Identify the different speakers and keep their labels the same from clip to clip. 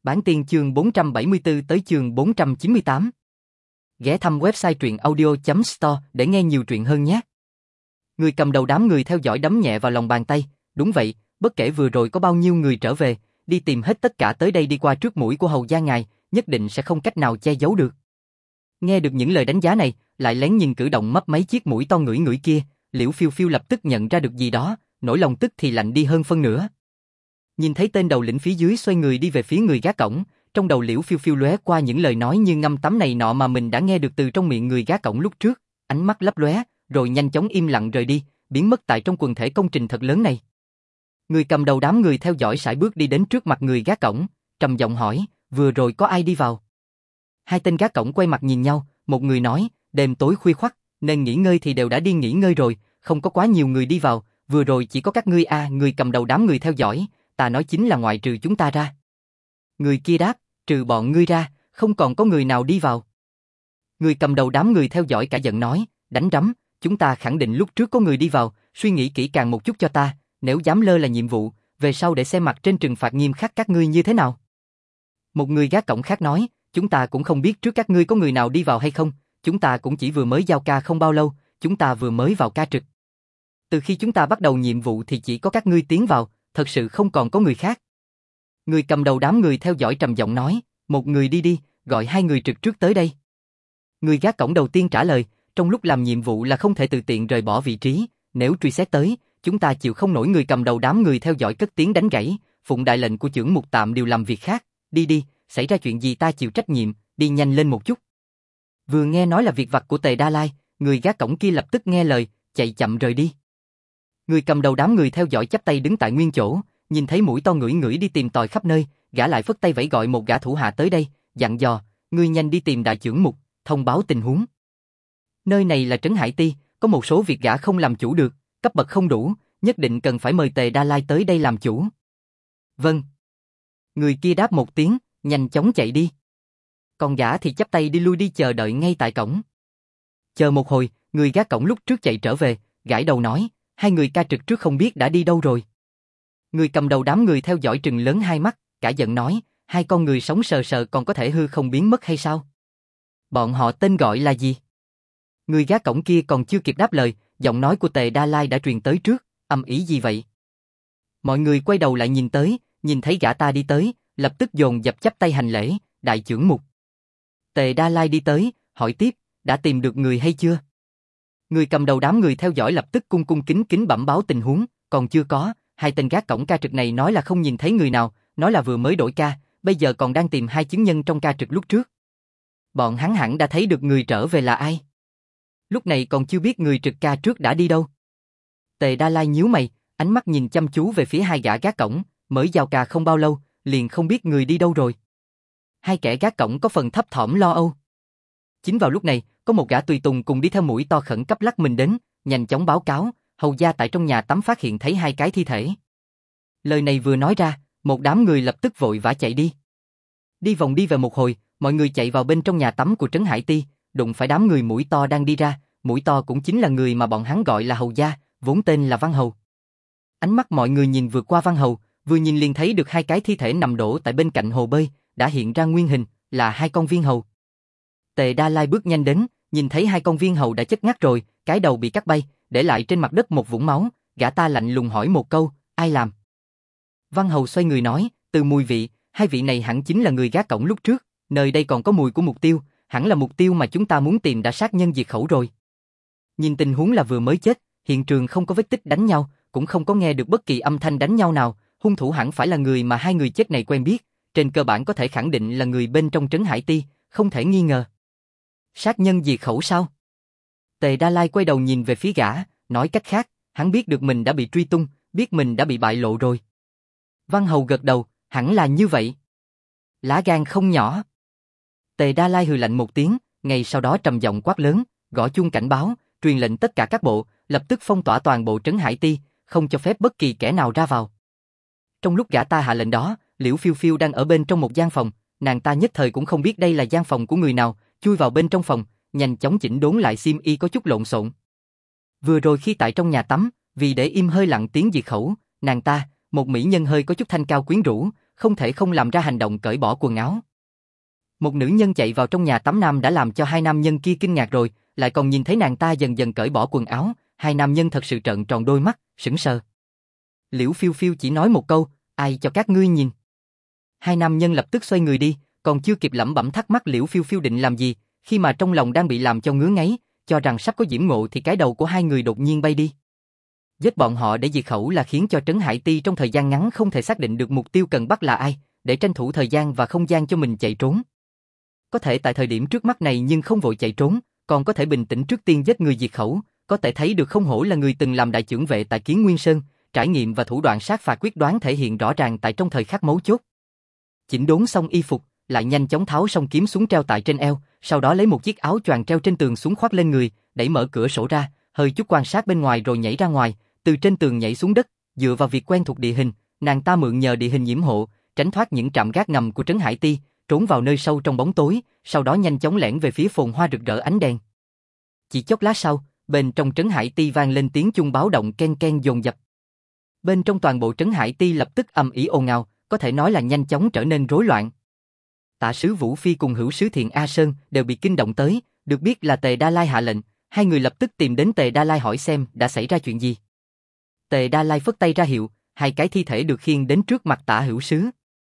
Speaker 1: Bản tiên chương 474 tới chương 498. Ghé thăm website truyện audio.store để nghe nhiều truyện hơn nhé. Người cầm đầu đám người theo dõi đấm nhẹ vào lòng bàn tay. Đúng vậy, bất kể vừa rồi có bao nhiêu người trở về, đi tìm hết tất cả tới đây đi qua trước mũi của hầu gia ngài, nhất định sẽ không cách nào che giấu được. Nghe được những lời đánh giá này, lại lén nhìn cử động mấp mấy chiếc mũi to ngửi ngửi kia, Liễu Phiêu Phiêu lập tức nhận ra được gì đó, nỗi lòng tức thì lạnh đi hơn phân nửa. Nhìn thấy tên đầu lĩnh phía dưới xoay người đi về phía người gác cổng, trong đầu Liễu Phiêu Phiêu lóe qua những lời nói như ngâm tắm này nọ mà mình đã nghe được từ trong miệng người gác cổng lúc trước, ánh mắt lấp lóe, rồi nhanh chóng im lặng rời đi, biến mất tại trong quần thể công trình thật lớn này. Người cầm đầu đám người theo dõi sải bước đi đến trước mặt người gác cổng, trầm giọng hỏi, vừa rồi có ai đi vào? Hai tên gác cổng quay mặt nhìn nhau, một người nói, đêm tối khuya khoắt, nên nghỉ ngơi thì đều đã đi nghỉ ngơi rồi, không có quá nhiều người đi vào, vừa rồi chỉ có các ngươi người cầm đầu đám người theo dõi, ta nói chính là ngoại trừ chúng ta ra. Người kia đáp, trừ bọn ngươi ra, không còn có người nào đi vào. Người cầm đầu đám người theo dõi cả giận nói, đánh rắm, chúng ta khẳng định lúc trước có người đi vào, suy nghĩ kỹ càng một chút cho ta, nếu dám lơ là nhiệm vụ, về sau để xem mặt trên trừng phạt nghiêm khắc các ngươi như thế nào. Một người gác cổng khác nói, chúng ta cũng không biết trước các ngươi có người nào đi vào hay không, chúng ta cũng chỉ vừa mới giao ca không bao lâu, chúng ta vừa mới vào ca trực. Từ khi chúng ta bắt đầu nhiệm vụ thì chỉ có các ngươi tiến vào, thật sự không còn có người khác. Người cầm đầu đám người theo dõi trầm giọng nói, một người đi, gọi hai người trực trước tới đây. Người gác cổng đầu tiên trả lời, trong lúc làm nhiệm vụ là không thể tự tiện rời bỏ vị trí, nếu truy xét tới, chúng ta chịu không nổi. Người cầm đầu đám người theo dõi cất tiếng đánh gãy, phụng đại lệnh của chưởng mục tạm điều làm việc khác, đi, xảy ra chuyện gì ta chịu trách nhiệm, đi nhanh lên một chút. Vừa nghe nói là việc vặt của Tề Đa Lai, người gác cổng kia lập tức nghe lời, chạy chậm rời đi. Người cầm đầu đám người theo dõi chắp tay đứng tại nguyên chỗ, nhìn thấy mũi to ngửi ngửi đi tìm tòi khắp nơi, gã lại phất tay vẫy gọi một gã thủ hạ tới đây, dặn dò, ngươi nhanh đi tìm đại chưởng mục, thông báo tình huống. Nơi này là trấn Hải Ti, có một số việc gã không làm chủ được, cấp bậc không đủ, nhất định cần phải mời Tề Đa Lai tới đây làm chủ. Vâng. Người kia đáp một tiếng, nhanh chóng chạy đi. Còn gã thì chắp tay đi lui đi chờ đợi ngay tại cổng. Chờ một hồi, người gác cổng lúc trước chạy trở về, gãi đầu nói, hai người ca trực trước không biết đã đi đâu rồi. Người cầm đầu đám người theo dõi trừng lớn hai mắt, cả giận nói, hai con người sống sờ sờ còn có thể hư không biến mất hay sao? Bọn họ tên gọi là gì? Người gác cổng kia còn chưa kịp đáp lời, giọng nói của Tề Đa Lai đã truyền tới trước, ầm ĩ gì vậy? Mọi người quay đầu lại nhìn tới, nhìn thấy gã ta đi tới, lập tức dồn dập chắp tay hành lễ, đại chưởng mục. Tề Đa Lai đi tới, hỏi tiếp, đã tìm được người hay chưa? Người cầm đầu đám người theo dõi lập tức cung cung kính kính bẩm báo tình huống, còn chưa có, hai tên gác cổng ca trực này nói là không nhìn thấy người nào, nói là vừa mới đổi ca, bây giờ còn đang tìm hai chứng nhân trong ca trực lúc trước. Bọn hắn hẳn đã thấy được người trở về là ai. Lúc này còn chưa biết người trực ca trước đã đi đâu. Tề Đa Lai nhíu mày, ánh mắt nhìn chăm chú về phía hai gã gác cổng, mới giao ca không bao lâu, liền không biết người đi đâu rồi. Hai kẻ gác cổng có phần thấp thỏm lo âu. Chính vào lúc này, có một gã tùy tùng cùng đi theo mũi to khẩn cấp lắc mình đến, nhanh chóng báo cáo, hầu gia tại trong nhà tắm phát hiện thấy hai cái thi thể. Lời này vừa nói ra, một đám người lập tức vội vã chạy đi. Đi vòng đi về một hồi, mọi người chạy vào bên trong nhà tắm của trấn Hải Ti, đụng phải đám người mũi to đang đi ra, mũi to cũng chính là người mà bọn hắn gọi là hầu gia, vốn tên là Văn Hầu. Ánh mắt mọi người nhìn vượt qua Văn Hầu, vừa nhìn liền thấy được hai cái thi thể nằm đổ tại bên cạnh hồ bơi, đã hiện ra nguyên hình, là hai con viên hầu. Tề Đa Lai bước nhanh đến, nhìn thấy hai con viên hầu đã chết ngắt rồi, cái đầu bị cắt bay, để lại trên mặt đất một vũng máu, gã ta lạnh lùng hỏi một câu, ai làm? Văn Hầu xoay người nói, từ mùi vị, hai vị này hẳn chính là người gác cổng lúc trước, nơi đây còn có mùi của mục tiêu, hẳn là mục tiêu mà chúng ta muốn tìm đã sát nhân diệt khẩu rồi. Nhìn tình huống là vừa mới chết, hiện trường không có vết tích đánh nhau, cũng không có nghe được bất kỳ âm thanh đánh nhau nào, hung thủ hẳn phải là người mà hai người chết này quen biết, trên cơ bản có thể khẳng định là người bên trong trấn Hải Ti, không thể nghi ngờ. Sát nhân diệt khẩu sao? Tề Đa Lai quay đầu nhìn về phía gã, nói cách khác, hắn biết được mình đã bị truy tung, biết mình đã bị bại lộ rồi. Văn Hầu gật đầu, hẳn là như vậy. Lá gan không nhỏ. Tề Đa Lai hừ lạnh một tiếng, ngay sau đó trầm giọng quát lớn, gõ chuông cảnh báo, truyền lệnh tất cả các bộ, lập tức phong tỏa toàn bộ trấn Hải Ti, không cho phép bất kỳ kẻ nào ra vào. Trong lúc gã ta hạ lệnh đó, Liễu Phiêu Phiêu đang ở bên trong một gian phòng, nàng ta nhất thời cũng không biết đây là gian phòng của người nào, chui vào bên trong phòng, nhanh chóng chỉnh đốn lại xiêm y có chút lộn xộn. Vừa rồi khi tại trong nhà tắm, vì để im hơi lặng tiếng diệt khẩu, nàng ta, một mỹ nhân hơi có chút thanh cao quyến rũ, không thể không làm ra hành động cởi bỏ quần áo. Một nữ nhân chạy vào trong nhà tắm nam đã làm cho hai nam nhân kia kinh ngạc rồi, lại còn nhìn thấy nàng ta dần dần cởi bỏ quần áo, hai nam nhân thật sự trợn tròn đôi mắt, sững sờ. Liễu Phiêu Phiêu chỉ nói một câu, ai cho các ngươi nhìn. Hai nam nhân lập tức xoay người đi, còn chưa kịp lẩm bẩm thắc mắc Liễu Phiêu Phiêu định làm gì, khi mà trong lòng đang bị làm cho ngứa ngáy, cho rằng sắp có diễm ngộ thì cái đầu của hai người đột nhiên bay đi. Giết bọn họ để diệt khẩu là khiến cho Trấn Hải Ti trong thời gian ngắn không thể xác định được mục tiêu cần bắt là ai, để tranh thủ thời gian và không gian cho mình chạy trốn. Có thể tại thời điểm trước mắt này nhưng không vội chạy trốn, còn có thể bình tĩnh trước tiên giết người diệt khẩu, có thể thấy được không hổ là người từng làm đại chưởng vệ tại Kiến Nguyên Sơn, trải nghiệm và thủ đoạn sát phạt quyết đoán thể hiện rõ ràng tại trong thời khắc mấu chốt. Chỉnh đốn xong y phục, lại nhanh chóng tháo song kiếm xuống treo tại trên eo, sau đó lấy một chiếc áo choàng treo trên tường xuống khoác lên người, đẩy mở cửa sổ ra, hơi chút quan sát bên ngoài rồi nhảy ra ngoài, từ trên tường nhảy xuống đất, dựa vào việc quen thuộc địa hình, nàng ta mượn nhờ địa hình nhiễm hộ, tránh thoát những trạm gác ngầm của Trấn Hải Ti, trốn vào nơi sâu trong bóng tối, sau đó nhanh chóng lẻn về phía phồn hoa rực rỡ ánh đèn. Chỉ chốc lát sau, bên trong Trấn Hải Ti vang lên tiếng chuông báo động ken ken dồn dập. Bên trong toàn bộ Trấn Hải Ti lập tức ầm ĩ ồn ào, có thể nói là nhanh chóng trở nên rối loạn. Tả sứ Vũ Phi cùng hữu sứ Thiện A Sơn đều bị kinh động tới, được biết là Tề Đa Lai hạ lệnh, hai người lập tức tìm đến Tề Đa Lai hỏi xem đã xảy ra chuyện gì. Tề Đa Lai phất tay ra hiệu, hai cái thi thể được khiêng đến trước mặt Tả hữu sứ.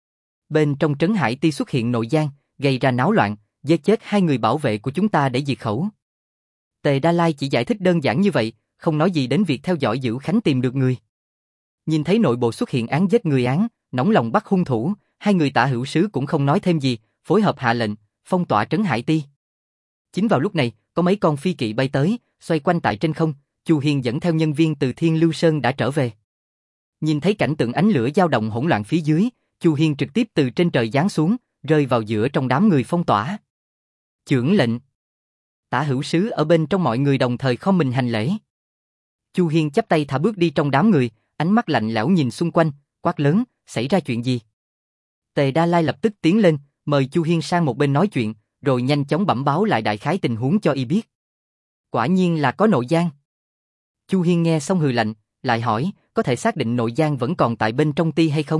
Speaker 1: Bên trong Trấn Hải Ti xuất hiện nội gian, gây ra náo loạn, giết chết hai người bảo vệ của chúng ta để diệt khẩu. Tề Đa Lai chỉ giải thích đơn giản như vậy, không nói gì đến việc theo dõi Dữ Khánh tìm được người. Nhìn thấy nội bộ xuất hiện án giết người án, nóng lòng bắt hung thủ, hai người Tả hữu sứ cũng không nói thêm gì, phối hợp hạ lệnh, phong tỏa Trấn Hải Ti. Chính vào lúc này, có mấy con phi kỵ bay tới, xoay quanh tại trên không, Chu Hiên dẫn theo nhân viên từ Thiên Lưu Sơn đã trở về. Nhìn thấy cảnh tượng ánh lửa dao động hỗn loạn phía dưới, Chu Hiên trực tiếp từ trên trời giáng xuống, rơi vào giữa trong đám người phong tỏa. Chưởng lệnh. Tả hữu sứ ở bên trong mọi người đồng thời khom mình hành lễ. Chu Hiên chắp tay thả bước đi trong đám người, ánh mắt lạnh lẽo nhìn xung quanh, quát lớn, xảy ra chuyện gì? Tề Đa Lai lập tức tiến lên, mời Chu Hiên sang một bên nói chuyện, rồi nhanh chóng bẩm báo lại đại khái tình huống cho y biết. Quả nhiên là có nội gian. Chu Hiên nghe xong hừ lạnh, lại hỏi, có thể xác định nội gian vẫn còn tại bên trong ti hay không?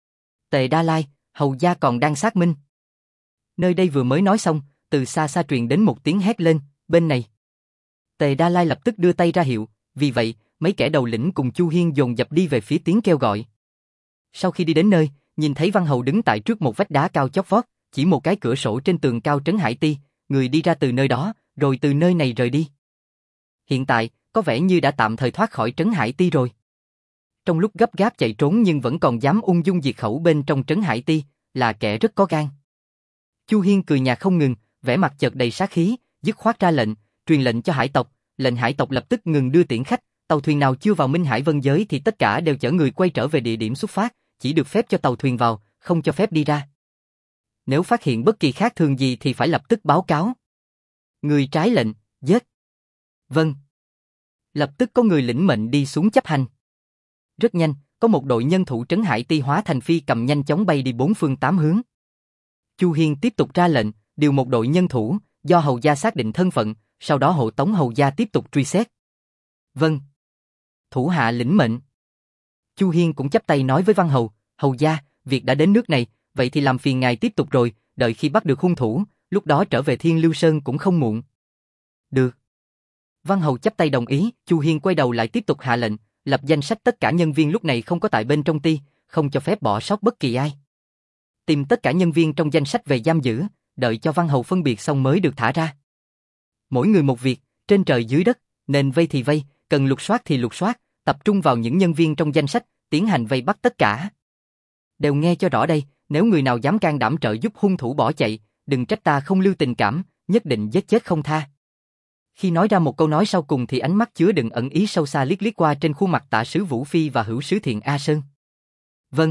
Speaker 1: Tề Đa Lai, hầu gia còn đang xác minh. Nơi đây vừa mới nói xong, từ xa xa truyền đến một tiếng hét lên, bên này. Tề Đa Lai lập tức đưa tay ra hiệu, vì vậy, mấy kẻ đầu lĩnh cùng Chu Hiên dồn dập đi về phía tiếng kêu gọi. Sau khi đi đến nơi, nhìn thấy Văn Hầu đứng tại trước một vách đá cao chót vót, chỉ một cái cửa sổ trên tường cao Trấn Hải Ti, người đi ra từ nơi đó, rồi từ nơi này rời đi. Hiện tại, có vẻ như đã tạm thời thoát khỏi Trấn Hải Ti rồi. Trong lúc gấp gáp chạy trốn nhưng vẫn còn dám ung dung diệt khẩu bên trong Trấn Hải Ti, là kẻ rất có gan. Chu Hiên cười nhạt không ngừng, vẻ mặt chợt đầy sát khí, dứt khoát ra lệnh, truyền lệnh cho hải tộc, lệnh hải tộc lập tức ngừng đưa tiễn khách, tàu thuyền nào chưa vào Minh Hải Vân Giới thì tất cả đều chở người quay trở về địa điểm xuất phát, chỉ được phép cho tàu thuyền vào, không cho phép đi ra. Nếu phát hiện bất kỳ khác thường gì thì phải lập tức báo cáo. Người trái lệnh, giết. Vâng. Lập tức có người lĩnh mệnh đi xuống chấp hành. Rất nhanh, có một đội nhân thủ Trấn Hải Ti hóa thành phi cầm nhanh chóng bay đi bốn phương tám hướng. Chu Hiên tiếp tục ra lệnh, điều một đội nhân thủ, do hầu gia xác định thân phận, sau đó hộ tống hầu gia tiếp tục truy xét. Vâng. Thủ hạ lĩnh mệnh. Chu Hiên cũng chắp tay nói với Văn Hầu, hầu gia, việc đã đến nước này, vậy thì làm phiền ngài tiếp tục rồi, đợi khi bắt được hung thủ, lúc đó trở về Thiên Lưu Sơn cũng không muộn. Được. Văn Hầu chắp tay đồng ý, Chu Hiên quay đầu lại tiếp tục hạ lệnh, lập danh sách tất cả nhân viên lúc này không có tại bên trong ti, không cho phép bỏ sót bất kỳ ai. Tìm tất cả nhân viên trong danh sách về giam giữ, đợi cho Văn Hầu phân biệt xong mới được thả ra. Mỗi người một việc, trên trời dưới đất, nên vây thì vây, cần lục soát thì lục soát, tập trung vào những nhân viên trong danh sách, tiến hành vây bắt tất cả. Đều nghe cho rõ đây, nếu người nào dám can đảm trợ giúp hung thủ bỏ chạy, đừng trách ta không lưu tình cảm, nhất định giết chết không tha. Khi nói ra một câu nói sau cùng thì ánh mắt chứa đựng ẩn ý sâu xa liếc qua trên khuôn mặt Tả sứ Vũ Phi và hữu sứ Thiện A Sơn. Vâng.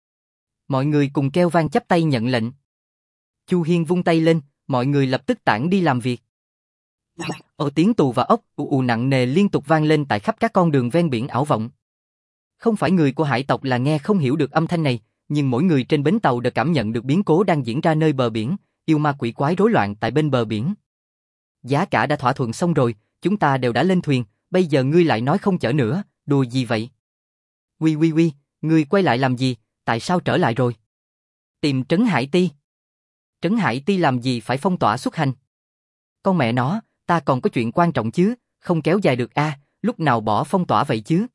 Speaker 1: Mọi người cùng kêu vang chắp tay nhận lệnh. Chu Hiên vung tay lên, mọi người lập tức tản đi làm việc. Tiếng tù và ốc ù nặng nề liên tục vang lên tại khắp các con đường ven biển ảo vọng. Không phải người của hải tộc là nghe không hiểu được âm thanh này, nhưng mỗi người trên bến tàu đều cảm nhận được biến cố đang diễn ra nơi bờ biển, yêu ma quỷ quái rối loạn tại bên bờ biển. Giá cả đã thỏa thuận xong rồi, chúng ta đều đã lên thuyền, bây giờ ngươi lại nói không chở nữa, đùa gì vậy? Uy, ngươi quay lại làm gì, tại sao trở lại rồi? Tìm Trấn Hải Ti. Trấn Hải Ti làm gì phải phong tỏa xuất hành? Con mẹ nó, ta còn có chuyện quan trọng chứ, không kéo dài được lúc nào bỏ phong tỏa vậy chứ?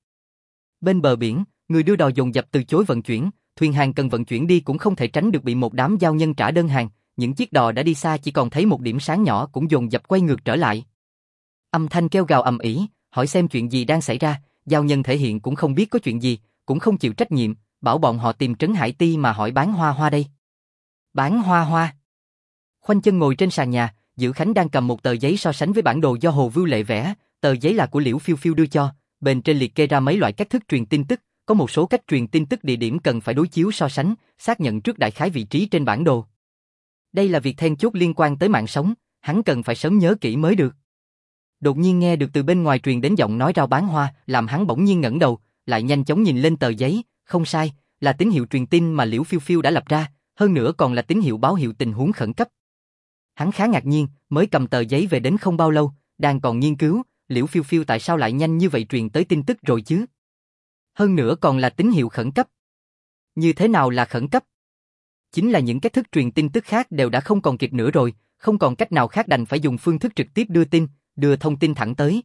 Speaker 1: Bên bờ biển, người đưa đò dồn dập từ chối vận chuyển, thuyền hàng cần vận chuyển đi cũng không thể tránh được bị một đám giao nhân trả đơn hàng, những chiếc đò đã đi xa chỉ còn thấy một điểm sáng nhỏ cũng dồn dập quay ngược trở lại. Âm thanh kêu gào ầm ĩ, hỏi xem chuyện gì đang xảy ra, giao nhân thể hiện cũng không biết có chuyện gì, cũng không chịu trách nhiệm, bảo bọn họ tìm Trấn Hải Ti mà hỏi Bán Hoa Hoa đây. Bán Hoa Hoa. Khoanh chân ngồi trên sàn nhà, Dữ Khánh đang cầm một tờ giấy so sánh với bản đồ do Hồ Vưu Lệ vẽ, tờ giấy là của Liễu Phiêu Phiêu đưa cho, bên trên liệt kê ra mấy loại cách thức truyền tin tức, có một số cách truyền tin tức địa điểm cần phải đối chiếu so sánh, xác nhận trước đại khái vị trí trên bản đồ. Đây là việc then chốt liên quan tới mạng sống, hắn cần phải sớm nhớ kỹ mới được. Đột nhiên nghe được từ bên ngoài truyền đến giọng nói Rao Bán Hoa, làm hắn bỗng nhiên ngẩng đầu, lại nhanh chóng nhìn lên tờ giấy, không sai, là tín hiệu truyền tin mà Liễu Phiêu Phiêu đã lập ra, hơn nữa còn là tín hiệu báo hiệu tình huống khẩn cấp. Hắn khá ngạc nhiên, mới cầm tờ giấy về đến không bao lâu, đang còn nghiên cứu, Liễu Phiêu Phiêu tại sao lại nhanh như vậy truyền tới tin tức rồi chứ? Hơn nữa còn là tín hiệu khẩn cấp. Như thế nào là khẩn cấp? Chính là những cách thức truyền tin tức khác đều đã không còn kịp nữa rồi, không còn cách nào khác đành phải dùng phương thức trực tiếp đưa tin, đưa thông tin thẳng tới.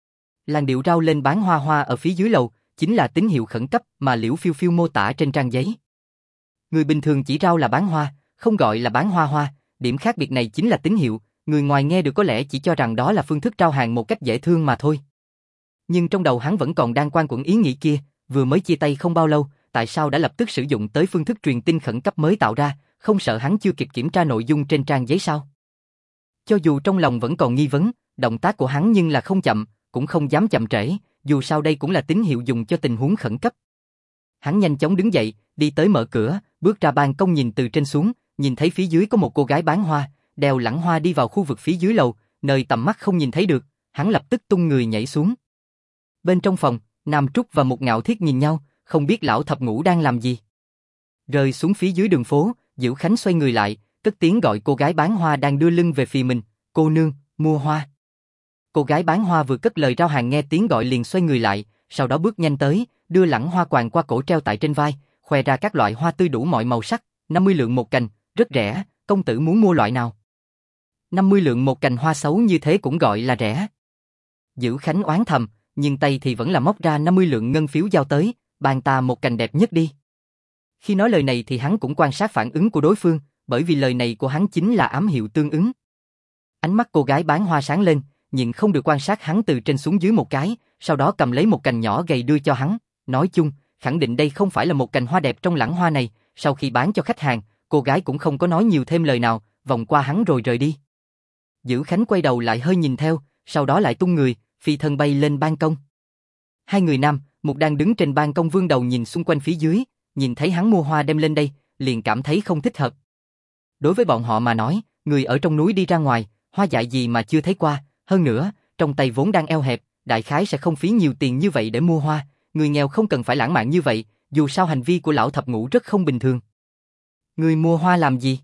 Speaker 1: Làn điệu rao lên Bán Hoa Hoa ở phía dưới lầu, chính là tín hiệu khẩn cấp mà Liễu Phiêu Phiêu mô tả trên trang giấy. Người bình thường chỉ rao là bán hoa, không gọi là Bán Hoa Hoa, điểm khác biệt này chính là tín hiệu, người ngoài nghe được có lẽ chỉ cho rằng đó là phương thức rao hàng một cách dễ thương mà thôi. Nhưng trong đầu hắn vẫn còn đang quanh quẩn ý nghĩ kia, vừa mới chia tay không bao lâu, tại sao đã lập tức sử dụng tới phương thức truyền tin khẩn cấp mới tạo ra, không sợ hắn chưa kịp kiểm tra nội dung trên trang giấy sao? Cho dù trong lòng vẫn còn nghi vấn, động tác của hắn nhưng là không chậm, cũng không dám chậm trễ, dù sao đây cũng là tín hiệu dùng cho tình huống khẩn cấp. Hắn nhanh chóng đứng dậy, đi tới mở cửa, bước ra ban công nhìn từ trên xuống, nhìn thấy phía dưới có một cô gái bán hoa, đeo lẵng hoa đi vào khu vực phía dưới lầu, nơi tầm mắt không nhìn thấy được, hắn lập tức tung người nhảy xuống. Bên trong phòng, Nam Trúc và Mục Ngạo Thiết nhìn nhau, không biết lão thập ngũ đang làm gì. Rơi xuống phía dưới đường phố, Dữ Khánh xoay người lại, cất tiếng gọi cô gái bán hoa đang đưa lưng về phía mình, cô nương, mua hoa. Cô gái bán hoa vừa cất lời rao hàng nghe tiếng gọi liền xoay người lại, sau đó bước nhanh tới, đưa lẵng hoa quàng qua cổ treo tại trên vai, khoe ra các loại hoa tươi đủ mọi màu sắc, 50 lượng một cành, rất rẻ, công tử muốn mua loại nào? 50 lượng một cành hoa xấu như thế cũng gọi là rẻ. Dữ Khánh oán thầm, nhưng tay thì vẫn là móc ra 50 lượng ngân phiếu giao tới, bàn ta một cành đẹp nhất đi. Khi nói lời này thì hắn cũng quan sát phản ứng của đối phương, bởi vì lời này của hắn chính là ám hiệu tương ứng. Ánh mắt cô gái bán hoa sáng lên, nhưng không được quan sát hắn từ trên xuống dưới một cái, sau đó cầm lấy một cành nhỏ gầy đưa cho hắn, nói chung, khẳng định đây không phải là một cành hoa đẹp trong lẵng hoa này, sau khi bán cho khách hàng, cô gái cũng không có nói nhiều thêm lời nào, vòng qua hắn rồi rời đi. Dữ Khánh quay đầu lại hơi nhìn theo, sau đó lại tung người, phi thân bay lên ban công. Hai người nam, Mục đang đứng trên ban công vươn đầu nhìn xung quanh phía dưới, nhìn thấy hắn mua hoa đem lên đây, liền cảm thấy không thích hợp. Đối với bọn họ mà nói, người ở trong núi đi ra ngoài, hoa dại gì mà chưa thấy qua, hơn nữa, trong tay vốn đang eo hẹp, đại khái sẽ không phí nhiều tiền như vậy để mua hoa, người nghèo không cần phải lãng mạn như vậy, dù sao hành vi của lão thập ngũ rất không bình thường. Người mua hoa làm gì?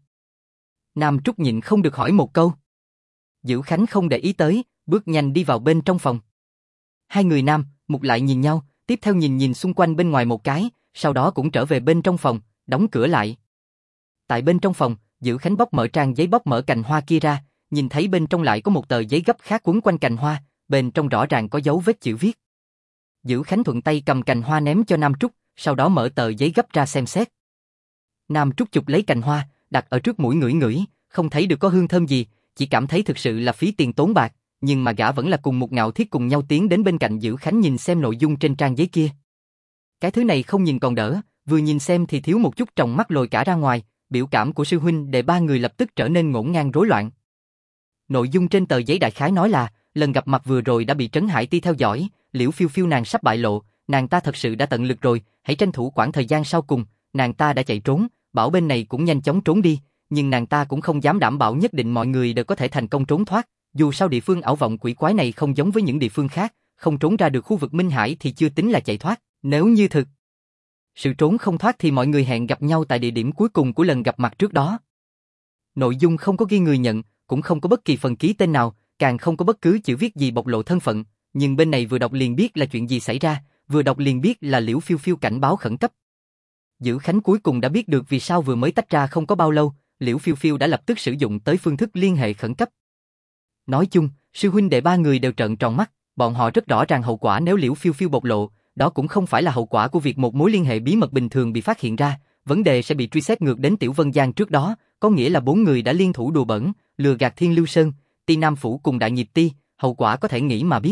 Speaker 1: Nam Trúc nhịn không được hỏi một câu. Dữ Khánh không để ý tới, bước nhanh đi vào bên trong phòng. Hai người nam, Mục lại nhìn nhau, tiếp theo nhìn xung quanh bên ngoài một cái, sau đó cũng trở về bên trong phòng, đóng cửa lại. Tại bên trong phòng, Dữ Khánh bóc mở trang giấy bóc mở cành hoa kia ra, nhìn thấy bên trong lại có một tờ giấy gấp khác quấn quanh cành hoa, bên trong rõ ràng có dấu vết chữ viết. Dữ Khánh thuận tay cầm cành hoa ném cho Nam Trúc, sau đó mở tờ giấy gấp ra xem xét. Nam Trúc chụp lấy cành hoa, đặt ở trước mũi ngửi ngửi, không thấy được có hương thơm gì, chỉ cảm thấy thực sự là phí tiền tốn bạc, nhưng mà gã vẫn là cùng Mục Ngạo Thiết cùng nhau tiến đến bên cạnh Dữ Khánh nhìn xem nội dung trên trang giấy kia. Cái thứ này không nhìn còn đỡ, vừa nhìn xem thì thiếu một chút tròng mắt lồi cả ra ngoài, biểu cảm của sư huynh để ba người lập tức trở nên ngổn ngang rối loạn. Nội dung trên tờ giấy đại khái nói là, lần gặp mặt vừa rồi đã bị Trấn Hải Ti theo dõi, Liễu Phiêu Phiêu nàng sắp bại lộ, nàng ta thật sự đã tận lực rồi, hãy tranh thủ quãng thời gian sau cùng, nàng ta đã chạy trốn, bảo bên này cũng nhanh chóng trốn đi, nhưng nàng ta cũng không dám đảm bảo nhất định mọi người đều có thể thành công trốn thoát, dù sao địa phương ảo vọng quỷ quái này không giống với những địa phương khác, không trốn ra được khu vực Minh Hải thì chưa tính là chạy thoát, nếu như thực sự trốn không thoát thì mọi người hẹn gặp nhau tại địa điểm cuối cùng của lần gặp mặt trước đó. Nội dung không có ghi người nhận, cũng không có bất kỳ phần ký tên nào, càng không có bất cứ chữ viết gì bộc lộ thân phận, nhưng bên này vừa đọc liền biết là chuyện gì xảy ra, vừa đọc liền biết là Liễu Phiêu Phiêu cảnh báo khẩn cấp. Dữ Khánh cuối cùng đã biết được vì sao vừa mới tách ra không có bao lâu, Liễu Phiêu Phiêu đã lập tức sử dụng tới phương thức liên hệ khẩn cấp. Nói chung, sư huynh đệ ba người đều trợn tròn mắt, bọn họ rất rõ ràng hậu quả nếu Liễu Phiêu Phiêu bộc lộ, đó cũng không phải là hậu quả của việc một mối liên hệ bí mật bình thường bị phát hiện ra, vấn đề sẽ bị truy xét ngược đến Tiểu Vân Giang trước đó, có nghĩa là bốn người đã liên thủ đùa bẩn, lừa gạt Thiên Lưu Sơn, Ti Nam Phủ cùng Đại Nghiệp Ti, hậu quả có thể nghĩ mà biết.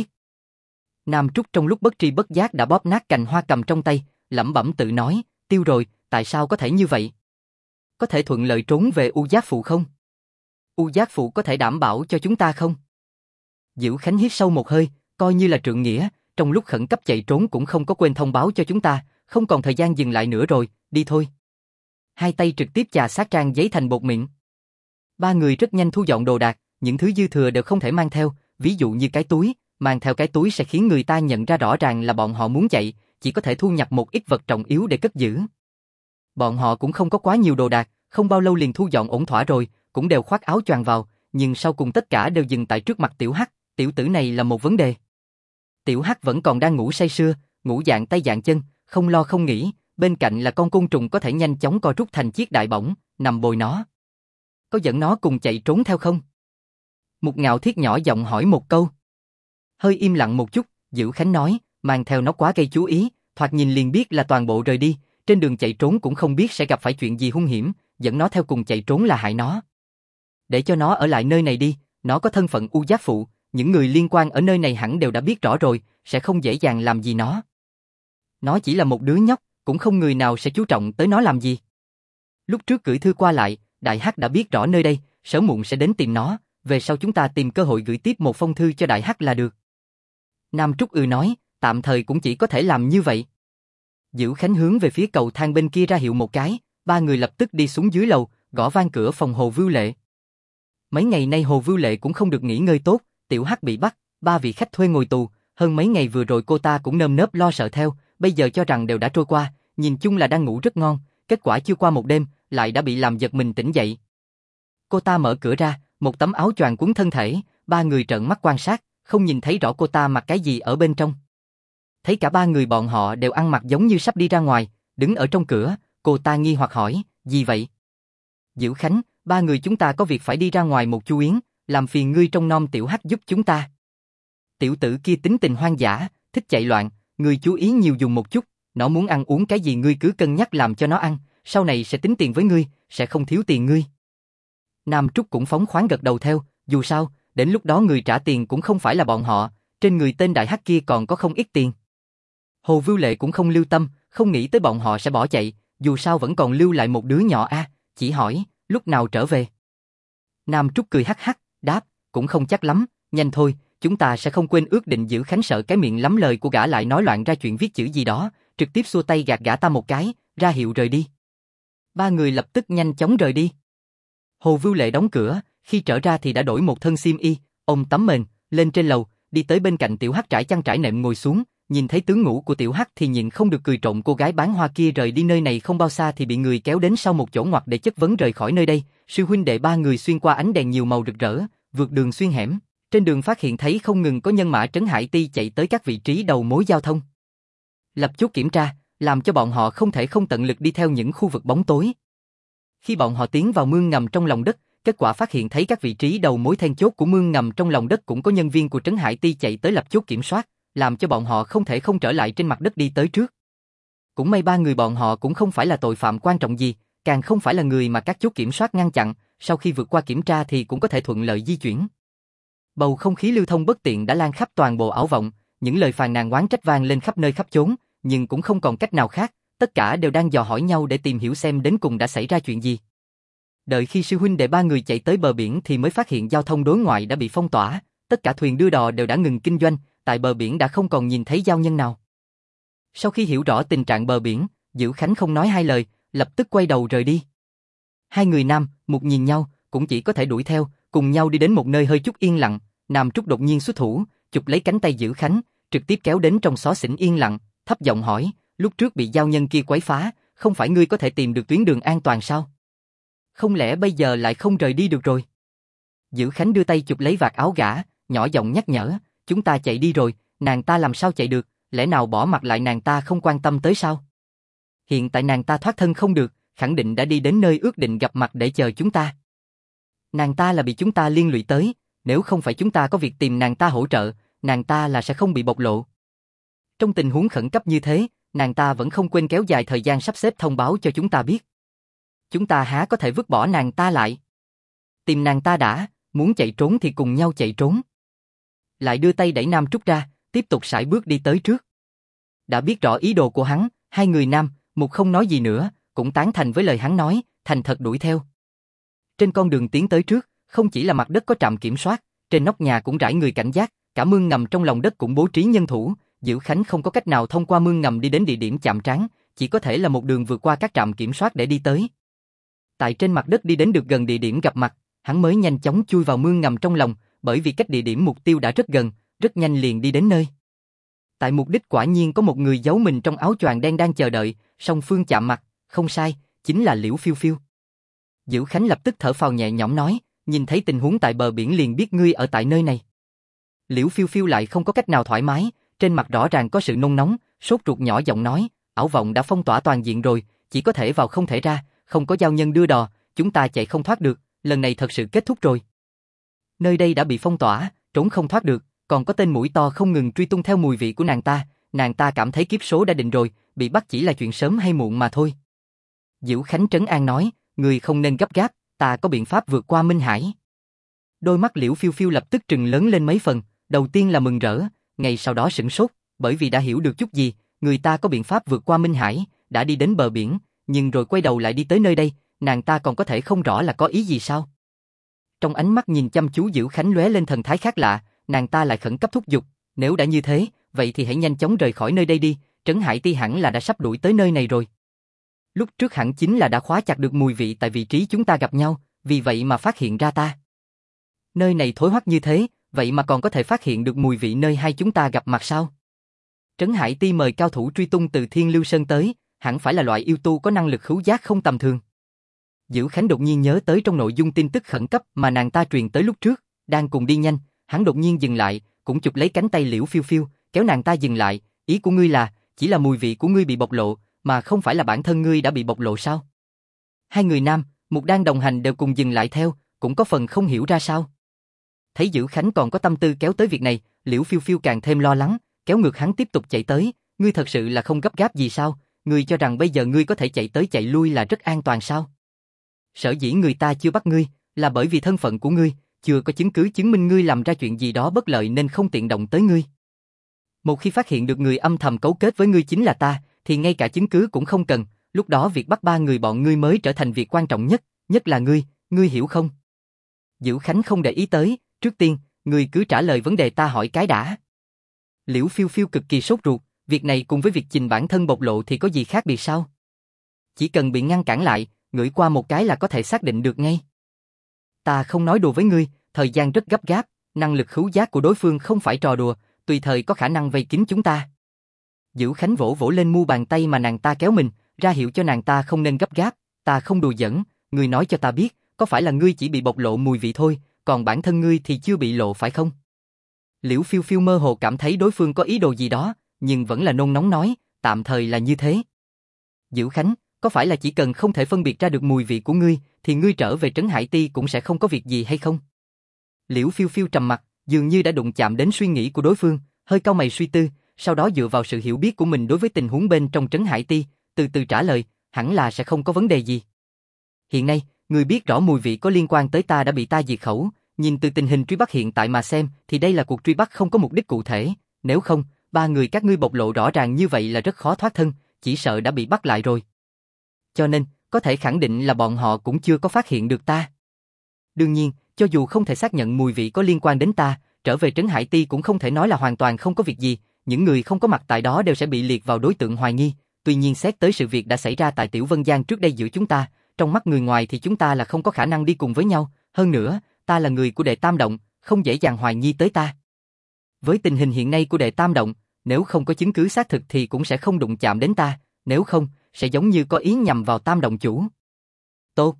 Speaker 1: Nam Trúc trong lúc bất tri bất giác đã bóp nát cành hoa cầm trong tay, lẩm bẩm tự nói, tiêu rồi, tại sao có thể như vậy? Có thể thuận lợi trốn về U Giác Phụ không? U Giác Phụ có thể đảm bảo cho chúng ta không? Dữ Khánh hít sâu một hơi, coi như là trượng nghĩa, trong lúc khẩn cấp chạy trốn cũng không có quên thông báo cho chúng ta, không còn thời gian dừng lại nữa rồi, đi thôi. Hai tay trực tiếp chà sát trang giấy thành bột mịn. Ba người rất nhanh thu dọn đồ đạc, những thứ dư thừa đều không thể mang theo, ví dụ như cái túi, mang theo cái túi sẽ khiến người ta nhận ra rõ ràng là bọn họ muốn chạy, chỉ có thể thu nhập một ít vật trọng yếu để cất giữ. Bọn họ cũng không có quá nhiều đồ đạc, không bao lâu liền thu dọn ổn thỏa rồi, cũng đều khoác áo choàng vào, nhưng sau cùng tất cả đều dừng tại trước mặt Tiểu Hắc, tiểu tử này là một vấn đề. Tiểu Hắc vẫn còn đang ngủ say sưa, ngủ dạng tay dạng chân, không lo không nghĩ, bên cạnh là con côn trùng có thể nhanh chóng co rút thành chiếc đại bổng, nằm bồi nó. Có dẫn nó cùng chạy trốn theo không? Mục Ngạo Thiết nhỏ giọng hỏi một câu. Hơi im lặng một chút, Dữ Khánh nói, mang theo nó quá gây chú ý, thoạt nhìn liền biết là toàn bộ rời đi, trên đường chạy trốn cũng không biết sẽ gặp phải chuyện gì hung hiểm, dẫn nó theo cùng chạy trốn là hại nó. Để cho nó ở lại nơi này đi, nó có thân phận U Giác Phụ, những người liên quan ở nơi này hẳn đều đã biết rõ rồi, sẽ không dễ dàng làm gì nó. Nó chỉ là một đứa nhóc, cũng không người nào sẽ chú trọng tới nó làm gì. Lúc trước gửi thư qua lại, Đại Hắc đã biết rõ nơi đây, sớm muộn sẽ đến tìm nó, về sau chúng ta tìm cơ hội gửi tiếp một phong thư cho Đại Hắc là được. Nam Trúc nói, tạm thời cũng chỉ có thể làm như vậy. Dữ Khánh hướng về phía cầu thang bên kia ra hiệu một cái, ba người lập tức đi xuống dưới lầu, gõ vang cửa phòng Hồ Vưu Lệ. Mấy ngày nay Hồ Vưu Lệ cũng không được nghỉ ngơi tốt, Tiểu Hắc bị bắt, ba vị khách thuê ngồi tù, hơn mấy ngày vừa rồi cô ta cũng nơm nớp lo sợ theo, bây giờ cho rằng đều đã trôi qua, nhìn chung là đang ngủ rất ngon, kết quả chưa qua một đêm, lại đã bị làm giật mình tỉnh dậy. Cô ta mở cửa ra, một tấm áo choàng quấn thân thể, ba người trợn mắt quan sát, không nhìn thấy rõ cô ta mặc cái gì ở bên trong. Thấy cả ba người bọn họ đều ăn mặc giống như sắp đi ra ngoài, đứng ở trong cửa, cô ta nghi hoặc hỏi, gì vậy? Dữ Khánh, ba người chúng ta có việc phải đi ra ngoài một chu yến, làm phiền ngươi trông nom Tiểu Hắc giúp chúng ta. Tiểu tử kia tính tình hoang dã, thích chạy loạn, ngươi chú ý nhiều dùng một chút, nó muốn ăn uống cái gì ngươi cứ cân nhắc làm cho nó ăn, sau này sẽ tính tiền với ngươi, sẽ không thiếu tiền ngươi. Nam Trúc cũng phóng khoáng gật đầu theo, dù sao, đến lúc đó người trả tiền cũng không phải là bọn họ, trên người tên Đại Hắc kia còn có không ít tiền. Hồ Vưu Lệ cũng không lưu tâm, không nghĩ tới bọn họ sẽ bỏ chạy, dù sao vẫn còn lưu lại một đứa nhỏ chỉ hỏi, lúc nào trở về. Nam Trúc cười hắc hắc, đáp, cũng không chắc lắm, nhanh thôi, chúng ta sẽ không quên ước định. Giữ Khánh sợ cái miệng lắm lời của gã lại nói loạn ra chuyện viết chữ gì đó, trực tiếp xua tay gạt gã ta một cái, ra hiệu rời đi. Ba người lập tức nhanh chóng rời đi. Hồ Vưu Lệ đóng cửa, khi trở ra thì đã đổi một thân xiêm y, ôm tấm mền, lên trên lầu, đi tới bên cạnh Tiểu Hắc trải chăn trải nệm ngồi xuống, nhìn thấy tướng ngủ của Tiểu Hắc thì nhịn không được cười trộm. Cô gái bán hoa kia rời đi nơi này không bao xa thì bị người kéo đến sau một chỗ ngoặt để chất vấn rời khỏi nơi đây. Sư huynh đệ ba người xuyên qua ánh đèn nhiều màu rực rỡ, vượt đường xuyên hẻm, trên đường phát hiện thấy không ngừng có nhân mã Trấn Hải Ti chạy tới các vị trí đầu mối giao thông. Lập chốt kiểm tra, làm cho bọn họ không thể không tận lực đi theo những khu vực bóng tối. Khi bọn họ tiến vào mương ngầm trong lòng đất, kết quả phát hiện thấy các vị trí đầu mối then chốt của mương ngầm trong lòng đất cũng có nhân viên của Trấn Hải Ti chạy tới lập chốt kiểm soát, làm cho bọn họ không thể không trở lại trên mặt đất đi tới trước. Cũng may ba người bọn họ cũng không phải là tội phạm quan trọng gì, càng không phải là người mà các chốt kiểm soát ngăn chặn, sau khi vượt qua kiểm tra thì cũng có thể thuận lợi di chuyển. Bầu không khí lưu thông bất tiện đã lan khắp toàn bộ ảo vọng, những lời phàn nàn oán trách vang lên khắp nơi khắp chốn, nhưng cũng không còn cách nào khác, tất cả đều đang dò hỏi nhau để tìm hiểu xem đến cùng đã xảy ra chuyện gì. Đợi khi sư huynh đệ ba người chạy tới bờ biển thì mới phát hiện giao thông đối ngoại đã bị phong tỏa, tất cả thuyền đưa đò đều đã ngừng kinh doanh, tại bờ biển đã không còn nhìn thấy giao nhân nào. Sau khi hiểu rõ tình trạng bờ biển, Dữ Khánh không nói hai lời, lập tức quay đầu rời đi. Hai người Nam, Mục nhìn nhau, cũng chỉ có thể đuổi theo, cùng nhau đi đến một nơi hơi chút yên lặng. Nam Trúc đột nhiên xuất thủ, chụp lấy cánh tay Dữ Khánh, trực tiếp kéo đến trong xó xỉnh yên lặng, thấp giọng hỏi, lúc trước bị giao nhân kia quấy phá, không phải ngươi có thể tìm được tuyến đường an toàn sao? Không lẽ bây giờ lại không rời đi được rồi? Dữ Khánh đưa tay chụp lấy vạt áo gã, nhỏ giọng nhắc nhở, chúng ta chạy đi rồi, nàng ta làm sao chạy được, lẽ nào bỏ mặc lại nàng ta không quan tâm tới sao? Hiện tại nàng ta thoát thân không được, khẳng định đã đi đến nơi ước định gặp mặt để chờ chúng ta. Nàng ta là bị chúng ta liên lụy tới, nếu không phải chúng ta có việc tìm nàng ta hỗ trợ, nàng ta là sẽ không bị bộc lộ. Trong tình huống khẩn cấp như thế, nàng ta vẫn không quên kéo dài thời gian sắp xếp thông báo cho chúng ta biết. Chúng ta há có thể vứt bỏ nàng ta lại. Tìm nàng ta đã, muốn chạy trốn thì cùng nhau chạy trốn. Lại đưa tay đẩy Nam Trúc ra, tiếp tục sải bước đi tới trước. Đã biết rõ ý đồ của hắn, hai người Nam, Mục không nói gì nữa, cũng tán thành với lời hắn nói, thành thật đuổi theo. Trên con đường tiến tới trước, không chỉ là mặt đất có trạm kiểm soát, trên nóc nhà cũng rải người cảnh giác, cả mương ngầm trong lòng đất cũng bố trí nhân thủ. Dữ Khánh không có cách nào thông qua mương ngầm đi đến địa điểm chạm trán, chỉ có thể là một đường vượt qua các trạm kiểm soát để đi tới. Tại trên mặt đất đi đến được gần địa điểm gặp mặt, hắn mới nhanh chóng chui vào mương ngầm trong lòng, bởi vì cách địa điểm mục tiêu đã rất gần, rất nhanh liền đi đến nơi. Tại mục đích quả nhiên có một người giấu mình trong áo choàng đen đang chờ đợi, song phương chạm mặt, không sai, chính là Liễu Phiêu Phiêu. Dữ Khánh lập tức thở phào nhẹ nhõm nói, nhìn thấy tình huống tại bờ biển liền biết ngươi ở tại nơi này. Liễu Phiêu Phiêu lại không có cách nào thoải mái, trên mặt rõ ràng có sự nôn nóng, sốt ruột nhỏ giọng nói, ảo vọng đã phong tỏa toàn diện rồi, chỉ có thể vào không thể ra, không có giao nhân đưa đò, chúng ta chạy không thoát được, lần này thật sự kết thúc rồi. Nơi đây đã bị phong tỏa, trốn không thoát được, còn có tên mũi to không ngừng truy tung theo mùi vị của nàng ta cảm thấy kiếp số đã định rồi, bị bắt chỉ là chuyện sớm hay muộn mà thôi. Dữ Khánh trấn an nói, người không nên gấp gáp, ta có biện pháp vượt qua Minh Hải. Đôi mắt Liễu Phiêu Phiêu lập tức trừng lớn lên mấy phần, đầu tiên là mừng rỡ, ngày sau đó sửng sốt, bởi vì đã hiểu được chút gì, người ta có biện pháp vượt qua Minh Hải, đã đi đến bờ biển, nhưng rồi quay đầu lại đi tới nơi đây, nàng ta còn có thể không rõ là có ý gì sao? Trong ánh mắt nhìn chăm chú Dữ Khánh lóe lên thần thái khác lạ, nàng ta lại khẩn cấp thúc giục, nếu đã như thế, vậy thì hãy nhanh chóng rời khỏi nơi đây đi, Trấn Hải Ti hẳn là đã sắp đuổi tới nơi này rồi. Lúc trước hẳn chính là đã khóa chặt được mùi vị tại vị trí chúng ta gặp nhau, vì vậy mà phát hiện ra ta. Nơi này thối hoắc như thế, vậy mà còn có thể phát hiện được mùi vị nơi hai chúng ta gặp mặt sao? Trấn Hải Ti mời cao thủ truy tung từ Thiên Lưu Sơn tới, hẳn phải là loại yêu tu có năng lực khứu giác không tầm thường. Dữ Khánh đột nhiên nhớ tới trong nội dung tin tức khẩn cấp mà nàng ta truyền tới lúc trước, đang cùng đi nhanh, hắn đột nhiên dừng lại, cũng chụp lấy cánh tay Liễu Phiêu Phiêu, kéo nàng ta dừng lại, ý của ngươi là, chỉ là mùi vị của ngươi bị bộc lộ, mà không phải là bản thân ngươi đã bị bộc lộ sao? Hai người Nam, Mục đang đồng hành đều cùng dừng lại theo, cũng có phần không hiểu ra sao. Thấy Dữ Khánh còn có tâm tư kéo tới việc này, Liễu Phiêu Phiêu càng thêm lo lắng, kéo ngược hắn tiếp tục chạy tới, ngươi thật sự là không gấp gáp gì sao? Ngươi cho rằng bây giờ ngươi có thể chạy tới chạy lui là rất an toàn sao? Sở dĩ người ta chưa bắt ngươi, là bởi vì thân phận của ngươi, chưa có chứng cứ chứng minh ngươi làm ra chuyện gì đó bất lợi nên không tiện động tới ngươi. Một khi phát hiện được người âm thầm cấu kết với ngươi chính là ta, thì ngay cả chứng cứ cũng không cần, lúc đó việc bắt ba người bọn ngươi mới trở thành việc quan trọng nhất, nhất là ngươi hiểu không? Dữ Khánh không để ý tới, trước tiên, ngươi cứ trả lời vấn đề ta hỏi cái đã. Liễu Phiêu Phiêu cực kỳ sốt ruột, việc này cùng với việc trình bản thân bộc lộ thì có gì khác biệt sao? Chỉ cần bị ngăn cản lại, ngửi qua một cái là có thể xác định được ngay. Ta không nói đùa với ngươi, thời gian rất gấp gáp, năng lực khứu giác của đối phương không phải trò đùa, tùy thời có khả năng vây kín chúng ta. Dữ Khánh vỗ vỗ lên mu bàn tay mà nàng ta kéo mình, ra hiệu cho nàng ta không nên gấp gáp, ta không đùa giỡn, ngươi nói cho ta biết, có phải là ngươi chỉ bị bộc lộ mùi vị thôi, còn bản thân ngươi thì chưa bị lộ phải không? Liễu Phiêu Phiêu mơ hồ cảm thấy đối phương có ý đồ gì đó, nhưng vẫn là nôn nóng nói, tạm thời là như thế. Dữ Khánh, có phải là chỉ cần không thể phân biệt ra được mùi vị của ngươi, thì ngươi trở về Trấn Hải Ti cũng sẽ không có việc gì hay không? Liễu Phiêu Phiêu trầm mặt, dường như đã đụng chạm đến suy nghĩ của đối phương, hơi cau mày suy tư, sau đó dựa vào sự hiểu biết của mình đối với tình huống bên trong Trấn Hải Ti, từ từ trả lời, hẳn là sẽ không có vấn đề gì. Hiện nay, ngươi biết rõ mùi vị có liên quan tới ta đã bị ta diệt khẩu, nhìn từ tình hình truy bắt hiện tại mà xem, thì đây là cuộc truy bắt không có mục đích cụ thể, nếu không, ba người các ngươi bộc lộ rõ ràng như vậy là rất khó thoát thân, chỉ sợ đã bị bắt lại rồi. Cho nên, có thể khẳng định là bọn họ cũng chưa có phát hiện được ta. Đương nhiên, cho dù không thể xác nhận mùi vị có liên quan đến ta, trở về Trấn Hải Ti cũng không thể nói là hoàn toàn không có việc gì, những người không có mặt tại đó đều sẽ bị liệt vào đối tượng hoài nghi, tuy nhiên xét tới sự việc đã xảy ra tại Tiểu Vân Giang trước đây giữa chúng ta, trong mắt người ngoài thì chúng ta là không có khả năng đi cùng với nhau, hơn nữa, ta là người của Đệ Tam Động, không dễ dàng hoài nghi tới ta. Với tình hình hiện nay của Đệ Tam Động, nếu không có chứng cứ xác thực thì cũng sẽ không đụng chạm đến ta, nếu không, sẽ giống như có ý nhằm vào Tam Động chủ. Tốt.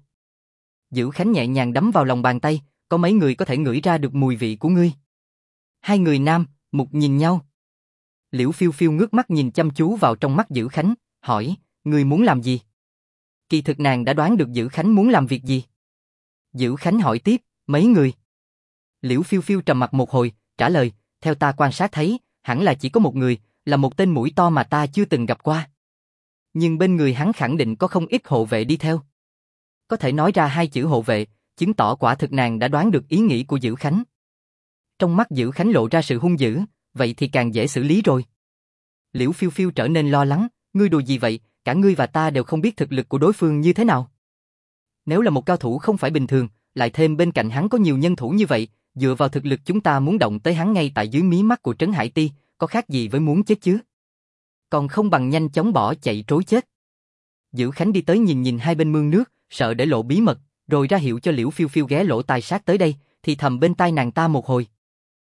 Speaker 1: Dữ Khánh nhẹ nhàng đấm vào lòng bàn tay, có mấy người có thể ngửi ra được mùi vị của ngươi. Hai người Nam, Mục nhìn nhau. Liễu Phiêu Phiêu ngước mắt nhìn chăm chú vào trong mắt Dữ Khánh, hỏi, ngươi muốn làm gì? Kỳ thực nàng đã đoán được Dữ Khánh muốn làm việc gì. Dữ Khánh hỏi tiếp, mấy người? Liễu Phiêu Phiêu trầm mặc một hồi, trả lời, theo ta quan sát thấy, hẳn là chỉ có một người, là một tên mũi to mà ta chưa từng gặp qua. Nhưng bên người hắn khẳng định có không ít hộ vệ đi theo. Có thể nói ra hai chữ hộ vệ, chứng tỏ quả thực nàng đã đoán được ý nghĩ của Dữ Khánh. Trong mắt Dữ Khánh lộ ra sự hung dữ, vậy thì càng dễ xử lý rồi. Liễu Phiêu Phiêu trở nên lo lắng, ngươi đùa gì vậy, cả ngươi và ta đều không biết thực lực của đối phương như thế nào. Nếu là một cao thủ không phải bình thường, lại thêm bên cạnh hắn có nhiều nhân thủ như vậy, dựa vào thực lực chúng ta muốn động tới hắn ngay tại dưới mí mắt của Trấn Hải Ti, có khác gì với muốn chết chứ? Còn không bằng nhanh chóng bỏ chạy trối chết. Dữ Khánh đi tới nhìn nhìn hai bên mương nước, sợ để lộ bí mật, rồi ra hiệu cho Liễu Phiêu Phiêu ghé lỗ tai sát tới đây, thì thầm bên tai nàng ta một hồi.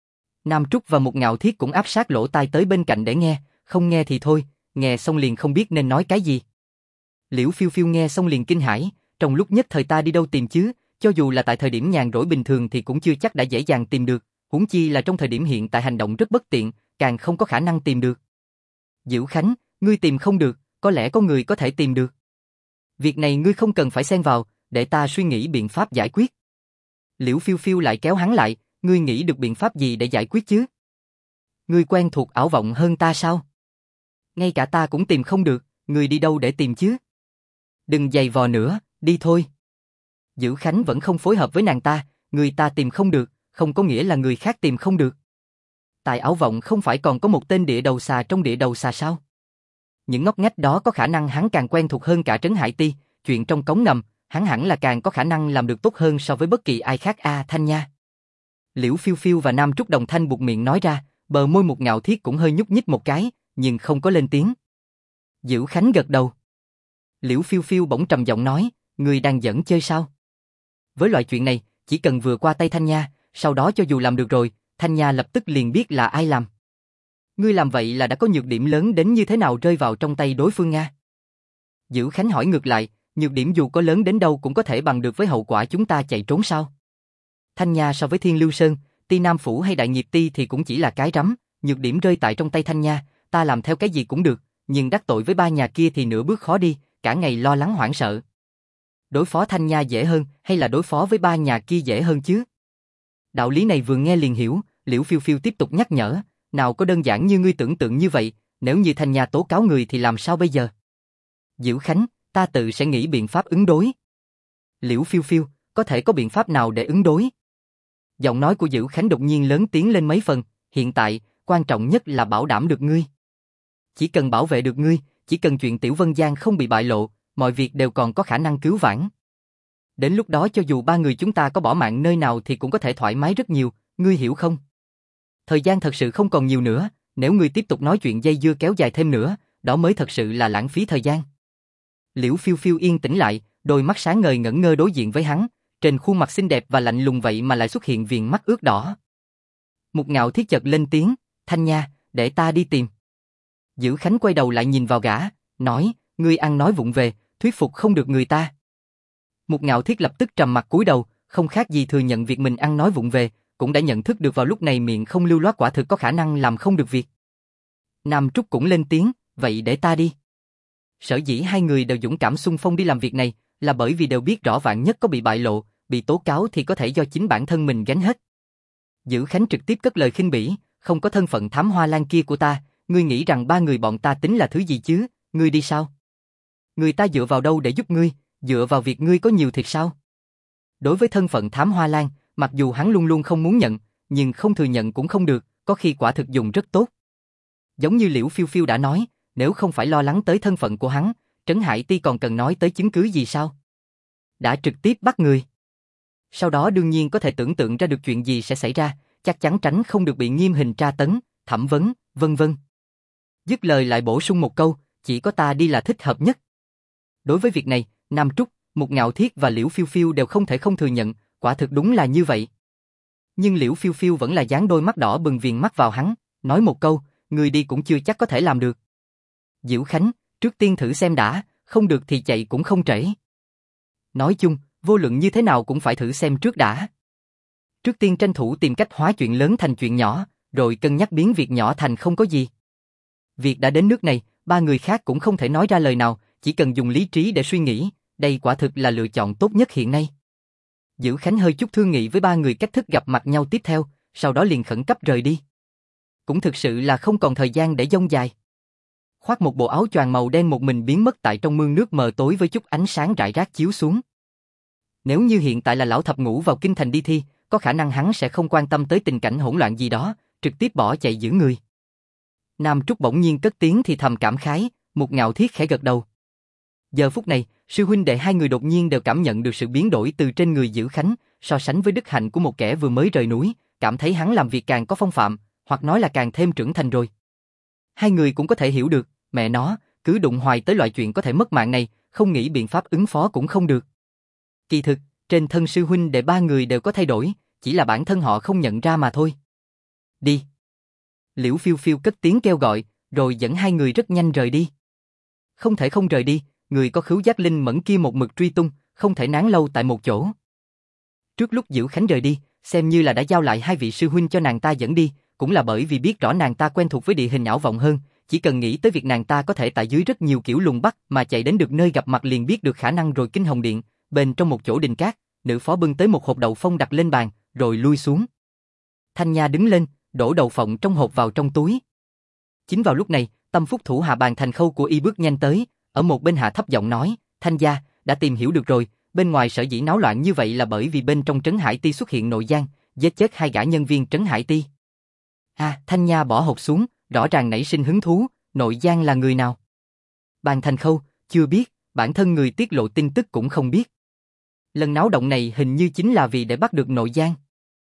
Speaker 1: Nam Trúc và Một Ngạo Thiết cũng áp sát lỗ tai tới bên cạnh để nghe, không nghe thì thôi, nghe xong liền không biết nên nói cái gì. Liễu Phiêu Phiêu nghe xong liền kinh hãi, trong lúc nhất thời ta đi đâu tìm chứ, cho dù là tại thời điểm nhàn rỗi bình thường thì cũng chưa chắc đã dễ dàng tìm được, huống chi là trong thời điểm hiện tại hành động rất bất tiện, càng không có khả năng tìm được. Dữ Khánh, ngươi tìm không được, có lẽ có người có thể tìm được. Việc này ngươi không cần phải xen vào, để ta suy nghĩ biện pháp giải quyết. Liễu Phiêu Phiêu lại kéo hắn lại, ngươi nghĩ được biện pháp gì để giải quyết chứ? Ngươi quen thuộc ảo vọng hơn ta sao? Ngay cả ta cũng tìm không được, ngươi đi đâu để tìm chứ? Đừng giày vò nữa, đi thôi. Dữ Khánh vẫn không phối hợp với nàng ta, người ta tìm không được, không có nghĩa là người khác tìm không được. Tại ảo vọng không phải còn có một tên địa đầu xà trong địa đầu xà sao? Những ngóc ngách đó có khả năng hắn càng quen thuộc hơn cả Trấn Hải Ti, chuyện trong cống ngầm, hắn hẳn là càng có khả năng làm được tốt hơn so với bất kỳ ai khác Thanh nha. Liễu Phiêu Phiêu và Nam Trúc đồng thanh buột miệng nói ra, bờ môi Một Ngạo Thiết cũng hơi nhúc nhích một cái, nhưng không có lên tiếng. Dữ Khánh gật đầu. Liễu Phiêu Phiêu bỗng trầm giọng nói, người đang giỡn chơi sao? Với loại chuyện này, chỉ cần vừa qua tay Thanh nha, sau đó cho dù làm được rồi, Thanh nha lập tức liền biết là ai làm. Ngươi làm vậy là đã có nhược điểm lớn đến như thế nào rơi vào trong tay đối phương Nga? Dữ Khánh hỏi ngược lại, nhược điểm dù có lớn đến đâu cũng có thể bằng được với hậu quả chúng ta chạy trốn sao? Thanh nha so với Thiên Lưu Sơn, Ti Nam Phủ hay Đại Nghiệp Ti thì cũng chỉ là cái rắm, nhược điểm rơi tại trong tay Thanh nha, ta làm theo cái gì cũng được, nhưng đắc tội với ba nhà kia thì nửa bước khó đi, cả ngày lo lắng hoảng sợ. Đối phó Thanh nha dễ hơn hay là đối phó với ba nhà kia dễ hơn chứ? Đạo lý này vừa nghe liền hiểu, Liễu Phiêu Phiêu tiếp tục nhắc nhở, nào có đơn giản như ngươi tưởng tượng như vậy, nếu như Thanh nha tố cáo người thì làm sao bây giờ? Dữ Khánh, ta tự sẽ nghĩ biện pháp ứng đối. Liễu Phiêu Phiêu, có thể có biện pháp nào để ứng đối? Giọng nói của Dữ Khánh đột nhiên lớn tiếng lên mấy phần, hiện tại, quan trọng nhất là bảo đảm được ngươi. Chỉ cần bảo vệ được ngươi, chỉ cần chuyện Tiểu Vân Giang không bị bại lộ, mọi việc đều còn có khả năng cứu vãn. Đến lúc đó cho dù ba người chúng ta có bỏ mạng nơi nào thì cũng có thể thoải mái rất nhiều, ngươi hiểu không? Thời gian thật sự không còn nhiều nữa, nếu ngươi tiếp tục nói chuyện dây dưa kéo dài thêm nữa, đó mới thật sự là lãng phí thời gian. Liễu Phiêu Phiêu yên tĩnh lại, đôi mắt sáng ngời ngẩn ngơ đối diện với hắn, trên khuôn mặt xinh đẹp và lạnh lùng vậy mà lại xuất hiện viền mắt ướt đỏ. Một Ngạo Thiết chợt lên tiếng, Thanh nha, để ta đi tìm. Dữ Khánh quay đầu lại nhìn vào gã, nói, ngươi ăn nói vụng về, thuyết phục không được người ta. Một Ngạo Thiết lập tức trầm mặt cúi đầu, không khác gì thừa nhận việc mình ăn nói vụng về, cũng đã nhận thức được vào lúc này miệng không lưu loát quả thực có khả năng làm không được việc. Nam Trúc cũng lên tiếng, vậy để ta đi. Sở dĩ hai người đều dũng cảm xung phong đi làm việc này, là bởi vì đều biết rõ vạn nhất có bị bại lộ, bị tố cáo thì có thể do chính bản thân mình gánh hết. Dữ Khánh trực tiếp cất lời khinh bỉ, không có thân phận thám hoa lan kia của ta, ngươi nghĩ rằng ba người bọn ta tính là thứ gì chứ, ngươi đi sao? Người ta dựa vào đâu để giúp ngươi, dựa vào việc ngươi có nhiều thiệt sao? Đối với thân phận thám hoa lan, mặc dù hắn luôn luôn không muốn nhận, nhưng không thừa nhận cũng không được, có khi quả thực dùng rất tốt. Giống như Liễu Phiêu Phiêu đã nói, nếu không phải lo lắng tới thân phận của hắn, Trấn Hải Ti còn cần nói tới chứng cứ gì sao? Đã trực tiếp bắt người. Sau đó đương nhiên có thể tưởng tượng ra được chuyện gì sẽ xảy ra, chắc chắn tránh không được bị nghiêm hình tra tấn, thẩm vấn, vân vân. Dứt lời lại bổ sung một câu, chỉ có ta đi là thích hợp nhất. Đối với việc này, Nam Trúc, Một Ngạo Thiết và Liễu Phiêu Phiêu đều không thể không thừa nhận, quả thực đúng là như vậy. Nhưng Liễu Phiêu Phiêu vẫn là dán đôi mắt đỏ bừng viền mắt vào hắn, nói một câu, người đi cũng chưa chắc có thể làm được. Dữ Khánh, trước tiên thử xem đã, không được thì chạy cũng không trễ. Nói chung, vô luận như thế nào cũng phải thử xem trước đã. Trước tiên tranh thủ tìm cách hóa chuyện lớn thành chuyện nhỏ, rồi cân nhắc biến việc nhỏ thành không có gì. Việc đã đến nước này, ba người khác cũng không thể nói ra lời nào, chỉ cần dùng lý trí để suy nghĩ, đây quả thực là lựa chọn tốt nhất hiện nay. Dữ Khánh hơi chút thương nghị với ba người cách thức gặp mặt nhau tiếp theo, sau đó liền khẩn cấp rời đi. Cũng thực sự là không còn thời gian để dông dài. Khoác một bộ áo choàng màu đen một mình biến mất tại trong mương nước mờ tối với chút ánh sáng rải rác chiếu xuống. Nếu như hiện tại là lão thập ngũ vào kinh thành đi thi, có khả năng hắn sẽ không quan tâm tới tình cảnh hỗn loạn gì đó, trực tiếp bỏ chạy giữ người. Nam Trúc bỗng nhiên cất tiếng thì thầm cảm khái, Mục Ngạo Thiết khẽ gật đầu. Giờ phút này, sư huynh đệ hai người đột nhiên đều cảm nhận được sự biến đổi từ trên người Dữ Khánh, so sánh với đức hạnh của một kẻ vừa mới rời núi, cảm thấy hắn làm việc càng có phong phạm, hoặc nói là càng thêm trưởng thành rồi. Hai người cũng có thể hiểu được, mẹ nó, cứ đụng hoài tới loại chuyện có thể mất mạng này, không nghĩ biện pháp ứng phó cũng không được. Kỳ thực, trên thân sư huynh đệ ba người đều có thay đổi, chỉ là bản thân họ không nhận ra mà thôi. Đi. Liễu Phiêu Phiêu cất tiếng kêu gọi, rồi dẫn hai người rất nhanh rời đi. Không thể không rời đi, người có khứu giác linh mẫn kia một mực truy tung, không thể nán lâu tại một chỗ. Trước lúc Dữ Khánh rời đi, xem như là đã giao lại hai vị sư huynh cho nàng ta dẫn đi, cũng là bởi vì biết rõ nàng ta quen thuộc với địa hình ảo vọng hơn, chỉ cần nghĩ tới việc nàng ta có thể tại dưới rất nhiều kiểu lùng bắt mà chạy đến được nơi gặp mặt liền biết được khả năng rồi. Kinh Hồng Điện, bên trong một chỗ đình cát, nữ phó bưng tới một hộp đậu phộng đặt lên bàn, rồi lui xuống. Thanh Nha đứng lên, đổ đậu phộng trong hộp vào trong túi. Chính vào lúc này, tâm phúc thủ hạ Bàn Thành Khâu của y bước nhanh tới, ở một bên hạ thấp giọng nói, Thanh gia, đã tìm hiểu được rồi, bên ngoài sở dĩ náo loạn như vậy là bởi vì bên trong Trấn Hải Ti xuất hiện nội gian, giết chết hai gã nhân viên Trấn Hải Ti. Thanh Nha bỏ hộp xuống, rõ ràng nảy sinh hứng thú, nội gian là người nào? Bàn Thành Khâu, chưa biết, bản thân người tiết lộ tin tức cũng không biết. Lần náo động này hình như chính là vì để bắt được nội gian.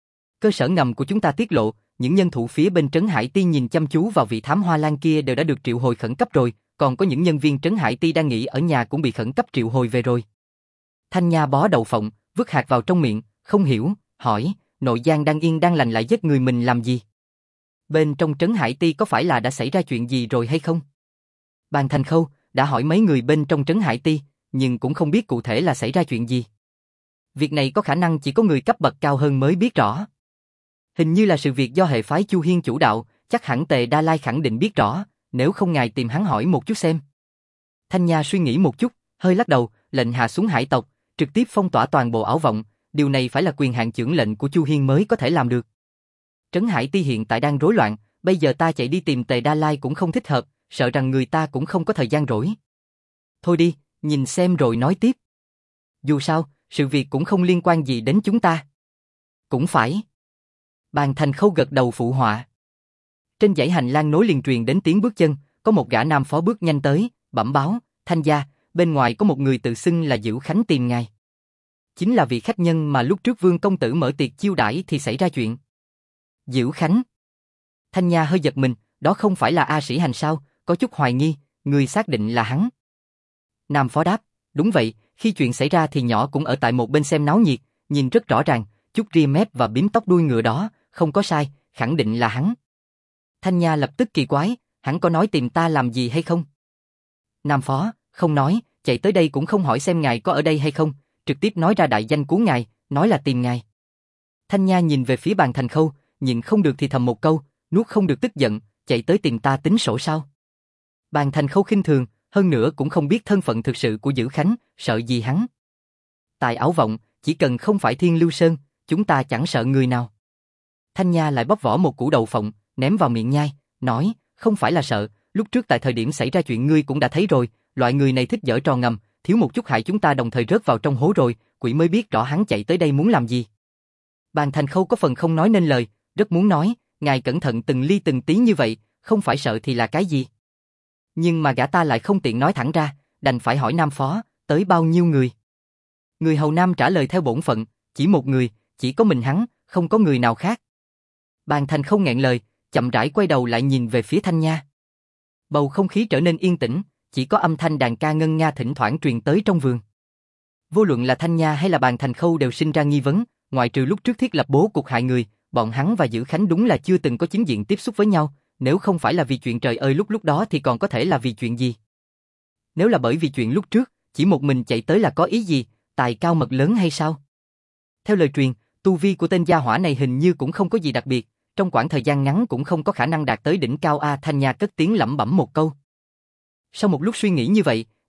Speaker 1: Cơ sở ngầm của chúng ta tiết lộ, những nhân thủ phía bên Trấn Hải Ti nhìn chăm chú vào vị thám hoa lan kia đều đã được triệu hồi khẩn cấp rồi, còn có những nhân viên Trấn Hải Ti đang nghỉ ở nhà cũng bị khẩn cấp triệu hồi về rồi. Thanh Nha bó đậu phộng, vứt hạt vào trong miệng, không hiểu, hỏi, nội gian đang yên đang lành lại giết người mình làm gì? Bên trong Trấn Hải Ti có phải là đã xảy ra chuyện gì rồi hay không? Bàn Thành Khâu đã hỏi mấy người bên trong Trấn Hải Ti, nhưng cũng không biết cụ thể là xảy ra chuyện gì. Việc này có khả năng chỉ có người cấp bậc cao hơn mới biết rõ. Hình như là sự việc do hệ phái Chu Hiên chủ đạo, chắc hẳn Tề Đa Lai khẳng định biết rõ, nếu không ngài tìm hắn hỏi một chút xem. Thanh Nha suy nghĩ một chút, hơi lắc đầu, lệnh hạ xuống hải tộc, trực tiếp phong tỏa toàn bộ ảo vọng, điều này phải là quyền hạn chưởng lệnh của Chu Hiên mới có thể làm được. Trấn Hải Ti hiện tại đang rối loạn, bây giờ ta chạy đi tìm Tề Đa Lai cũng không thích hợp, sợ rằng người ta cũng không có thời gian rỗi. Thôi đi, nhìn xem rồi nói tiếp. Dù sao, sự việc cũng không liên quan gì đến chúng ta. Cũng phải. Bàn Thành Khâu gật đầu phụ họa. Trên dãy hành lang nối liền truyền đến tiếng bước chân, có một gã nam phó bước nhanh tới, bẩm báo, Thanh gia, bên ngoài có một người tự xưng là Dữ Khánh tìm ngài. Chính là vị khách nhân mà lúc trước Vương công tử mở tiệc chiêu đãi thì xảy ra chuyện. Dữ Khánh. Thanh Nha hơi giật mình, đó không phải là A Sĩ Hành sao, có chút hoài nghi, người xác định là hắn. Nam phó đáp, đúng vậy, khi chuyện xảy ra thì nhỏ cũng ở tại một bên xem náo nhiệt, nhìn rất rõ ràng, chút ria mép và bím tóc đuôi ngựa đó, không có sai, khẳng định là hắn. Thanh Nha lập tức kỳ quái, hắn có nói tìm ta làm gì hay không? Nam phó, không nói, chạy tới đây cũng không hỏi xem ngài có ở đây hay không, trực tiếp nói ra đại danh của ngài, nói là tìm ngài. Thanh Nha nhìn về phía Bàn Thành Khâu, nhịn không được thì thầm một câu, nuốt không được tức giận, chạy tới tìm ta tính sổ sao? Bàn Thành Khâu khinh thường, hơn nữa cũng không biết thân phận thực sự của Dữ Khánh, sợ gì hắn. Tại ảo vọng, chỉ cần không phải Thiên Lưu Sơn, chúng ta chẳng sợ người nào. Thanh Nha lại bóp vỏ một củ đậu phộng, ném vào miệng nhai, nói, không phải là sợ, lúc trước tại thời điểm xảy ra chuyện ngươi cũng đã thấy rồi, loại người này thích giở trò ngầm, thiếu một chút hại chúng ta đồng thời rớt vào trong hố rồi, quỷ mới biết rõ hắn chạy tới đây muốn làm gì. Bàn Thành Khâu có phần không nói nên lời, rất muốn nói, ngài cẩn thận từng ly từng tí như vậy, không phải sợ thì là cái gì. Nhưng mà gã ta lại không tiện nói thẳng ra, đành phải hỏi Nam phó, tới bao nhiêu người. Người hầu Nam trả lời theo bổn phận, chỉ một người, chỉ có mình hắn, không có người nào khác. Bàn Thành Khâu nghẹn lời, chậm rãi quay đầu lại nhìn về phía Thanh Nha. Bầu không khí trở nên yên tĩnh, chỉ có âm thanh đàn ca ngân nga thỉnh thoảng truyền tới trong vườn. Vô luận là Thanh Nha hay là Bàn Thành Khâu đều sinh ra nghi vấn, ngoại trừ lúc trước thiết lập bố cục hại người, bọn hắn và Dữ Khánh đúng là chưa từng có chính diện tiếp xúc với nhau, nếu không phải là vì chuyện trời ơi lúc đó thì còn có thể là vì chuyện gì? Nếu là bởi vì chuyện lúc trước, chỉ một mình chạy tới là có ý gì, tài cao mật lớn hay sao? Theo lời truyền, tu vi của tên gia hỏa này hình như cũng không có gì đặc biệt, trong quãng thời gian ngắn cũng không có khả năng đạt tới đỉnh cao. Thanh Nha cất tiếng lẩm bẩm một câu. Sau một lúc suy nghĩ như vậy,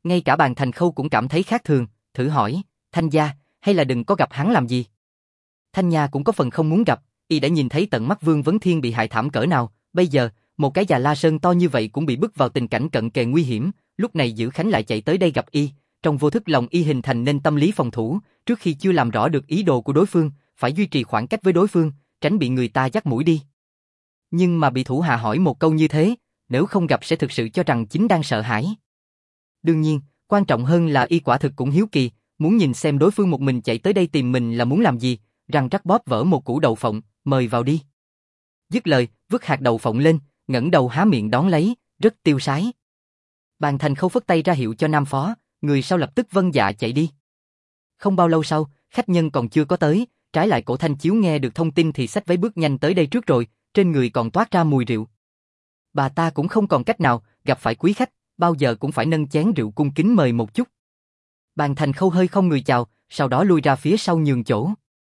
Speaker 1: Ngay cả bàn Thành Khâu cũng cảm thấy khác thường, thử hỏi, Thanh gia, hay là đừng có gặp hắn làm gì? Thanh Nha cũng có phần không muốn gặp, y đã nhìn thấy tận mắt Vương Vấn Thiên bị hại thảm cỡ nào, bây giờ, một cái già La Sơn to như vậy cũng bị bức vào tình cảnh cận kề nguy hiểm, lúc này Dữ Khánh lại chạy tới đây gặp y, trong vô thức lòng y hình thành nên tâm lý phòng thủ, trước khi chưa làm rõ được ý đồ của đối phương, phải duy trì khoảng cách với đối phương, tránh bị người ta dắt mũi đi. Nhưng mà bị thủ hạ hỏi một câu như thế, nếu không gặp sẽ thực sự cho rằng chính đang sợ hãi. Đương nhiên, quan trọng hơn là y quả thực cũng hiếu kỳ, muốn nhìn xem đối phương một mình chạy tới đây tìm mình là muốn làm gì, răng rắc bóp vỡ một củ đậu phộng, mời vào đi. Dứt lời, vứt hạt đậu phộng lên, ngẩng đầu há miệng đón lấy, rất tiêu sái. Bàn Thành Khâu phất tay ra hiệu cho Nam Phó, người sau lập tức vâng dạ chạy đi. Không bao lâu sau, khách nhân còn chưa có tới, trái lại Cổ Thanh Chiếu nghe được thông tin thì xách váy bước nhanh tới đây trước rồi, trên người còn toát ra mùi rượu. Bà ta cũng không còn cách nào, gặp phải quý khách, bao giờ cũng phải nâng chén rượu cung kính mời một chút. Bàn Thành Khâu hơi không người chào, sau đó lui ra phía sau nhường chỗ.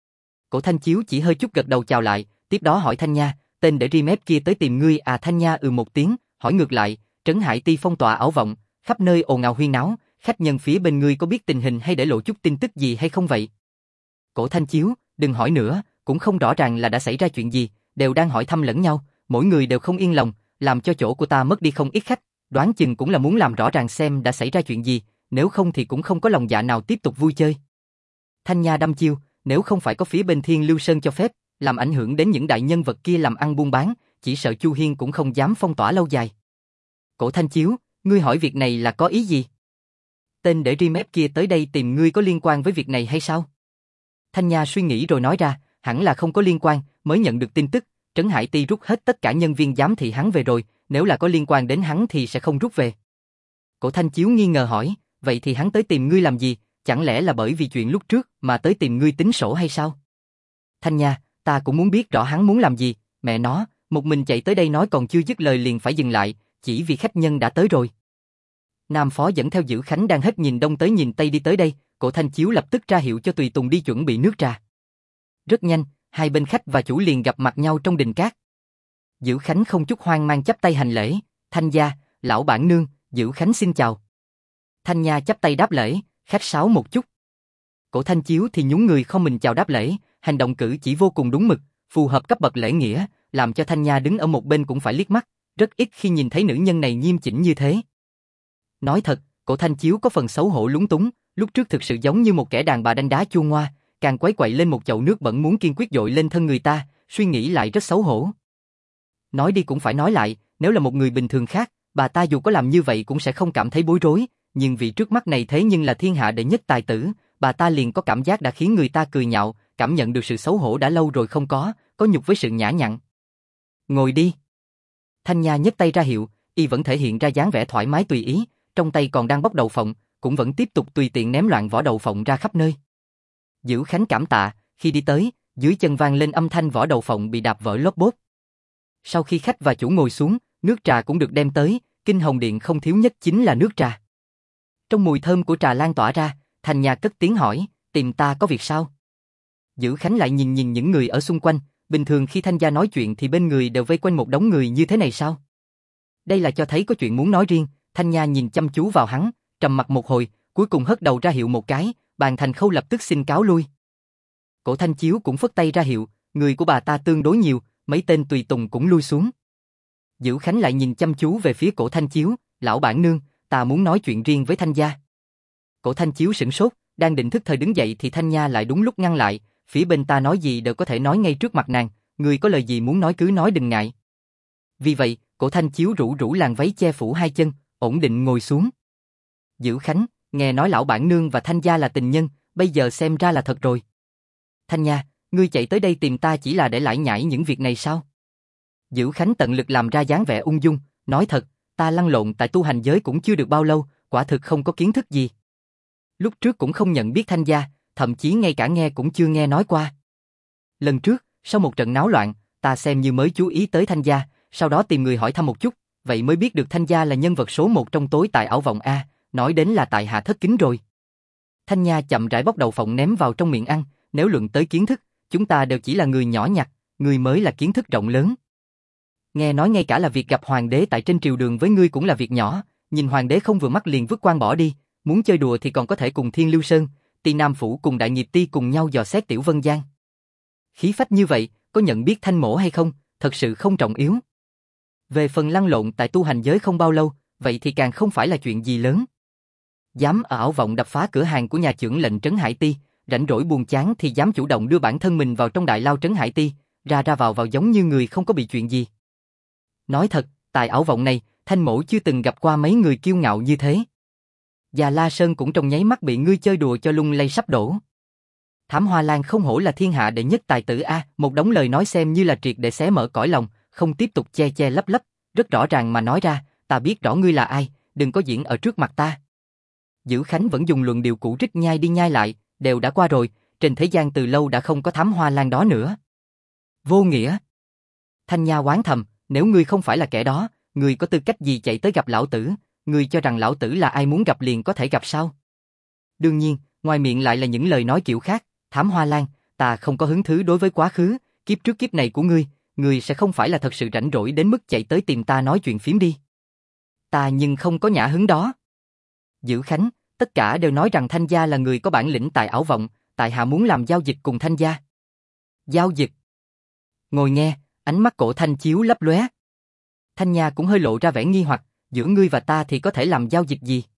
Speaker 1: Cổ Thanh Chiếu chỉ hơi chút gật đầu chào lại, tiếp đó hỏi Thanh Nha, tên để Rimep kia tới tìm ngươi à? Thanh Nha một tiếng, hỏi ngược lại, Trấn Hải Ti phong tỏa ảo vọng, khắp nơi ồn ào huyên náo, khách nhân phía bên ngươi có biết tình hình hay để lộ chút tin tức gì hay không vậy? Cổ Thanh Chiếu, đừng hỏi nữa, cũng không rõ ràng là đã xảy ra chuyện gì, đều đang hỏi thăm lẫn nhau, mỗi người đều không yên lòng, làm cho chỗ của ta mất đi không ít khách, đoán chừng cũng là muốn làm rõ ràng xem đã xảy ra chuyện gì, nếu không thì cũng không có lòng dạ nào tiếp tục vui chơi. Thanh Nha đăm chiêu, nếu không phải có phía bên Thiên Lưu Sơn cho phép, làm ảnh hưởng đến những đại nhân vật kia làm ăn buôn bán, chỉ sợ Chu Hiên cũng không dám phong tỏa lâu dài. Cổ Thanh Chiếu, ngươi hỏi việc này là có ý gì? Tên để Rimep kia tới đây tìm ngươi có liên quan với việc này hay sao? Thanh Nha suy nghĩ rồi nói ra, hẳn là không có liên quan, mới nhận được tin tức, Trấn Hải Ti rút hết tất cả nhân viên giám thị hắn về rồi, nếu là có liên quan đến hắn thì sẽ không rút về. Cổ Thanh Chiếu nghi ngờ hỏi, vậy thì hắn tới tìm ngươi làm gì, chẳng lẽ là bởi vì chuyện lúc trước mà tới tìm ngươi tính sổ hay sao? Thanh Nha, ta cũng muốn biết rõ hắn muốn làm gì, mẹ nó, một mình chạy tới đây nói còn chưa dứt lời liền phải dừng lại, chỉ vì khách nhân đã tới rồi. Nam Phó dẫn theo Dữ Khánh đang hết nhìn đông tới nhìn tây đi tới đây, Cổ Thanh Chiếu lập tức ra hiệu cho tùy tùng đi chuẩn bị nước trà. Rất nhanh, hai bên khách và chủ liền gặp mặt nhau trong đình cát. Dữ Khánh không chút hoang mang chắp tay hành lễ, Thanh gia, lão bản nương, Dữ Khánh xin chào. Thanh Nha chắp tay đáp lễ, khách sáo một chút. Cổ Thanh Chiếu thì nhún người không mình chào đáp lễ, hành động cử chỉ vô cùng đúng mực, phù hợp cấp bậc lễ nghĩa, làm cho Thanh Nha đứng ở một bên cũng phải liếc mắt, rất ít khi nhìn thấy nữ nhân này nghiêm chỉnh như thế. Nói thật, Cổ Thanh Chiếu có phần xấu hổ lúng túng, lúc trước thực sự giống như một kẻ đàn bà đánh đá chua ngoa, càng quấy quậy lên một chậu nước bẩn muốn kiên quyết dội lên thân người ta, suy nghĩ lại rất xấu hổ. Nói đi cũng phải nói lại, nếu là một người bình thường khác, bà ta dù có làm như vậy cũng sẽ không cảm thấy bối rối, nhưng vị trước mắt này thế nhưng là thiên hạ đệ nhất tài tử, bà ta liền có cảm giác đã khiến người ta cười nhạo, cảm nhận được sự xấu hổ đã lâu rồi không có nhục với sự nhã nhặn. Ngồi đi. Thanh Nha nhấc tay ra hiệu, y vẫn thể hiện ra dáng vẻ thoải mái tùy ý, trong tay còn đang bóc đậu phộng, cũng vẫn tiếp tục tùy tiện ném loạn vỏ đậu phộng ra khắp nơi. Dữ Khánh cảm tạ, khi đi tới, dưới chân vang lên âm thanh vỏ đậu phộng bị đạp vỡ lốp bốp. Sau khi khách và chủ ngồi xuống, nước trà cũng được đem tới, Kinh Hồng Điện không thiếu nhất chính là nước trà. Trong mùi thơm của trà lan tỏa ra, Thanh Nha cất tiếng hỏi, tìm ta có việc sao? Dữ Khánh lại nhìn những người ở xung quanh, bình thường khi Thanh gia nói chuyện thì bên người đều vây quanh một đống người như thế này sao? Đây là cho thấy có chuyện muốn nói riêng. Thanh Nha nhìn chăm chú vào hắn, trầm mặt một hồi, cuối cùng hất đầu ra hiệu một cái, Bàn Thành Khâu lập tức xin cáo lui. Cổ Thanh Chiếu cũng phất tay ra hiệu, người của bà ta tương đối nhiều, mấy tên tùy tùng cũng lui xuống. Dữ Khánh lại nhìn chăm chú về phía Cổ Thanh Chiếu, lão bản nương, ta muốn nói chuyện riêng với Thanh gia. Cổ Thanh Chiếu sửng sốt, đang định thức thời đứng dậy thì Thanh Nha lại đúng lúc ngăn lại, phía bên ta nói gì đều có thể nói ngay trước mặt nàng, người có lời gì muốn nói cứ nói đừng ngại. Vì vậy, Cổ Thanh Chiếu rủ làn váy che phủ hai chân, ổn định ngồi xuống. Dữ Khánh, nghe nói lão bản nương và Thanh gia là tình nhân, bây giờ xem ra là thật rồi. Thanh Nha, ngươi chạy tới đây tìm ta chỉ là để lải nhải những việc này sao? Dữ Khánh tận lực làm ra dáng vẻ ung dung, nói thật, ta lăn lộn tại tu hành giới cũng chưa được bao lâu, quả thực không có kiến thức gì. Lúc trước cũng không nhận biết Thanh gia, thậm chí ngay cả nghe cũng chưa nghe nói qua. Lần trước, sau một trận náo loạn, ta xem như mới chú ý tới Thanh gia, sau đó tìm người hỏi thăm một chút, vậy mới biết được Thanh gia là nhân vật số 1 trong tối tại ảo vọng A, nói đến là tại hạ thất kính rồi. Thanh Nha chậm rãi bóc đậu phộng ném vào trong miệng ăn, nếu luận tới kiến thức, chúng ta đều chỉ là người nhỏ nhặt, người mới là kiến thức rộng lớn. Nghe nói ngay cả là việc gặp hoàng đế tại trên triều đường với ngươi cũng là việc nhỏ, nhìn hoàng đế không vừa mắt liền vứt quan bỏ đi, muốn chơi đùa thì còn có thể cùng Thiên Lưu Sơn, Ti Nam Phủ cùng Đại Nghiệp Ti cùng nhau dò xét Tiểu Vân Giang. Khí phách như vậy, có nhận biết Thanh Mỗ hay không, thật sự không trọng yếu. Về phần lăn lộn tại tu hành giới không bao lâu, vậy thì càng không phải là chuyện gì lớn. Dám ở ảo vọng đập phá cửa hàng của nhà chưởng lệnh Trấn Hải Ti, rảnh rỗi buồn chán thì dám chủ động đưa bản thân mình vào trong đại lao Trấn Hải Ti, ra ra vào vào giống như người không có bị chuyện gì. Nói thật, tại ảo vọng này, Thanh Mỗ chưa từng gặp qua mấy người kiêu ngạo như thế. Già La Sơn cũng trong nháy mắt bị ngươi chơi đùa cho lung lay sắp đổ. Thám Hoa Lan không hổ là thiên hạ đệ nhất tài tử a, một đống lời nói xem như là triệt để xé mở cõi lòng, không tiếp tục che che lấp lấp, rất rõ ràng mà nói ra, ta biết rõ ngươi là ai, đừng có diễn ở trước mặt ta. Dữ Khánh vẫn dùng luận điệu cũ rích nhai đi nhai lại, đều đã qua rồi, trên thế gian từ lâu đã không có Thám Hoa Lan đó nữa. Vô nghĩa. Thanh Nha oán thầm, nếu ngươi không phải là kẻ đó, ngươi có tư cách gì chạy tới gặp lão tử, ngươi cho rằng lão tử là ai muốn gặp liền có thể gặp sao? Đương nhiên, ngoài miệng lại là những lời nói kiểu khác, Thám Hoa Lan, ta không có hứng thú đối với quá khứ, kiếp trước kiếp này của ngươi sẽ không phải là thật sự rảnh rỗi đến mức chạy tới tìm ta nói chuyện phiếm đi. Ta nhưng không có nhã hứng đó. Dữ Khánh, tất cả đều nói rằng Thanh gia là người có bản lĩnh tại ảo vọng, tại hạ muốn làm giao dịch cùng Thanh gia. Giao dịch? Ngồi nghe, ánh mắt Cổ Thanh Chiếu lấp lóe. Thanh Nha cũng hơi lộ ra vẻ nghi hoặc, giữa ngươi và ta thì có thể làm giao dịch gì?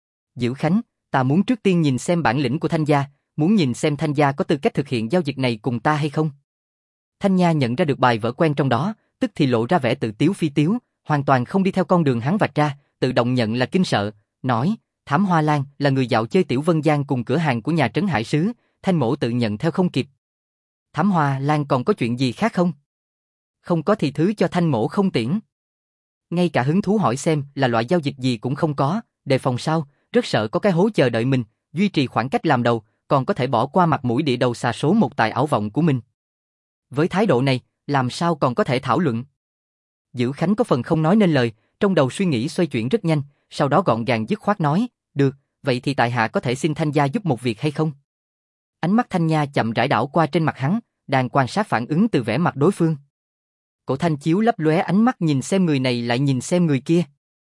Speaker 1: Dữ Khánh, ta muốn trước tiên nhìn xem bản lĩnh của Thanh gia, muốn nhìn xem Thanh gia có tư cách thực hiện giao dịch này cùng ta hay không. Thanh Nha nhận ra được bài vở quen trong đó, tức thì lộ ra vẻ tự tiếu phi tiếu, hoàn toàn không đi theo con đường hắn vạch ra, tự động nhận là kinh sợ, nói, Thám Hoa Lan là người dạo chơi Tiểu Vân Giang cùng cửa hàng của nhà Trấn Hải Sứ, Thanh Mỗ tự nhận theo không kịp. Thám Hoa Lan còn có chuyện gì khác không? Không có thì thứ cho Thanh Mỗ không tiễn. Ngay cả hứng thú hỏi xem là loại giao dịch gì cũng không có, đề phòng sao, rất sợ có cái hố chờ đợi mình, duy trì khoảng cách làm đầu, còn có thể bỏ qua mặt mũi địa đầu xà số một tại ảo vọng của mình. Với thái độ này, làm sao còn có thể thảo luận? Dữ Khánh có phần không nói nên lời, trong đầu suy nghĩ xoay chuyển rất nhanh, sau đó gọn gàng dứt khoát nói, được, vậy thì tại hạ có thể xin Thanh gia giúp một việc hay không? Ánh mắt Thanh Nha chậm rãi đảo qua trên mặt hắn, đang quan sát phản ứng từ vẻ mặt đối phương. Cổ Thanh Chiếu lấp lóe ánh mắt nhìn xem người này lại nhìn xem người kia.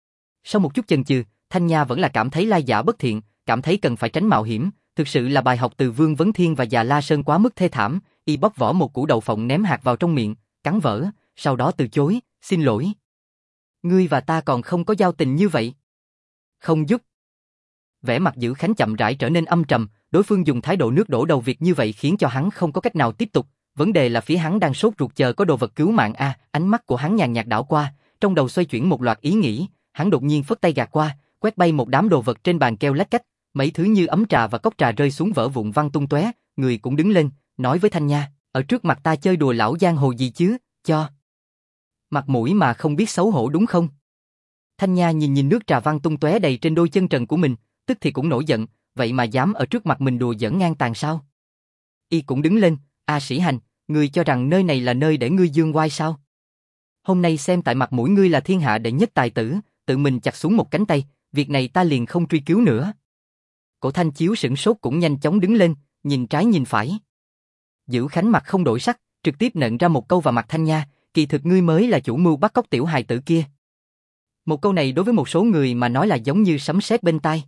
Speaker 1: Sau một chút chần chừ, Thanh Nha vẫn là cảm thấy lai giả bất thiện, cảm thấy cần phải tránh mạo hiểm, thực sự là bài học từ Vương Vấn Thiên và Già La Sơn quá mức thê thảm, y bóp vỏ một củ đậu phộng ném hạt vào trong miệng, cắn vỡ, sau đó từ chối, xin lỗi. Ngươi và ta còn không có giao tình như vậy. Không giúp. Vẻ mặt Dữ Khánh chậm rãi trở nên âm trầm, đối phương dùng thái độ nước đổ đầu việc như vậy khiến cho hắn không có cách nào tiếp tục, vấn đề là phía hắn đang sốt ruột chờ có đồ vật cứu mạng a, ánh mắt của hắn nhàn nhạt đảo qua, trong đầu xoay chuyển một loạt ý nghĩ, hắn đột nhiên phất tay gạt qua, quét bay một đám đồ vật trên bàn keo lách cách, mấy thứ như ấm trà và cốc trà rơi xuống vỡ vụn văng tung tóe, người cũng đứng lên, nói với Thanh Nha, ở trước mặt ta chơi đùa lão giang hồ gì chứ, cho mặt mũi mà không biết xấu hổ đúng không? Thanh Nha nhìn nhìn nước trà văng tung tóe đầy trên đôi chân trần của mình, tức thì cũng nổi giận, vậy mà dám ở trước mặt mình đùa giỡn ngang tàn sao? Y cũng đứng lên, A Sĩ Hành, ngươi cho rằng nơi này là nơi để ngươi dương oai sao? Hôm nay xem tại mặt mũi ngươi là thiên hạ đệ nhất tài tử, tự mình chặt xuống một cánh tay, việc này ta liền không truy cứu nữa. Cổ Thanh Chiếu sửng sốt cũng nhanh chóng đứng lên, nhìn trái nhìn phải. Dữ Khánh mặt không đổi sắc, trực tiếp nện ra một câu vào mặt Thanh Nha, kỳ thực ngươi mới là chủ mưu bắt cóc tiểu hài tử kia. Một câu này đối với một số người mà nói là giống như sấm sét bên tai.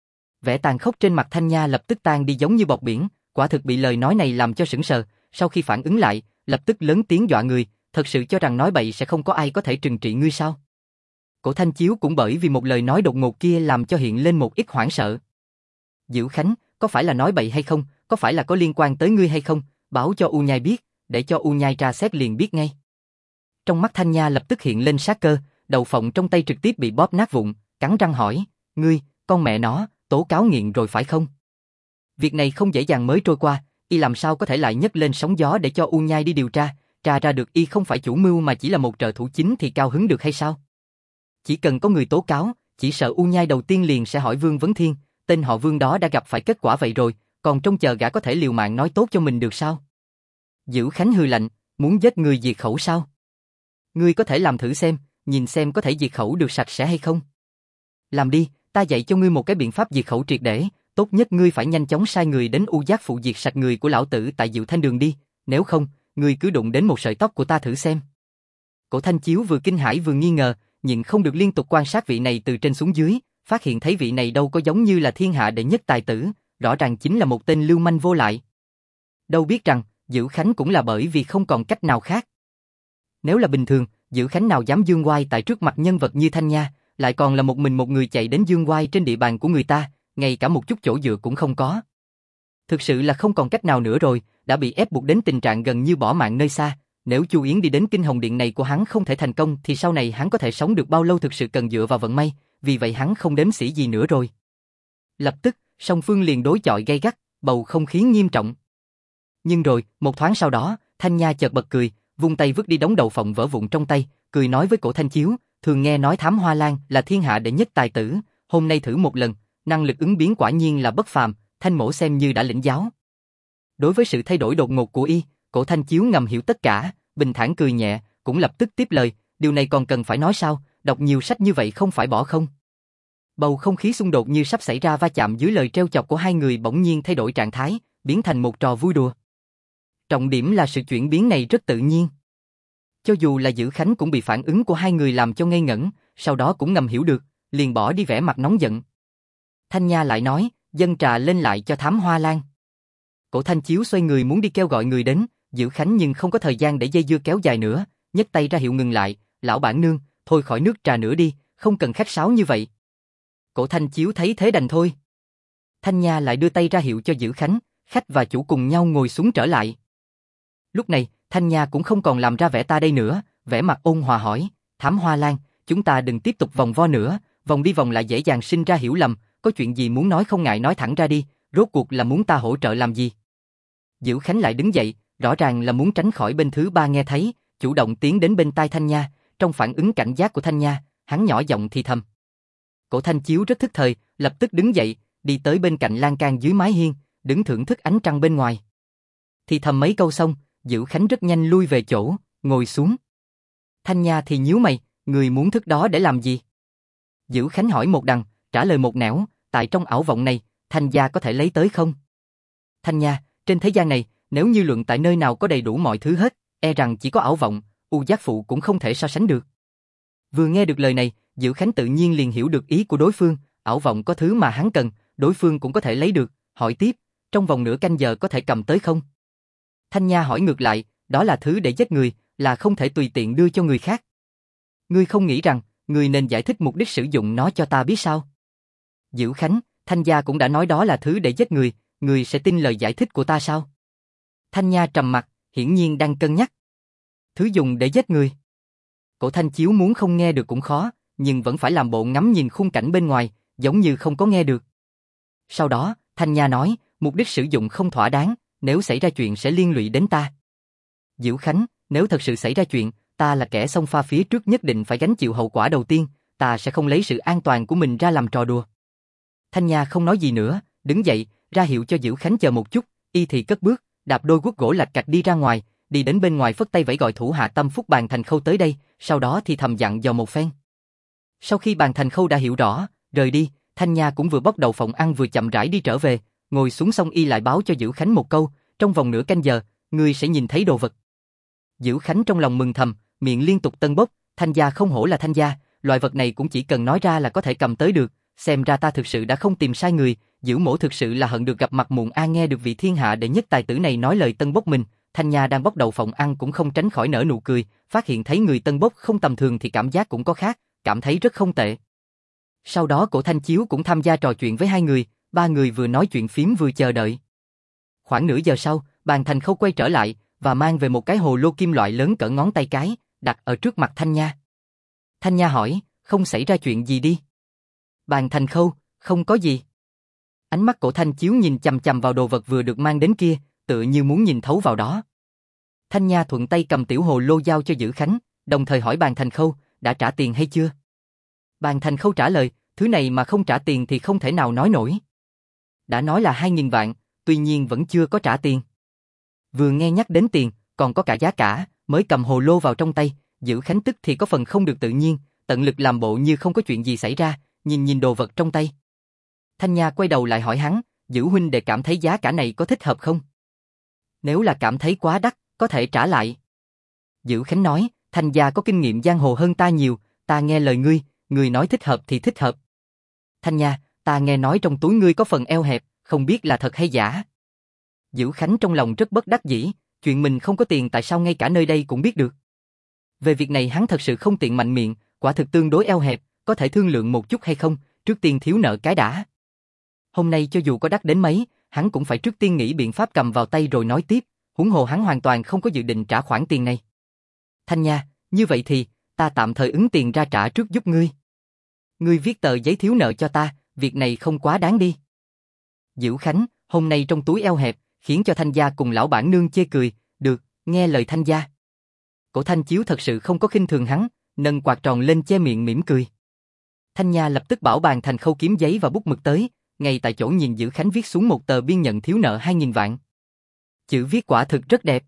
Speaker 1: Vẻ tàn khốc trên mặt Thanh Nha lập tức tan đi giống như bọt biển, quả thực bị lời nói này làm cho sững sờ, sau khi phản ứng lại, lập tức lớn tiếng dọa người, thật sự cho rằng nói bậy sẽ không có ai có thể trừng trị ngươi sao? Cổ Thanh Chiếu cũng bởi vì một lời nói đột ngột kia làm cho hiện lên một ít hoảng sợ. Dữ Khánh, có phải là nói bậy hay không, có phải là có liên quan tới ngươi hay không, báo cho U Nhai biết, để cho U Nhai tra xét liền biết ngay. Trong mắt Thanh Nha lập tức hiện lên sát cơ, đầu phộng trong tay trực tiếp bị bóp nát vụn, cắn răng hỏi, ngươi, con mẹ nó, tố cáo nghiện rồi phải không? Việc này không dễ dàng mới trôi qua, y làm sao có thể lại nhấc lên sóng gió để cho U Nhai đi điều tra, tra ra được y không phải chủ mưu mà chỉ là một trợ thủ chính thì cao hứng được hay sao? Chỉ cần có người tố cáo, chỉ sợ U Nhai đầu tiên liền sẽ hỏi Vương Vấn Thiên, tên họ Vương đó đã gặp phải kết quả vậy rồi, còn trông chờ gã có thể liều mạng nói tốt cho mình được sao? Dữ Khánh hừ lạnh, muốn giết người diệt khẩu sao? Ngươi có thể làm thử xem, nhìn xem có thể diệt khẩu được sạch sẽ hay không? Làm đi, ta dạy cho ngươi một cái biện pháp diệt khẩu triệt để, tốt nhất ngươi phải nhanh chóng sai người đến U Giác Phụ diệt sạch người của lão tử tại Diệu Thanh Đường đi, nếu không, ngươi cứ đụng đến một sợi tóc của ta thử xem. Cổ Thanh Chiếu vừa kinh hãi vừa nghi ngờ, nhịn không được liên tục quan sát vị này từ trên xuống dưới, phát hiện thấy vị này đâu có giống như là thiên hạ đệ nhất tài tử, rõ ràng chính là một tên lưu manh vô lại. Đâu biết rằng, Dữ Khánh cũng là bởi vì không còn cách nào khác. Nếu là bình thường, Dữ Khánh nào dám dương oai tại trước mặt nhân vật như Thanh Nha, lại còn là một mình một người chạy đến dương oai trên địa bàn của người ta, ngay cả một chút chỗ dựa cũng không có. Thực sự là không còn cách nào nữa rồi, đã bị ép buộc đến tình trạng gần như bỏ mạng nơi xa. Nếu Chu Yến đi đến Kinh Hồng Điện này của hắn không thể thành công thì sau này hắn có thể sống được bao lâu thực sự cần dựa vào vận may, vì vậy hắn không đếm xỉa gì nữa rồi. Lập tức, song phương liền đối chọi gay gắt, bầu không khí nghiêm trọng. Nhưng rồi, một thoáng sau đó, Thanh Nha chợt bật cười, vung tay vứt đi đống đậu phộng vỡ vụn trong tay, cười nói với Cổ Thanh Chiếu, thường nghe nói Thám Hoa Lan là thiên hạ đệ nhất tài tử, hôm nay thử một lần, năng lực ứng biến quả nhiên là bất phàm, Thanh mỗ xem như đã lĩnh giáo. Đối với sự thay đổi đột ngột của y, Cổ Thanh Chiếu ngầm hiểu tất cả, bình thản cười nhẹ, cũng lập tức tiếp lời, điều này còn cần phải nói sao, đọc nhiều sách như vậy không phải bỏ không. Bầu không khí xung đột như sắp xảy ra va chạm dưới lời trêu chọc của hai người bỗng nhiên thay đổi trạng thái, biến thành một trò vui đùa. Trọng điểm là sự chuyển biến này rất tự nhiên. Cho dù là Dữ Khánh cũng bị phản ứng của hai người làm cho ngây ngẩn, sau đó cũng ngầm hiểu được, liền bỏ đi vẻ mặt nóng giận. Thanh Nha lại nói, dâng trà lên lại cho Thám Hoa Lan. Cổ Thanh Chiếu xoay người muốn đi kêu gọi người đến, Dữ Khánh nhưng không có thời gian để dây dưa kéo dài nữa, nhấc tay ra hiệu ngừng lại, lão bản nương, thôi khỏi nước trà nữa đi, không cần khách sáo như vậy. Cổ Thanh Chiếu thấy thế đành thôi. Thanh Nha lại đưa tay ra hiệu cho Dữ Khánh, khách và chủ cùng nhau ngồi xuống trở lại. Lúc này, Thanh Nha cũng không còn làm ra vẻ ta đây nữa, vẻ mặt ôn hòa hỏi, Thám Hoa Lan, chúng ta đừng tiếp tục vòng vo nữa, vòng đi vòng lại dễ dàng sinh ra hiểu lầm, có chuyện gì muốn nói không ngại nói thẳng ra đi, rốt cuộc là muốn ta hỗ trợ làm gì? Dữ Khánh lại đứng dậy, rõ ràng là muốn tránh khỏi bên thứ ba nghe thấy, chủ động tiến đến bên tai Thanh Nha, trong phản ứng cảnh giác của Thanh Nha, hắn nhỏ giọng thì thầm. Cổ Thanh Chiếu rất thức thời, lập tức đứng dậy, đi tới bên cạnh lan can dưới mái hiên, đứng thưởng thức ánh trăng bên ngoài. Thì thầm mấy câu xong, Dữ Khánh rất nhanh lui về chỗ, ngồi xuống. Thanh Nha thì nhíu mày, người muốn thức đó để làm gì? Dữ Khánh hỏi một đằng, trả lời một nẻo, tại trong ảo vọng này, Thanh gia có thể lấy tới không? Thanh Nha, trên thế gian này, nếu như luận tại nơi nào có đầy đủ mọi thứ hết, e rằng chỉ có ảo vọng, U Giác Phụ cũng không thể so sánh được. Vừa nghe được lời này, Dữ Khánh tự nhiên liền hiểu được ý của đối phương, ảo vọng có thứ mà hắn cần, đối phương cũng có thể lấy được, hỏi tiếp, trong vòng nửa canh giờ có thể cầm tới không? Thanh Nha hỏi ngược lại, đó là thứ để giết người, là không thể tùy tiện đưa cho người khác. Ngươi không nghĩ rằng, ngươi nên giải thích mục đích sử dụng nó cho ta biết sao? Dữ Khánh, Thanh gia cũng đã nói đó là thứ để giết người, ngươi sẽ tin lời giải thích của ta sao? Thanh Nha trầm mặt, hiển nhiên đang cân nhắc. Thứ dùng để giết người. Cổ Thanh Chiếu muốn không nghe được cũng khó, nhưng vẫn phải làm bộ ngắm nhìn khung cảnh bên ngoài, giống như không có nghe được. Sau đó, Thanh Nha nói, mục đích sử dụng không thỏa đáng, nếu xảy ra chuyện sẽ liên lụy đến ta. Dữ Khánh, nếu thật sự xảy ra chuyện, ta là kẻ xông pha phía trước nhất định phải gánh chịu hậu quả đầu tiên, ta sẽ không lấy sự an toàn của mình ra làm trò đùa. Thanh Nha không nói gì nữa, đứng dậy, ra hiệu cho Dữ Khánh chờ một chút, y thì cất bước, đạp đôi guốc gỗ lạch cạch đi ra ngoài, đi đến bên ngoài phất tay vẫy gọi thủ hạ Tâm Phúc Bàn Thành Khâu tới đây, sau đó thì thầm dặn dò một phen. Sau khi Bàn Thành Khâu đã hiểu rõ, rời đi, Thanh Nha cũng vừa bóc đầu phộng ăn vừa chậm rãi đi trở về, ngồi xuống xong y lại báo cho Dữ Khánh một câu, trong vòng nửa canh giờ, ngươi sẽ nhìn thấy đồ vật. Dữ Khánh trong lòng mừng thầm, miệng liên tục tân bốc, Thanh gia không hổ là Thanh gia, loại vật này cũng chỉ cần nói ra là có thể cầm tới được, xem ra ta thực sự đã không tìm sai người, Dữ mỗ thực sự là hận được gặp mặt muộn a. Nghe được vị thiên hạ đệ nhất tài tử này nói lời tân bốc mình, Thanh Nha đang bóc đầu phộng ăn cũng không tránh khỏi nở nụ cười, phát hiện thấy người tân bốc không tầm thường thì cảm giác cũng có khác, cảm thấy rất không tệ. Sau đó Cổ Thanh Chiếu cũng tham gia trò chuyện với hai người, ba người vừa nói chuyện phím vừa chờ đợi. Khoảng nửa giờ sau, Bàn Thành Khâu quay trở lại và mang về một cái hồ lô kim loại lớn cỡ ngón tay cái, đặt ở trước mặt Thanh Nha. Thanh Nha hỏi, không xảy ra chuyện gì đi? Bàn Thành Khâu, không có gì. Ánh mắt Cổ Thanh Chiếu nhìn chằm chằm vào đồ vật vừa được mang đến kia, tựa như muốn nhìn thấu vào đó. Thanh Nha thuận tay cầm tiểu hồ lô giao cho Dữ Khánh, đồng thời hỏi Bàn Thành Khâu, đã trả tiền hay chưa? Bàn Thành Khâu trả lời, thứ này mà không trả tiền thì không thể nào nói nổi. Đã nói là 2.000 vạn, tuy nhiên vẫn chưa có trả tiền. Vừa nghe nhắc đến tiền, còn có cả giá cả, mới cầm hồ lô vào trong tay, Dữ Khánh tức thì có phần không được tự nhiên, tận lực làm bộ như không có chuyện gì xảy ra, nhìn đồ vật trong tay. Thanh Nha quay đầu lại hỏi hắn, Dữ huynh đệ cảm thấy giá cả này có thích hợp không? Nếu là cảm thấy quá đắt, có thể trả lại. Dữ Khánh nói, Thanh gia có kinh nghiệm giang hồ hơn ta nhiều, ta nghe lời ngươi nói thích hợp thì thích hợp. Thanh Nha, ta nghe nói trong túi ngươi có phần eo hẹp, không biết là thật hay giả. Dữ Khánh trong lòng rất bất đắc dĩ, chuyện mình không có tiền tại sao ngay cả nơi đây cũng biết được. Về việc này hắn thật sự không tiện mạnh miệng, quả thực tương đối eo hẹp, có thể thương lượng một chút hay không, trước tiên thiếu nợ cái đã. Hôm nay cho dù có đắt đến mấy, hắn cũng phải trước tiên nghĩ biện pháp cầm vào tay rồi nói tiếp, huống hồ hắn hoàn toàn không có dự định trả khoản tiền này. Thanh Nha, như vậy thì, ta tạm thời ứng tiền ra trả trước giúp ngươi. Ngươi viết tờ giấy thiếu nợ cho ta, việc này không quá đáng đi. Dữ Khánh, hôm nay trong túi eo hẹp, khiến cho Thanh gia cùng lão bản nương chê cười, được, nghe lời Thanh gia. Cổ Thanh Chiếu thật sự không có khinh thường hắn, nâng quạt tròn lên che miệng mỉm cười. Thanh Nha lập tức bảo bàn thành khâu kiếm giấy và bút mực tới, ngay tại chỗ nhìn Dữ Khánh viết xuống một tờ biên nhận thiếu nợ 2.000 vạn. Chữ viết quả thực rất đẹp.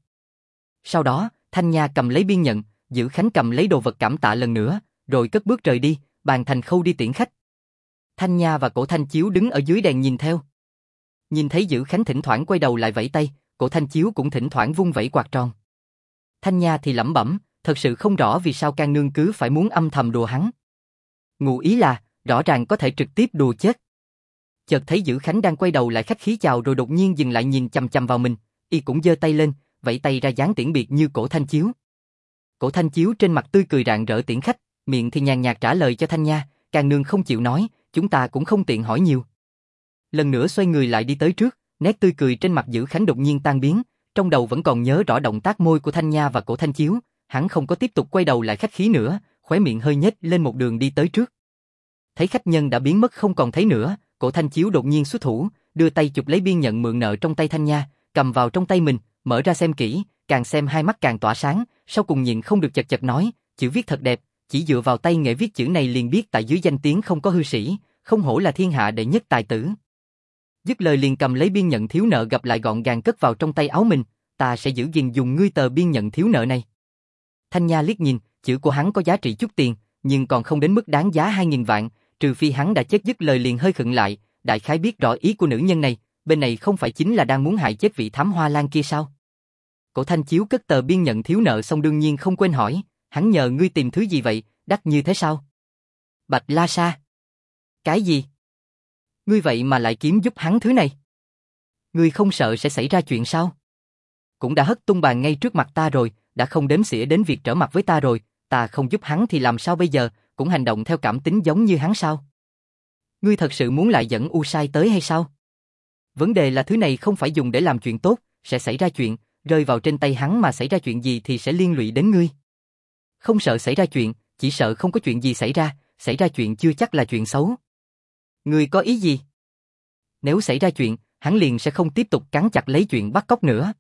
Speaker 1: Sau đó, Thanh Nha cầm lấy biên nhận, Dữ Khánh cầm lấy đồ vật cảm tạ lần nữa, rồi cất bước rời đi, bàn thành khâu đi tiễn khách. Thanh Nha và Cổ Thanh Chiếu đứng ở dưới đèn nhìn theo. Nhìn thấy Dữ Khánh thỉnh thoảng quay đầu lại vẫy tay, Cổ Thanh Chiếu cũng thỉnh thoảng vung vẩy quạt tròn. Thanh Nha thì lẩm bẩm, thật sự không rõ vì sao Can Nương cứ phải muốn âm thầm đùa hắn. Ngụ ý là, rõ ràng có thể trực tiếp đùa chết. Chợt thấy Dữ Khánh đang quay đầu lại khách khí chào rồi đột nhiên dừng lại nhìn chằm chằm vào mình, y cũng giơ tay lên, vẫy tay ra dáng tiễn biệt như Cổ Thanh Chiếu. Cổ Thanh Chiếu trên mặt tươi cười rạng rỡ tiễn khách, miệng thì nhàn nhạt trả lời cho Thanh Nha, Can Nương không chịu nói, chúng ta cũng không tiện hỏi nhiều. Lần nữa xoay người lại đi tới trước, nét tươi cười trên mặt Dữ Khánh đột nhiên tan biến, trong đầu vẫn còn nhớ rõ động tác môi của Thanh Nha và Cổ Thanh Chiếu, hắn không có tiếp tục quay đầu lại khách khí nữa, khóe miệng hơi nhếch lên một đường đi tới trước. Thấy khách nhân đã biến mất không còn thấy nữa, Cổ Thanh Chiếu đột nhiên xuất thủ, đưa tay chụp lấy biên nhận mượn nợ trong tay Thanh Nha, cầm vào trong tay mình, mở ra xem kỹ, càng xem hai mắt càng tỏa sáng, sau cùng nhịn không được chật chật nói, chữ viết thật đẹp, chỉ dựa vào tay nghệ viết chữ này liền biết tại dưới danh tiếng không có hư sĩ, không hổ là thiên hạ đệ nhất tài tử. Dứt lời liền cầm lấy biên nhận thiếu nợ gập lại gọn gàng cất vào trong tay áo mình, ta sẽ giữ gìn dùng ngươi tờ biên nhận thiếu nợ này. Thanh Nha liếc nhìn, chữ của hắn có giá trị chút tiền, nhưng còn không đến mức đáng giá 2.000 vạn, trừ phi hắn đã chết. Dứt lời liền hơi khựng lại, đại khái biết rõ ý của nữ nhân này, bên này không phải chính là đang muốn hại chết vị thám hoa lan kia sao? Cổ Thanh Chiếu cất tờ biên nhận thiếu nợ xong đương nhiên không quên hỏi, hắn nhờ ngươi tìm thứ gì vậy, đắt như thế sao? Bạch La Sa. Cái gì? Ngươi vậy mà lại kiếm giúp hắn thứ này? Ngươi không sợ sẽ xảy ra chuyện sao? Cũng đã hất tung bàn ngay trước mặt ta rồi, đã không đếm xỉa đến việc trở mặt với ta rồi, ta không giúp hắn thì làm sao bây giờ, cũng hành động theo cảm tính giống như hắn sao? Ngươi thật sự muốn lại dẫn U Sai tới hay sao? Vấn đề là thứ này không phải dùng để làm chuyện tốt, sẽ xảy ra chuyện, rơi vào trên tay hắn mà xảy ra chuyện gì thì sẽ liên lụy đến ngươi. Không sợ xảy ra chuyện, chỉ sợ không có chuyện gì xảy ra chuyện chưa chắc là chuyện xấu. Ngươi có ý gì? Nếu xảy ra chuyện, hắn liền sẽ không tiếp tục cắn chặt lấy chuyện bắt cóc nữa.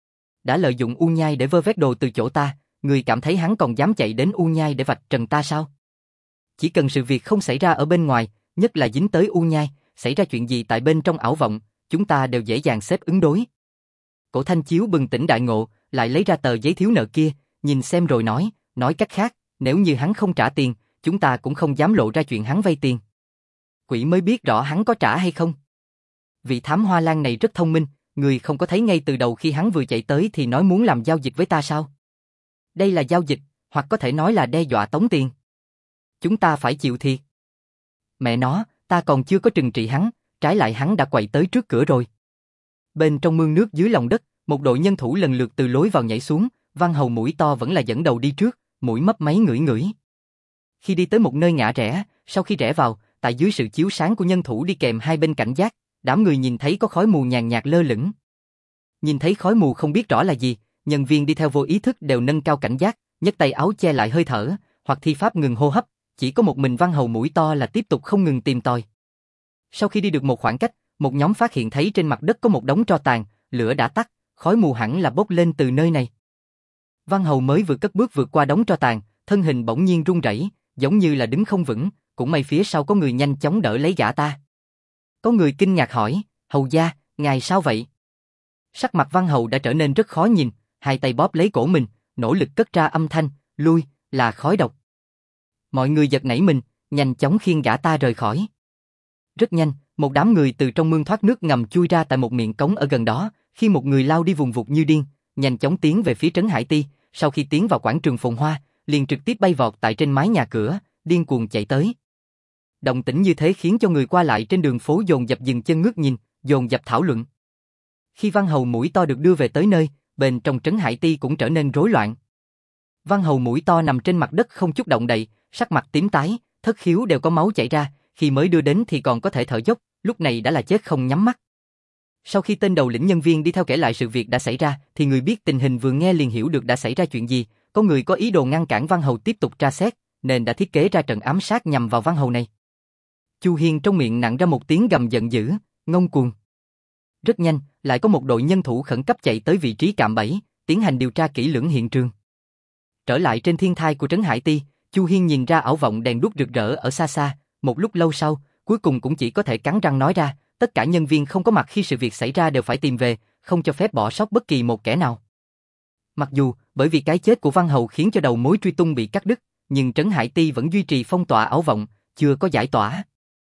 Speaker 1: Đã lợi dụng U Nhai để vơ vét đồ từ chỗ ta, ngươi cảm thấy hắn còn dám chạy đến U Nhai để vạch trần ta sao? Chỉ cần sự việc không xảy ra ở bên ngoài, nhất là dính tới U Nhai, xảy ra chuyện gì tại bên trong ảo vọng, chúng ta đều dễ dàng xếp ứng đối. Cổ Thanh Chiếu bừng tỉnh đại ngộ, lại lấy ra tờ giấy thiếu nợ kia, nhìn xem rồi nói cách khác, nếu như hắn không trả tiền, chúng ta cũng không dám lộ ra chuyện hắn vay tiền. Quỷ mới biết rõ hắn có trả hay không. Vị thám hoa lan này rất thông minh, người không có thấy ngay từ đầu khi hắn vừa chạy tới thì nói muốn làm giao dịch với ta sao? Đây là giao dịch, hoặc có thể nói là đe dọa tống tiền. Chúng ta phải chịu thiệt. Mẹ nó, ta còn chưa có trừng trị hắn, trái lại hắn đã quậy tới trước cửa rồi. Bên trong mương nước dưới lòng đất, một đội nhân thủ lần lượt từ lối vào nhảy xuống, Văn Hầu mũi to vẫn là dẫn đầu đi trước, mũi mấp máy ngửi ngửi. Khi đi tới một nơi ngã rẽ, sau khi rẽ vào, tại dưới sự chiếu sáng của nhân thủ đi kèm hai bên cảnh giác, đám người nhìn thấy có khói mù nhàn nhạt lơ lửng. Nhìn thấy khói mù không biết rõ là gì, nhân viên đi theo vô ý thức đều nâng cao cảnh giác, nhấc tay áo che lại hơi thở, hoặc thi pháp ngừng hô hấp, chỉ có một mình Văn Hầu mũi to là tiếp tục không ngừng tìm tòi. Sau khi đi được một khoảng cách, một nhóm phát hiện thấy trên mặt đất có một đống tro tàn, lửa đã tắt, khói mù hẳn là bốc lên từ nơi này. Văn Hầu mới vừa cất bước vượt qua đống tro tàn, thân hình bỗng nhiên run rẩy, giống như là đứng không vững, cũng may phía sau có người nhanh chóng đỡ lấy gã ta. Có người kinh ngạc hỏi, Hầu gia, ngài sao vậy? Sắc mặt Văn Hầu đã trở nên rất khó nhìn, hai tay bóp lấy cổ mình, nỗ lực cất ra âm thanh, lui, là khói độc. Mọi người giật nảy mình, nhanh chóng khiêng gã ta rời khỏi. Rất nhanh, một đám người từ trong mương thoát nước ngầm chui ra tại một miệng cống ở gần đó, khi một người lao đi vùng vụt như điên, nhanh chóng tiến về phía trấn Hải Ti, sau khi tiến vào quảng trường Phồn Hoa, liền trực tiếp bay vọt tại trên mái nhà cửa, điên cuồng chạy tới. Động tĩnh như thế khiến cho người qua lại trên đường phố dồn dập dừng chân ngước nhìn, dồn dập thảo luận. Khi Văn Hầu Mũi To được đưa về tới nơi, bên trong trấn Hải Ti cũng trở nên rối loạn. Văn Hầu Mũi To nằm trên mặt đất không chút động đậy, sắc mặt tím tái, thất khiếu đều có máu chảy ra, khi mới đưa đến thì còn có thể thở dốc, lúc này đã là chết không nhắm mắt. Sau khi tên đầu lĩnh nhân viên đi theo kể lại sự việc đã xảy ra, thì người biết tình hình vừa nghe liền hiểu được đã xảy ra chuyện gì, có người có ý đồ ngăn cản Văn Hầu tiếp tục tra xét, nên đã thiết kế ra trận ám sát nhằm vào Văn Hầu này. Chu Hiên trong miệng nặn ra một tiếng gầm giận dữ, ngông cuồng. Rất nhanh, lại có một đội nhân thủ khẩn cấp chạy tới vị trí cạm bẫy, tiến hành điều tra kỹ lưỡng hiện trường. Trở lại trên thiên thai của trấn Hải Ti, Chu Hiên nhìn ra ảo vọng đèn đuốc rực rỡ ở xa xa, một lúc lâu sau, cuối cùng cũng chỉ có thể cắn răng nói ra, tất cả nhân viên không có mặt khi sự việc xảy ra đều phải tìm về, không cho phép bỏ sót bất kỳ một kẻ nào. Mặc dù, bởi vì cái chết của Văn Hầu khiến cho đầu mối truy tung bị cắt đứt, nhưng trấn Hải Ti vẫn duy trì phong tỏa ảo vọng, chưa có giải tỏa.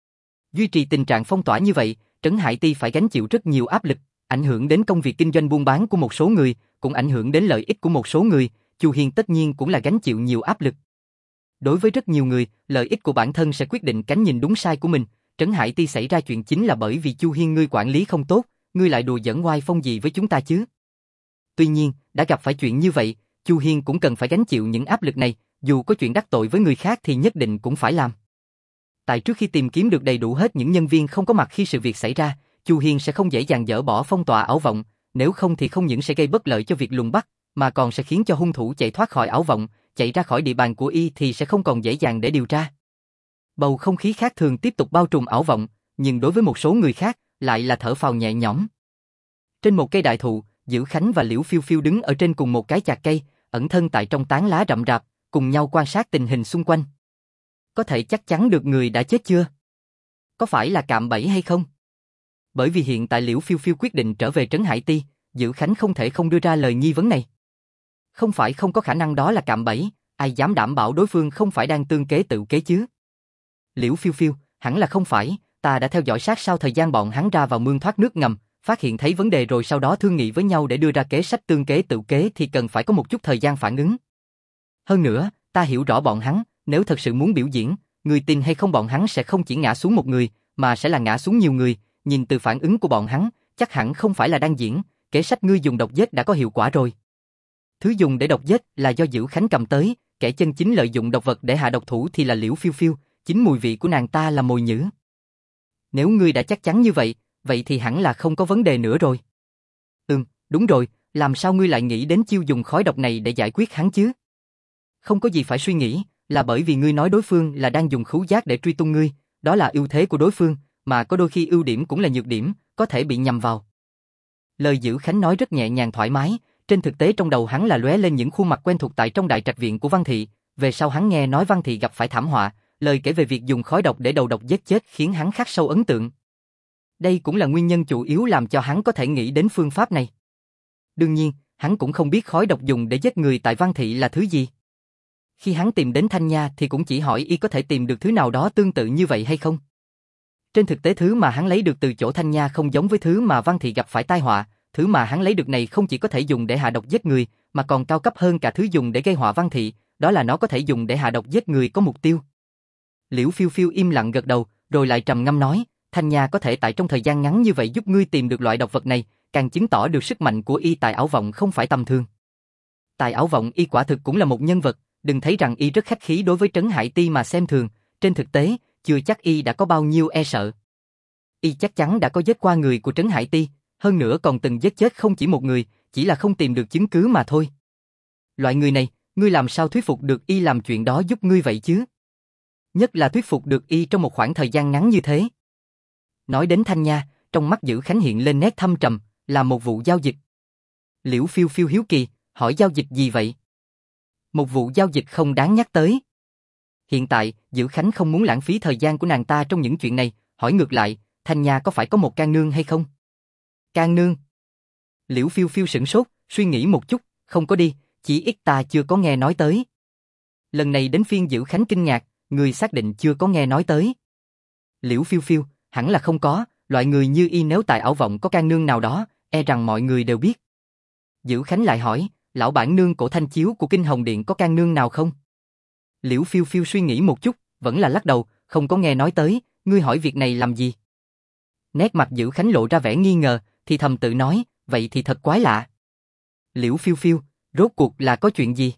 Speaker 1: Duy trì tình trạng phong tỏa như vậy, trấn Hải Ti phải gánh chịu rất nhiều áp lực, ảnh hưởng đến công việc kinh doanh buôn bán của một số người, cũng ảnh hưởng đến lợi ích của một số người, Chu Hiên tất nhiên cũng là gánh chịu nhiều áp lực. Đối với rất nhiều người, lợi ích của bản thân sẽ quyết định cánh nhìn đúng sai của mình, trấn Hải Ti xảy ra chuyện chính là bởi vì Chu Hiên ngươi quản lý không tốt, ngươi lại đùa giỡn oai phong gì với chúng ta chứ. Tuy nhiên, đã gặp phải chuyện như vậy, Chu Hiên cũng cần phải gánh chịu những áp lực này, dù có chuyện đắc tội với người khác thì nhất định cũng phải làm. Tại trước khi tìm kiếm được đầy đủ hết những nhân viên không có mặt khi sự việc xảy ra, Chu Hiên sẽ không dễ dàng dỡ bỏ phong tỏa ảo vọng, nếu không thì không những sẽ gây bất lợi cho việc lùng bắt, mà còn sẽ khiến cho hung thủ chạy thoát khỏi ảo vọng, chạy ra khỏi địa bàn của y thì sẽ không còn dễ dàng để điều tra. Bầu không khí khác thường tiếp tục bao trùm ảo vọng, nhưng đối với một số người khác, lại là thở phào nhẹ nhõm. Trên một cây đại thụ, Dữ Khánh và Liễu Phiêu Phiêu đứng ở trên cùng một cái chạc cây, ẩn thân tại trong tán lá rậm rạp, cùng nhau quan sát tình hình xung quanh. Có thể chắc chắn được người đã chết chưa? Có phải là cạm bẫy hay không? Bởi vì hiện tại Liễu Phiêu Phiêu quyết định trở về trấn Hải Ti, Dữ Khánh không thể không đưa ra lời nghi vấn này. Không phải không có khả năng đó là cạm bẫy, ai dám đảm bảo đối phương không phải đang tương kế tự kế chứ? Liễu Phiêu Phiêu, hẳn là không phải, ta đã theo dõi sát sao thời gian bọn hắn ra vào mương thoát nước ngầm, phát hiện thấy vấn đề rồi sau đó thương nghị với nhau để đưa ra kế sách tương kế tự kế thì cần phải có một chút thời gian phản ứng. Hơn nữa, ta hiểu rõ bọn hắn, nếu thật sự muốn biểu diễn, người tin hay không bọn hắn sẽ không chỉ ngã xuống một người, mà sẽ là ngã xuống nhiều người, nhìn từ phản ứng của bọn hắn, chắc hẳn không phải là đang diễn, kế sách ngươi dùng độc giết đã có hiệu quả rồi. Thứ dùng để độc giết là do Dữ Khánh cầm tới, kẻ chân chính lợi dụng độc vật để hạ độc thủ thì là Liễu Phiêu Phiêu, chính mùi vị của nàng ta là mồi nhử. Nếu ngươi đã chắc chắn như vậy, vậy thì hẳn là không có vấn đề nữa rồi. Đúng rồi, làm sao ngươi lại nghĩ đến chiêu dùng khói độc này để giải quyết hắn chứ? Không có gì phải suy nghĩ, là bởi vì ngươi nói đối phương là đang dùng khứu giác để truy tung ngươi, đó là ưu thế của đối phương, mà có đôi khi ưu điểm cũng là nhược điểm, có thể bị nhầm vào. Lời Dữ Khánh nói rất nhẹ nhàng thoải mái, trên thực tế trong đầu hắn là lóe lên những khuôn mặt quen thuộc tại trong đại trạch viện của Văn Thị, về sau hắn nghe nói Văn Thị gặp phải thảm họa, lời kể về việc dùng khói độc để đầu độc giết chết khiến hắn khắc sâu ấn tượng. Đây cũng là nguyên nhân chủ yếu làm cho hắn có thể nghĩ đến phương pháp này. Đương nhiên, hắn cũng không biết khói độc dùng để giết người tại Văn Thị là thứ gì. Khi hắn tìm đến Thanh Nha thì cũng chỉ hỏi y có thể tìm được thứ nào đó tương tự như vậy hay không. Trên thực tế thứ mà hắn lấy được từ chỗ Thanh Nha không giống với thứ mà Văn Thị gặp phải tai họa, thứ mà hắn lấy được này không chỉ có thể dùng để hạ độc giết người, mà còn cao cấp hơn cả thứ dùng để gây họa Văn Thị, đó là nó có thể dùng để hạ độc giết người có mục tiêu. Liễu Phiêu Phiêu im lặng gật đầu, rồi lại trầm ngâm nói, Thanh Nha có thể tại trong thời gian ngắn như vậy giúp ngươi tìm được loại độc vật này, càng chứng tỏ được sức mạnh của y tại ảo vọng không phải tầm thường. Tại ảo vọng y quả thực cũng là một nhân vật, đừng thấy rằng y rất khách khí đối với trấn Hải Ti mà xem thường, trên thực tế, chưa chắc y đã có bao nhiêu e sợ. Y chắc chắn đã có giết qua người của trấn Hải Ti, hơn nữa còn từng giết chết không chỉ một người, chỉ là không tìm được chứng cứ mà thôi. Loại người này, ngươi làm sao thuyết phục được y làm chuyện đó giúp ngươi vậy chứ? Nhất là thuyết phục được y trong một khoảng thời gian ngắn như thế. Nói đến Thanh Nha, trong mắt Dữ Khánh hiện lên nét thâm trầm, là một vụ giao dịch. Liễu Phiêu Phiêu hiếu kỳ, hỏi giao dịch gì vậy? Một vụ giao dịch không đáng nhắc tới. Hiện tại, Dữ Khánh không muốn lãng phí thời gian của nàng ta trong những chuyện này, hỏi ngược lại, Thanh Nha có phải có một can nương hay không? Can nương? Liễu Phiêu Phiêu sửng sốt, suy nghĩ một chút, không có đi, chỉ ít ta chưa có nghe nói tới. Lần này đến phiên Dữ Khánh kinh ngạc, người xác định chưa có nghe nói tới. Liễu Phiêu Phiêu, hẳn là không có, loại người như y nếu tại ảo vọng có can nương nào đó, e rằng mọi người đều biết. Dữ Khánh lại hỏi, lão bản nương cổ Thanh Chiếu của Kinh Hồng Điện có can nương nào không? Liễu Phiêu Phiêu suy nghĩ một chút, vẫn là lắc đầu, không có nghe nói tới, ngươi hỏi việc này làm gì? Nét mặt Dữ Khánh lộ ra vẻ nghi ngờ, thì thầm tự nói, vậy thì thật quái lạ. Liễu Phiêu Phiêu, rốt cuộc là có chuyện gì?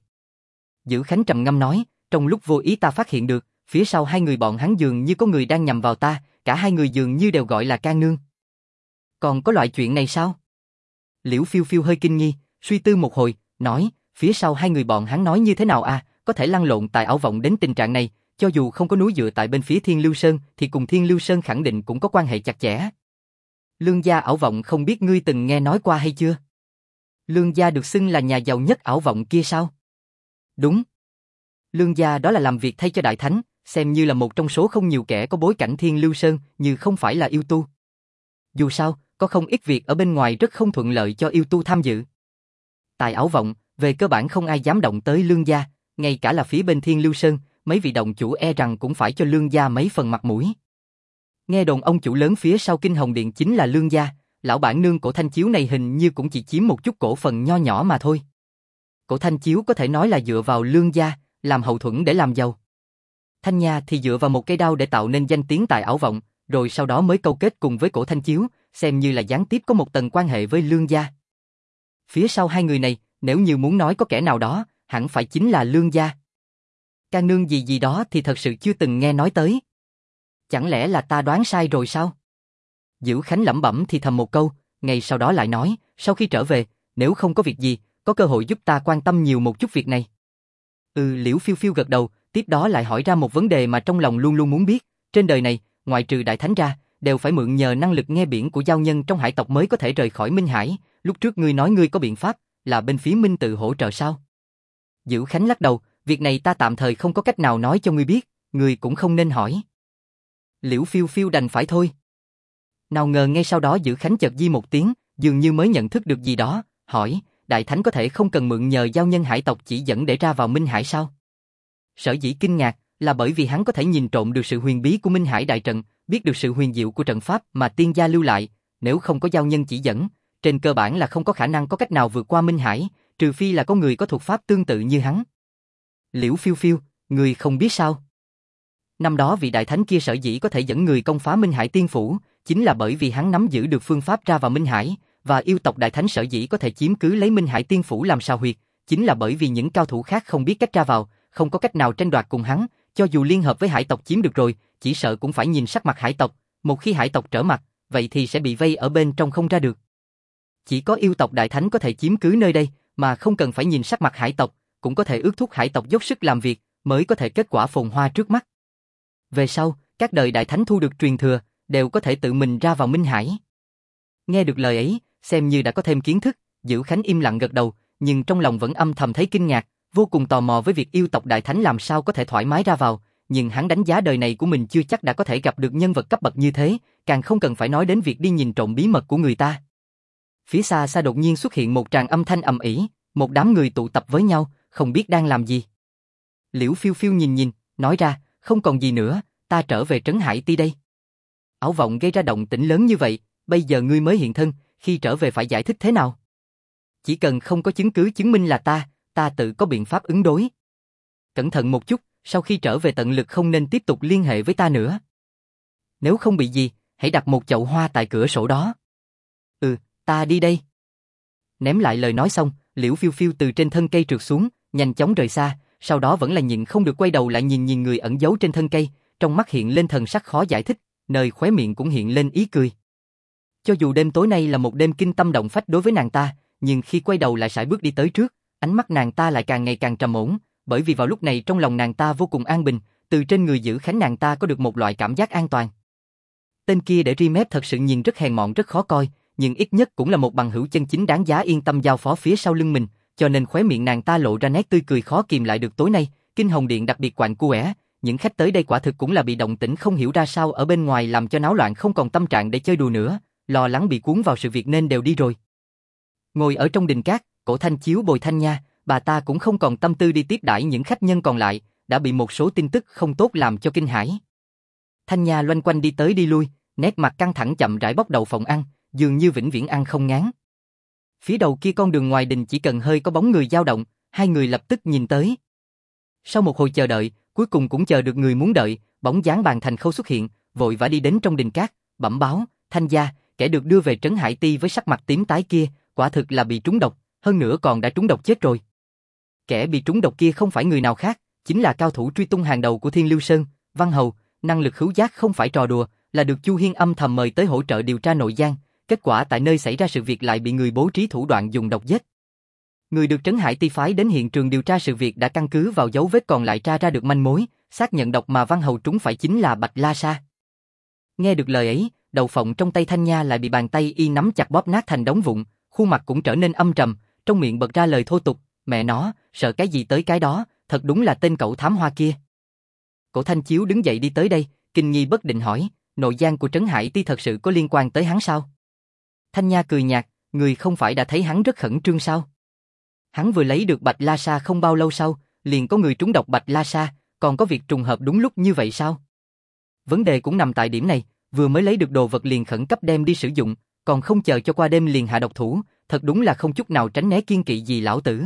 Speaker 1: Dữ Khánh trầm ngâm nói, trong lúc vô ý ta phát hiện được, phía sau hai người bọn hắn dường như có người đang nhằm vào ta, cả hai người dường như đều gọi là Can Nương. Còn có loại chuyện này sao? Liễu Phiêu Phiêu hơi kinh nghi, suy tư một hồi, nói, phía sau hai người bọn hắn nói như thế nào à, có thể lăn lộn tại Ảo Vọng đến tình trạng này, cho dù không có núi dựa tại bên phía Thiên Lưu Sơn thì cùng Thiên Lưu Sơn khẳng định cũng có quan hệ chặt chẽ. Lương gia Ảo Vọng không biết ngươi từng nghe nói qua hay chưa? Lương gia được xưng là nhà giàu nhất Ảo Vọng kia sao? Đúng. Lương gia đó là làm việc thay cho Đại Thánh, xem như là một trong số không nhiều kẻ có bối cảnh Thiên Lưu Sơn như không phải là yêu tu. Dù sao, có không ít việc ở bên ngoài rất không thuận lợi cho yêu tu tham dự. Tại Ảo Vọng, về cơ bản không ai dám động tới Lương gia, ngay cả là phía bên Thiên Lưu Sơn, mấy vị động chủ e rằng cũng phải cho Lương gia mấy phần mặt mũi. Nghe đồn ông chủ lớn phía sau Kinh Hồng Điện chính là Lương gia, lão bản nương Cổ Thanh Chiếu này hình như cũng chỉ chiếm một chút cổ phần nho nhỏ mà thôi. Cổ Thanh Chiếu có thể nói là dựa vào Lương gia, làm hậu thuẫn để làm giàu. Thanh Nha thì dựa vào một cây đao để tạo nên danh tiếng tại Ảo Vọng, rồi sau đó mới câu kết cùng với Cổ Thanh Chiếu, xem như là gián tiếp có một tầng quan hệ với Lương gia. Phía sau hai người này, nếu như muốn nói có kẻ nào đó, hẳn phải chính là Lương gia. Can Nương gì gì đó thì thật sự chưa từng nghe nói tới. Chẳng lẽ là ta đoán sai rồi sao? Dữ Khánh lẩm bẩm thì thầm một câu, ngay sau đó lại nói, sau khi trở về, nếu không có việc gì, có cơ hội giúp ta quan tâm nhiều một chút việc này. Liễu Phiêu Phiêu gật đầu, tiếp đó lại hỏi ra một vấn đề mà trong lòng luôn luôn muốn biết, trên đời này, ngoại trừ Đại Thánh ra, đều phải mượn nhờ năng lực nghe biển của giao nhân trong hải tộc mới có thể rời khỏi Minh Hải, lúc trước ngươi nói ngươi có biện pháp, là bên phía Minh tự hỗ trợ sao? Dữ Khánh lắc đầu, việc này ta tạm thời không có cách nào nói cho ngươi biết, ngươi cũng không nên hỏi. Liễu Phiêu Phiêu đành phải thôi. Nào ngờ ngay sau đó Dữ Khánh chợt di một tiếng, dường như mới nhận thức được gì đó, hỏi, Đại Thánh có thể không cần mượn nhờ giao nhân hải tộc chỉ dẫn để ra vào Minh Hải sao? Sở dĩ kinh ngạc là bởi vì hắn có thể nhìn trộm được sự huyền bí của Minh Hải đại trận, biết được sự huyền diệu của trận pháp mà tiên gia lưu lại, nếu không có giao nhân chỉ dẫn, trên cơ bản là không có khả năng có cách nào vượt qua Minh Hải, trừ phi là có người có thuật pháp tương tự như hắn. Liễu Phiêu Phiêu, người không biết sao? Năm đó vị Đại Thánh kia sở dĩ có thể dẫn người công phá Minh Hải Tiên Phủ, chính là bởi vì hắn nắm giữ được phương pháp ra vào Minh Hải, và yêu tộc Đại Thánh sở dĩ có thể chiếm cứ lấy Minh Hải Tiên Phủ làm sao huyệt, chính là bởi vì những cao thủ khác không biết cách ra vào, không có cách nào tranh đoạt cùng hắn, cho dù liên hợp với hải tộc chiếm được rồi, chỉ sợ cũng phải nhìn sắc mặt hải tộc, một khi hải tộc trở mặt, vậy thì sẽ bị vây ở bên trong không ra được. Chỉ có yêu tộc Đại Thánh có thể chiếm cứ nơi đây, mà không cần phải nhìn sắc mặt hải tộc, cũng có thể ước thúc hải tộc dốc sức làm việc, mới có thể kết quả phồn hoa trước mắt. Về sau, các đời Đại Thánh thu được truyền thừa, đều có thể tự mình ra vào Minh Hải. Nghe được lời ấy, xem như đã có thêm kiến thức, Dữ Khánh im lặng gật đầu, nhưng trong lòng vẫn âm thầm thấy kinh ngạc, vô cùng tò mò với việc yêu tộc Đại Thánh làm sao có thể thoải mái ra vào, nhưng hắn đánh giá đời này của mình chưa chắc đã có thể gặp được nhân vật cấp bậc như thế, càng không cần phải nói đến việc đi nhìn trộm bí mật của người ta. Phía xa xa đột nhiên xuất hiện một tràng âm thanh ầm ĩ, một đám người tụ tập với nhau, không biết đang làm gì. Liễu Phiêu Phiêu nhìn nhìn, nói ra, không còn gì nữa, ta trở về Trấn Hải Ti đây. Ảo Vọng gây ra động tĩnh lớn như vậy, bây giờ ngươi mới hiện thân, khi trở về phải giải thích thế nào? Chỉ cần không có chứng cứ chứng minh là ta tự có biện pháp ứng đối. Cẩn thận một chút, sau khi trở về tận lực không nên tiếp tục liên hệ với ta nữa. Nếu không bị gì, hãy đặt một chậu hoa tại cửa sổ đó. Ta đi đây. Ném lại lời nói xong, Liễu Phiêu Phiêu từ trên thân cây trượt xuống, nhanh chóng rời xa, sau đó vẫn là nhịn không được quay đầu lại nhìn người ẩn giấu trên thân cây, trong mắt hiện lên thần sắc khó giải thích, nơi khóe miệng cũng hiện lên ý cười. Cho dù đêm tối nay là một đêm kinh tâm động phách đối với nàng ta, nhưng khi quay đầu lại sải bước đi tới trước, ánh mắt nàng ta lại càng ngày càng trầm ổn, bởi vì vào lúc này trong lòng nàng ta vô cùng an bình, từ trên người Dữ Khánh nàng ta có được một loại cảm giác an toàn. Tên kia để ri mép thật sự nhìn rất hèn mọn rất khó coi, nhưng ít nhất cũng là một bằng hữu chân chính đáng giá yên tâm giao phó phía sau lưng mình, cho nên khóe miệng nàng ta lộ ra nét tươi cười khó kìm lại được. Tối nay, Kinh Hồng Điện đặc biệt quạnh quẻ, những khách tới đây quả thực cũng là bị động tĩnh không hiểu ra sao ở bên ngoài làm cho náo loạn không còn tâm trạng để chơi đùa nữa, lo lắng bị cuốn vào sự việc nên đều đi rồi. Ngồi ở trong đình cát, Cổ Thanh Chiếu bồi Thanh Nha, bà ta cũng không còn tâm tư đi tiếp đãi những khách nhân còn lại, đã bị một số tin tức không tốt làm cho kinh hãi. Thanh Nha loanh quanh đi tới đi lui, nét mặt căng thẳng chậm rãi bóc đầu phòng ăn, dường như vĩnh viễn ăn không ngán. Phía đầu kia con đường ngoài đình chỉ cần hơi có bóng người dao động, hai người lập tức nhìn tới. Sau một hồi chờ đợi, cuối cùng cũng chờ được người muốn đợi, bóng dáng Bàn Thành Khâu xuất hiện, vội vã đi đến trong đình cát, bẩm báo, Thanh gia, kẻ được đưa về Trấn Hải Ti với sắc mặt tím tái kia, quả thực là bị trúng độc, hơn nữa còn đã trúng độc chết rồi. Kẻ bị trúng độc kia không phải người nào khác, chính là cao thủ truy tung hàng đầu của Thiên Lưu Sơn, Văn Hầu, năng lực khứu giác không phải trò đùa, là được Chu Hiên âm thầm mời tới hỗ trợ điều tra nội gian, kết quả tại nơi xảy ra sự việc lại bị người bố trí thủ đoạn dùng độc giết. Người được Trấn Hải Ti phái đến hiện trường điều tra sự việc đã căn cứ vào dấu vết còn lại tra ra được manh mối, xác nhận độc mà Văn Hầu trúng phải chính là Bạch La Sa. Nghe được lời ấy, đầu phộng trong tay Thanh Nha lại bị bàn tay y nắm chặt bóp nát thành đống vụn, khuôn mặt cũng trở nên âm trầm, trong miệng bật ra lời thô tục, mẹ nó, sợ cái gì tới cái đó, thật đúng là tên cậu thám hoa kia. Cổ Thanh Chiếu đứng dậy đi tới đây, kinh nghi bất định hỏi, nội gian của Trấn Hải Ti thật sự có liên quan tới hắn sao? Thanh Nha cười nhạt, người không phải đã thấy hắn rất khẩn trương sao? Hắn vừa lấy được Bạch La Sa không bao lâu sau, liền có người trúng độc Bạch La Sa, còn có việc trùng hợp đúng lúc như vậy sao? Vấn đề cũng nằm tại điểm này, vừa mới lấy được đồ vật liền khẩn cấp đem đi sử dụng, còn không chờ cho qua đêm liền hạ độc thủ, thật đúng là không chút nào tránh né kiêng kỵ gì lão tử.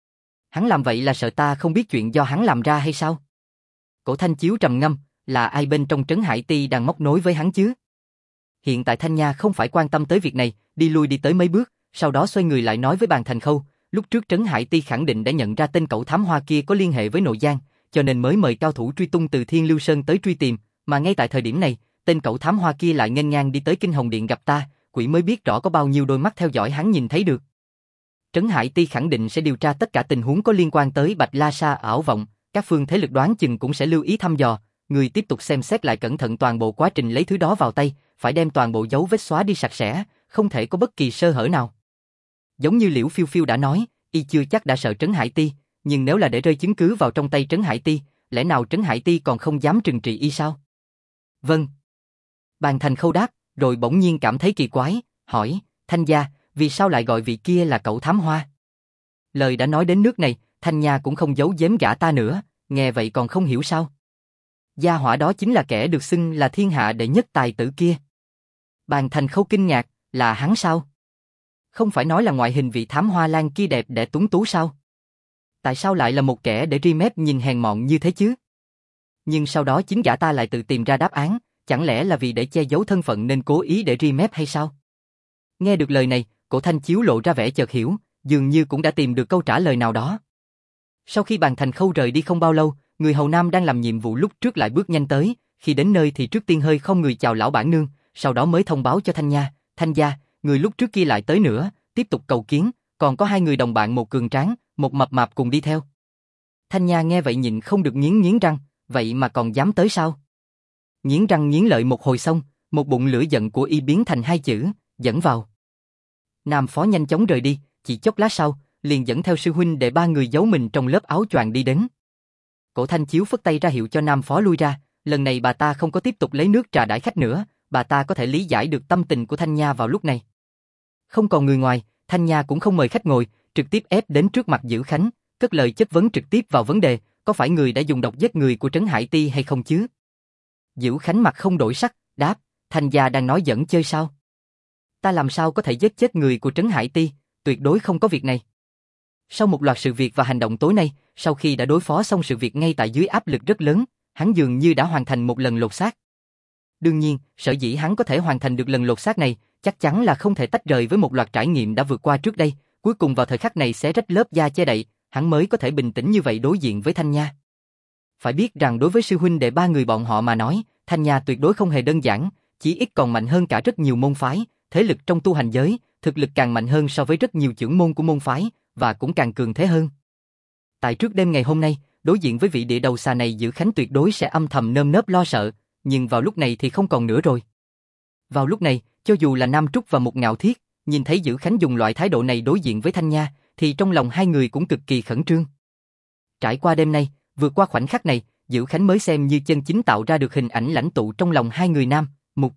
Speaker 1: Hắn làm vậy là sợ ta không biết chuyện do hắn làm ra hay sao? Cổ Thanh Chiếu trầm ngâm, là ai bên trong Trấn Hải Ti đang móc nối với hắn chứ? Hiện tại Thanh Nha không phải quan tâm tới việc này, đi lui đi tới mấy bước, sau đó xoay người lại nói với Bàn Thành Khâu, lúc trước Trấn Hải Ti khẳng định đã nhận ra tên cậu thám hoa kia có liên hệ với nội gian, cho nên mới mời cao thủ truy tung từ Thiên Lưu Sơn tới truy tìm, mà ngay tại thời điểm này, tên cậu thám hoa kia lại nghênh ngang đi tới Kinh Hồng Điện gặp ta, quỷ mới biết rõ có bao nhiêu đôi mắt theo dõi hắn nhìn thấy được. Trấn Hải Ti khẳng định sẽ điều tra tất cả tình huống có liên quan tới Bạch La Sa ảo vọng, các phương thế lực đoán chừng cũng sẽ lưu ý thăm dò, người tiếp tục xem xét lại cẩn thận toàn bộ quá trình lấy thứ đó vào tay, phải đem toàn bộ dấu vết xóa đi sạch sẽ, không thể có bất kỳ sơ hở nào. Giống như Liễu Phiêu Phiêu đã nói, y chưa chắc đã sợ Trấn Hải Ti, nhưng nếu là để rơi chứng cứ vào trong tay Trấn Hải Ti, lẽ nào Trấn Hải Ti còn không dám trừng trị y sao? Vâng. Bàn Thành Khâu đáp, rồi bỗng nhiên cảm thấy kỳ quái, hỏi, Thanh gia, vì sao lại gọi vị kia là cậu thám hoa? Lời đã nói đến nước này, Thanh Nha cũng không giấu giếm gã ta nữa, nghe vậy còn không hiểu sao? Gia hỏa đó chính là kẻ được xưng là thiên hạ đệ nhất tài tử kia. Bàn Thành Khâu kinh ngạc, là hắn sao? Không phải nói là ngoại hình vị thám hoa lan kia đẹp đẽ tuấn tú sao? Tại sao lại là một kẻ để ri mép nhìn hèn mọn như thế chứ? Nhưng sau đó chính gã ta lại tự tìm ra đáp án, chẳng lẽ là vì để che giấu thân phận nên cố ý để ri mép hay sao? Nghe được lời này, Cổ Thanh Chiếu lộ ra vẻ chợt hiểu, dường như cũng đã tìm được câu trả lời nào đó. Sau khi Bàn Thành Khâu rời đi không bao lâu, người hầu nam đang làm nhiệm vụ lúc trước lại bước nhanh tới, khi đến nơi thì trước tiên hơi không người chào lão bản nương, sau đó mới thông báo cho Thanh Nha, Thanh gia, người lúc trước kia lại tới nữa, tiếp tục cầu kiến, còn có hai người đồng bạn một cường tráng, một mập mạp cùng đi theo. Thanh Nha nghe vậy nhịn không được nghiến răng, vậy mà còn dám tới sao? Nghiến răng nghiến lợi một hồi xong, một bụng lửa giận của y biến thành hai chữ, dẫn vào. Nam phó nhanh chóng rời đi, chỉ chốc lát sau, liền dẫn theo sư huynh để ba người giấu mình trong lớp áo choàng đi đến. Cổ Thanh Chiếu phất tay ra hiệu cho Nam phó lui ra, lần này bà ta không có tiếp tục lấy nước trà đãi khách nữa, bà ta có thể lý giải được tâm tình của Thanh Nha vào lúc này. Không còn người ngoài, Thanh Nha cũng không mời khách ngồi, trực tiếp ép đến trước mặt Dữ Khánh, cất lời chất vấn trực tiếp vào vấn đề, có phải người đã dùng độc giết người của Trấn Hải Ti hay không chứ? Dữ Khánh mặt không đổi sắc, đáp, Thanh gia đang nói giỡn chơi sao? Ta làm sao có thể giết chết người của Trấn Hải Ti, tuyệt đối không có việc này. Sau một loạt sự việc và hành động tối nay, sau khi đã đối phó xong sự việc ngay tại dưới áp lực rất lớn, hắn dường như đã hoàn thành một lần lột xác. Đương nhiên, sở dĩ hắn có thể hoàn thành được lần lột xác này, chắc chắn là không thể tách rời với một loạt trải nghiệm đã vượt qua trước đây, cuối cùng vào thời khắc này xé rách lớp da che đậy, hắn mới có thể bình tĩnh như vậy đối diện với Thanh Nha. Phải biết rằng đối với sư huynh đệ ba người bọn họ mà nói, Thanh Nha tuyệt đối không hề đơn giản, chỉ ít còn mạnh hơn cả rất nhiều môn phái, thế lực trong tu hành giới, thực lực càng mạnh hơn so với rất nhiều trưởng môn của môn phái, và cũng càng cường thế hơn. Tại trước đêm ngày hôm nay, đối diện với vị địa đầu xà này Dữ Khánh tuyệt đối sẽ âm thầm nơm nớp lo sợ, nhưng vào lúc này thì không còn nữa rồi. Vào lúc này, cho dù là Nam Trúc và Mục Ngạo Thiết, nhìn thấy Dữ Khánh dùng loại thái độ này đối diện với Thanh Nha, thì trong lòng hai người cũng cực kỳ khẩn trương. Trải qua đêm nay, vượt qua khoảnh khắc này, Dữ Khánh mới xem như chân chính tạo ra được hình ảnh lãnh tụ trong lòng hai người Nam, Mục.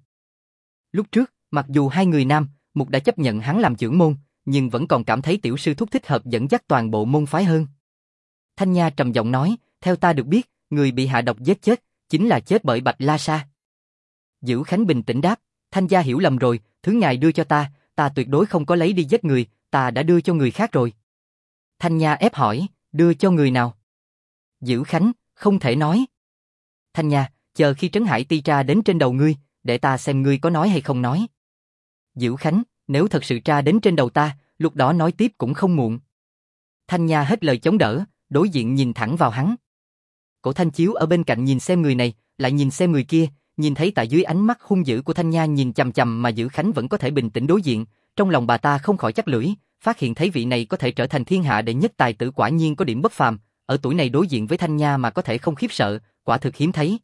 Speaker 1: Lúc trước, mặc dù hai người Nam, Mục đã chấp nhận hắn làm trưởng môn, nhưng vẫn còn cảm thấy tiểu sư thúc thích hợp dẫn dắt toàn bộ môn phái hơn. Thanh Nha trầm giọng nói, theo ta được biết, người bị hạ độc giết chết, chính là chết bởi Bạch La Sa. Dữ Khánh bình tĩnh đáp, Thanh gia hiểu lầm rồi, thứ ngài đưa cho ta tuyệt đối không có lấy đi giết người, ta đã đưa cho người khác rồi. Thanh Nha ép hỏi, đưa cho người nào? Dữ Khánh, Không thể nói. Thanh Nha, chờ khi Trấn Hải Ti tra đến trên đầu ngươi, để ta xem ngươi có nói hay không nói. Diễu Khánh, nếu thật sự tra đến trên đầu ta, lúc đó nói tiếp cũng không muộn. Thanh Nha hết lời chống đỡ, đối diện nhìn thẳng vào hắn. Cổ Thanh Chiếu ở bên cạnh nhìn xem người này, lại nhìn xem người kia, nhìn thấy tại dưới ánh mắt hung dữ của Thanh Nha nhìn chằm chằm mà Diễu Khánh vẫn có thể bình tĩnh đối diện, trong lòng bà ta không khỏi chắc lưỡi, phát hiện thấy vị này có thể trở thành thiên hạ đệ nhất tài tử quả nhiên có điểm bất phàm, ở tuổi này đối diện với Thanh Nha mà có thể không khiếp sợ, quả thực hiếm thấy.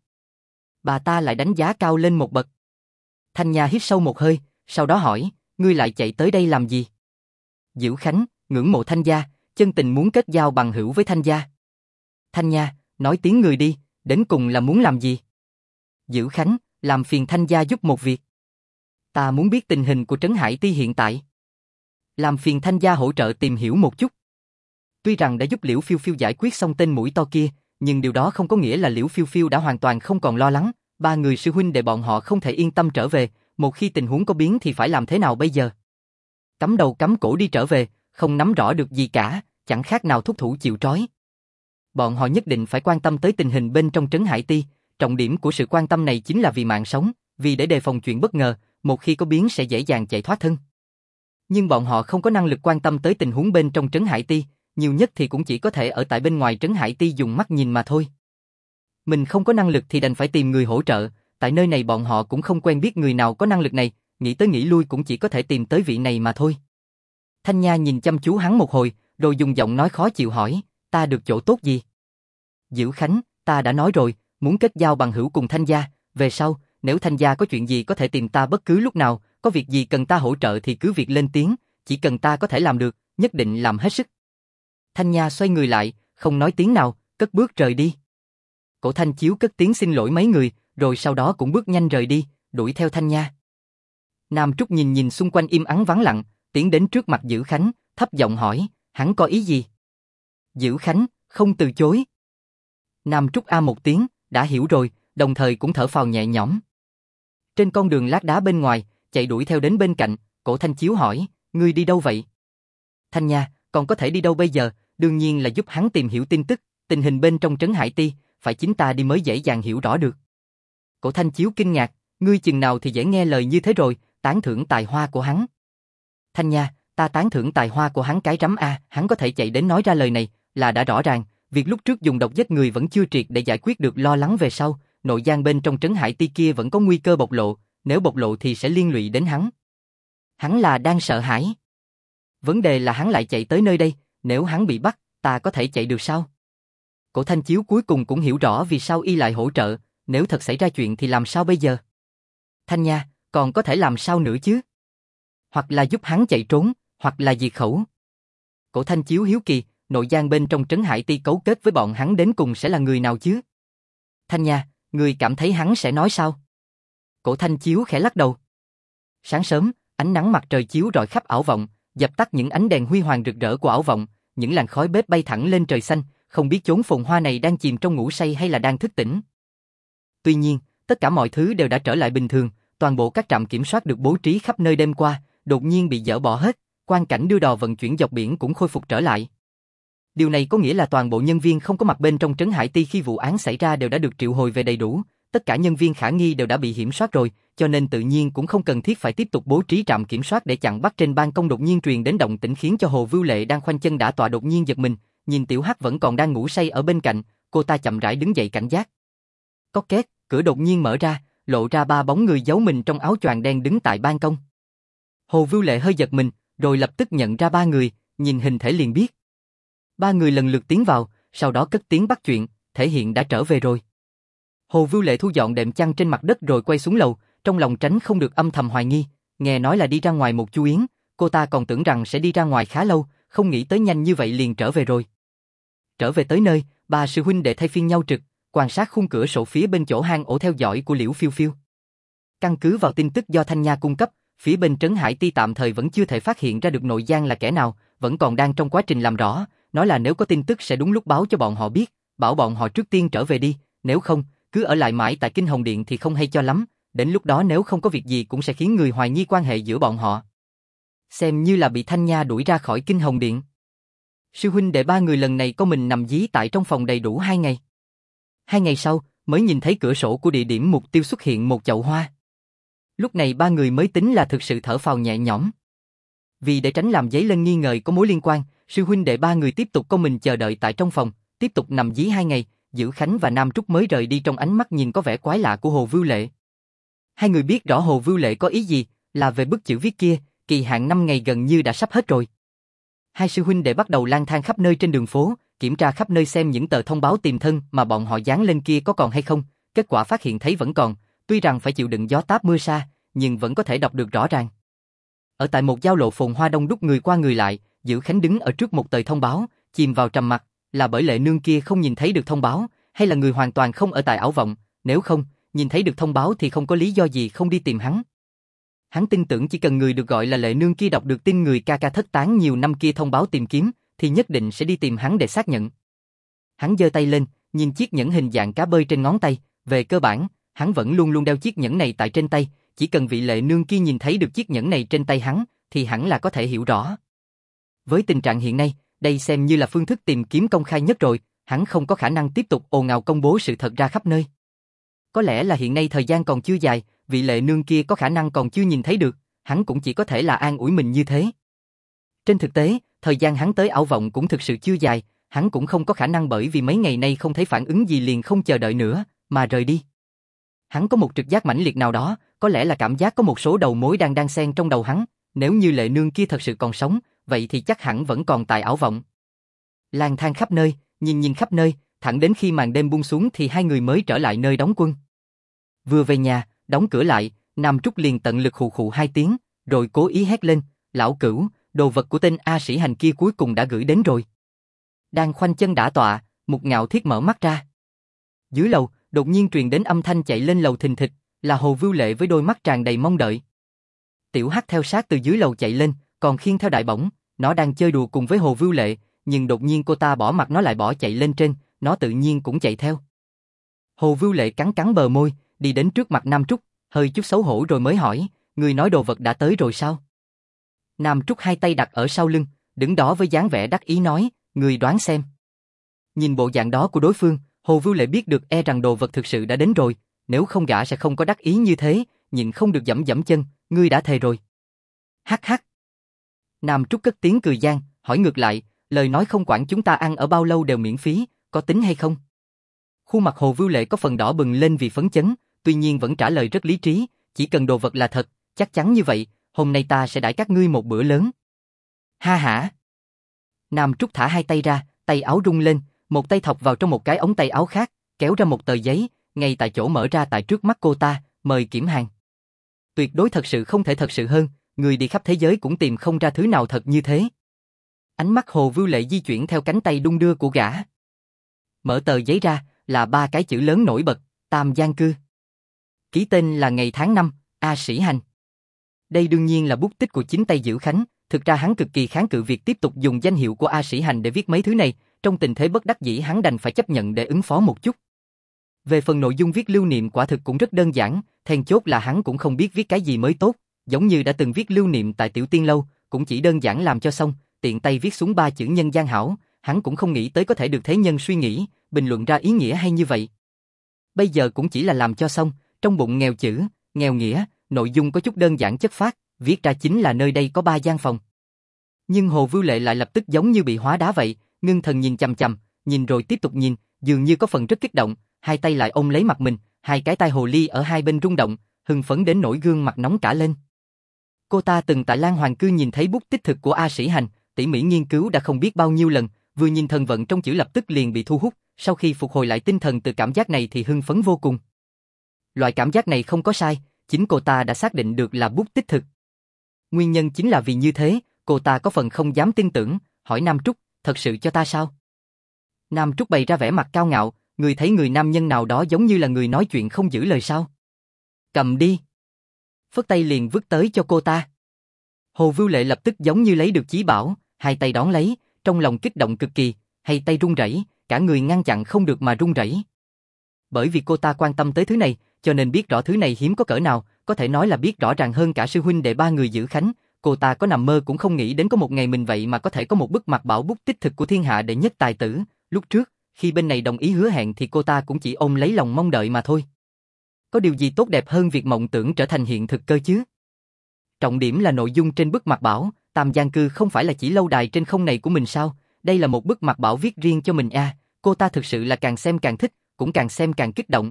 Speaker 1: Bà ta lại đánh giá cao lên một bậc. Thanh Nha hít sâu một hơi, sau đó hỏi, ngươi lại chạy tới đây làm gì? Diễu Khánh, ngưỡng mộ Thanh gia, chân tình muốn kết giao bằng hữu với Thanh gia. Thanh Nha, nói tiếng người đi, đến cùng là muốn làm gì? Diễu Khánh, làm phiền Thanh gia giúp một việc. Ta muốn biết tình hình của Trấn Hải Ti hiện tại. Làm phiền Thanh gia hỗ trợ tìm hiểu một chút. Tuy rằng đã giúp Liễu Phiêu Phiêu giải quyết xong tên mũi to kia, nhưng điều đó không có nghĩa là Liễu Phiêu Phiêu đã hoàn toàn không còn lo lắng. Ba người sư huynh đệ bọn họ không thể yên tâm trở về, một khi tình huống có biến thì phải làm thế nào bây giờ? Cắm đầu cắm cổ đi trở về, không nắm rõ được gì cả, chẳng khác nào thúc thủ chịu trói. Bọn họ nhất định phải quan tâm tới tình hình bên trong Trấn Hải Ti, trọng điểm của sự quan tâm này chính là vì mạng sống, vì để đề phòng chuyện bất ngờ, một khi có biến sẽ dễ dàng chạy thoát thân. Nhưng bọn họ không có năng lực quan tâm tới tình huống bên trong Trấn Hải Ti, nhiều nhất thì cũng chỉ có thể ở tại bên ngoài Trấn Hải Ti dùng mắt nhìn mà thôi. Mình không có năng lực thì đành phải tìm người hỗ trợ, tại nơi này bọn họ cũng không quen biết người nào có năng lực này, nghĩ tới nghĩ lui cũng chỉ có thể tìm tới vị này mà thôi. Thanh Nha nhìn chăm chú hắn một hồi, rồi dùng giọng nói khó chịu hỏi, ta được chỗ tốt gì? Diễu Khánh, ta đã nói rồi, muốn kết giao bằng hữu cùng Thanh gia, về sau, nếu Thanh gia có chuyện gì có thể tìm ta bất cứ lúc nào, có việc gì cần ta hỗ trợ thì cứ việc lên tiếng, chỉ cần ta có thể làm được, nhất định làm hết sức. Thanh Nha xoay người lại, không nói tiếng nào, cất bước rời đi. Cổ Thanh Chiếu cất tiếng xin lỗi mấy người, rồi sau đó cũng bước nhanh rời đi, đuổi theo Thanh Nha. Nam Trúc nhìn nhìn xung quanh im ắng vắng lặng, tiến đến trước mặt Diễu Khánh, thấp giọng hỏi, hắn có ý gì? Diễu Khánh, không từ chối. Nam Trúc a một tiếng, đã hiểu rồi, đồng thời cũng thở phào nhẹ nhõm. Trên con đường lát đá bên ngoài, chạy đuổi theo đến bên cạnh, Cổ Thanh Chiếu hỏi, ngươi đi đâu vậy? Thanh Nha, còn có thể đi đâu bây giờ, đương nhiên là giúp hắn tìm hiểu tin tức, tình hình bên trong Trấn Hải Ti, phải chính ta đi mới dễ dàng hiểu rõ được. Cổ Thanh Chiếu kinh ngạc, ngươi chừng nào thì dễ nghe lời như thế rồi, tán thưởng tài hoa của hắn. Thanh Nha, ta tán thưởng tài hoa của hắn cái rắm a, hắn có thể chạy đến nói ra lời này, là đã rõ ràng, việc lúc trước dùng độc giết người vẫn chưa triệt để giải quyết được lo lắng về sau, nội gian bên trong Trấn Hải Ti kia vẫn có nguy cơ bộc lộ, nếu bộc lộ thì sẽ liên lụy đến hắn. Hắn là đang sợ hãi. Vấn đề là hắn lại chạy tới nơi đây, nếu hắn bị bắt, ta có thể chạy được sao? Cổ Thanh Chiếu cuối cùng cũng hiểu rõ vì sao y lại hỗ trợ, nếu thật xảy ra chuyện thì làm sao bây giờ? Thanh Nha, còn có thể làm sao nữa chứ? Hoặc là giúp hắn chạy trốn, hoặc là diệt khẩu. Cổ Thanh Chiếu hiếu kỳ, nội gian bên trong Trấn Hải Ti cấu kết với bọn hắn đến cùng sẽ là người nào chứ? Thanh Nha, người cảm thấy hắn sẽ nói sao? Cổ Thanh Chiếu khẽ lắc đầu. Sáng sớm, ánh nắng mặt trời chiếu rọi khắp ảo vọng, dập tắt những ánh đèn huy hoàng rực rỡ của ảo vọng, những làn khói bếp bay thẳng lên trời xanh, không biết chốn phồn hoa này đang chìm trong ngủ say hay là đang thức tỉnh. Tuy nhiên, tất cả mọi thứ đều đã trở lại bình thường, toàn bộ các trạm kiểm soát được bố trí khắp nơi đêm qua, đột nhiên bị dỡ bỏ hết, quang cảnh đưa đò vận chuyển dọc biển cũng khôi phục trở lại. Điều này có nghĩa là toàn bộ nhân viên không có mặt bên trong Trấn Hải Ti khi vụ án xảy ra đều đã được triệu hồi về đầy đủ, tất cả nhân viên khả nghi đều đã bị hiểm soát rồi, cho nên tự nhiên cũng không cần thiết phải tiếp tục bố trí trạm kiểm soát để chặn bắt. Trên ban công đột nhiên truyền đến động tĩnh khiến cho Hồ Vưu Lệ đang khoanh chân đả tọa đột nhiên giật mình, nhìn Tiểu Hắc vẫn còn đang ngủ say ở bên cạnh, cô ta chậm rãi đứng dậy cảnh giác. Cót két, cửa đột nhiên mở ra, lộ ra ba bóng người giấu mình trong áo choàng đen đứng tại ban công. Hồ Vưu Lệ hơi giật mình, rồi lập tức nhận ra ba người, nhìn hình thể liền biết. Ba người lần lượt tiến vào, sau đó cất tiếng bắt chuyện, thể hiện đã trở về rồi. Hồ Vưu Lệ thu dọn đệm chăn trên mặt đất rồi quay xuống lầu, trong lòng tránh không được âm thầm hoài nghi, nghe nói là đi ra ngoài một chu yến, cô ta còn tưởng rằng sẽ đi ra ngoài khá lâu, không nghĩ tới nhanh như vậy liền trở về rồi. Trở về tới nơi, ba sư huynh đệ thay phiên nhau trực, quan sát khung cửa sổ phía bên chỗ hang ổ theo dõi của Liễu Phiêu Phiêu. Căn cứ vào tin tức do Thanh Nha cung cấp, phía bên Trấn Hải Ti tạm thời vẫn chưa thể phát hiện ra được nội gian là kẻ nào, vẫn còn đang trong quá trình làm rõ, nói là nếu có tin tức sẽ đúng lúc báo cho bọn họ biết, bảo bọn họ trước tiên trở về đi, nếu không, cứ ở lại mãi tại Kinh Hồng Điện thì không hay cho lắm, đến lúc đó nếu không có việc gì cũng sẽ khiến người hoài nghi quan hệ giữa bọn họ. Xem như là bị Thanh Nha đuổi ra khỏi Kinh Hồng Điện. Sư huynh đệ ba người lần này có mình nằm dí tại trong phòng đầy đủ 2 ngày. 2 ngày sau, mới nhìn thấy cửa sổ của địa điểm mục tiêu xuất hiện một chậu hoa. Lúc này ba người mới tính là thực sự thở phào nhẹ nhõm. Vì để tránh làm dấy lên nghi ngờ có mối liên quan, sư huynh đệ ba người tiếp tục con mình chờ đợi tại trong phòng, tiếp tục nằm dí 2 ngày, Dữ Khánh và Nam Trúc mới rời đi trong ánh mắt nhìn có vẻ quái lạ của Hồ Vưu Lệ. Hai người biết rõ Hồ Vưu Lệ có ý gì, là về bức chữ viết kia, kỳ hạn 5 ngày gần như đã sắp hết rồi. Hai sư huynh đệ bắt đầu lang thang khắp nơi trên đường phố, kiểm tra khắp nơi xem những tờ thông báo tìm thân mà bọn họ dán lên kia có còn hay không, kết quả phát hiện thấy vẫn còn, tuy rằng phải chịu đựng gió táp mưa sa, nhưng vẫn có thể đọc được rõ ràng. Ở tại một giao lộ phồn hoa đông đúc người qua người lại, Dữ Khánh đứng ở trước một tờ thông báo, chìm vào trầm mặc, là bởi Lệ Nương kia không nhìn thấy được thông báo, hay là người hoàn toàn không ở tại ảo vọng, nếu không, nhìn thấy được thông báo thì không có lý do gì không đi tìm hắn. Hắn tin tưởng chỉ cần người được gọi là Lệ Nương kia đọc được tin người ca ca thất tán nhiều năm kia thông báo tìm kiếm, thì nhất định sẽ đi tìm hắn để xác nhận. Hắn giơ tay lên, nhìn chiếc nhẫn hình dạng cá bơi trên ngón tay, về cơ bản, hắn vẫn luôn luôn đeo chiếc nhẫn này tại trên tay, chỉ cần vị Lệ Nương kia nhìn thấy được chiếc nhẫn này trên tay hắn, thì hẳn là có thể hiểu rõ. Với tình trạng hiện nay, đây xem như là phương thức tìm kiếm công khai nhất rồi, hắn không có khả năng tiếp tục ồn ào công bố sự thật ra khắp nơi. Có lẽ là hiện nay thời gian còn chưa dài, vị Lệ Nương kia có khả năng còn chưa nhìn thấy được, hắn cũng chỉ có thể là an ủi mình như thế. Trên thực tế, thời gian hắn tới ảo vọng cũng thực sự chưa dài, hắn cũng không có khả năng bởi vì mấy ngày nay không thấy phản ứng gì liền không chờ đợi nữa, mà rời đi. Hắn có một trực giác mãnh liệt nào đó, có lẽ là cảm giác có một số đầu mối đang xen trong đầu hắn, nếu như Lệ Nương kia thật sự còn sống, vậy thì chắc hẳn vẫn còn tại ảo vọng. Lang thang khắp nơi, nhìn khắp nơi, thẳng đến khi màn đêm buông xuống thì hai người mới trở lại nơi đóng quân. Vừa về nhà, đóng cửa lại, Nam Trúc liền tận lực khụ khụ 2 tiếng, rồi cố ý hét lên, lão Cửu, đồ vật của tên A Sĩ Hành kia cuối cùng đã gửi đến rồi. Đang khoanh chân đả tọa, Mục Ngạo Thiết mở mắt ra. Dưới lầu, đột nhiên truyền đến âm thanh chạy lên lầu thình thịch, là Hồ Vưu Lệ với đôi mắt tràn đầy mong đợi. Tiểu Hắc theo sát từ dưới lầu chạy lên, còn khiêng theo đại bổng, nó đang chơi đùa cùng với Hồ Vưu Lệ, nhưng đột nhiên cô ta bỏ mặc nó lại bỏ chạy lên trên, nó tự nhiên cũng chạy theo. Hồ Vưu Lệ cắn cắn bờ môi, đi đến trước mặt Nam Trúc, hơi chút xấu hổ rồi mới hỏi, người nói đồ vật đã tới rồi sao? Nam Trúc hai tay đặt ở sau lưng, đứng đó với dáng vẻ đắc ý nói, người đoán xem. Nhìn bộ dạng đó của đối phương, Hồ Vưu Lệ biết được e rằng đồ vật thực sự đã đến rồi, nếu không gã sẽ không có đắc ý như thế, nhịn không được giẫm giẫm chân, ngươi đã thề rồi. Hắc hắc. Nam Trúc cất tiếng cười gian, hỏi ngược lại, lời nói không quản chúng ta ăn ở bao lâu đều miễn phí, có tính hay không? Khuôn mặt Hồ Vưu Lệ có phần đỏ bừng lên vì phấn chấn, tuy nhiên vẫn trả lời rất lý trí, chỉ cần đồ vật là thật, chắc chắn như vậy, hôm nay ta sẽ đãi các ngươi một bữa lớn. Ha hả. Nam Trúc thả hai tay ra, tay áo rung lên, một tay thọc vào trong một cái ống tay áo khác, kéo ra một tờ giấy, ngay tại chỗ mở ra tại trước mắt cô ta, mời kiểm hàng. Tuyệt đối thật sự không thể thật sự hơn, người đi khắp thế giới cũng tìm không ra thứ nào thật như thế. Ánh mắt Hồ Vưu Lệ di chuyển theo cánh tay đung đưa của gã. Mở tờ giấy ra, là 3 cái chữ lớn nổi bật, Tam Giang Cư. Ký tên là ngày tháng năm, A Sĩ Hành. Đây đương nhiên là bút tích của chính tay Dữ Khánh, thực ra hắn cực kỳ kháng cự việc tiếp tục dùng danh hiệu của A Sĩ Hành để viết mấy thứ này, trong tình thế bất đắc dĩ hắn đành phải chấp nhận để ứng phó một chút. Về phần nội dung viết lưu niệm quả thực cũng rất đơn giản, then chốt là hắn cũng không biết viết cái gì mới tốt, giống như đã từng viết lưu niệm tại Tiểu Tiên Lâu, cũng chỉ đơn giản làm cho xong, tiện tay viết xuống 3 chữ nhân gian hảo, hắn cũng không nghĩ tới có thể được thế nhân suy nghĩ, bình luận ra ý nghĩa hay như vậy. Bây giờ cũng chỉ là làm cho xong, trong bụng nghèo chữ, nghèo nghĩa, nội dung có chút đơn giản chất phác, viết ra chính là nơi đây có 3 gian phòng. Nhưng Hồ Vưu Lệ lại lập tức giống như bị hóa đá vậy, ngưng thần nhìn chằm chằm, nhìn rồi tiếp tục nhìn, dường như có phần rất kích động, hai tay lại ôm lấy mặt mình, hai cái tai hồ ly ở hai bên rung động, hưng phấn đến nỗi gương mặt nóng cả lên. Cô ta từng tại Lan Hoàng Cư nhìn thấy bút tích thực của A Sĩ Hành, tỉ mỉ nghiên cứu đã không biết bao nhiêu lần, vừa nhìn thần vận trong chữ lập tức liền bị thu hút, sau khi phục hồi lại tinh thần từ cảm giác này thì hưng phấn vô cùng. Loại cảm giác này không có sai, chính cô ta đã xác định được là bút tích thực. Nguyên nhân chính là vì như thế, cô ta có phần không dám tin tưởng, hỏi Nam Trúc, thật sự cho ta sao? Nam Trúc bày ra vẻ mặt cao ngạo, người thấy người nam nhân nào đó giống như là người nói chuyện không giữ lời sao? Cầm đi. Phất tay liền vứt tới cho cô ta. Hồ Vưu Lệ lập tức giống như lấy được chí bảo, hai tay đón lấy, trong lòng kích động cực kỳ, hay tay run rẩy, cả người ngăn chặn không được mà run rẩy. Bởi vì cô ta quan tâm tới thứ này, cho nên biết rõ thứ này hiếm có cỡ nào, có thể nói là biết rõ ràng hơn cả sư huynh đệ 3 người Dữ Khánh, cô ta có nằm mơ cũng không nghĩ đến có một ngày mình vậy mà có thể có một bức mặt bảo bút tích thực của thiên hạ đệ nhất tài tử. Lúc trước, khi bên này đồng ý hứa hẹn thì cô ta cũng chỉ ôm lấy lòng mong đợi mà thôi. Có điều gì tốt đẹp hơn việc mộng tưởng trở thành hiện thực cơ chứ? Trọng điểm là nội dung trên bức mặt bảo, Tam Giang Cư không phải là chỉ lâu đài trên không này của mình sao? Đây là một bức mặt bảo viết riêng cho mình à, cô ta thực sự là càng xem càng thích, cũng càng xem càng kích động.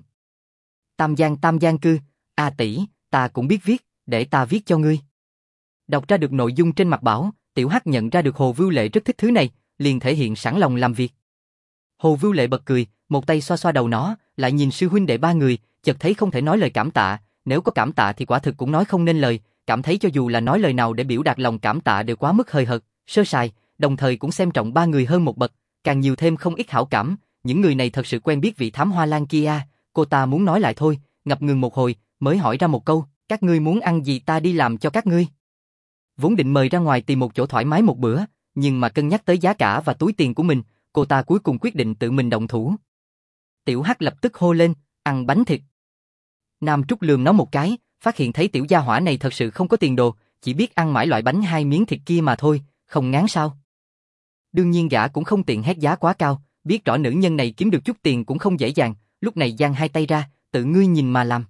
Speaker 1: Tam Giang Cư, tỷ, ta cũng biết viết, để ta viết cho ngươi. Đọc ra được nội dung trên mặt bảo, Tiểu Hắc nhận ra được Hồ Vưu Lệ rất thích thứ này, liền thể hiện sẵn lòng làm việc. Hồ Vưu Lệ bật cười, một tay xoa xoa đầu nó, lại nhìn sư huynh đệ ba người, chợt thấy không thể nói lời cảm tạ, nếu có cảm tạ thì quả thực cũng nói không nên lời, cảm thấy cho dù là nói lời nào để biểu đạt lòng cảm tạ đều quá mức hời hợt, sơ sài, đồng thời cũng xem trọng ba người hơn một bậc, càng nhiều thêm không ít hảo cảm, những người này thật sự quen biết vị thám hoa lan kia. Cô ta muốn nói lại thôi, ngập ngừng một hồi, mới hỏi ra một câu, các ngươi muốn ăn gì ta đi làm cho các ngươi. Vốn định mời ra ngoài tìm một chỗ thoải mái một bữa, nhưng mà cân nhắc tới giá cả và túi tiền của mình, cô ta cuối cùng quyết định tự mình động thủ. Tiểu Hắc lập tức hô lên, ăn bánh thịt. Nam Trúc lườm nó một cái, phát hiện thấy tiểu gia hỏa này thật sự không có tiền đồ, chỉ biết ăn mãi loại bánh 2 miếng thịt kia mà thôi, không ngán sao. Đương nhiên gã cũng không tiện hét giá quá cao, biết rõ nữ nhân này kiếm được chút tiền cũng không dễ dàng, lúc này giang hai tay ra, tự ngươi nhìn mà làm.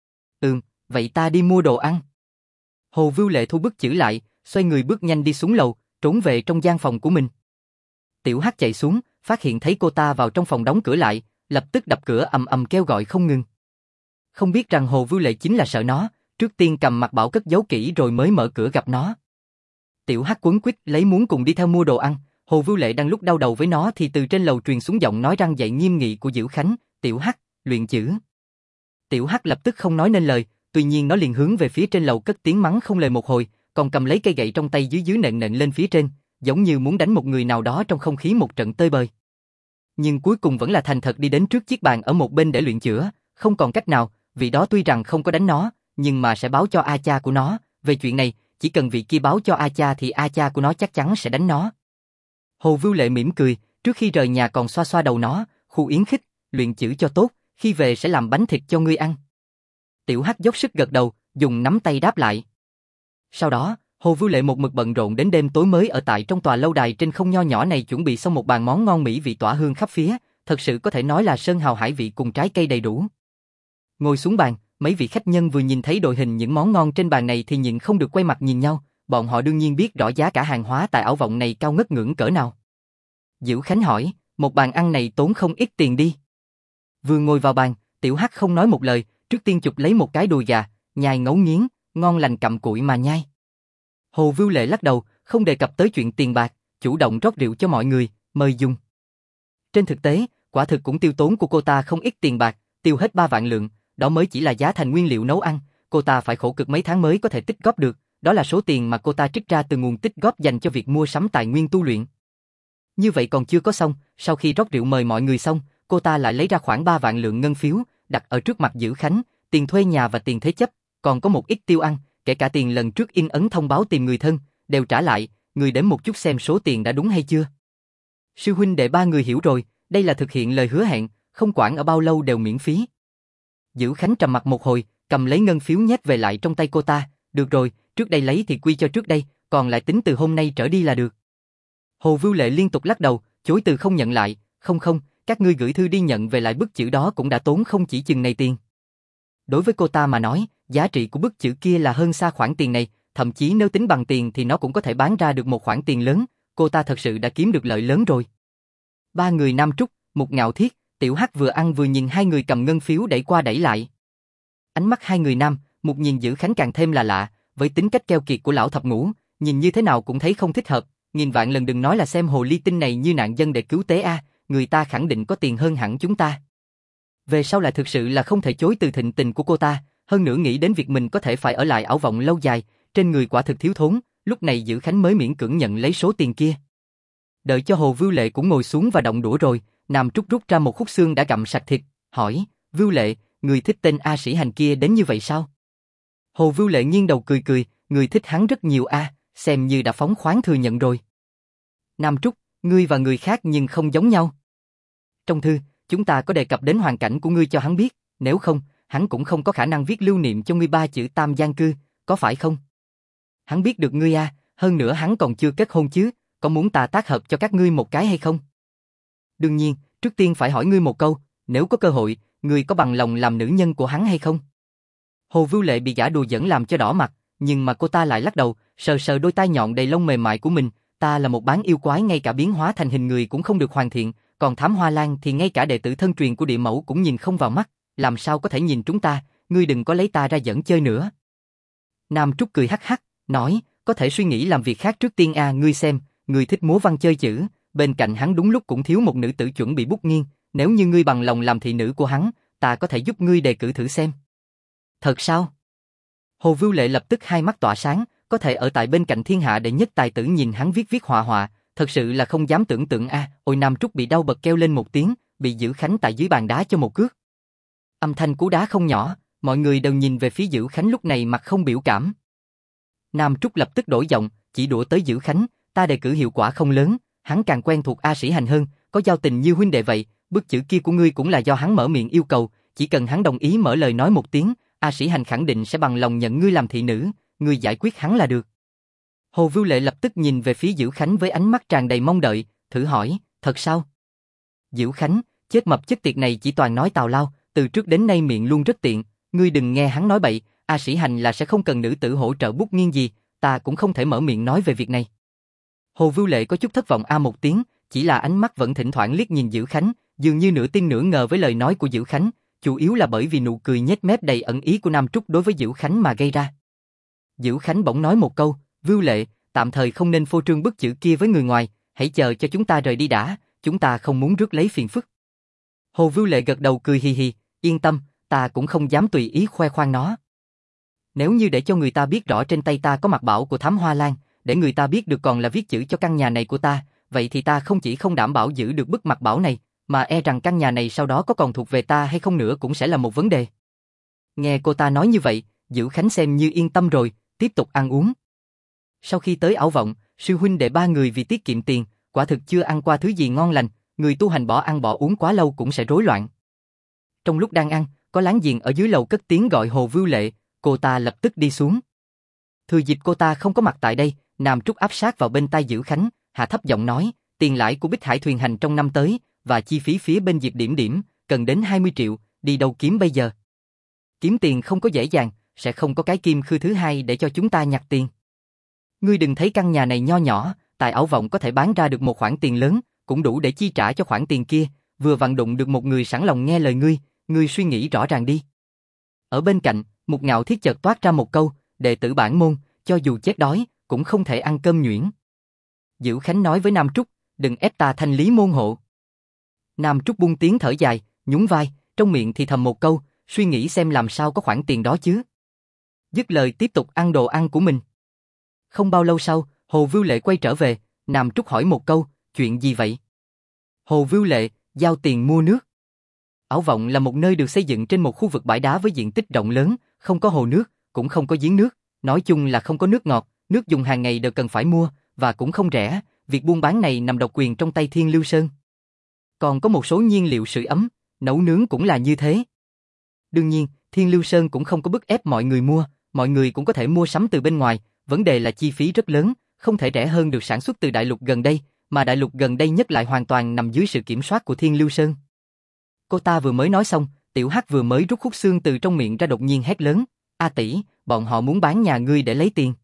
Speaker 1: Vậy ta đi mua đồ ăn. Hồ Vưu Lệ thu bức chữ lại, xoay người bước nhanh đi xuống lầu, trốn về trong gian phòng của mình. Tiểu Hắc chạy xuống, phát hiện thấy cô ta vào trong phòng đóng cửa lại, lập tức đập cửa ầm ầm kêu gọi không ngừng. Không biết rằng Hồ Vưu Lệ chính là sợ nó, trước tiên cầm mặt bảo cất giấu kỹ rồi mới mở cửa gặp nó. Tiểu Hắc quấn quýt lấy muốn cùng đi theo mua đồ ăn, Hồ Vưu Lệ đang lúc đau đầu với nó thì từ trên lầu truyền xuống giọng nói răng dạy nghiêm nghị của Dữ Khánh, Tiểu Hắc, luyện chữ. Tiểu Hắc lập tức không nói nên lời, tuy nhiên nó liền hướng về phía trên lầu cất tiếng mắng không lời một hồi, còn cầm lấy cây gậy trong tay dưới nện nện lên phía trên, giống như muốn đánh một người nào đó trong không khí một trận tơi bời. Nhưng cuối cùng vẫn là thành thật đi đến trước chiếc bàn ở một bên để luyện chữa, không còn cách nào, vị đó tuy rằng không có đánh nó, nhưng mà sẽ báo cho A cha của nó, về chuyện này, chỉ cần vị kia báo cho A cha thì A cha của nó chắc chắn sẽ đánh nó. Hồ Vưu Lệ mỉm cười, trước khi rời nhà còn xoa xoa đầu nó, khu yến khích, luyện chữ cho tốt, khi về sẽ làm bánh thịt cho ngươi ăn. Tiểu Hắc dốc sức gật đầu, dùng nắm tay đáp lại. Sau đó, Hồ Vưu Lệ một mực bận rộn đến đêm tối mới ở tại trong tòa lâu đài trên không nho nhỏ này chuẩn bị xong một bàn món ngon mỹ vị tỏa hương khắp phía, thật sự có thể nói là sơn hào hải vị cùng trái cây đầy đủ. Ngồi xuống bàn, mấy vị khách nhân vừa nhìn thấy đội hình những món ngon trên bàn này thì nhịn không được quay mặt nhìn nhau, bọn họ đương nhiên biết rõ giá cả hàng hóa tại ảo vọng này cao ngất ngưỡng cỡ nào. Dữ Khánh hỏi, một bàn ăn này tốn không ít tiền đi. Vừa ngồi vào bàn, Tiểu Hắc không nói một lời, trước tiên chụp lấy một cái đùi gà, nhai ngấu nghiến, ngon lành cặm cụi mà nhai. Hồ Vưu Lệ lắc đầu, không đề cập tới chuyện tiền bạc, chủ động rót rượu cho mọi người, mời dùng. Trên thực tế, quả thực cũng tiêu tốn của cô ta không ít tiền bạc, tiêu hết 3 vạn lượng, đó mới chỉ là giá thành nguyên liệu nấu ăn, cô ta phải khổ cực mấy tháng mới có thể tích góp được, đó là số tiền mà cô ta trích ra từ nguồn tích góp dành cho việc mua sắm tài nguyên tu luyện. Như vậy còn chưa có xong, sau khi rót rượu mời mọi người xong, cô ta lại lấy ra khoảng 3 vạn lượng ngân phiếu, đặt ở trước mặt Dữ Khánh, tiền thuê nhà và tiền thế chấp, còn có một ít tiêu ăn, kể cả tiền lần trước in ấn thông báo tìm người thân, đều trả lại, người đếm một chút xem số tiền đã đúng hay chưa. Sư huynh đệ ba người hiểu rồi, đây là thực hiện lời hứa hẹn, không quản ở bao lâu đều miễn phí. Dữ Khánh trầm mặt một hồi, cầm lấy ngân phiếu nhét về lại trong tay cô ta, được rồi, trước đây lấy thì quy cho trước đây, còn lại tính từ hôm nay trở đi là được. Hồ Vưu Lệ liên tục lắc đầu, chối từ không nhận lại, không, các ngươi gửi thư đi nhận về lại bức chữ đó cũng đã tốn không chỉ chừng này tiền. Đối với cô ta mà nói, giá trị của bức chữ kia là hơn xa khoản tiền này, thậm chí nếu tính bằng tiền thì nó cũng có thể bán ra được một khoản tiền lớn, cô ta thật sự đã kiếm được lợi lớn rồi. Ba người Nam Trúc, Mục Ngạo Thiết, Tiểu Hắc vừa ăn vừa nhìn hai người cầm ngân phiếu đẩy qua đẩy lại. Ánh mắt hai người Nam, Mục nhìn Dữ Khánh càng thêm là lạ, với tính cách keo kiệt của lão thập ngũ, nhìn như thế nào cũng thấy không thích hợp, nghìn vạn lần đừng nói là xem hồ ly tinh này như nạn dân để cứu tế a, người ta khẳng định có tiền hơn hẳn chúng ta. Về sau lại thực sự là không thể chối từ thịnh tình của cô ta, hơn nữa nghĩ đến việc mình có thể phải ở lại ảo vọng lâu dài, trên người quả thực thiếu thốn, lúc này Dữ Khánh mới miễn cưỡng nhận lấy số tiền kia. Đợi cho Hồ Vưu Lệ cũng ngồi xuống và động đũa rồi, Nam Trúc rút ra một khúc xương đã gặm sạch thịt, hỏi, Vưu Lệ, người thích tên A Sĩ Hành kia đến như vậy sao? Hồ Vưu Lệ nghiêng đầu cười, người thích hắn rất nhiều a, xem như đã phóng khoáng thừa nhận rồi. Nam Trúc, ngươi và người khác nhưng không giống nhau. Trong thư, chúng ta có đề cập đến hoàn cảnh của ngươi cho hắn biết, nếu không, hắn cũng không có khả năng viết lưu niệm cho ngươi 3 chữ Tam Giang Cư, có phải không? Hắn biết được ngươi a, hơn nữa hắn còn chưa kết hôn chứ, có muốn ta tác hợp cho các ngươi một cái hay không? Đương nhiên, Trước tiên phải hỏi ngươi một câu, nếu có cơ hội, ngươi có bằng lòng làm nữ nhân của hắn hay không? Hồ Vưu Lệ bị gã đùa giỡn làm cho đỏ mặt, nhưng mà cô ta lại lắc đầu, sờ sờ đôi tai nhọn đầy lông mềm mại của mình, ta là một bán yêu quái ngay cả biến hóa thành hình người cũng không được hoàn thiện, còn Thám Hoa Lan thì ngay cả đệ tử thân truyền của địa mẫu cũng nhìn không vào mắt, làm sao có thể nhìn chúng ta, ngươi đừng có lấy ta ra giỡn chơi nữa. Nam Trúc cười hắc hắc, nói, có thể suy nghĩ làm việc khác trước tiên ngươi xem, ngươi thích múa văn chơi chữ, bên cạnh hắn đúng lúc cũng thiếu một nữ tử chuẩn bị bút nghiêng, nếu như ngươi bằng lòng làm thị nữ của hắn, ta có thể giúp ngươi đề cử thử xem. Thật sao? Hồ Vưu Lệ lập tức hai mắt tỏa sáng, có thể ở tại bên cạnh thiên hạ đệ nhất tài tử nhìn hắn viết họa họa, thật sự là không dám tưởng tượng Ôi Nam Trúc bị đau bật kêu lên một tiếng, bị Dữ Khánh tại dưới bàn đá cho một cước. Âm thanh cú đá không nhỏ, mọi người đều nhìn về phía Dữ Khánh lúc này mặt không biểu cảm. Nam Trúc lập tức đổi giọng, chỉ đũa tới Dữ Khánh, ta đề cử hiệu quả không lớn, hắn càng quen thuộc A Sĩ Hành hơn, có giao tình như huynh đệ vậy, bức chữ kia của ngươi cũng là do hắn mở miệng yêu cầu, chỉ cần hắn đồng ý mở lời nói một tiếng, A Sĩ Hành khẳng định sẽ bằng lòng nhận ngươi làm thị nữ, ngươi giải quyết hắn là được. Hồ Vưu Lệ lập tức nhìn về phía Dữ Khánh với ánh mắt tràn đầy mong đợi, thử hỏi, thật sao? Dữ Khánh, chết mập chết tiệt này chỉ toàn nói tào lao, từ trước đến nay miệng luôn rất tiện, ngươi đừng nghe hắn nói bậy, A Sĩ Hành là sẽ không cần nữ tử hỗ trợ bút nghiêng gì, ta cũng không thể mở miệng nói về việc này. Hồ Vưu Lệ có chút thất vọng một tiếng, chỉ là ánh mắt vẫn thỉnh thoảng liếc nhìn Dữ Khánh, dường như nửa tin nửa ngờ với lời nói của Dữ Khánh, chủ yếu là bởi vì nụ cười nhếch mép đầy ẩn ý của Nam Trúc đối với Dữ Khánh mà gây ra. Dữ Khánh bỗng nói một câu, Vưu Lệ, tạm thời không nên phô trương bức chữ kia với người ngoài, hãy chờ cho chúng ta rời đi đã, chúng ta không muốn rước lấy phiền phức. Hồ Vưu Lệ gật đầu cười hì hì, yên tâm, ta cũng không dám tùy ý khoe khoang nó. Nếu như để cho người ta biết rõ trên tay ta có mặt bảo của Thám Hoa Lan, để người ta biết được còn là viết chữ cho căn nhà này của ta, vậy thì ta không chỉ không đảm bảo giữ được bức mặt bảo này, mà e rằng căn nhà này sau đó có còn thuộc về ta hay không nữa cũng sẽ là một vấn đề. Nghe cô ta nói như vậy, Dữ Khánh xem như yên tâm rồi, tiếp tục ăn uống. Sau khi tới Ảo Vọng, sư huynh đệ ba người vì tiết kiệm tiền, quả thực chưa ăn qua thứ gì ngon lành, người tu hành bỏ ăn bỏ uống quá lâu cũng sẽ rối loạn. Trong lúc đang ăn, có láng giềng ở dưới lầu cất tiếng gọi Hồ Vưu Lệ, cô ta lập tức đi xuống. Thừa dịp cô ta không có mặt tại đây, Nam Trúc áp sát vào bên tai Dữ Khánh, hạ thấp giọng nói, tiền lãi của Bích Hải thuyền hành trong năm tới, và chi phí phía bên Diệp Điểm Điểm, cần đến 20 triệu, đi đâu kiếm bây giờ? Kiếm tiền không có dễ dàng, sẽ không có cái kim khư thứ hai để cho chúng ta nhặt tiền. Ngươi đừng thấy căn nhà này nho nhỏ, tại Ảo Vọng có thể bán ra được một khoản tiền lớn, cũng đủ để chi trả cho khoản tiền kia, vừa vặn đụng được một người sẵn lòng nghe lời ngươi suy nghĩ rõ ràng đi. Ở bên cạnh, Mục Ngạo Thiết chợt toát ra một câu, đệ tử bản môn, cho dù chết đói, cũng không thể ăn cơm nhuyễn. Dữ Khánh nói với Nam Trúc, đừng ép ta thanh lý môn hộ. Nam Trúc buông tiếng thở dài, nhún vai, trong miệng thì thầm một câu, suy nghĩ xem làm sao có khoản tiền đó chứ. Dứt lời tiếp tục ăn đồ ăn của mình. Không bao lâu sau, Hồ Vưu Lệ quay trở về, Nam Trúc hỏi một câu, chuyện gì vậy? Hồ Vưu Lệ, giao tiền mua nước. Ảo Vọng là một nơi được xây dựng trên một khu vực bãi đá với diện tích rộng lớn, không có hồ nước, cũng không có giếng nước, nói chung là không có nước ngọt, nước dùng hàng ngày đều cần phải mua, và cũng không rẻ, việc buôn bán này nằm độc quyền trong tay Thiên Lưu Sơn. Còn có một số nhiên liệu sưởi ấm, nấu nướng cũng là như thế. Đương nhiên, Thiên Lưu Sơn cũng không có bức ép mọi người mua, mọi người cũng có thể mua sắm từ bên ngoài, vấn đề là chi phí rất lớn, không thể rẻ hơn được sản xuất từ đại lục gần đây, mà đại lục gần đây nhất lại hoàn toàn nằm dưới sự kiểm soát của Thiên Lưu Sơn. Cô ta vừa mới nói xong, Tiểu Hắc vừa mới rút khúc xương từ trong miệng ra đột nhiên hét lớn, A tỷ, bọn họ muốn bán nhà ngươi để lấy tiền.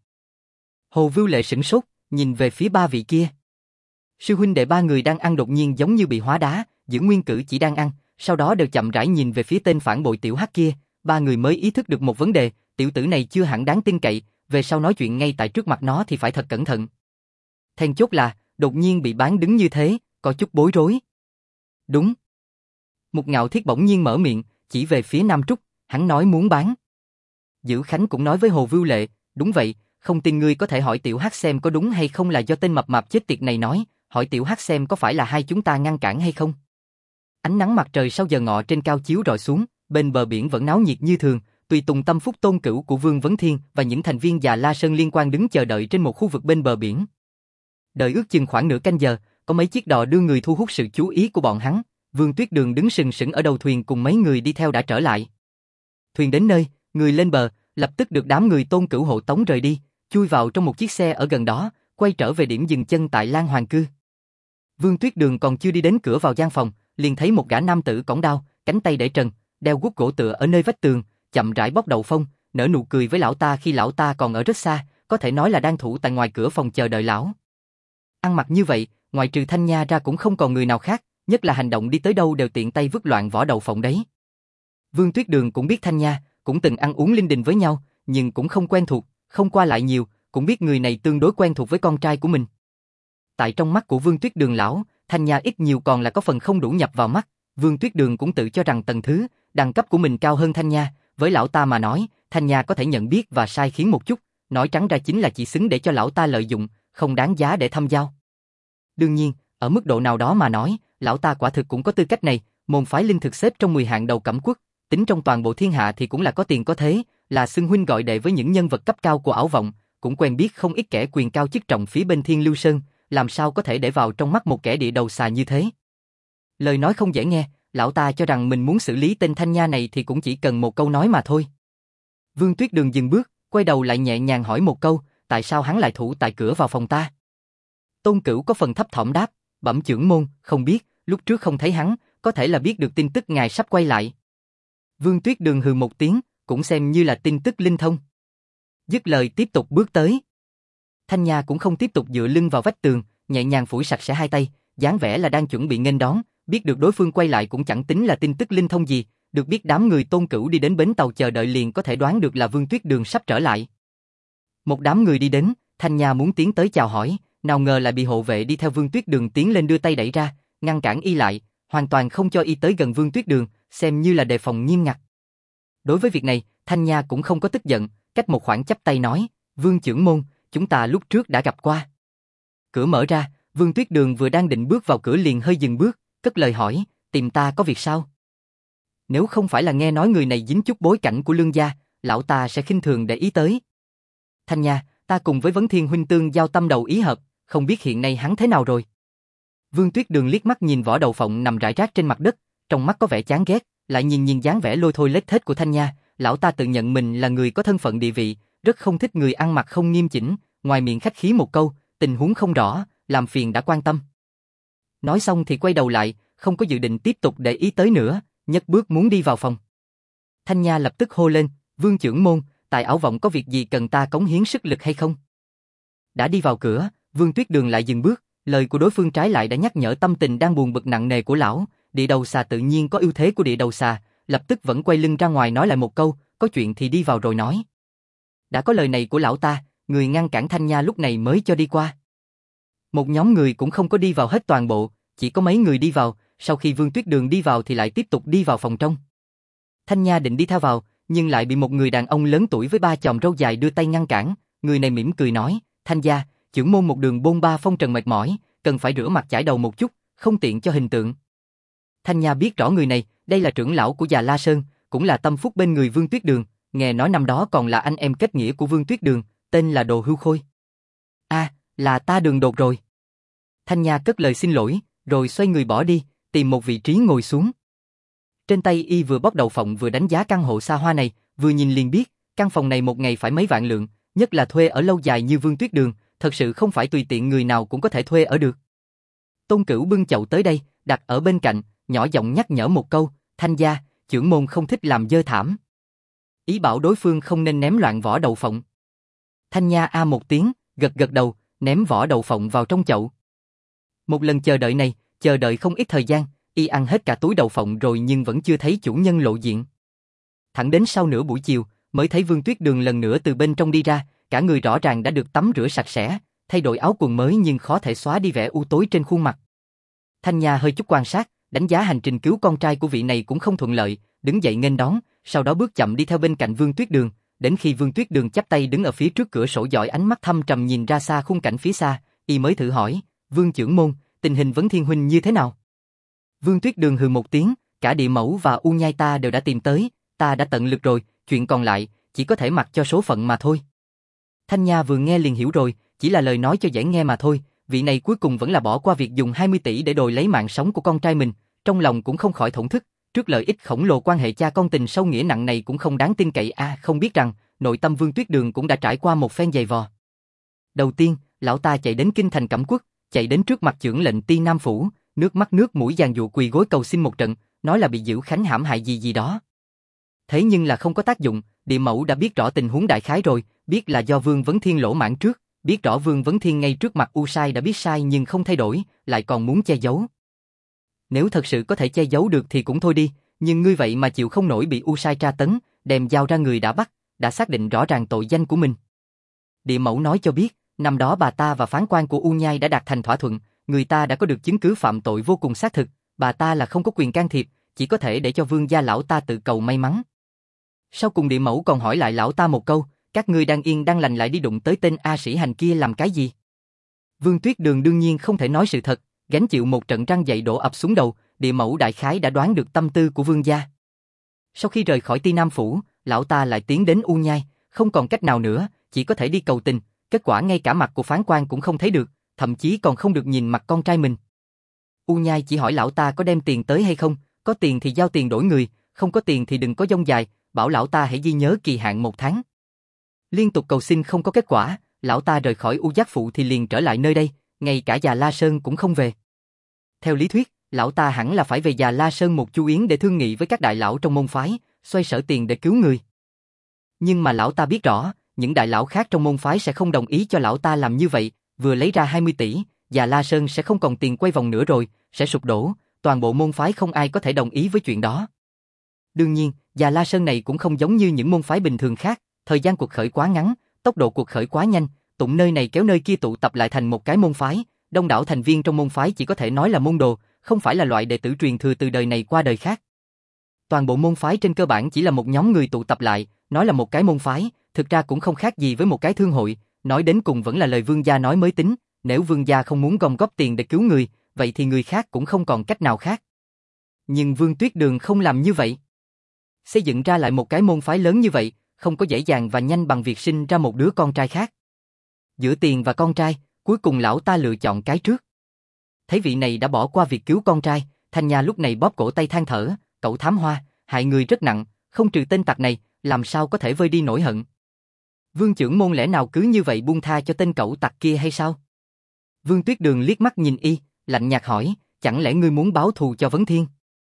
Speaker 1: Hồ Vưu Lệ sửng sốt, nhìn về phía ba vị kia. Sư huynh đệ ba người đang ăn đột nhiên giống như bị hóa đá, giữ nguyên cử chỉ đang ăn, sau đó đều chậm rãi nhìn về phía tên phản bội Tiểu Hắc kia, ba người mới ý thức được một vấn đề, tiểu tử này chưa hẳn đáng tin cậy, về sau nói chuyện ngay tại trước mặt nó thì phải thật cẩn thận. Then chốt là, đột nhiên bị bán đứng như thế, có chút bối rối. Đúng. Mục Ngạo Thiết bỗng nhiên mở miệng, chỉ về phía Nam Trúc, hắn nói muốn bán. Dữ Khánh cũng nói với Hồ Vưu Lệ, đúng vậy, không tin ngươi có thể hỏi Tiểu Hắc xem có đúng hay không là do tên mập mạp chết tiệt này nói, hỏi Tiểu Hắc xem có phải là hai chúng ta ngăn cản hay không. Ánh nắng mặt trời sau giờ ngọ trên cao chiếu rọi xuống, bên bờ biển vẫn náo nhiệt như thường, tùy tùng tâm phúc tôn cửu của Vương Vấn Thiên và những thành viên già La Sơn liên quan đứng chờ đợi trên một khu vực bên bờ biển. Đợi ước chừng khoảng nửa canh giờ, có mấy chiếc đò đưa người thu hút sự chú ý của bọn hắn, Vương Tuyết Đường đứng sừng sững ở đầu thuyền cùng mấy người đi theo đã trở lại. Thuyền đến nơi, người lên bờ, lập tức được đám người tôn cửu hộ tống rời đi, chui vào trong một chiếc xe ở gần đó, quay trở về điểm dừng chân tại Lan Hoàng Cư. Vương Tuyết Đường còn chưa đi đến cửa vào gian phòng, liền thấy một gã nam tử cõng đao, cánh tay để trần, đeo guốc gỗ tựa ở nơi vách tường, chậm rãi bóc đầu phong, nở nụ cười với lão ta khi lão ta còn ở rất xa, có thể nói là đang thủ tại ngoài cửa phòng chờ đợi lão. Ăn mặc như vậy, ngoài trừ Thanh Nha ra cũng không còn người nào khác, nhất là hành động đi tới đâu đều tiện tay vứt loạn vỏ đậu phộng đấy. Vương Tuyết Đường cũng biết Thanh Nha, cũng từng ăn uống linh đình với nhau, nhưng cũng không quen thuộc, không qua lại nhiều, cũng biết người này tương đối quen thuộc với con trai của mình. Tại trong mắt của Vương Tuyết Đường lão, Thanh Nha ít nhiều còn là có phần không đủ nhập vào mắt, Vương Tuyết Đường cũng tự cho rằng tầng thứ, đẳng cấp của mình cao hơn Thanh Nha, với lão ta mà nói, Thanh Nha có thể nhận biết và sai khiến một chút, nói trắng ra chính là chỉ xứng để cho lão ta lợi dụng, không đáng giá để thăm giao. Đương nhiên, ở mức độ nào đó mà nói, lão ta quả thực cũng có tư cách này, môn phái linh thực xếp trong 10 hạng đầu cẩm quốc, tính trong toàn bộ thiên hạ thì cũng là có tiền có thế, là xưng huynh gọi đệ với những nhân vật cấp cao của ảo vọng, cũng quen biết không ít kẻ quyền cao chức trọng phía bên Thiên Lưu Sơn, làm sao có thể để vào trong mắt một kẻ địa đầu xà như thế. Lời nói không dễ nghe, lão ta cho rằng mình muốn xử lý tên Thanh Nha này thì cũng chỉ cần một câu nói mà thôi. Vương Tuyết Đường dừng bước, quay đầu lại nhẹ nhàng hỏi một câu, tại sao hắn lại thủ tại cửa vào phòng ta? Tôn Cửu có phần thấp thỏm đáp, bẩm trưởng môn, không biết, lúc trước không thấy hắn, có thể là biết được tin tức ngài sắp quay lại. Vương Tuyết Đường hừ một tiếng, cũng xem như là tin tức linh thông. Dứt lời tiếp tục bước tới. Thanh Nha cũng không tiếp tục dựa lưng vào vách tường, nhẹ nhàng phủi sạch sẽ hai tay, dáng vẻ là đang chuẩn bị nghênh đón, biết được đối phương quay lại cũng chẳng tính là tin tức linh thông gì, được biết đám người Tôn Cửu đi đến bến tàu chờ đợi liền có thể đoán được là Vương Tuyết Đường sắp trở lại. Một đám người đi đến, Thanh Nha muốn tiến tới chào hỏi, nào ngờ lại bị hộ vệ đi theo Vương Tuyết Đường tiến lên đưa tay đẩy ra, ngăn cản y lại, hoàn toàn không cho y tới gần Vương Tuyết Đường, xem như là đề phòng nghiêm ngặt. Đối với việc này, Thanh Nha cũng không có tức giận, cách một khoảng chắp tay nói, Vương trưởng môn, chúng ta lúc trước đã gặp qua. Cửa mở ra, Vương Tuyết Đường vừa đang định bước vào cửa liền hơi dừng bước, cất lời hỏi, tìm ta có việc sao? Nếu không phải là nghe nói người này dính chút bối cảnh của Lương gia, lão ta sẽ khinh thường để ý tới. Thanh Nha, ta cùng với Vấn Thiên huynh tương giao tâm đầu ý hợp, không biết hiện nay hắn thế nào rồi? Vương Tuyết Đường liếc mắt nhìn vỏ đậu phộng nằm rải rác trên mặt đất, trong mắt có vẻ chán ghét, lại nhìn dáng vẻ lôi thôi lết thết của Thanh Nha, lão ta tự nhận mình là người có thân phận địa vị, rất không thích người ăn mặc không nghiêm chỉnh, ngoài miệng khách khí một câu, tình huống không rõ, làm phiền đã quan tâm. Nói xong thì quay đầu lại, không có dự định tiếp tục để ý tới nữa, nhấc bước muốn đi vào phòng. Thanh Nha lập tức hô lên, Vương trưởng môn, tại ảo vọng có việc gì cần ta cống hiến sức lực hay không? Đã đi vào cửa, Vương Tuyết Đường lại dừng bước, lời của đối phương trái lại đã nhắc nhở tâm tình đang buồn bực nặng nề của lão, địa đầu xà tự nhiên có ưu thế của địa đầu xà, lập tức vẫn quay lưng ra ngoài nói lại một câu, có chuyện thì đi vào rồi nói. Đã có lời này của lão ta, người ngăn cản Thanh Nha lúc này mới cho đi qua. Một nhóm người cũng không có đi vào hết toàn bộ, chỉ có mấy người đi vào, sau khi Vương Tuyết Đường đi vào thì lại tiếp tục đi vào phòng trong. Thanh Nha định đi theo vào, nhưng lại bị một người đàn ông lớn tuổi với ba chòm râu dài đưa tay ngăn cản, người này mỉm cười nói, Thanh gia, trưởng môn một đường bôn ba phong trần mệt mỏi, cần phải rửa mặt chải đầu một chút, không tiện cho hình tượng. Thanh Nha biết rõ người này, đây là trưởng lão của Già La Sơn, cũng là tâm phúc bên người Vương Tuyết Đường, nghe nói năm đó còn là anh em kết nghĩa của Vương Tuyết Đường, tên là Đồ Hưu Khôi. Là ta Đường Đột rồi. Thanh Nha cất lời xin lỗi, rồi xoay người bỏ đi, tìm một vị trí ngồi xuống. Trên tay y vừa bóc đậu phộng vừa đánh giá căn hộ xa hoa này, vừa nhìn liền biết, căn phòng này một ngày phải mấy vạn lượng, nhất là thuê ở lâu dài như Vương Tuyết Đường, thật sự không phải tùy tiện người nào cũng có thể thuê ở được. Tôn Cửu bưng chậu tới đây, đặt ở bên cạnh, nhỏ giọng nhắc nhở một câu, Thanh gia, trưởng môn không thích làm dơ thảm. Ý bảo đối phương không nên ném loạn vỏ đậu phộng. Thanh Nha a một tiếng, gật đầu, ném vỏ đậu phộng vào trong chậu. Một lần chờ đợi này, chờ đợi không ít thời gian, y ăn hết cả túi đậu phộng rồi nhưng vẫn chưa thấy chủ nhân lộ diện. Thẳng đến sau nửa buổi chiều, mới thấy Vương Tuyết Đường lần nữa từ bên trong đi ra, cả người rõ ràng đã được tắm rửa sạch sẽ, thay đổi áo quần mới nhưng khó thể xóa đi vẻ u tối trên khuôn mặt. Thanh Nha hơi chút quan sát, đánh giá hành trình cứu con trai của vị này cũng không thuận lợi, đứng dậy nghênh đón, sau đó bước chậm đi theo bên cạnh Vương Tuyết Đường, đến khi Vương Tuyết Đường chắp tay đứng ở phía trước cửa sổ dõi ánh mắt thâm trầm nhìn ra xa khung cảnh phía xa, y mới thử hỏi, Vương trưởng môn, tình hình Vấn Thiên huynh như thế nào? Vương Tuyết Đường hừ một tiếng, cả địa mẫu và U Nhai ta đều đã tìm tới, ta đã tận lực rồi, chuyện còn lại, chỉ có thể mặc cho số phận mà thôi. Thanh Nha vừa nghe liền hiểu rồi, chỉ là lời nói cho dễ nghe mà thôi, vị này cuối cùng vẫn là bỏ qua việc dùng 20 tỷ để đổi lấy mạng sống của con trai mình, trong lòng cũng không khỏi thổn thức, trước lợi ích khổng lồ quan hệ cha con tình sâu nghĩa nặng này cũng không đáng tin cậy không biết rằng, nội tâm Vương Tuyết Đường cũng đã trải qua một phen dày vò. Đầu tiên, lão ta chạy đến kinh thành Cẩm Quốc, chạy đến trước mặt chưởng lệnh Ti Nam phủ, nước mắt nước mũi giàn giụa quỳ gối cầu xin một trận, nói là bị Dữ Khánh hãm hại gì gì đó. Thế nhưng là không có tác dụng, địa mẫu đã biết rõ tình huống đại khái rồi, biết là do Vương Vấn Thiên lỗ mãng trước, biết rõ Vương Vấn Thiên ngay trước mặt U Sai đã biết sai nhưng không thay đổi, lại còn muốn che giấu. Nếu thật sự có thể che giấu được thì cũng thôi đi, nhưng ngươi vậy mà chịu không nổi bị U Sai tra tấn, đem dao ra người đã bắt, đã xác định rõ ràng tội danh của mình. Địa mẫu nói cho biết, năm đó bà ta và phán quan của U Nhai đã đạt thành thỏa thuận, người ta đã có được chứng cứ phạm tội vô cùng xác thực, bà ta là không có quyền can thiệp, chỉ có thể để cho Vương gia lão ta tự cầu may mắn. Sau cùng địa mẫu còn hỏi lại lão ta một câu, các ngươi đang yên đang lành lại đi đụng tới tên A Sĩ Hành kia làm cái gì? Vương Tuyết Đường đương nhiên không thể nói sự thật, gánh chịu một trận răng dậy đổ ập xuống đầu, địa mẫu đại khái đã đoán được tâm tư của Vương gia. Sau khi rời khỏi Ti Nam Phủ, lão ta lại tiến đến U Nhai, không còn cách nào nữa, chỉ có thể đi cầu tình, kết quả ngay cả mặt của phán quan cũng không thấy được, thậm chí còn không được nhìn mặt con trai mình. U Nhai chỉ hỏi lão ta có đem tiền tới hay không, có tiền thì giao tiền đổi người, không có tiền thì đừng có dông dài, bảo lão ta hãy ghi nhớ kỳ hạn 1 tháng. Liên tục cầu xin không có kết quả, lão ta rời khỏi U Giác Phụ thì liền trở lại nơi đây, ngay cả Già La Sơn cũng không về. Theo lý thuyết, lão ta hẳn là phải về Già La Sơn một chu yến để thương nghị với các đại lão trong môn phái, xoay sở tiền để cứu người. Nhưng mà lão ta biết rõ, những đại lão khác trong môn phái sẽ không đồng ý cho lão ta làm như vậy, vừa lấy ra 20 tỷ, Già La Sơn sẽ không còn tiền quay vòng nữa rồi, sẽ sụp đổ, toàn bộ môn phái không ai có thể đồng ý với chuyện đó. Đương nhiên, Già La Sơn này cũng không giống như những môn phái bình thường khác, thời gian cuộc khởi quá ngắn, tốc độ cuộc khởi quá nhanh, tụng nơi này kéo nơi kia tụ tập lại thành một cái môn phái, đông đảo thành viên trong môn phái chỉ có thể nói là môn đồ, không phải là loại đệ tử truyền thừa từ đời này qua đời khác. Toàn bộ môn phái trên cơ bản chỉ là một nhóm người tụ tập lại, nói là một cái môn phái, thực ra cũng không khác gì với một cái thương hội, nói đến cùng vẫn là lời Vương gia nói mới tính, nếu Vương gia không muốn gom góp tiền để cứu người, vậy thì người khác cũng không còn cách nào khác. Nhưng Vương Tuyết Đường không làm như vậy. Xây dựng ra lại một cái môn phái lớn như vậy, không có dễ dàng và nhanh bằng việc sinh ra một đứa con trai khác. Giữa tiền và con trai, cuối cùng lão ta lựa chọn cái trước. Thấy vị này đã bỏ qua việc cứu con trai, Thanh Nha lúc này bóp cổ tay than thở, cậu thám hoa, hại người rất nặng, không trừ tên tặc này, làm sao có thể vơi đi nỗi hận. Vương trưởng môn lẽ nào cứ như vậy buông tha cho tên cậu tặc kia hay sao? Vương Tuyết Đường liếc mắt nhìn y, lạnh nhạt hỏi, chẳng lẽ ngươi muốn báo thù cho Vấn Thiên?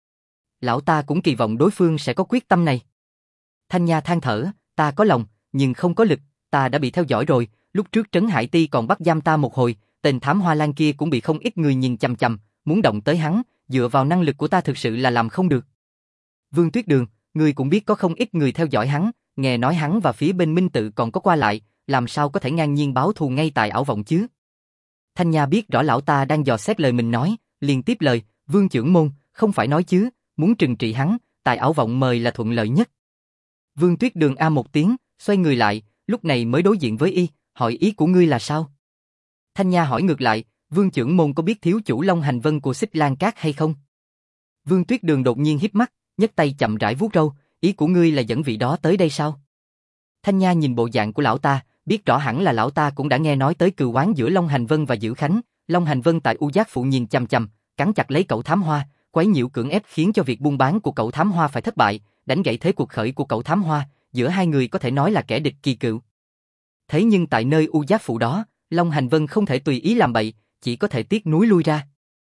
Speaker 1: Lão ta cũng kỳ vọng đối phương sẽ có quyết tâm này. Thanh Nha than thở, ta có lòng, nhưng không có lực, ta đã bị theo dõi rồi, lúc trước Trấn Hải Ti còn bắt giam ta một hồi, tên thám hoa lan kia cũng bị không ít người nhìn chằm chằm, muốn động tới hắn, dựa vào năng lực của ta thực sự là làm không được. Vương Tuyết Đường, ngươi cũng biết có không ít người theo dõi hắn, nghe nói hắn và phía bên Minh Tự còn có qua lại, làm sao có thể ngang nhiên báo thù ngay tại ảo vọng chứ? Thanh Nha biết rõ lão ta đang dò xét lời mình nói, liền tiếp lời, Vương trưởng môn, không phải nói chứ, muốn trừng trị hắn, tại ảo vọng mời là thuận lợi nhất. Vương Tuyết Đường a một tiếng, xoay người lại, lúc này mới đối diện với y, hỏi ý của ngươi là sao? Thanh Nha hỏi ngược lại, Vương trưởng môn có biết thiếu chủ Long Hành Vân của Xích Lan Cát hay không? Vương Tuyết Đường đột nhiên híp mắt, nhấc tay chậm rãi vuốt râu, ý của ngươi là dẫn vị đó tới đây sao? Thanh Nha nhìn bộ dạng của lão ta, biết rõ hẳn là lão ta cũng đã nghe nói tới cừu oán giữa Long Hành Vân và Dữ Khánh. Long Hành Vân tại U Giác Phụ nhìn chằm chằm, cắn chặt lấy cậu thám hoa, quấy nhiễu cưỡng ép khiến cho việc buôn bán của cậu thám hoa phải thất bại, đánh gãy thế cuộc khởi của cậu thám hoa, giữa hai người có thể nói là kẻ địch kỳ cựu. Thế nhưng tại nơi U Giác Phụ đó, Long Hành Vân không thể tùy ý làm bậy, chỉ có thể tiếc núi lui ra.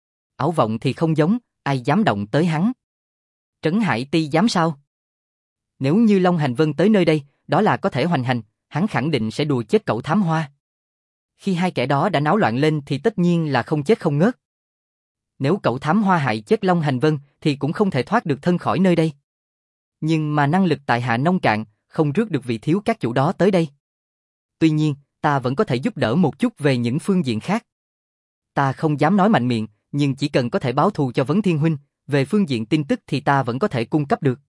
Speaker 1: Ảo vọng thì không giống, ai dám động tới hắn? Trấn Hải Ti dám sao? Nếu như Long Hành Vân tới nơi đây, đó là có thể hoành hành, hắn khẳng định sẽ đùa chết cậu thám hoa. Khi hai kẻ đó đã náo loạn lên thì tất nhiên là không chết không ngớt. Nếu cậu thám hoa hại chết Long Hành Vân thì cũng không thể thoát được thân khỏi nơi đây. Nhưng mà năng lực tại hạ nông cạn, không rước được vị thiếu các chủ đó tới đây. Tuy nhiên, ta vẫn có thể giúp đỡ một chút về những phương diện khác. Ta không dám nói mạnh miệng, nhưng chỉ cần có thể báo thù cho Vấn Thiên huynh, về phương diện tin tức thì ta vẫn có thể cung cấp được.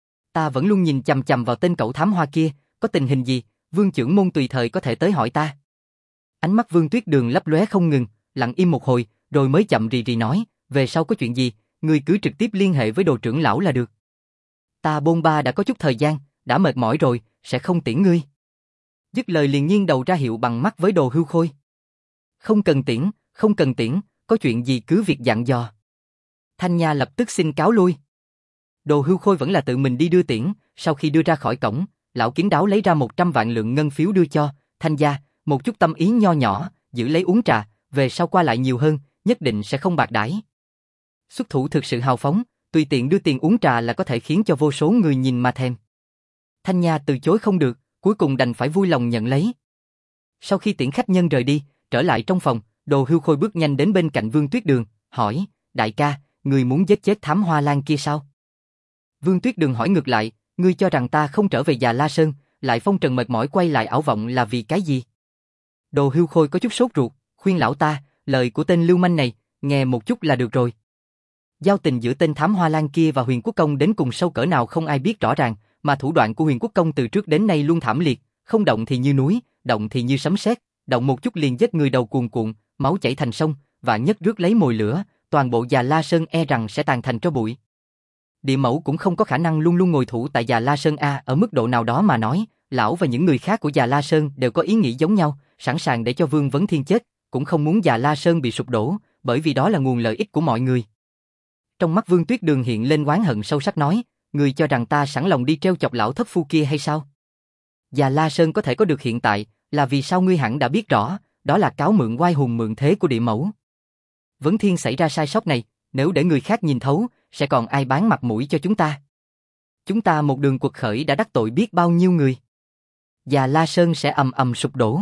Speaker 1: Ta vẫn luôn nhìn chằm chằm vào tên cậu thám hoa kia, có tình hình gì, Vương trưởng môn tùy thời có thể tới hỏi ta. Ánh mắt Vương Tuyết Đường lấp lóe không ngừng, lặng im một hồi, rồi mới chậm rì rì nói, về sau có chuyện gì, ngươi cứ trực tiếp liên hệ với Đồ trưởng lão là được. Ta bôn ba đã có chút thời gian, đã mệt mỏi rồi, sẽ không tiễn ngươi. Dứt lời liền nghiêng đầu ra hiệu bằng mắt với Đồ Hưu Khôi. Không cần tiễn, không cần tiễn, có chuyện gì cứ việc dặn dò. Thanh Nha lập tức xin cáo lui. Đồ Hưu Khôi vẫn là tự mình đi đưa tiễn, sau khi đưa ra khỏi cổng, lão Kiến Đáo lấy ra 100 vạn lượng ngân phiếu đưa cho Thanh gia, một chút tâm ý nho nhỏ, giữ lấy uống trà, về sau qua lại nhiều hơn, nhất định sẽ không bạc đãi. Xuất thủ thực sự hào phóng, tùy tiện đưa tiền uống trà là có thể khiến cho vô số người nhìn mà thèm. Thanh Nha từ chối không được, cuối cùng đành phải vui lòng nhận lấy. Sau khi tiễn khách nhân rời đi, trở lại trong phòng, Đồ Hưu Khôi bước nhanh đến bên cạnh Vương Tuyết Đường, hỏi, đại ca, người muốn giết chết thám hoa lan kia sao? Vương Tuyết Đường hỏi ngược lại, ngươi cho rằng ta không trở về Già La Sơn, lại phong trần mệt mỏi quay lại ảo vọng là vì cái gì? Đồ Hưu Khôi có chút sốt ruột, khuyên lão ta, lời của tên lưu manh này, nghe một chút là được rồi. Giao tình giữa tên thám hoa lan kia và Huyền Quốc Công đến cùng sâu cỡ nào không ai biết rõ ràng, mà thủ đoạn của Huyền Quốc Công từ trước đến nay luôn thảm liệt, không động thì như núi, động thì như sấm sét, động một chút liền giết người đầu cuồn cuộn, máu chảy thành sông, vạn nhất rước lấy mồi lửa, toàn bộ Già La Sơn e rằng sẽ tàn thành tro bụi. Địa Mẫu cũng không có khả năng luôn luôn ngồi thủ tại Già La Sơn a, ở mức độ nào đó mà nói, lão và những người khác của Già La Sơn đều có ý nghĩ giống nhau, sẵn sàng để cho Vương Vấn Thiên chết, cũng không muốn Già La Sơn bị sụp đổ, bởi vì đó là nguồn lợi ích của mọi người. Trong mắt Vương Tuyết Đường hiện lên oán hận sâu sắc nói, người cho rằng ta sẵn lòng đi treo chọc lão thất phu kia hay sao? Già La Sơn có thể có được hiện tại, là vì sao ngươi hẳn đã biết rõ, đó là cáo mượn oai hùng mượn thế của Địa Mẫu. Vấn Thiên xảy ra sai sót này, nếu để người khác nhìn thấu, sẽ còn ai bán mặt mũi cho chúng ta? Chúng ta một đường quật khởi đã đắc tội biết bao nhiêu người. Già La Sơn sẽ ầm ầm sụp đổ.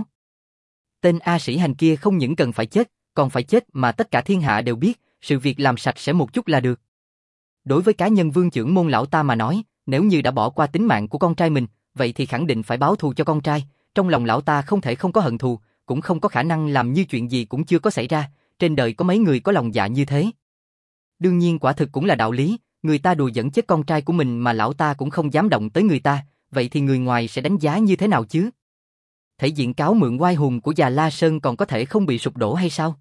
Speaker 1: Tên A Sĩ Hành kia không những cần phải chết, còn phải chết mà tất cả thiên hạ đều biết, sự việc làm sạch sẽ một chút là được. Đối với cá nhân Vương Chưởng Môn lão ta mà nói, nếu như đã bỏ qua tính mạng của con trai mình, vậy thì khẳng định phải báo thù cho con trai. Trong lòng lão ta không thể không có hận thù, cũng không có khả năng làm như chuyện gì cũng chưa có xảy ra. Trên đời có mấy người có lòng dạ như thế. Đương nhiên quả thực cũng là đạo lý, người ta đùa giỡn chết con trai của mình mà lão ta cũng không dám động tới người ta, vậy thì người ngoài sẽ đánh giá như thế nào chứ? Thể diện cáo mượn oai hùng của Già La Sơn còn có thể không bị sụp đổ hay sao?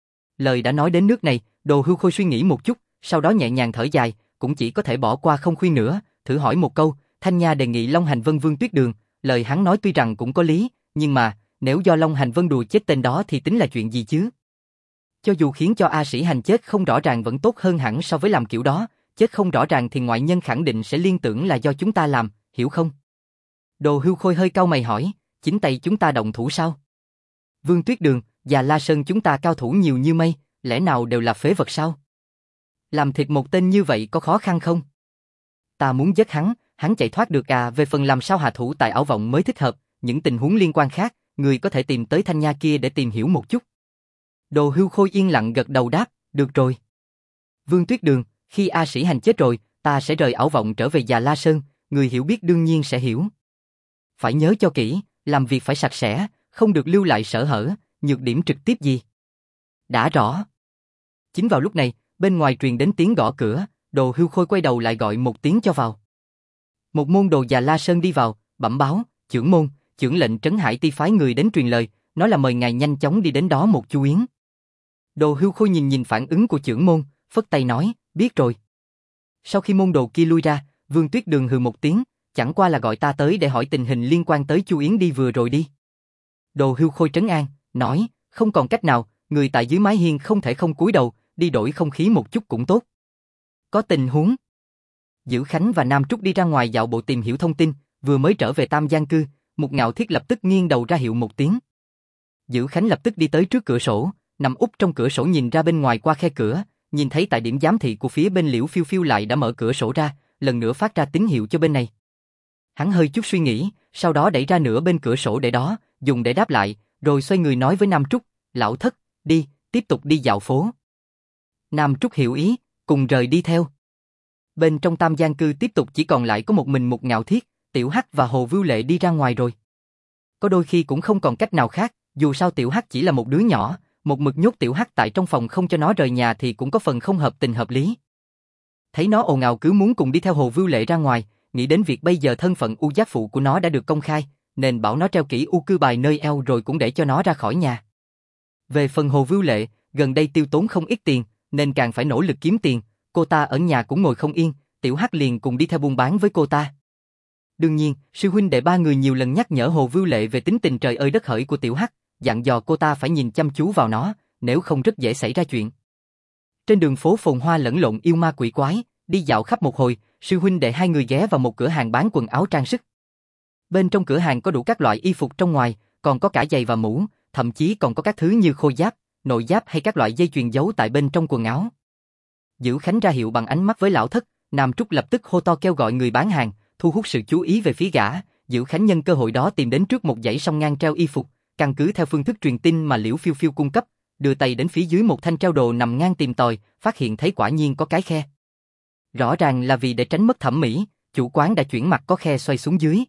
Speaker 1: Lời đã nói đến nước này, Đồ Hưu Khôi suy nghĩ một chút, sau đó nhẹ nhàng thở dài, cũng chỉ có thể bỏ qua không khuyên nữa, thử hỏi một câu, Thanh Nha đề nghị Long Hành Vân Vương Tuyết Đường, lời hắn nói tuy rằng cũng có lý, nhưng mà, nếu do Long Hành Vân đùa chết tên đó thì tính là chuyện gì chứ? Cho dù khiến cho A Sĩ Hành chết không rõ ràng vẫn tốt hơn hẳn so với làm kiểu đó, chết không rõ ràng thì ngoại nhân khẳng định sẽ liên tưởng là do chúng ta làm, hiểu không? Đồ Hưu Khôi hơi cau mày hỏi, chính tay chúng ta động thủ sao? Vương Tuyết Đường, Già La Sơn chúng ta cao thủ nhiều như mây, lẽ nào đều là phế vật sao? Làm thịt một tên như vậy có khó khăn không? Ta muốn giết hắn chạy thoát được à, về phần làm sao hạ thủ tại ảo vọng mới thích hợp, những tình huống liên quan khác, người có thể tìm tới Thanh Nha kia để tìm hiểu một chút. Đồ Hưu Khôi yên lặng gật đầu đáp, được rồi. Vương Tuyết Đường, khi A Sĩ Hành chết rồi, ta sẽ rời ảo vọng trở về Già La Sơn, người hiểu biết đương nhiên sẽ hiểu. Phải nhớ cho kỹ, làm việc phải sạch sẽ, không được lưu lại sở hở, nhược điểm trực tiếp gì. Đã rõ. Chính vào lúc này, bên ngoài truyền đến tiếng gõ cửa, Đồ Hưu Khôi quay đầu lại gọi một tiếng cho vào. Một môn đồ Già La Sơn đi vào, bẩm báo, trưởng môn, trưởng lệnh Trấn Hải Ti phái người đến truyền lời, nói là mời ngài nhanh chóng đi đến đó một chu yến. Đồ Hưu Khôi nhìn phản ứng của trưởng môn, phất tay nói, biết rồi. Sau khi môn đồ kia lui ra, Vương Tuyết Đường hừ một tiếng, chẳng qua là gọi ta tới để hỏi tình hình liên quan tới chu yến đi vừa rồi đi. Đồ Hưu Khôi trấn an, nói, không còn cách nào, người tại dưới mái hiên không thể không cúi đầu, đi đổi không khí một chút cũng tốt. Có tình huống. Dữ Khánh và Nam Trúc đi ra ngoài dạo bộ tìm hiểu thông tin, vừa mới trở về Tam Giang Cư, Mục Ngạo Thiết lập tức nghiêng đầu ra hiệu một tiếng. Dữ Khánh lập tức đi tới trước cửa sổ, nằm úp trong cửa sổ nhìn ra bên ngoài qua khe cửa, nhìn thấy tại điểm giám thị của phía bên Liễu Phiêu Phiêu lại đã mở cửa sổ ra, lần nữa phát ra tín hiệu cho bên này. Hắn hơi chút suy nghĩ, sau đó đẩy ra nửa bên cửa sổ để đó, dùng để đáp lại, rồi xoay người nói với Nam Trúc, lão thất, đi, tiếp tục đi dạo phố. Nam Trúc hiểu ý, cùng rời đi theo. Bên trong Tam Giang Cư tiếp tục chỉ còn lại có một mình Mục Ngạo Thiết, Tiểu Hắc và Hồ Vưu Lệ đi ra ngoài rồi. Có đôi khi cũng không còn cách nào khác, dù sao Tiểu Hắc chỉ là một đứa nhỏ, một mực nhốt Tiểu Hắc tại trong phòng không cho nó rời nhà thì cũng có phần không hợp tình hợp lý. Thấy nó ồn ào cứ muốn cùng đi theo Hồ Vưu Lệ ra ngoài, nghĩ đến việc bây giờ thân phận U Giác Phụ của nó đã được công khai, nên bảo nó treo kỹ U Cư bài nơi eo rồi cũng để cho nó ra khỏi nhà. Về phần Hồ Vưu Lệ, gần đây tiêu tốn không ít tiền, nên càng phải nỗ lực kiếm tiền, cô ta ở nhà cũng ngồi không yên, Tiểu Hắc liền cùng đi theo buôn bán với cô ta. Đương nhiên, sư huynh đệ ba người nhiều lần nhắc nhở Hồ Vưu Lệ về tính tình trời ơi đất hỡi của Tiểu Hắc, dặn dò cô ta phải nhìn chăm chú vào nó, nếu không rất dễ xảy ra chuyện. Trên đường phố phồn hoa lẫn lộn yêu ma quỷ quái, đi dạo khắp một hồi, sư huynh đệ hai người ghé vào một cửa hàng bán quần áo trang sức. Bên trong cửa hàng có đủ các loại y phục trong ngoài, còn có cả giày và mũ, thậm chí còn có các thứ như khôi giáp, nội giáp hay các loại dây chuyền giấu tại bên trong quần áo. Dữ Khánh ra hiệu bằng ánh mắt với lão thất, Nam Trúc lập tức hô to kêu gọi người bán hàng, thu hút sự chú ý về phía gã. Dữ Khánh nhân cơ hội đó tìm đến trước một dãy song ngang treo y phục, căn cứ theo phương thức truyền tin mà Liễu Phiêu Phiêu cung cấp, đưa tay đến phía dưới một thanh treo đồ nằm ngang tìm tòi, phát hiện thấy quả nhiên có cái khe. Rõ ràng là vì để tránh mất thẩm mỹ, chủ quán đã chuyển mặt có khe xoay xuống dưới.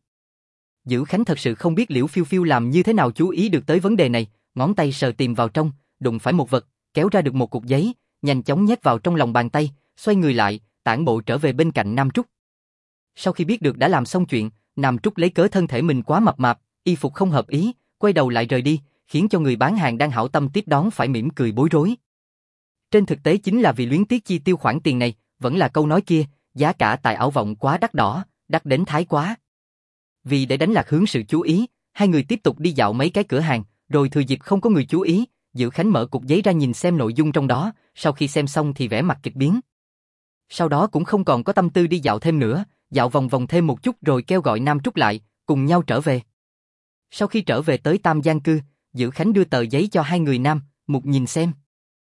Speaker 1: Dữ Khánh thật sự không biết Liễu Phiêu Phiêu làm như thế nào chú ý được tới vấn đề này, ngón tay sờ tìm vào trong, đụng phải một vật, kéo ra được một cục giấy, nhanh chóng nhét vào trong lòng bàn tay, xoay người lại, tản bộ trở về bên cạnh Nam Trúc. Sau khi biết được đã làm xong chuyện, Nam Trúc lấy cớ thân thể mình quá mập mạp, y phục không hợp ý, quay đầu lại rời đi, khiến cho người bán hàng đang hảo tâm tiếp đón phải mỉm cười bối rối. Trên thực tế chính là vì luyến tiếc chi tiêu khoản tiền này, vẫn là câu nói kia, giá cả tại ảo vọng quá đắt đỏ, đắt đến thái quá. Vì để đánh lạc hướng sự chú ý, hai người tiếp tục đi dạo mấy cái cửa hàng, rồi thừa dịp không có người chú ý, Dữ Khánh mở cục giấy ra nhìn xem nội dung trong đó, sau khi xem xong thì vẻ mặt kịch biến. Sau đó cũng không còn có tâm tư đi dạo thêm nữa, dạo vòng vòng thêm một chút rồi kêu gọi Nam Trúc lại, cùng nhau trở về. Sau khi trở về tới Tam Giang Cư, Dữ Khánh đưa tờ giấy cho hai người Nam Mục nhìn xem.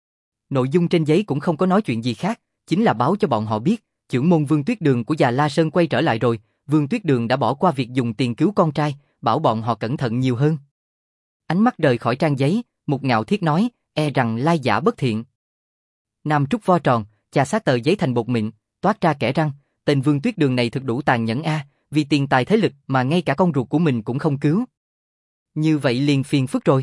Speaker 1: Nội dung trên giấy cũng không có nói chuyện gì khác, chính là báo cho bọn họ biết, trưởng môn Vương Tuyết Đường của Già La Sơn quay trở lại rồi, Vương Tuyết Đường đã bỏ qua việc dùng tiền cứu con trai, bảo bọn họ cẩn thận nhiều hơn. Ánh mắt rời khỏi trang giấy, Mục ngạo thiết nói, e rằng lai giả bất thiện. Nam Trúc vo tròn, chà sát tờ giấy thành bột mịn, toát ra kẽ răng, tên Vương Tuyết Đường này thực đủ tàn nhẫn a, vì tiền tài thế lực mà ngay cả con ruột của mình cũng không cứu. Như vậy liền phiền phức rồi.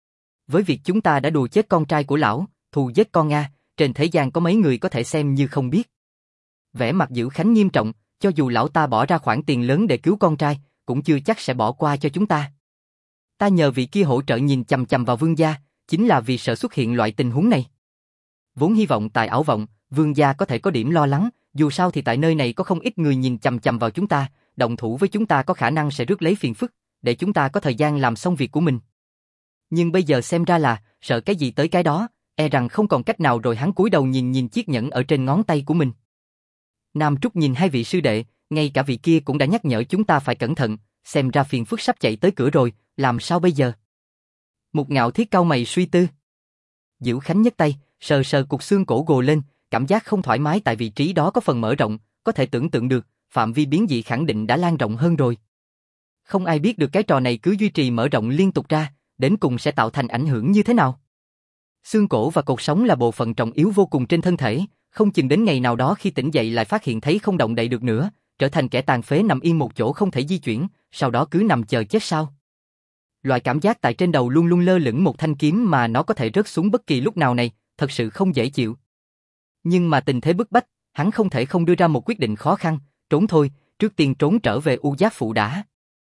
Speaker 1: Với việc chúng ta đã đùa chết con trai của lão, thù giết con a, trên thế gian có mấy người có thể xem như không biết. Vẻ mặt Dữ Khánh nghiêm trọng, cho dù lão ta bỏ ra khoản tiền lớn để cứu con trai, cũng chưa chắc sẽ bỏ qua cho chúng ta. Ta nhờ vị kia hỗ trợ nhìn chằm chằm vào Vương gia, chính là vì sợ xuất hiện loại tình huống này. Vốn hy vọng tại ảo vọng, Vương gia có thể có điểm lo lắng, dù sao thì tại nơi này có không ít người nhìn chằm chằm vào chúng ta, động thủ với chúng ta có khả năng sẽ rước lấy phiền phức, để chúng ta có thời gian làm xong việc của mình. Nhưng bây giờ xem ra là, sợ cái gì tới cái đó, e rằng không còn cách nào rồi. Hắn cúi đầu nhìn chiếc nhẫn ở trên ngón tay của mình. Nam Trúc nhìn hai vị sư đệ, ngay cả vị kia cũng đã nhắc nhở chúng ta phải cẩn thận, xem ra phiền phức sắp chạy tới cửa rồi, làm sao bây giờ? Mục ngạo thiết cau mày suy tư. Dữ Khánh nhấc tay, sờ sờ cục xương cổ gồ lên, cảm giác không thoải mái tại vị trí đó có phần mở rộng, có thể tưởng tượng được, phạm vi biến dị khẳng định đã lan rộng hơn rồi. Không ai biết được cái trò này cứ duy trì mở rộng liên tục ra, đến cùng sẽ tạo thành ảnh hưởng như thế nào. Xương cổ và cột sống là bộ phận trọng yếu vô cùng trên thân thể, không chừng đến ngày nào đó khi tỉnh dậy lại phát hiện thấy không động đậy được nữa, trở thành kẻ tàn phế nằm yên một chỗ không thể di chuyển, sau đó cứ nằm chờ chết sao. Loại cảm giác tại trên đầu luôn luôn lơ lửng một thanh kiếm mà nó có thể rớt xuống bất kỳ lúc nào này, thật sự không dễ chịu. Nhưng mà tình thế bức bách, hắn không thể không đưa ra một quyết định khó khăn, trốn thôi, trước tiên trốn trở về U Giác Phụ đã.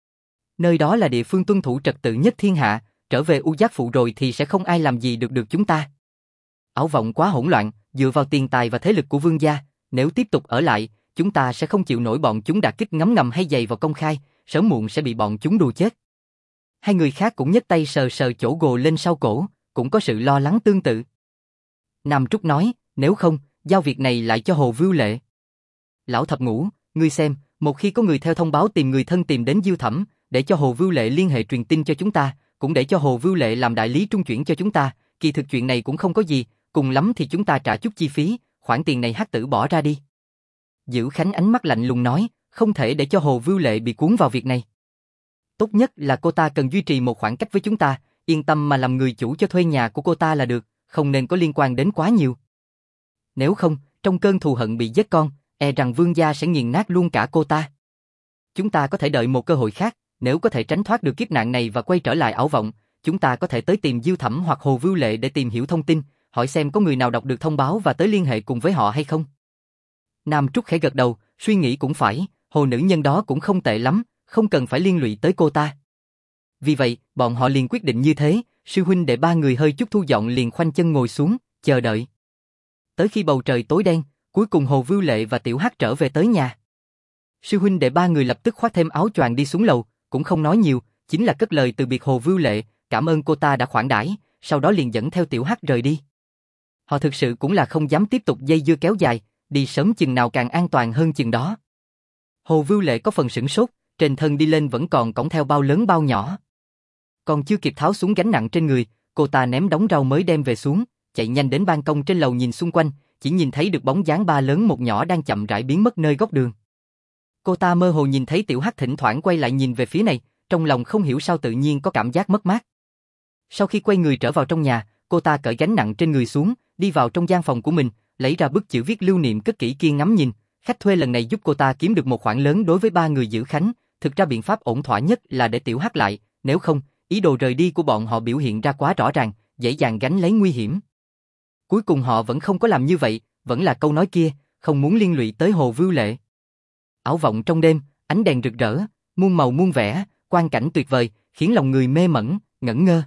Speaker 1: Nơi đó là địa phương tuân thủ trật tự nhất thiên hạ, trở về U Giác Phụ rồi thì sẽ không ai làm gì được chúng ta. Ảo vọng quá hỗn loạn, dựa vào tiền tài và thế lực của Vương gia, nếu tiếp tục ở lại, chúng ta sẽ không chịu nổi bọn chúng đả kích ngấm ngầm hay dày vào công khai, sớm muộn sẽ bị bọn chúng đùa chết. Hai người khác cũng nhấc tay sờ sờ chỗ gồ lên sau cổ, cũng có sự lo lắng tương tự. Nam Trúc nói, nếu không, giao việc này lại cho Hồ Vưu Lệ. Lão Thập Ngũ, ngươi xem, một khi có người theo thông báo tìm người thân tìm đến Diêu Thẩm, để cho Hồ Vưu Lệ liên hệ truyền tin cho chúng ta, cũng để cho Hồ Vưu Lệ làm đại lý trung chuyển cho chúng ta, kỳ thực chuyện này cũng không có gì, cùng lắm thì chúng ta trả chút chi phí, khoản tiền này hắc tử bỏ ra đi. Dữ Khánh ánh mắt lạnh lùng nói, không thể để cho Hồ Vưu Lệ bị cuốn vào việc này. Tốt nhất là cô ta cần duy trì một khoảng cách với chúng ta, yên tâm mà làm người chủ cho thuê nhà của cô ta là được, không nên có liên quan đến quá nhiều. Nếu không, trong cơn thù hận bị giết con, e rằng Vương gia sẽ nghiền nát luôn cả cô ta. Chúng ta có thể đợi một cơ hội khác, nếu có thể tránh thoát được kiếp nạn này và quay trở lại ảo vọng, chúng ta có thể tới tìm Diêu Thẩm hoặc Hồ Vưu Lệ để tìm hiểu thông tin, hỏi xem có người nào đọc được thông báo và tới liên hệ cùng với họ hay không. Nam Trúc khẽ gật đầu, suy nghĩ cũng phải, hồ nữ nhân đó cũng không tệ lắm, không cần phải liên lụy tới cô ta. Vì vậy, bọn họ liền quyết định như thế, sư huynh đệ ba người hơi chút thu dọn liền khoanh chân ngồi xuống, chờ đợi. Tới khi bầu trời tối đen, cuối cùng Hồ Vưu Lệ và Tiểu Hắc trở về tới nhà. Sư huynh đệ ba người lập tức khoác thêm áo choàng đi xuống lầu, cũng không nói nhiều, chính là cất lời từ biệt Hồ Vưu Lệ, cảm ơn cô ta đã khoản đãi, sau đó liền dẫn theo Tiểu Hắc rời đi. Họ thực sự cũng là không dám tiếp tục dây dưa kéo dài, đi sớm chừng nào càng an toàn hơn chừng đó. Hồ Vưu Lệ có phần sửng sốt, trên thân đi lên vẫn còn cõng theo bao lớn bao nhỏ. Còn chưa kịp tháo xuống gánh nặng trên người, cô ta ném đống rau mới đem về xuống, chạy nhanh đến ban công trên lầu nhìn xung quanh, chỉ nhìn thấy được bóng dáng ba lớn một nhỏ đang chậm rãi biến mất nơi góc đường. Cô ta mơ hồ nhìn thấy Tiểu Hắc thỉnh thoảng quay lại nhìn về phía này, trong lòng không hiểu sao tự nhiên có cảm giác mất mát. Sau khi quay người trở vào trong nhà, cô ta cởi gánh nặng trên người xuống, đi vào trong gian phòng của mình, lấy ra bức chữ viết lưu niệm cất kỹ kia ngắm nhìn. Khách thuê lần này giúp cô ta kiếm được một khoản lớn đối với ba người giữ khánh. Thực ra biện pháp ổn thỏa nhất là để Tiểu Hắc lại, nếu không, ý đồ rời đi của bọn họ biểu hiện ra quá rõ ràng, dễ dàng gánh lấy nguy hiểm. Cuối cùng họ vẫn không có làm như vậy, vẫn là câu nói kia, không muốn liên lụy tới Hồ Vưu Lệ. Ảo vọng trong đêm, ánh đèn rực rỡ, muôn màu muôn vẻ, quang cảnh tuyệt vời, khiến lòng người mê mẩn, ngẩn ngơ.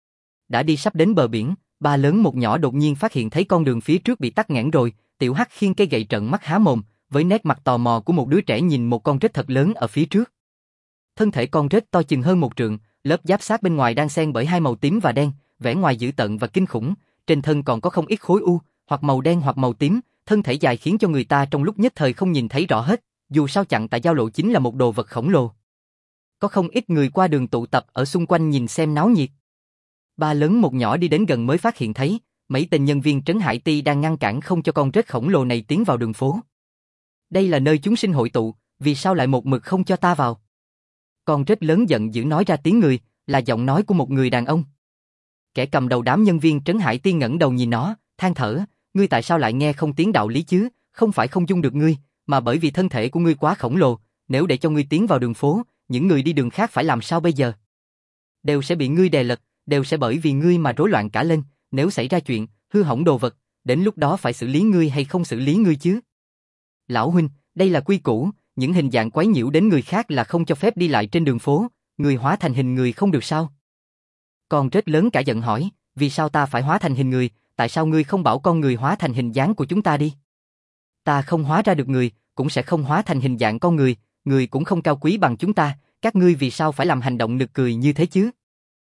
Speaker 1: Đã đi sắp đến bờ biển, ba lớn một nhỏ đột nhiên phát hiện thấy con đường phía trước bị tắc nghẽn rồi. Tiểu Hắc khiêng cây gậy trợn mắt há mồm, với nét mặt tò mò của một đứa trẻ nhìn một con rết thật lớn ở phía trước. Thân thể con rết to chừng hơn 1 trượng, lớp giáp xác bên ngoài đang xen bởi hai màu tím và đen, vẻ ngoài dữ tợn và kinh khủng, trên thân còn có không ít khối u, hoặc màu đen hoặc màu tím, thân thể dài khiến cho người ta trong lúc nhất thời không nhìn thấy rõ hết, dù sao chặn tại giao lộ chính là một đồ vật khổng lồ. Có không ít người qua đường tụ tập ở xung quanh nhìn xem náo nhiệt. Ba lớn một nhỏ đi đến gần mới phát hiện thấy, mấy tên nhân viên Trấn Hải Ti đang ngăn cản không cho con rết khổng lồ này tiến vào đường phố. Đây là nơi chúng sinh hội tụ, vì sao lại một mực không cho ta vào? Con rết lớn giận dữ nói ra tiếng người, là giọng nói của một người đàn ông. Kẻ cầm đầu đám nhân viên Trấn Hải Ti ngẩng đầu nhìn nó, than thở, ngươi tại sao lại nghe không tiếng đạo lý chứ, không phải không dung được ngươi, mà bởi vì thân thể của ngươi quá khổng lồ, nếu để cho ngươi tiến vào đường phố, những người đi đường khác phải làm sao bây giờ? Đều sẽ bị ngươi đè lật, đều sẽ bởi vì ngươi mà rối loạn cả lên, nếu xảy ra chuyện, hư hỏng đồ vật, đến lúc đó phải xử lý ngươi hay không xử lý ngươi chứ? Lão huynh, đây là quy củ, những hình dạng quấy nhiễu đến người khác là không cho phép đi lại trên đường phố, người hóa thành hình người không được sao? Con rết lớn cả giận hỏi, vì sao ta phải hóa thành hình người, tại sao ngươi không bảo con người hóa thành hình dáng của chúng ta đi? Ta không hóa ra được người, cũng sẽ không hóa thành hình dạng con người cũng không cao quý bằng chúng ta, các ngươi vì sao phải làm hành động nực cười như thế chứ?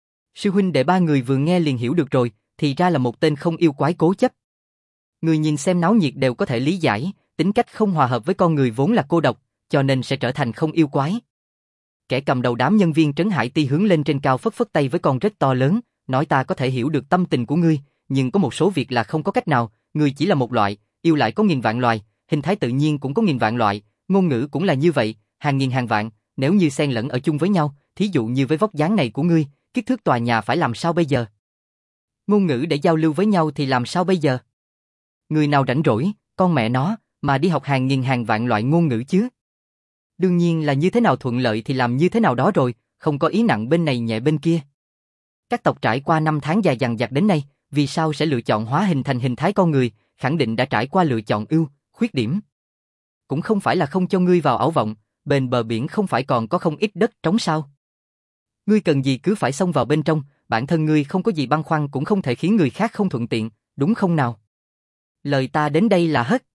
Speaker 1: Sư huynh đệ ba người vừa nghe liền hiểu được rồi, thì ra là một tên không yêu quái cố chấp. Người nhìn xem náo nhiệt đều có thể lý giải, tính cách không hòa hợp với con người vốn là cô độc, cho nên sẽ trở thành không yêu quái. Kẻ cầm đầu đám nhân viên Trấn Hải Ti hướng lên trên cao phất phất tay với con rết to lớn, nói ta có thể hiểu được tâm tình của ngươi, nhưng có một số việc là không có cách nào, ngươi chỉ là một loại, yêu lại có nghìn vạn loài, hình thái tự nhiên cũng có nghìn vạn loại, ngôn ngữ cũng là như vậy, hàng nghìn hàng vạn, nếu như xen lẫn ở chung với nhau, thí dụ như với vóc dáng này của ngươi, kích thước tòa nhà phải làm sao bây giờ? Ngôn ngữ để giao lưu với nhau thì làm sao bây giờ? Người nào rảnh rỗi, con mẹ nó, mà đi học hàng nghìn hàng vạn loại ngôn ngữ chứ? Đương nhiên là như thế nào thuận lợi thì làm như thế nào đó rồi, không có ý nặng bên này nhẹ bên kia. Các tộc trải qua 5 tháng dài dằng dặc đến nay, vì sao sẽ lựa chọn hóa hình thành hình thái con người, khẳng định đã trải qua lựa chọn ưu, khuyết điểm. Cũng không phải là không cho ngươi vào ảo vọng, bên bờ biển không phải còn có không ít đất trống sao? Ngươi cần gì cứ phải xông vào bên trong, bản thân ngươi không có gì băn khoăn cũng không thể khiến người khác không thuận tiện, đúng không nào? Lời ta đến đây là hết.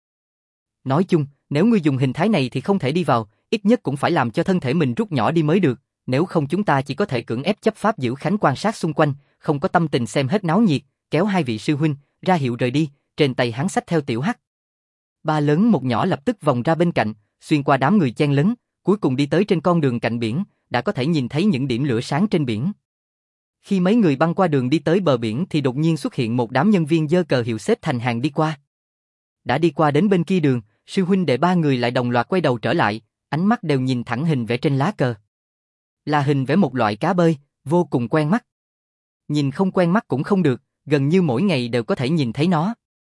Speaker 1: Nói chung, nếu ngươi dùng hình thái này thì không thể đi vào, ít nhất cũng phải làm cho thân thể mình rút nhỏ đi mới được, nếu không chúng ta chỉ có thể cưỡng ép chấp pháp giữ khánh quan sát xung quanh, không có tâm tình xem hết náo nhiệt, kéo hai vị sư huynh, ra hiệu rời đi, trên tay hắn xách theo Tiểu Hắc. Ba lớn một nhỏ lập tức vòng ra bên cạnh, xuyên qua đám người chen lấn, cuối cùng đi tới trên con đường cạnh biển, đã có thể nhìn thấy những điểm lửa sáng trên biển. Khi mấy người băng qua đường đi tới bờ biển thì đột nhiên xuất hiện một đám nhân viên giơ cờ hiệu xếp thành hàng đi qua. Đã đi qua đến bên kia đường, sư huynh đệ ba người lại đồng loạt quay đầu trở lại, ánh mắt đều nhìn thẳng hình vẽ trên lá cờ. Là hình vẽ một loại cá bơi, vô cùng quen mắt. Nhìn không quen mắt cũng không được, gần như mỗi ngày đều có thể nhìn thấy nó.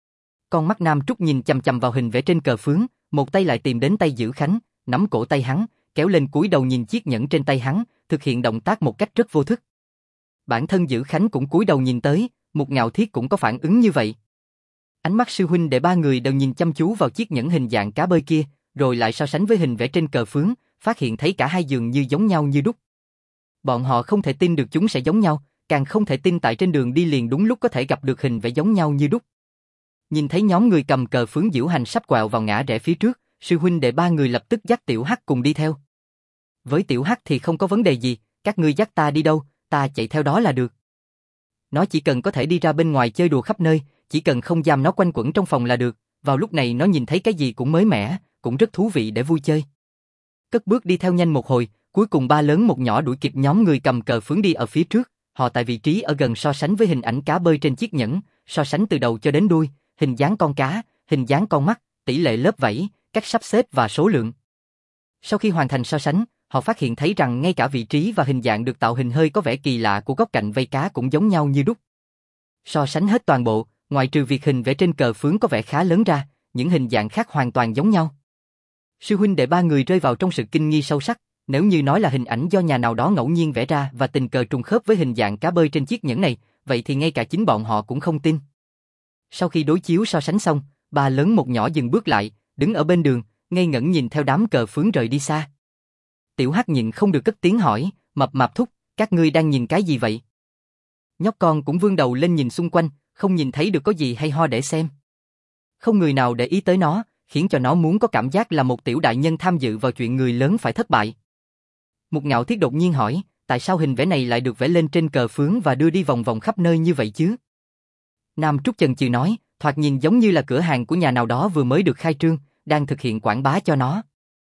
Speaker 1: Con mắt Nam Trúc nhìn chằm chằm vào hình vẽ trên cờ phướng, một tay lại tìm đến tay Giữ Khánh, nắm cổ tay hắn, kéo lên cúi đầu nhìn chiếc nhẫn trên tay hắn, thực hiện động tác một cách rất vô thức. Bản thân Giữ Khánh cũng cúi đầu nhìn tới, Mục Ngạo Thiết cũng có phản ứng như vậy. Ánh mắt sư huynh đệ ba người đều nhìn chăm chú vào chiếc nhẫn hình dạng cá bơi kia, rồi lại so sánh với hình vẽ trên cờ phướng, phát hiện thấy cả hai dường như giống nhau như đúc. Bọn họ không thể tin được chúng sẽ giống nhau, càng không thể tin tại trên đường đi liền đúng lúc có thể gặp được hình vẽ giống nhau như đúc. Nhìn thấy nhóm người cầm cờ phướng diễu hành sắp quẹo vào ngã rẽ phía trước, sư huynh đệ ba người lập tức dắt Tiểu Hắc cùng đi theo. Với Tiểu Hắc thì không có vấn đề gì, các ngươi dắt ta đi đâu, ta chạy theo đó là được. Nó chỉ cần có thể đi ra bên ngoài chơi đùa khắp nơi, chỉ cần không giam nó quanh quẩn trong phòng là được, vào lúc này nó nhìn thấy cái gì cũng mới mẻ, cũng rất thú vị để vui chơi. Cất bước đi theo nhanh một hồi, cuối cùng ba lớn một nhỏ đuổi kịp nhóm người cầm cờ phướng đi ở phía trước, họ tại vị trí ở gần so sánh với hình ảnh cá bơi trên chiếc nhẫn, so sánh từ đầu cho đến đuôi, hình dáng con cá, hình dáng con mắt, tỷ lệ lớp vảy, cách sắp xếp và số lượng. Sau khi hoàn thành so sánh, họ phát hiện thấy rằng ngay cả vị trí và hình dạng được tạo hình hơi có vẻ kỳ lạ của góc cạnh vây cá cũng giống nhau như đúc. So sánh hết toàn bộ, ngoại trừ việc hình vẽ trên cờ phướng có vẻ khá lớn ra, những hình dạng khác hoàn toàn giống nhau. Sư huynh đệ ba người rơi vào trong sự kinh nghi sâu sắc, nếu như nói là hình ảnh do nhà nào đó ngẫu nhiên vẽ ra và tình cờ trùng khớp với hình dạng cá bơi trên chiếc nhẫn này, vậy thì ngay cả chính bọn họ cũng không tin. Sau khi đối chiếu so sánh xong, ba lớn một nhỏ dừng bước lại, đứng ở bên đường, ngây ngẩn nhìn theo đám cờ phướng rời đi xa. Tiểu Hắc nhịn không được cất tiếng hỏi, Mập Mạp thúc, các ngươi đang nhìn cái gì vậy? Nhóc con cũng vươn đầu lên nhìn xung quanh, không nhìn thấy được có gì hay ho để xem. Không người nào để ý tới nó, khiến cho nó muốn có cảm giác là một tiểu đại nhân tham dự vào chuyện người lớn phải thất bại. Mục Ngạo Thiết đột nhiên hỏi, tại sao hình vẽ này lại được vẽ lên trên cờ phướng và đưa đi vòng vòng khắp nơi như vậy chứ? Nam Trúc chần chừ nói, thoạt nhìn giống như là cửa hàng của nhà nào đó vừa mới được khai trương, đang thực hiện quảng bá cho nó.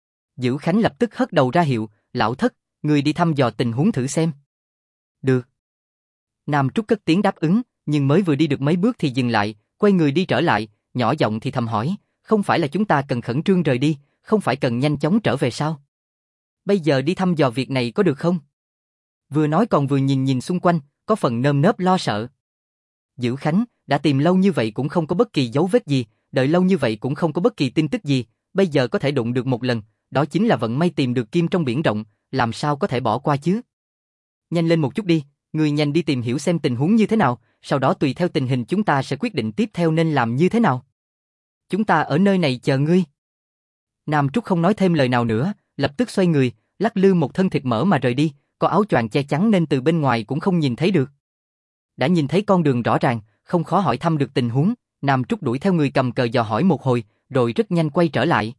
Speaker 1: Dữ Khánh lập tức hất đầu ra hiệu, lão thất, người đi thăm dò tình huống thử xem. Được. Nam Trúc cất tiếng đáp ứng, nhưng mới vừa đi được mấy bước thì dừng lại, quay người đi trở lại, nhỏ giọng thì thầm hỏi, không phải là chúng ta cần khẩn trương rời đi, không phải cần nhanh chóng trở về sao? Bây giờ đi thăm dò việc này có được không? Vừa nói còn vừa nhìn xung quanh, có phần nơm nớp lo sợ. Dữ Khánh, đã tìm lâu như vậy cũng không có bất kỳ dấu vết gì, đợi lâu như vậy cũng không có bất kỳ tin tức gì, bây giờ có thể đụng được một lần, đó chính là vận may tìm được kim trong biển rộng, làm sao có thể bỏ qua chứ? Nhanh lên một chút đi, người nhanh đi tìm hiểu xem tình huống như thế nào, sau đó tùy theo tình hình chúng ta sẽ quyết định tiếp theo nên làm như thế nào. Chúng ta ở nơi này chờ ngươi. Nam Trúc không nói thêm lời nào nữa, lập tức xoay người, lắc lư một thân thịt mỡ mà rời đi, có áo choàng che chắn nên từ bên ngoài cũng không nhìn thấy được. Đã nhìn thấy con đường rõ ràng, không khó hỏi thăm được tình huống, Nam Trúc đuổi theo người cầm cờ dò hỏi một hồi, rồi rất nhanh quay trở lại.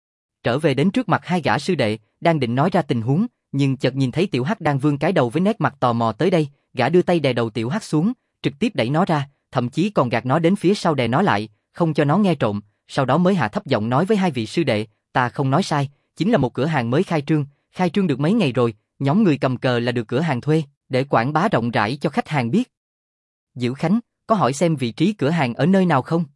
Speaker 1: Trở về đến trước mặt hai gã sư đệ, đang định nói ra tình huống, nhưng chợt nhìn thấy Tiểu Hắc đang vươn cái đầu với nét mặt tò mò tới đây, gã đưa tay đè đầu Tiểu Hắc xuống, trực tiếp đẩy nó ra, thậm chí còn gạt nó đến phía sau đè nó lại, không cho nó nghe trộm, sau đó mới hạ thấp giọng nói với hai vị sư đệ, ta không nói sai, chính là một cửa hàng mới khai trương được mấy ngày rồi, nhóm người cầm cờ là được cửa hàng thuê, để quảng bá rộng rãi cho khách hàng biết. Dữ Khánh, có hỏi xem vị trí cửa hàng ở nơi nào không?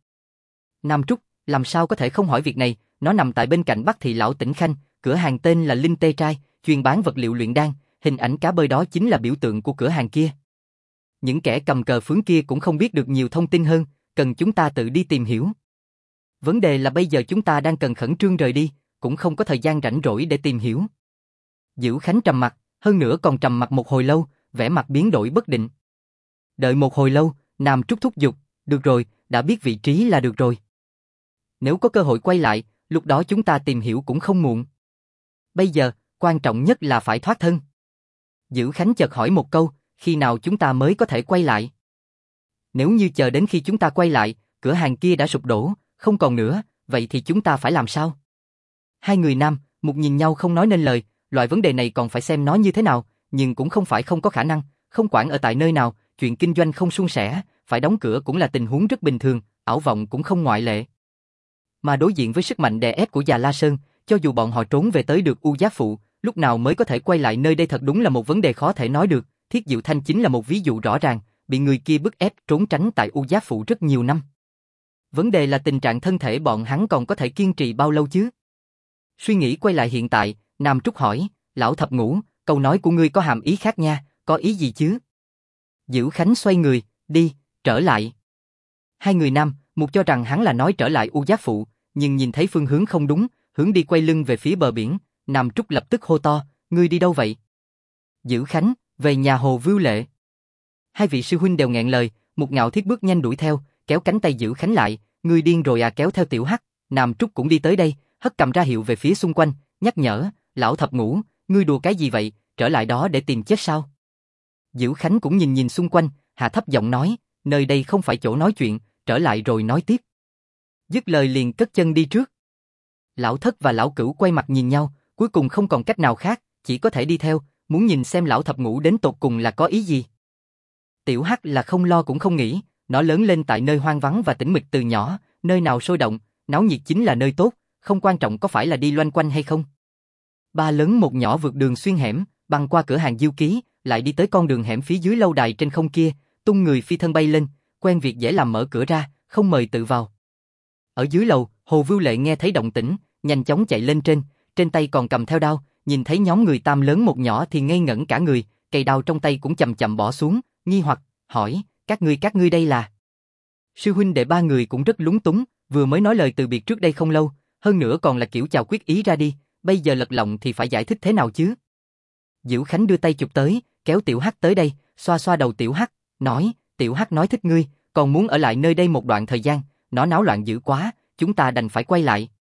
Speaker 1: Nam Trúc, làm sao có thể không hỏi việc này, nó nằm tại bên cạnh Bắc Thị Lão Tĩnh Khanh, cửa hàng tên là Linh Tê Trai, chuyên bán vật liệu luyện đan, hình ảnh cá bơi đó chính là biểu tượng của cửa hàng kia. Những kẻ cầm cờ phướng kia cũng không biết được nhiều thông tin hơn, cần chúng ta tự đi tìm hiểu. Vấn đề là bây giờ chúng ta đang cần khẩn trương rời đi, cũng không có thời gian rảnh rỗi để tìm hiểu. Dữ Khánh trầm mặt, hơn nữa còn trầm mặt một hồi lâu, vẻ mặt biến đổi bất định. Đợi một hồi lâu, Nam Trúc thúc giục, được rồi, đã biết vị trí là được rồi. Nếu có cơ hội quay lại, lúc đó chúng ta tìm hiểu cũng không muộn. Bây giờ, quan trọng nhất là phải thoát thân. Dữ Khánh chợt hỏi một câu, khi nào chúng ta mới có thể quay lại? Nếu như chờ đến khi chúng ta quay lại, cửa hàng kia đã sụp đổ, không còn nữa, vậy thì chúng ta phải làm sao? Hai người Nam, Mục nhìn nhau không nói nên lời, loại vấn đề này còn phải xem nó như thế nào, nhưng cũng không phải không có khả năng, không quản ở tại nơi nào, chuyện kinh doanh không suôn sẻ, phải đóng cửa cũng là tình huống rất bình thường, ảo vọng cũng không ngoại lệ. Mà đối diện với sức mạnh đè ép của Già La Sơn, cho dù bọn họ trốn về tới được U Giác Phụ, lúc nào mới có thể quay lại nơi đây thật đúng là một vấn đề khó thể nói được. Thiết Diệu Thanh chính là một ví dụ rõ ràng, bị người kia bức ép trốn tránh tại U Giác Phụ rất nhiều năm. Vấn đề là tình trạng thân thể bọn hắn còn có thể kiên trì bao lâu chứ? Suy nghĩ quay lại hiện tại, Nam Trúc hỏi, lão thập ngũ, câu nói của ngươi có hàm ý khác nha, có ý gì chứ? Dữ Khánh xoay người, đi, trở lại. Hai người Nam, Mục cho rằng hắn là nói trở lại U Giác Phụ, nhưng nhìn thấy phương hướng không đúng, hướng đi quay lưng về phía bờ biển, Nam Trúc lập tức hô to, ngươi đi đâu vậy? Dữ Khánh, về nhà Hồ Vưu Lệ. Hai vị sư huynh đều nghẹn lời, Mục Ngạo Thiết bước nhanh đuổi theo, kéo cánh tay Dữ Khánh lại, ngươi điên rồi à, kéo theo Tiểu Hắc. Nam Trúc cũng đi tới đây, hất cầm ra hiệu về phía xung quanh, nhắc nhở, lão thập ngũ, ngươi đùa cái gì vậy, trở lại đó để tìm chết sao? Dữ Khánh cũng nhìn xung quanh, hạ thấp giọng nói, nơi đây không phải chỗ nói chuyện, trở lại rồi nói tiếp. Dứt lời liền cất chân đi trước. Lão Thất và Lão Cửu quay mặt nhìn nhau, cuối cùng không còn cách nào khác, chỉ có thể đi theo, muốn nhìn xem lão thập ngũ đến tột cùng là có ý gì. Tiểu Hắc là không lo cũng không nghĩ, nó lớn lên tại nơi hoang vắng và tĩnh mịch từ nhỏ, nơi nào sôi động, náo nhiệt chính là nơi tốt, không quan trọng có phải là đi loanh quanh hay không. Ba lớn một nhỏ vượt đường xuyên hẻm, băng qua cửa hàng Diêu Ký, lại đi tới con đường hẻm phía dưới lâu đài trên không kia, tung người phi thân bay lên, quen việc dễ làm mở cửa ra, không mời tự vào. Ở dưới lầu, Hồ Vưu Lệ nghe thấy động tĩnh, nhanh chóng chạy lên trên tay còn cầm theo đao, nhìn thấy nhóm người tam lớn một nhỏ thì ngây ngẩn cả người, cây đao trong tay cũng chậm chậm bỏ xuống, nghi hoặc, hỏi, các ngươi đây là? Sư huynh đệ ba người cũng rất lúng túng, vừa mới nói lời từ biệt trước đây không lâu, hơn nữa còn là kiểu chào quyết ý ra đi, bây giờ lật lọng thì phải giải thích thế nào chứ? Diệu Khánh đưa tay chụp tới, kéo Tiểu Hắc tới đây, xoa xoa đầu Tiểu Hắc, nói, Tiểu Hắc nói thích ngươi, còn muốn ở lại nơi đây một đoạn thời gian, nó náo loạn dữ quá, chúng ta đành phải quay lại.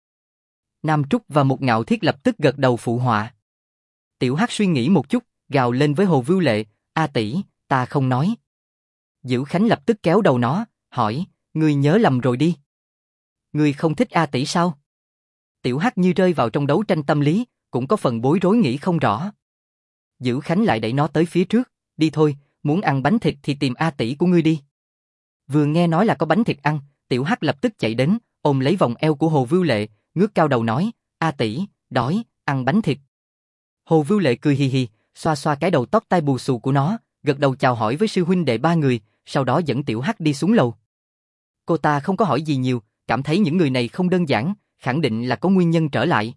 Speaker 1: Nam Trúc và Một Ngạo Thiết lập tức gật đầu phụ họa. Tiểu Hắc suy nghĩ một chút, gào lên với Hồ Vưu Lệ, A tỷ, ta không nói. Diệu Khánh lập tức kéo đầu nó, hỏi, ngươi nhớ lầm rồi đi. Ngươi không thích A tỷ sao? Tiểu Hắc như rơi vào trong đấu tranh tâm lý, cũng có phần bối rối nghĩ không rõ. Diệu Khánh lại đẩy nó tới phía trước, đi thôi, muốn ăn bánh thịt thì tìm A tỷ của ngươi đi. Vừa nghe nói là có bánh thịt ăn, Tiểu Hắc lập tức chạy đến, ôm lấy vòng eo của Hồ Vưu Lệ, ngước cao đầu nói, A tỷ, đói, ăn bánh thịt. Hồ Vưu Lệ cười hì hì, xoa xoa cái đầu tóc tai bù xù của nó, gật đầu chào hỏi với sư huynh đệ ba người, sau đó dẫn Tiểu Hắc đi xuống lầu. Cô ta không có hỏi gì nhiều, cảm thấy những người này không đơn giản, khẳng định là có nguyên nhân trở lại.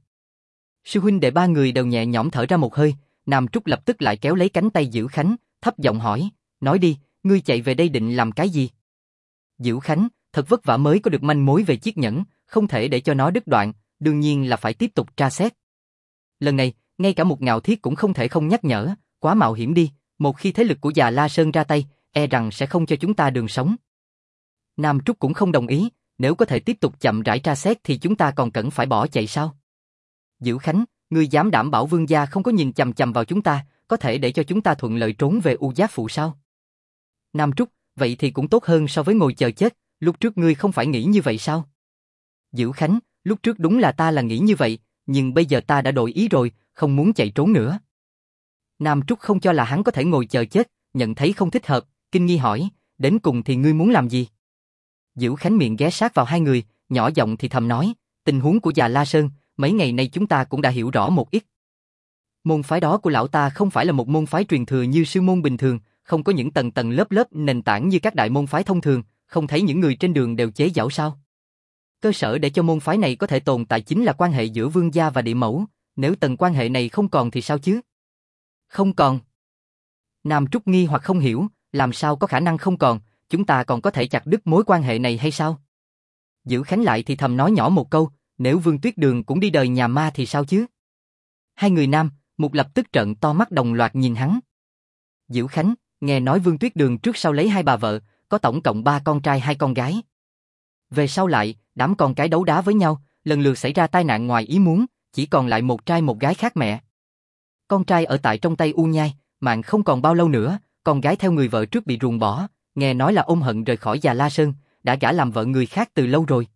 Speaker 1: Sư huynh đệ ba người đều nhẹ nhõm thở ra một hơi, Nam Trúc lập tức lại kéo lấy cánh tay Diệu Khánh, thấp giọng hỏi, nói đi, ngươi chạy về đây định làm cái gì? Diệu Khánh, thật vất vả mới có được manh mối về chiếc nhẫn, không thể để cho nó đứt đoạn, đương nhiên là phải tiếp tục tra xét. Lần này, ngay cả Một Ngạo Thiết cũng không thể không nhắc nhở, quá mạo hiểm đi, một khi thế lực của già La Sơn ra tay, e rằng sẽ không cho chúng ta đường sống. Nam Trúc cũng không đồng ý, nếu có thể tiếp tục chậm rãi tra xét thì chúng ta còn cần phải bỏ chạy sao? Diệu Khánh, ngươi dám đảm bảo vương gia không có nhìn chằm chằm vào chúng ta, có thể để cho chúng ta thuận lợi trốn về U Giáp Phụ sao? Nam Trúc, vậy thì cũng tốt hơn so với ngồi chờ chết, lúc trước ngươi không phải nghĩ như vậy sao? Diệu Khánh, lúc trước đúng là ta là nghĩ như vậy, nhưng bây giờ ta đã đổi ý rồi, không muốn chạy trốn nữa. Nam Trúc không cho là hắn có thể ngồi chờ chết, nhận thấy không thích hợp, kinh nghi hỏi, đến cùng thì ngươi muốn làm gì? Diệu Khánh miệng ghé sát vào hai người, nhỏ giọng thì thầm nói, tình huống của già La Sơn, mấy ngày nay chúng ta cũng đã hiểu rõ một ít. Môn phái đó của lão ta không phải là một môn phái truyền thừa như sư môn bình thường, không có những tầng tầng lớp lớp nền tảng như các đại môn phái thông thường, không thấy những người trên đường đều chế giễu sao? Cơ sở để cho môn phái này có thể tồn tại chính là quan hệ giữa vương gia và địa mẫu, nếu tầng quan hệ này không còn thì sao chứ? Không còn. Nam Trúc nghi hoặc không hiểu, làm sao có khả năng không còn, chúng ta còn có thể chặt đứt mối quan hệ này hay sao? Diệu Khánh lại thì thầm nói nhỏ một câu, nếu Vương Tuyết Đường cũng đi đời nhà ma thì sao chứ? Hai người nam, Mục lập tức trợn to mắt đồng loạt nhìn hắn. Diệu Khánh, nghe nói Vương Tuyết Đường trước sau lấy hai bà vợ, có tổng cộng 3 con trai 2 con gái. Về sau lại, đám con cái đấu đá với nhau, lần lượt xảy ra tai nạn ngoài ý muốn, chỉ còn lại một trai một gái khác mẹ. Con trai ở tại trong tay U Nhai, mạng không còn bao lâu nữa, con gái theo người vợ trước bị ruồng bỏ, nghe nói là ôm hận rời khỏi già La Sơn, đã gả làm vợ người khác từ lâu rồi.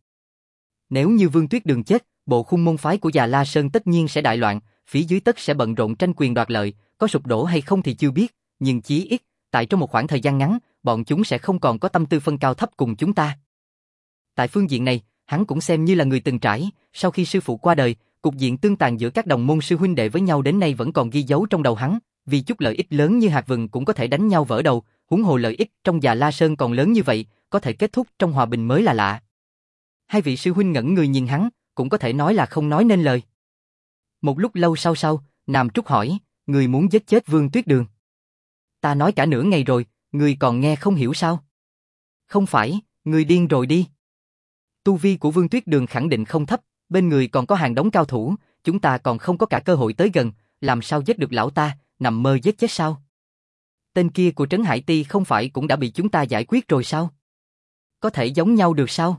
Speaker 1: Nếu như Vương Tuyết Đường chết, bộ khung môn phái của già La Sơn tất nhiên sẽ đại loạn, phía dưới tất sẽ bận rộn tranh quyền đoạt lợi, có sụp đổ hay không thì chưa biết, nhưng chí ít, tại trong một khoảng thời gian ngắn, bọn chúng sẽ không còn có tâm tư phân cao thấp cùng chúng ta. Tại phương diện này, hắn cũng xem như là người từng trải, sau khi sư phụ qua đời, cục diện tương tàn giữa các đồng môn sư huynh đệ với nhau đến nay vẫn còn ghi dấu trong đầu hắn, vì chút lợi ích lớn như hạt vừng cũng có thể đánh nhau vỡ đầu, huống hồ lợi ích trong già La Sơn còn lớn như vậy, có thể kết thúc trong hòa bình mới là lạ. Hai vị sư huynh ngẩn người nhìn hắn, cũng có thể nói là không nói nên lời. Một lúc lâu sau, Nam Trúc hỏi, người muốn giết chết Vương Tuyết Đường. Ta nói cả nửa ngày rồi, người còn nghe không hiểu sao? Không phải, người điên rồi đi. Tu vi của Vương Tuyết Đường khẳng định không thấp, bên người còn có hàng đống cao thủ, chúng ta còn không có cả cơ hội tới gần, làm sao giết được lão ta, nằm mơ giết chết sao? Tên kia của Trấn Hải Ti không phải cũng đã bị chúng ta giải quyết rồi sao? Có thể giống nhau được sao?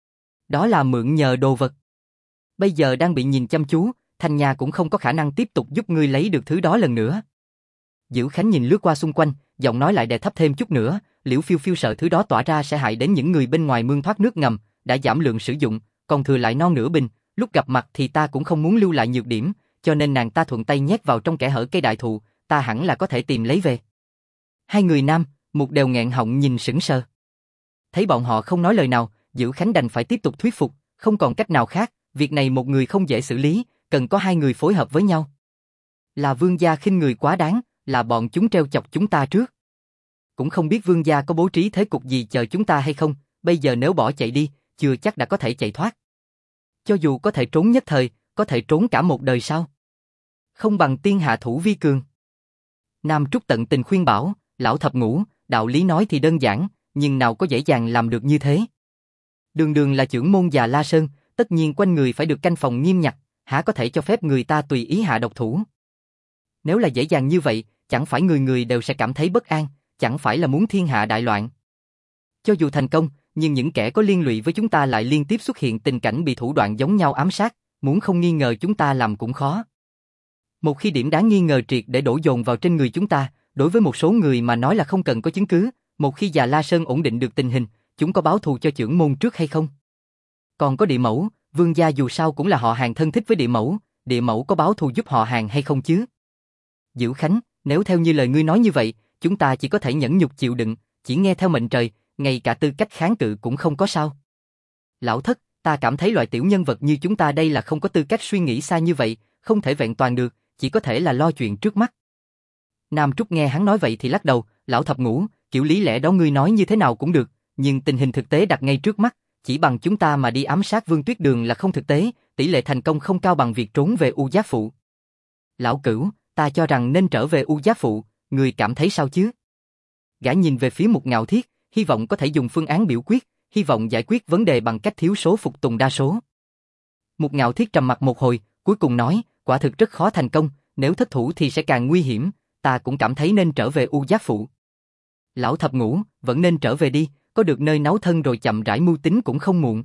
Speaker 1: Đó là mượn nhờ đồ vật. Bây giờ đang bị nhìn chăm chú, Thanh Nha cũng không có khả năng tiếp tục giúp ngươi lấy được thứ đó lần nữa. Diệu Khánh nhìn lướt qua xung quanh, giọng nói lại đè thấp thêm chút nữa, Liễu Phiêu Phiêu sợ thứ đó tỏa ra sẽ hại đến những người bên ngoài mương thoát nước ngầm, đã giảm lượng sử dụng, còn thừa lại non nửa bình, lúc gặp mặt thì ta cũng không muốn lưu lại nhược điểm, cho nên nàng ta thuận tay nhét vào trong kẽ hở cây đại thụ, ta hẳn là có thể tìm lấy về. Hai người nam, Mục đều nghẹn họng nhìn sững sờ. Thấy bọn họ không nói lời nào, Diệu Khánh đành phải tiếp tục thuyết phục, không còn cách nào khác, việc này một người không dễ xử lý, cần có hai người phối hợp với nhau. Là vương gia khinh người quá đáng, là bọn chúng treo chọc chúng ta trước. Cũng không biết vương gia có bố trí thế cục gì chờ chúng ta hay không, bây giờ nếu bỏ chạy đi, chưa chắc đã có thể chạy thoát. Cho dù có thể trốn nhất thời, có thể trốn cả một đời sao? Không bằng tiên hạ thủ vi cường. Nam Trúc tận tình khuyên bảo, lão thập ngũ, đạo lý nói thì đơn giản, nhưng nào có dễ dàng làm được như thế. Đường đường là trưởng môn già La Sơn, tất nhiên quanh người phải được canh phòng nghiêm ngặt, há có thể cho phép người ta tùy ý hạ độc thủ. Nếu là dễ dàng như vậy, chẳng phải người người đều sẽ cảm thấy bất an, chẳng phải là muốn thiên hạ đại loạn. Cho dù thành công, nhưng những kẻ có liên lụy với chúng ta lại liên tiếp xuất hiện tình cảnh bị thủ đoạn giống nhau ám sát, muốn không nghi ngờ chúng ta làm cũng khó. Một khi điểm đáng nghi ngờ triệt để đổ dồn vào trên người chúng ta, đối với một số người mà nói là không cần có chứng cứ, một khi già La Sơn ổn định được tình hình, chúng có báo thù cho trưởng môn trước hay không? Còn có địa mẫu, vương gia dù sao cũng là họ hàng thân thích với địa mẫu có báo thù giúp họ hàng hay không chứ? Dữ Khánh, nếu theo như lời ngươi nói như vậy, chúng ta chỉ có thể nhẫn nhục chịu đựng, chỉ nghe theo mệnh trời, ngay cả tư cách kháng cự cũng không có sao. Lão thất, ta cảm thấy loại tiểu nhân vật như chúng ta đây là không có tư cách suy nghĩ xa như vậy, không thể vẹn toàn được, chỉ có thể là lo chuyện trước mắt. Nam Trúc nghe hắn nói vậy thì lắc đầu, lão thập ngũ, kiểu lý lẽ đó ngươi nói như thế nào cũng được, nhưng tình hình thực tế đặt ngay trước mắt, chỉ bằng chúng ta mà đi ám sát Vương Tuyết Đường là không thực tế, tỷ lệ thành công không cao bằng việc trốn về U Giác Phụ. Lão Cửu, ta cho rằng nên trở về U Giác Phụ, ngươi cảm thấy sao chứ? Gã nhìn về phía Mục Ngạo Thiết, hy vọng có thể dùng phương án biểu quyết, hy vọng giải quyết vấn đề bằng cách thiếu số phục tùng đa số. Mục Ngạo Thiết trầm mặc một hồi, cuối cùng nói, quả thực rất khó thành công, nếu thất thủ thì sẽ càng nguy hiểm, ta cũng cảm thấy nên trở về U Giác Phụ. Lão thập ngũ, vẫn nên trở về đi, có được nơi náo thân rồi chậm rãi mưu tính cũng không muộn.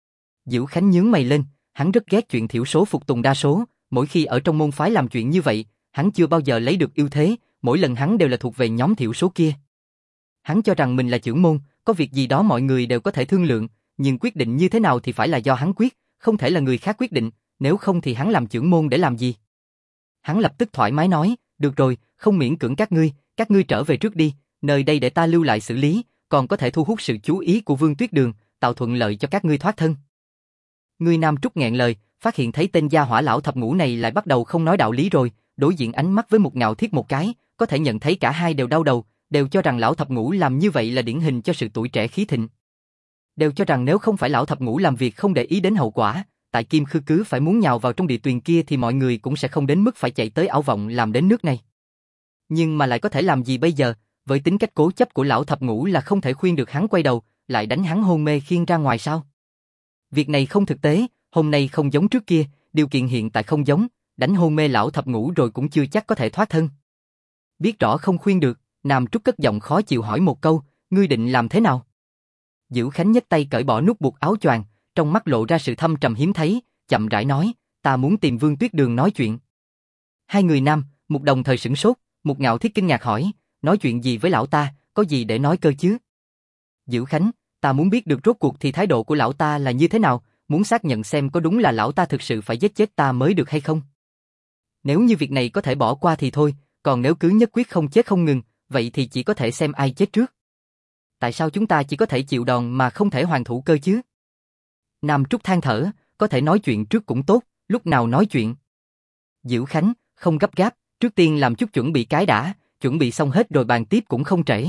Speaker 1: Dữ Khánh nhướng mày lên, hắn rất ghét chuyện thiểu số phục tùng đa số, mỗi khi ở trong môn phái làm chuyện như vậy, hắn chưa bao giờ lấy được ưu thế, mỗi lần hắn đều là thuộc về nhóm thiểu số kia. Hắn cho rằng mình là trưởng môn, có việc gì đó mọi người đều có thể thương lượng, nhưng quyết định như thế nào thì phải là do hắn quyết, không thể là người khác quyết định, nếu không thì hắn làm trưởng môn để làm gì? Hắn lập tức thoải mái nói, được rồi, không miễn cưỡng các ngươi trở về trước đi, nơi đây để ta lưu lại xử lý, còn có thể thu hút sự chú ý của Vương Tuyết Đường, tạo thuận lợi cho các ngươi thoát thân. Ngươi Nam Trúc nghẹn lời, phát hiện thấy tên gia hỏa lão thập ngũ này lại bắt đầu không nói đạo lý rồi, đối diện ánh mắt với Mục Ngạo Thiết một cái, có thể nhận thấy cả hai đều đau đầu, đều cho rằng lão thập ngũ làm như vậy là điển hình cho sự tuổi trẻ khí thịnh. Đều cho rằng nếu không phải lão thập ngũ làm việc không để ý đến hậu quả, tại Kim Khư cứ phải muốn nhào vào trong địa tuyền kia thì mọi người cũng sẽ không đến mức phải chạy tới ảo vọng làm đến nước này. Nhưng mà lại có thể làm gì bây giờ, với tính cách cố chấp của lão thập ngũ là không thể khuyên được hắn quay đầu, lại đánh hắn hôn mê khiêng ra ngoài sao? Việc này không thực tế, hôm nay không giống trước kia, điều kiện hiện tại không giống, đánh hôn mê lão thập ngũ rồi cũng chưa chắc có thể thoát thân. Biết rõ không khuyên được, Nam Trúc cất giọng khó chịu hỏi một câu, ngươi định làm thế nào? Dữ Khánh nhấc tay cởi bỏ nút buộc áo choàng, trong mắt lộ ra sự thâm trầm hiếm thấy, chậm rãi nói, ta muốn tìm Vương Tuyết Đường nói chuyện. Hai người nam, Mục đồng thời sửng sốt, Mục Ngạo Thiết kinh ngạc hỏi, nói chuyện gì với lão ta, có gì để nói cơ chứ? Dữ Khánh, ta muốn biết được rốt cuộc thì thái độ của lão ta là như thế nào, muốn xác nhận xem có đúng là lão ta thực sự phải giết chết ta mới được hay không. Nếu như việc này có thể bỏ qua thì thôi, còn nếu cứ nhất quyết không chết không ngừng, vậy thì chỉ có thể xem ai chết trước. Tại sao chúng ta chỉ có thể chịu đòn mà không thể hoàn thủ cơ chứ? Nam Trúc than thở, có thể nói chuyện trước cũng tốt, lúc nào nói chuyện? Dữ Khánh, không gấp gáp, trước tiên làm chút chuẩn bị cái đã, chuẩn bị xong hết rồi bàn tiếp cũng không trễ.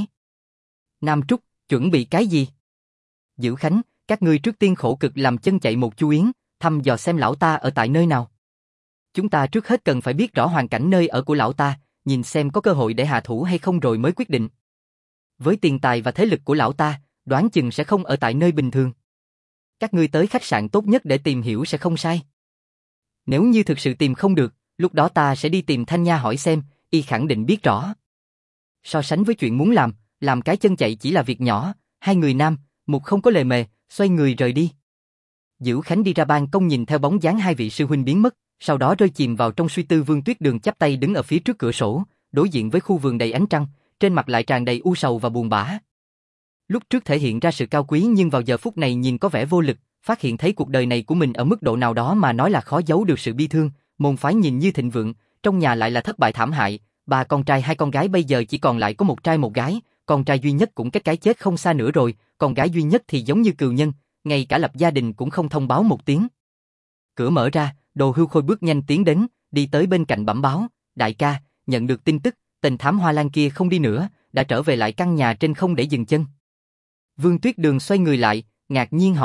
Speaker 1: Nam Trúc, chuẩn bị cái gì? Dữ Khánh, các ngươi trước tiên khổ cực làm chân chạy một chu yến, thăm dò xem lão ta ở tại nơi nào. Chúng ta trước hết cần phải biết rõ hoàn cảnh nơi ở của lão ta, nhìn xem có cơ hội để hạ thủ hay không rồi mới quyết định. Với tiền tài và thế lực của lão ta, đoán chừng sẽ không ở tại nơi bình thường. Các ngươi tới khách sạn tốt nhất để tìm hiểu sẽ không sai. Nếu như thực sự tìm không được, lúc đó ta sẽ đi tìm Thanh Nha hỏi xem, y khẳng định biết rõ. So sánh với chuyện muốn làm cái chân chạy chỉ là việc nhỏ, hai người nam, Mục không có lề mề, xoay người rời đi. Dữ Khánh đi ra ban công nhìn theo bóng dáng hai vị sư huynh biến mất, sau đó rơi chìm vào trong suy tư. Vương Tuyết Đường chắp tay đứng ở phía trước cửa sổ, đối diện với khu vườn đầy ánh trăng, trên mặt lại tràn đầy u sầu và buồn bã. Lúc trước thể hiện ra sự cao quý nhưng vào giờ phút này nhìn có vẻ vô lực, phát hiện thấy cuộc đời này của mình ở mức độ nào đó mà nói là khó giấu được sự bi thương, môn phái nhìn như thịnh vượng, trong nhà lại là thất bại thảm hại, ba con trai hai con gái bây giờ chỉ còn lại có một trai một gái, con trai duy nhất cũng cách cái chết không xa nữa rồi, con gái duy nhất thì giống như cừu nhân, ngay cả lập gia đình cũng không thông báo một tiếng. Cửa mở ra, Đồ Hưu Khôi bước nhanh tiến đến, đi tới bên cạnh bẩm báo, đại ca, nhận được tin tức, tên thám hoa lan kia không đi nữa, đã trở về lại căn nhà trên không để dừng chân. Vương Tuyết Đường xoay người lại, ngạc nhiên hỏi,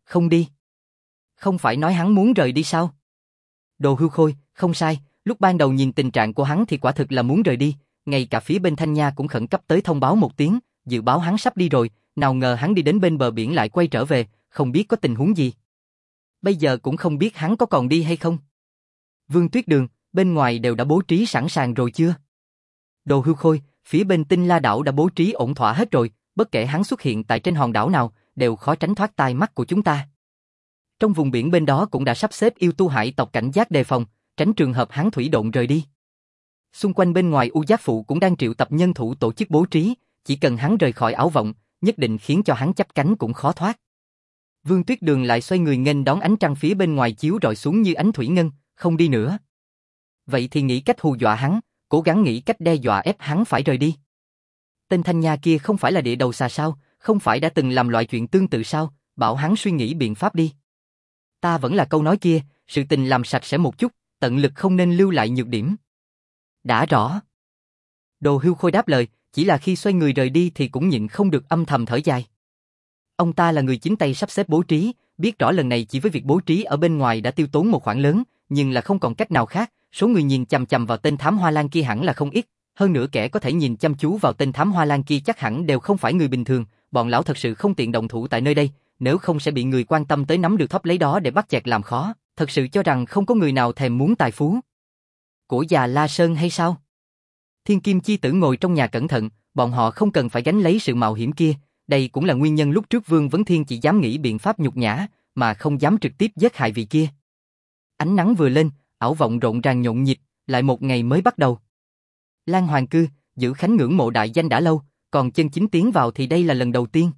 Speaker 1: Không đi. Không phải nói hắn muốn rời đi sao? Đồ hưu khôi, không sai, lúc ban đầu nhìn tình trạng của hắn thì quả thực là muốn rời đi, ngay cả phía bên Thanh Nha cũng khẩn cấp tới thông báo một tiếng, dự báo hắn sắp đi rồi, nào ngờ hắn đi đến bên bờ biển lại quay trở về, không biết có tình huống gì. Bây giờ cũng không biết hắn có còn đi hay không. Vương Tuyết Đường, bên ngoài đều đã bố trí sẵn sàng rồi chưa? Đồ hưu khôi, phía bên Tinh La đảo đã bố trí ổn thỏa hết rồi, bất kể hắn xuất hiện tại trên hòn đảo nào, đều khó tránh thoát tai mắt của chúng ta. Trong vùng biển bên đó cũng đã sắp xếp yêu tu hải tộc cảnh giác đề phòng, tránh trường hợp hắn thủy độn rời đi. Xung quanh bên ngoài U Giác Phụ cũng đang triệu tập nhân thủ tổ chức bố trí, chỉ cần hắn rời khỏi ảo vọng, nhất định khiến cho hắn chắp cánh cũng khó thoát. Vương Tuyết Đường lại xoay người nghênh đón ánh trăng phía bên ngoài chiếu rọi xuống như ánh thủy ngân, không đi nữa. Vậy thì nghĩ cách hù dọa hắn, cố gắng nghĩ cách đe dọa ép hắn phải rời đi. Tên Thanh Nha kia không phải là địa đầu xà sao, không phải đã từng làm loại chuyện tương tự sao, bảo hắn suy nghĩ biện pháp đi. Ta vẫn là câu nói kia, sự tình làm sạch sẽ một chút, tận lực không nên lưu lại nhược điểm. Đã rõ. Đồ hưu khôi đáp lời, chỉ là khi xoay người rời đi thì cũng nhịn không được âm thầm thở dài. Ông ta là người chính tay sắp xếp bố trí, biết rõ lần này chỉ với việc bố trí ở bên ngoài đã tiêu tốn một khoản lớn, nhưng là không còn cách nào khác, số người nhìn chằm chằm vào tên thám hoa lan kia hẳn là không ít, hơn nữa kẻ có thể nhìn chăm chú vào tên thám hoa lan kia chắc hẳn đều không phải người bình thường, bọn lão thật sự không tiện động thủ tại nơi đây, nếu không sẽ bị người quan tâm tới nắm được thóp lấy đó để bắt chẹt làm khó, thật sự cho rằng không có người nào thèm muốn tài phú của già La Sơn hay sao? Thiên Kim chi tử ngồi trong nhà cẩn thận, bọn họ không cần phải gánh lấy sự mạo hiểm kia, đây cũng là nguyên nhân lúc trước Vương Vấn Thiên chỉ dám nghĩ biện pháp nhục nhã, mà không dám trực tiếp giết hại vị kia. Ánh nắng vừa lên, ảo vọng rộn ràng nhộn nhịp, lại một ngày mới bắt đầu. Lan Hoàng Cư, Dữ Khánh ngưỡng mộ đại danh đã lâu, còn chân chính tiến vào thì đây là lần đầu tiên.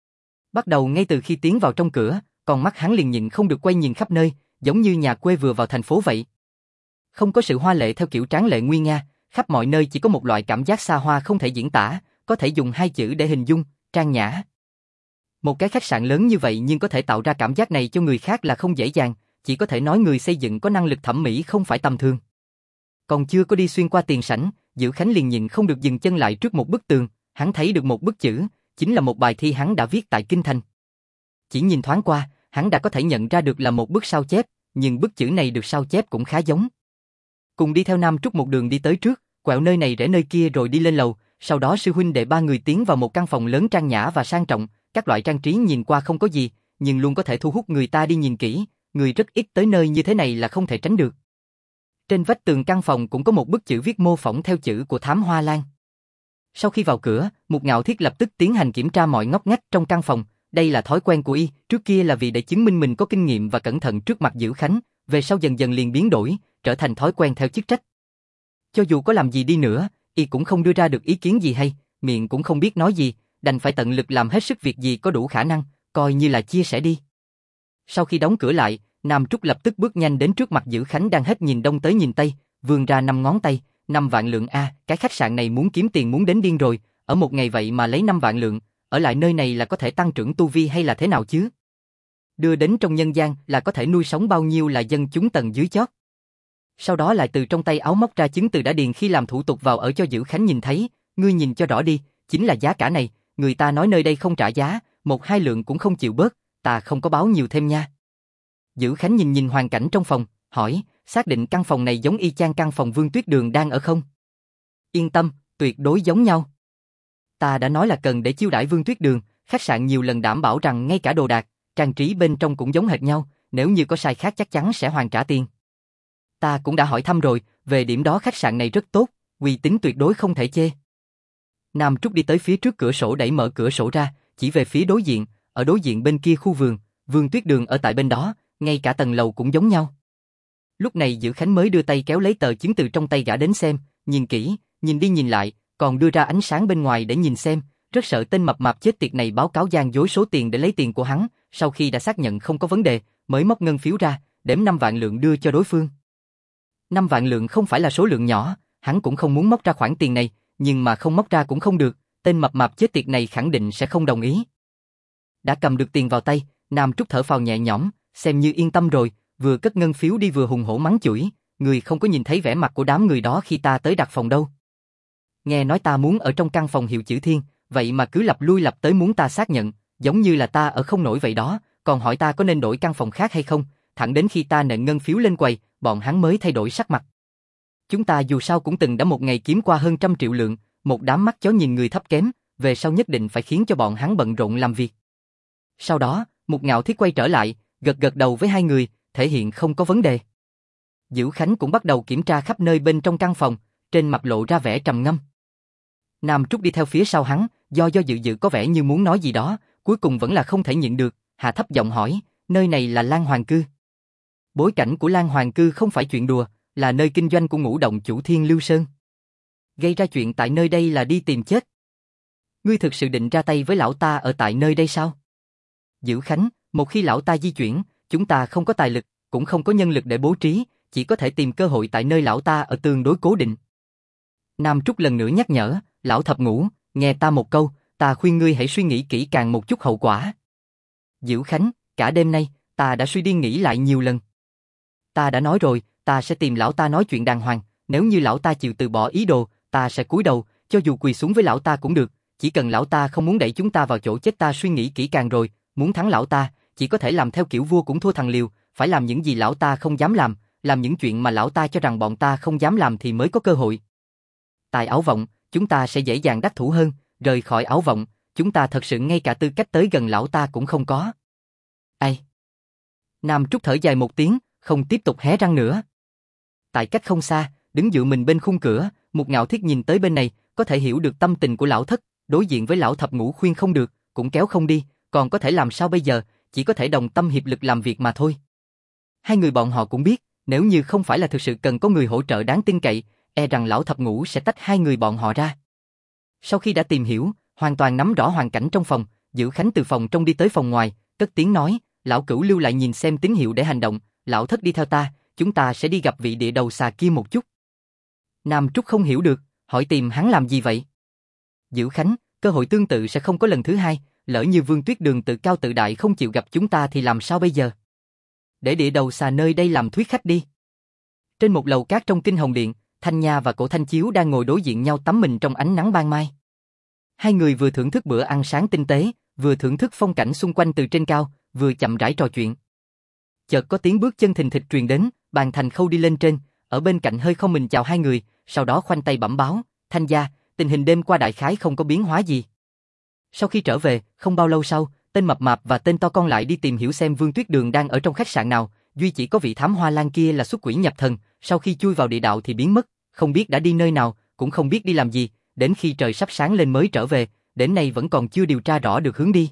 Speaker 1: Bắt đầu ngay từ khi tiến vào trong cửa, con mắt hắn liền nhịn không được quay nhìn khắp nơi, giống như nhà quê vừa vào thành phố vậy. Không có sự hoa lệ theo kiểu tráng lệ nguy nga, khắp mọi nơi chỉ có một loại cảm giác xa hoa không thể diễn tả, có thể dùng hai chữ để hình dung, trang nhã. Một cái khách sạn lớn như vậy nhưng có thể tạo ra cảm giác này cho người khác là không dễ dàng, chỉ có thể nói người xây dựng có năng lực thẩm mỹ không phải tầm thường. Còn chưa có đi xuyên qua tiền sảnh, Dữ Khánh liền nhịn không được dừng chân lại trước một bức tường, hắn thấy được một bức chữ, chính là một bài thi hắn đã viết tại Kinh Thành. Chỉ nhìn thoáng qua, hắn đã có thể nhận ra được là một bức sao chép, nhưng bức chữ này được sao chép cũng khá giống. Cùng đi theo Nam Trúc một đường đi tới trước, quẹo nơi này rẽ nơi kia rồi đi lên lầu, sau đó sư huynh đệ ba người tiến vào một căn phòng lớn trang nhã và sang trọng, các loại trang trí nhìn qua không có gì, nhưng luôn có thể thu hút người ta đi nhìn kỹ, người rất ít tới nơi như thế này là không thể tránh được. Trên vách tường căn phòng cũng có một bức chữ viết mô phỏng theo chữ của Thám Hoa Lan. Sau khi vào cửa, Mục Ngạo Thiết lập tức tiến hành kiểm tra mọi ngóc ngách trong căn phòng, đây là thói quen của y, trước kia là vì để chứng minh mình có kinh nghiệm và cẩn thận trước mặt Dữ Khánh, về sau dần dần liền biến đổi, trở thành thói quen theo chức trách. Cho dù có làm gì đi nữa, y cũng không đưa ra được ý kiến gì hay, miệng cũng không biết nói gì, đành phải tận lực làm hết sức việc gì có đủ khả năng, coi như là chia sẻ đi. Sau khi đóng cửa lại, Nam Trúc lập tức bước nhanh đến trước mặt Dữ Khánh đang hết nhìn đông tới nhìn tây, vươn ra 5 ngón tay, 5 vạn lượng a, cái khách sạn này muốn kiếm tiền muốn đến điên rồi, ở một ngày vậy mà lấy 5 vạn lượng, ở lại nơi này là có thể tăng trưởng tu vi hay là thế nào chứ? Đưa đến trong nhân gian là có thể nuôi sống bao nhiêu là dân chúng tầng dưới chót. Sau đó lại từ trong tay áo móc ra chứng từ đã điền khi làm thủ tục vào ở cho Dữ Khánh nhìn thấy, ngươi nhìn cho rõ đi, chính là giá cả này, người ta nói nơi đây không trả giá, 1-2 lượng cũng không chịu bớt, ta không có báo nhiều thêm nha. Dữ Khánh nhìn nhìn hoàn cảnh trong phòng, hỏi, xác định căn phòng này giống y chang căn phòng Vương Tuyết Đường đang ở không? Yên tâm, tuyệt đối giống nhau. Ta đã nói là cần để chiêu đãi Vương Tuyết Đường, khách sạn nhiều lần đảm bảo rằng ngay cả đồ đạc, trang trí bên trong cũng giống hệt nhau, nếu như có sai khác chắc chắn sẽ hoàn trả tiền. Ta cũng đã hỏi thăm rồi, về điểm đó khách sạn này rất tốt, uy tín tuyệt đối không thể chê. Nam Trúc đi tới phía trước cửa sổ đẩy mở cửa sổ ra, chỉ về phía đối diện, ở đối diện bên kia khu vườn, Vương Tuyết Đường ở tại bên đó, ngay cả tầng lầu cũng giống nhau. Lúc này Dữ Khánh mới đưa tay kéo lấy tờ chứng từ trong tay gã đến xem, nhìn kỹ, nhìn đi nhìn lại, còn đưa ra ánh sáng bên ngoài để nhìn xem, rất sợ tên mập mạp chết tiệt này báo cáo gian dối số tiền để lấy tiền của hắn, sau khi đã xác nhận không có vấn đề, mới móc ngân phiếu ra, đếm 5 vạn lượng đưa cho đối phương. 5 vạn lượng không phải là số lượng nhỏ, hắn cũng không muốn móc ra khoản tiền này, nhưng mà không móc ra cũng không được, tên mập mạp chết tiệt này khẳng định sẽ không đồng ý. Đã cầm được tiền vào tay, Nam Trúc thở phào nhẹ nhõm, xem như yên tâm rồi, vừa cất ngân phiếu đi vừa hùng hổ mắng chửi, người không có nhìn thấy vẻ mặt của đám người đó khi ta tới đặt phòng đâu. Nghe nói ta muốn ở trong căn phòng hiệu chữ Thiên, vậy mà cứ lặp lui lặp tới muốn ta xác nhận, giống như là ta ở không nổi vậy đó, còn hỏi ta có nên đổi căn phòng khác hay không, thẳng đến khi ta nện ngân phiếu lên quầy, bọn hắn mới thay đổi sắc mặt. Chúng ta dù sao cũng từng đã một ngày kiếm qua hơn 100 triệu lượng, một đám mắt chó nhìn người thấp kém, về sau nhất định phải khiến cho bọn hắn bận rộn làm việc. Sau đó, Mục Ngạo Thiết quay trở lại, gật gật đầu với hai người, thể hiện không có vấn đề. Dữ Khánh cũng bắt đầu kiểm tra khắp nơi bên trong căn phòng, trên mặt lộ ra vẻ trầm ngâm. Nam Trúc đi theo phía sau hắn, do dự có vẻ như muốn nói gì đó, cuối cùng vẫn là không thể nhịn được, hạ thấp giọng hỏi, nơi này là Lan Hoàng Cư. Bối cảnh của Lan Hoàng Cư không phải chuyện đùa, là nơi kinh doanh của Ngũ Động chủ Thiên Lưu Sơn. Gây ra chuyện tại nơi đây là đi tìm chết. Ngươi thực sự định ra tay với lão ta ở tại nơi đây sao? Dữ Khánh, một khi lão ta di chuyển, chúng ta không có tài lực, cũng không có nhân lực để bố trí, chỉ có thể tìm cơ hội tại nơi lão ta ở tương đối cố định. Nam Trúc lần nữa nhắc nhở, lão thập ngũ, nghe ta một câu, ta khuyên ngươi hãy suy nghĩ kỹ càng một chút hậu quả. Dữ Khánh, cả đêm nay, ta đã suy đi nghĩ lại nhiều lần. Ta đã nói rồi, ta sẽ tìm lão ta nói chuyện đàng hoàng, nếu như lão ta chịu từ bỏ ý đồ, ta sẽ cúi đầu, cho dù quỳ xuống với lão ta cũng được, chỉ cần lão ta không muốn đẩy chúng ta vào chỗ chết. Ta suy nghĩ kỹ càng rồi, muốn thắng lão ta, chỉ có thể làm theo kiểu vua cũng thua thằng liều, phải làm những gì lão ta không dám làm những chuyện mà lão ta cho rằng bọn ta không dám làm thì mới có cơ hội. Tại Áo Vọng, chúng ta sẽ dễ dàng đắc thủ hơn, rời khỏi Áo Vọng, chúng ta thật sự ngay cả tư cách tới gần lão ta cũng không có. Ai? Nam Trúc thở dài một tiếng, không tiếp tục hé răng nữa. Tại cách không xa, đứng dựa mình bên khung cửa, Mục Ngạo Thiết nhìn tới bên này, có thể hiểu được tâm tình của lão thất, đối diện với lão thập ngũ khuyên không được, cũng kéo không đi, còn có thể làm sao bây giờ, chỉ có thể đồng tâm hiệp lực làm việc mà thôi. Hai người bọn họ cũng biết, nếu như không phải là thực sự cần có người hỗ trợ đáng tin cậy, e rằng lão thập ngũ sẽ tách hai người bọn họ ra. Sau khi đã tìm hiểu, hoàn toàn nắm rõ hoàn cảnh trong phòng, Dữ Khánh từ phòng trong đi tới phòng ngoài, cất tiếng nói, lão cửu lưu lại nhìn xem tín hiệu để hành động, lão thất đi theo ta, chúng ta sẽ đi gặp vị địa đầu xà kia một chút. Nam Trúc không hiểu được, hỏi tìm hắn làm gì vậy? Dữ Khánh, cơ hội tương tự sẽ không có lần thứ hai, lỡ như Vương Tuyết Đường tự cao tự đại không chịu gặp chúng ta thì làm sao bây giờ? Để địa đầu xà nơi đây làm thuyết khách đi. Trên một lầu cát trong Kinh Hồng Điện, Thanh Nha và Cổ Thanh Chiếu đang ngồi đối diện nhau tắm mình trong ánh nắng ban mai. Hai người vừa thưởng thức bữa ăn sáng tinh tế, vừa thưởng thức phong cảnh xung quanh từ trên cao, vừa chậm rãi trò chuyện. Chợt có tiếng bước chân thình thịch truyền đến, Bàn Thành Khâu đi lên trên, ở bên cạnh hơi không mình chào hai người, sau đó khoanh tay bẩm báo, Thanh gia, tình hình đêm qua đại khái không có biến hóa gì. Sau khi trở về, không bao lâu sau, tên mập mạp và tên to con lại đi tìm hiểu xem Vương Tuyết Đường đang ở trong khách sạn nào, duy chỉ có vị thám hoa lan kia là xuất quỷ nhập thần, sau khi chui vào địa đạo thì biến mất, không biết đã đi nơi nào, cũng không biết đi làm gì, đến khi trời sắp sáng lên mới trở về, đến nay vẫn còn chưa điều tra rõ được hướng đi.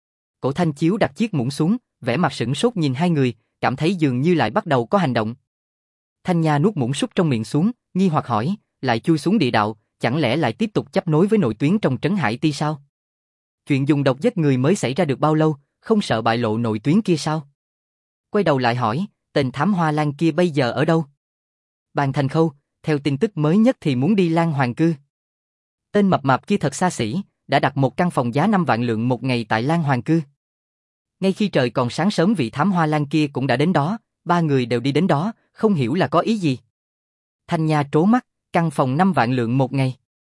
Speaker 1: Cổ Thanh Chiếu đặt chiếc muỗng xuống, vẻ mặt sửng sốt nhìn hai người, cảm thấy dường như lại bắt đầu có hành động. Thanh Nha nuốt muỗng súp trong miệng xuống, nghi hoặc hỏi, lại chui xuống địa đạo, chẳng lẽ lại tiếp tục chấp nối với nội tuyến trong trấn Hải Ti sao? Chuyện dùng độc giết người mới xảy ra được bao lâu, không sợ bại lộ nội tuyến kia sao? Quay đầu lại hỏi, tên thám hoa lan kia bây giờ ở đâu? Bàn Thành Khâu, theo tin tức mới nhất thì muốn đi Lan Hoàng Cư. Tên mập mạp kia thật xa xỉ, đã đặt một căn phòng giá 5 vạn lượng một ngày tại Lan Hoàng Cư. Ngay khi trời còn sáng sớm vị thám hoa lan kia cũng đã đến đó, ba người đều đi đến đó, không hiểu là có ý gì. Thanh Nha trố mắt, căn phòng 5 vạn lượng một ngày.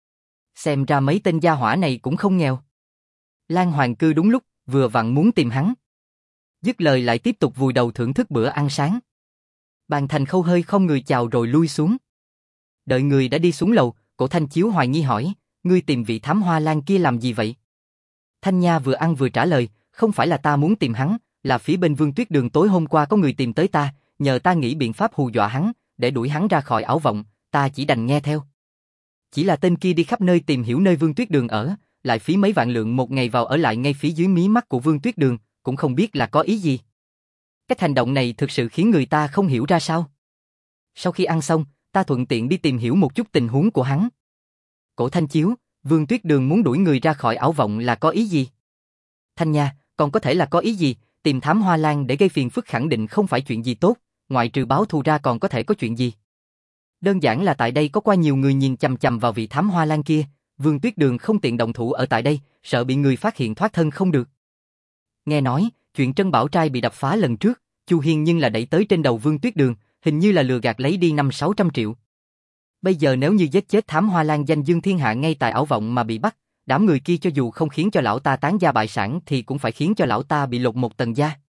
Speaker 1: Xem ra mấy tên gia hỏa này cũng không nghèo. Lan Hoàng Cư đúng lúc, vừa vặn muốn tìm hắn. Dứt lời lại tiếp tục vùi đầu thưởng thức bữa ăn sáng. Bàn Thành Khâu hơi không người chào rồi lui xuống. Đợi người đã đi xuống lầu, Cổ Thanh Chiếu hoài nghi hỏi, ngươi tìm vị thám hoa lan kia làm gì vậy? Thanh Nha vừa ăn vừa trả lời, không phải là ta muốn tìm hắn, là phía bên Vương Tuyết Đường tối hôm qua có người tìm tới ta, nhờ ta nghĩ biện pháp hù dọa hắn, để đuổi hắn ra khỏi Ảo Vọng, ta chỉ đành nghe theo. Chỉ là tên kia đi khắp nơi tìm hiểu nơi Vương Tuyết Đường ở, lại phí mấy vạn lượng một ngày vào ở lại ngay phía dưới mí mắt của Vương Tuyết Đường, cũng không biết là có ý gì. Cách hành động này thực sự khiến người ta không hiểu ra sao. Sau khi ăn xong, ta thuận tiện đi tìm hiểu một chút tình huống của hắn. Cổ Thanh Chiếu, Vương Tuyết Đường muốn đuổi người ra khỏi Ảo Vọng là có ý gì? Thanh Nha, còn có thể là có ý gì? Tìm thám hoa lan để gây phiền phức khẳng định không phải chuyện gì tốt, ngoại trừ báo thù ra còn có thể có chuyện gì? Đơn giản là tại đây có quá nhiều người nhìn chằm chằm vào vị thám hoa lan kia, Vương Tuyết Đường không tiện động thủ ở tại đây, sợ bị người phát hiện thoát thân không được. Nghe nói, chuyện Trân Bảo Trai bị đập phá lần trước, Chu Hiên nhưng là đẩy tới trên đầu Vương Tuyết Đường, hình như là lừa gạt lấy đi 500-600 triệu. Bây giờ nếu như giết chết thám hoa lan danh dương thiên hạ ngay tại Ảo Vọng mà bị bắt, đám người kia cho dù không khiến cho lão ta tán gia bại sản thì cũng phải khiến cho lão ta bị lột một tầng da.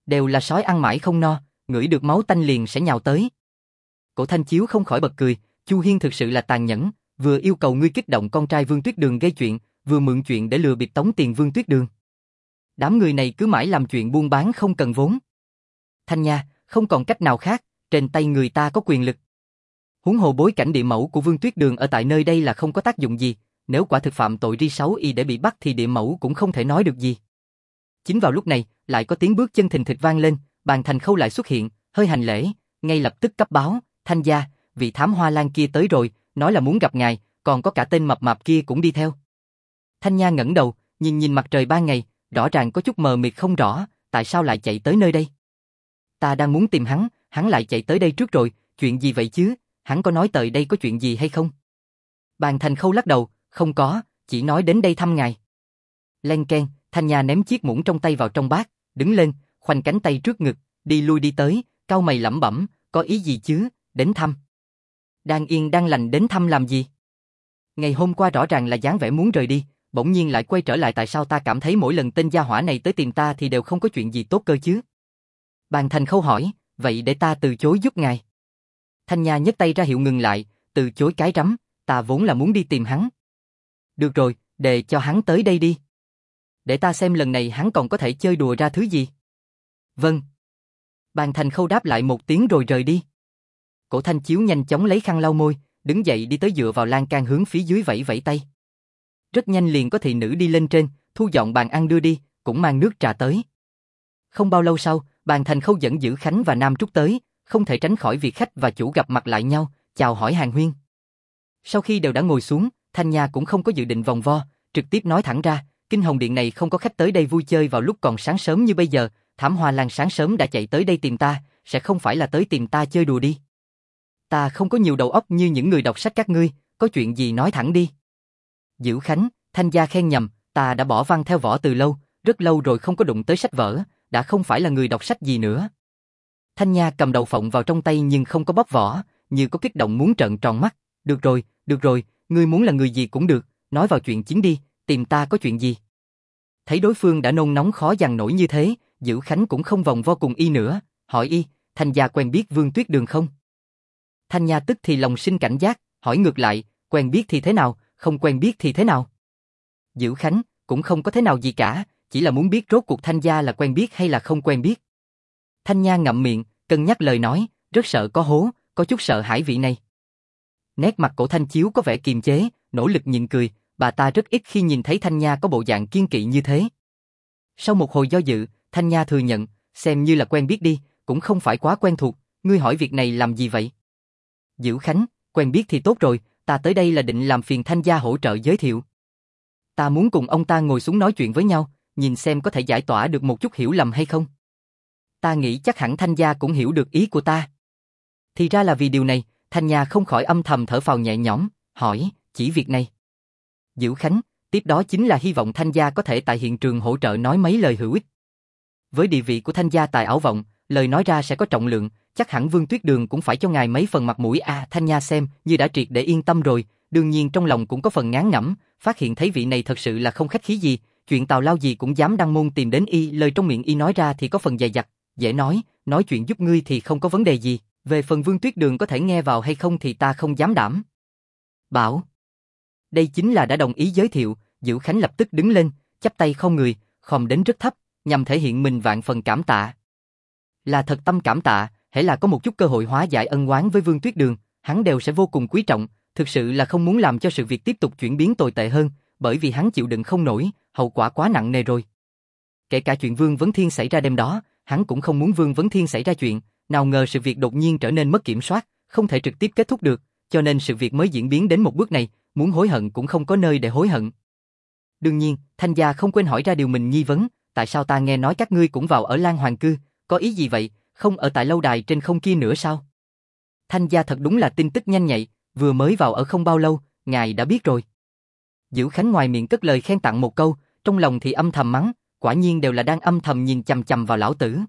Speaker 1: Đều là sói ăn mãi không no, ngửi được máu tanh liền sẽ nhào tới. Cổ Thanh Chiếu không khỏi bật cười, Chu Hiên thực sự là tàn nhẫn, vừa yêu cầu ngươi kích động con trai Vương Tuyết Đường gây chuyện, vừa mượn chuyện để lừa bịp tống tiền Vương Tuyết Đường. Đám người này cứ mãi làm chuyện buôn bán không cần vốn. Thanh Nha, không còn cách nào khác, trên tay người ta có quyền lực. Huống hồ bối cảnh địa mẫu của Vương Tuyết Đường ở tại nơi đây là không có tác dụng gì, nếu quả thực phạm tội ri 6y để bị bắt thì địa mẫu cũng không thể nói được gì. Chính vào lúc này, lại có tiếng bước chân thình thịch vang lên, Bàn Thành Khâu lại xuất hiện, hơi hành lễ, ngay lập tức cấp báo, Thanh gia, vị thám hoa lan kia tới rồi, nói là muốn gặp ngài, còn có cả tên mập mạp kia cũng đi theo. Thanh Nha ngẩng đầu, nhìn mặt trời ban ngày, rõ ràng có chút mờ mịt không rõ, tại sao lại chạy tới nơi đây? Ta đang muốn tìm hắn lại chạy tới đây trước rồi, chuyện gì vậy chứ? Hắn có nói tới đây có chuyện gì hay không? Bàn Thành Khâu lắc đầu, không có, chỉ nói đến đây thăm ngài. Len keng, Thanh Nha ném chiếc muỗng trong tay vào trong bát, đứng lên, khoanh cánh tay trước ngực, đi lui đi tới, cau mày lẩm bẩm, có ý gì chứ, đến thăm. Đang yên đang lành đến thăm làm gì? Ngày hôm qua rõ ràng là dáng vẻ muốn rời đi, bỗng nhiên lại quay trở lại, tại sao ta cảm thấy mỗi lần tên gia hỏa này tới tìm ta thì đều không có chuyện gì tốt cơ chứ? Bàn Thành Khâu hỏi, vậy để ta từ chối giúp ngài. Thanh Nha nhấc tay ra hiệu ngừng lại, từ chối cái rắm, ta vốn là muốn đi tìm hắn. Được rồi, để cho hắn tới đây đi. Để ta xem lần này hắn còn có thể chơi đùa ra thứ gì. Vâng. Bàn Thành Khâu đáp lại một tiếng rồi rời đi. Cổ Thanh Chiếu nhanh chóng lấy khăn lau môi, đứng dậy đi tới dựa vào lan can hướng phía dưới vẫy vẫy tay. Rất nhanh liền có thị nữ đi lên trên, thu dọn bàn ăn đưa đi, cũng mang nước trà tới. Không bao lâu sau, Bàn Thành Khâu dẫn Dữ Khánh và Nam Trúc tới, không thể tránh khỏi việc khách và chủ gặp mặt lại nhau, chào hỏi hàn huyên. Sau khi đều đã ngồi xuống, Thanh Nha cũng không có dự định vòng vo, trực tiếp nói thẳng ra, Kinh Hồng Điện này không có khách tới đây vui chơi vào lúc còn sáng sớm như bây giờ, Thảm Hoa Lan sáng sớm đã chạy tới đây tìm ta, sẽ không phải là tới tìm ta chơi đùa đi. Ta không có nhiều đầu óc như những người đọc sách các ngươi, có chuyện gì nói thẳng đi. Dữ Khánh, Thanh gia khen nhầm, ta đã bỏ văn theo võ từ lâu, rất lâu rồi không có đụng tới sách vở, đã không phải là người đọc sách gì nữa. Thanh Nha cầm đầu phộng vào trong tay nhưng không có bóp vỏ, như có kích động muốn trợn tròn mắt. Được rồi, ngươi muốn là người gì cũng được, nói vào chuyện chính đi, tìm ta có chuyện gì? Thấy đối phương đã nôn nóng khó dằn nổi như thế, Dữ Khánh cũng không vòng vo cùng y nữa, hỏi y, Thanh gia quen biết Vương Tuyết Đường không? Thanh Nha tức thì lòng sinh cảnh giác, hỏi ngược lại, quen biết thì thế nào, không quen biết thì thế nào? Dữ Khánh, cũng không có thế nào gì cả, chỉ là muốn biết rốt cuộc Thanh gia là quen biết hay là không quen biết. Thanh Nha ngậm miệng, cân nhắc lời nói, rất sợ có hố, có chút sợ hãi vị này. Nét mặt Cổ Thanh Chiếu có vẻ kiềm chế, nỗ lực nhịn cười, bà ta rất ít khi nhìn thấy Thanh Nha có bộ dạng kiên kỵ như thế. Sau một hồi do dự, Thanh Nha thừa nhận, xem như là quen biết đi, cũng không phải quá quen thuộc, ngươi hỏi việc này làm gì vậy? Dữ Khánh, quen biết thì tốt rồi, ta tới đây là định làm phiền Thanh gia hỗ trợ giới thiệu. Ta muốn cùng ông ta ngồi xuống nói chuyện với nhau, nhìn xem có thể giải tỏa được một chút hiểu lầm hay không. Ta nghĩ chắc hẳn Thanh gia cũng hiểu được ý của ta. Thì ra là vì điều này, Thanh Nha không khỏi âm thầm thở phào nhẹ nhõm, hỏi, chỉ việc này. Dữ Khánh, tiếp đó chính là hy vọng Thanh gia có thể tại hiện trường hỗ trợ nói mấy lời hữu ích. Với địa vị của Thanh gia tại Ảo Vọng, lời nói ra sẽ có trọng lượng, chắc hẳn Vương Tuyết Đường cũng phải cho ngài mấy phần mặt mũi à. Thanh Nha xem như đã triệt để yên tâm rồi, đương nhiên trong lòng cũng có phần ngán ngẩm, phát hiện thấy vị này thật sự là không khách khí gì, chuyện tào lao gì cũng dám đăng môn tìm đến y, lời trong miệng y nói ra thì có phần dày dặt, dễ nói chuyện giúp ngươi thì không có vấn đề gì, về phần Vương Tuyết Đường có thể nghe vào hay không thì ta không dám đảm bảo. Đây chính là đã đồng ý giới thiệu, Dữ Khánh lập tức đứng lên, chắp tay không người, khom đến rất thấp, nhằm thể hiện mình vạn phần cảm tạ. Là thật tâm cảm tạ, hễ là có một chút cơ hội hóa giải ân oán với Vương Tuyết Đường, hắn đều sẽ vô cùng quý trọng, thực sự là không muốn làm cho sự việc tiếp tục chuyển biến tồi tệ hơn, bởi vì hắn chịu đựng không nổi, hậu quả quá nặng nề rồi. Kể cả chuyện Vương Vấn Thiên xảy ra đêm đó, hắn cũng không muốn Vương Vấn Thiên xảy ra chuyện, nào ngờ sự việc đột nhiên trở nên mất kiểm soát, không thể trực tiếp kết thúc được, cho nên sự việc mới diễn biến đến một bước này, muốn hối hận cũng không có nơi để hối hận. Đương nhiên, Thanh gia không quên hỏi ra điều mình nghi vấn, tại sao ta nghe nói các ngươi cũng vào ở Lan Hoàng Cư, có ý gì vậy, không ở tại lâu đài trên không kia nữa sao? Thanh gia thật đúng là tin tức nhanh nhạy, vừa mới vào ở không bao lâu, ngài đã biết rồi. Dữ Khánh ngoài miệng cất lời khen tặng một câu, trong lòng thì âm thầm mắng, quả nhiên đều là đang âm thầm nhìn chằm chằm vào lão tử.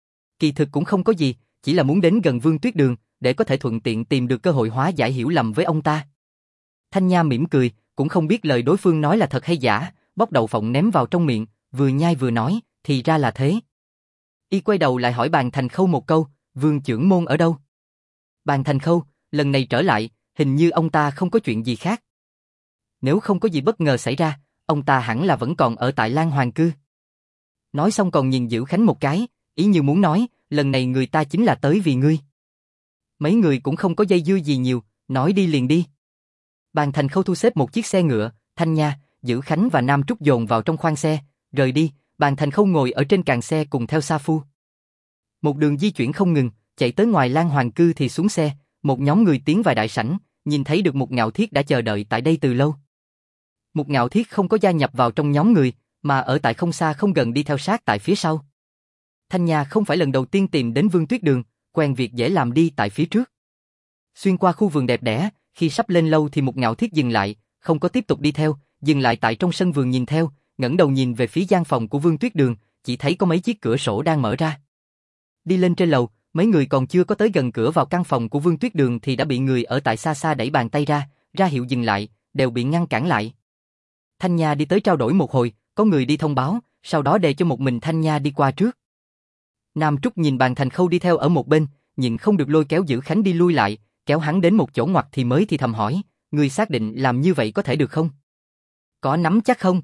Speaker 1: Kỳ thực cũng không có gì, chỉ là muốn đến gần Vương Tuyết Đường, để có thể thuận tiện tìm được cơ hội hóa giải hiểu lầm với ông ta. Thanh Nha mỉm cười, cũng không biết lời đối phương nói là thật hay giả, bóc đậu phộng ném vào trong miệng, vừa nhai vừa nói, thì ra là thế. Y quay đầu lại hỏi Bàn Thành Khâu một câu, Vương chưởng môn ở đâu? Bàn Thành Khâu, lần này trở lại, hình như ông ta không có chuyện gì khác. Nếu không có gì bất ngờ xảy ra, ông ta hẳn là vẫn còn ở tại Lan Hoàng Cư. Nói xong còn nhìn Dữ Khánh một cái, ý như muốn nói, lần này người ta chính là tới vì ngươi. Mấy người cũng không có dây dưa gì nhiều, nói đi liền đi. Bàn Thành Khâu thu xếp một chiếc xe ngựa, Thanh Nha, Dữ Khánh và Nam Trúc dồn vào trong khoang xe, rời đi. Bàn Thành Khâu ngồi ở trên càng xe cùng theo Sa Phu. Một đường di chuyển không ngừng, chạy tới ngoài Lan Hoàng Cư thì xuống xe, một nhóm người tiến vào đại sảnh, nhìn thấy được Mục Ngạo Thiết đã chờ đợi tại đây từ lâu. Mục Ngạo Thiết không có gia nhập vào trong nhóm người, mà ở tại không xa không gần đi theo sát tại phía sau. Thanh Nha không phải lần đầu tiên tìm đến Vương Tuyết Đường, quen việc dễ làm đi tại phía trước. Xuyên qua khu vườn đẹp đẽ, khi sắp lên lâu thì Mục Ngạo Thiết dừng lại, không có tiếp tục đi theo, dừng lại tại trong sân vườn nhìn theo, ngẩng đầu nhìn về phía gian phòng của Vương Tuyết Đường, chỉ thấy có mấy chiếc cửa sổ đang mở ra. Đi lên trên lầu, mấy người còn chưa có tới gần cửa vào căn phòng của Vương Tuyết Đường thì đã bị người ở tại xa xa đẩy bàn tay ra hiệu dừng lại, đều bị ngăn cản lại. Thanh Nha đi tới trao đổi một hồi, có người đi thông báo, sau đó để cho một mình Thanh Nha đi qua trước. Nam Trúc nhìn Bàn Thành Khâu đi theo ở một bên, nhưng không được lôi kéo Dữ Khánh đi lui lại, kéo hắn đến một chỗ ngoặt thì mới thì thầm hỏi, ngươi xác định làm như vậy có thể được không? Có nắm chắc không?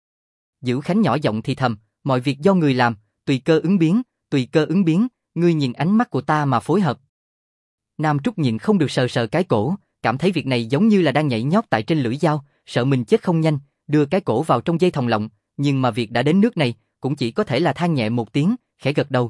Speaker 1: Dữ Khánh nhỏ giọng thì thầm, mọi việc do người làm, tùy cơ ứng biến, ngươi nhìn ánh mắt của ta mà phối hợp. Nam Trúc nhìn không được sờ sờ cái cổ, cảm thấy việc này giống như là đang nhảy nhót tại trên lưỡi dao, sợ mình chết không nhanh, đưa cái cổ vào trong dây thòng lọng, nhưng mà việc đã đến nước này, cũng chỉ có thể là than nhẹ một tiếng, khẽ gật đầu.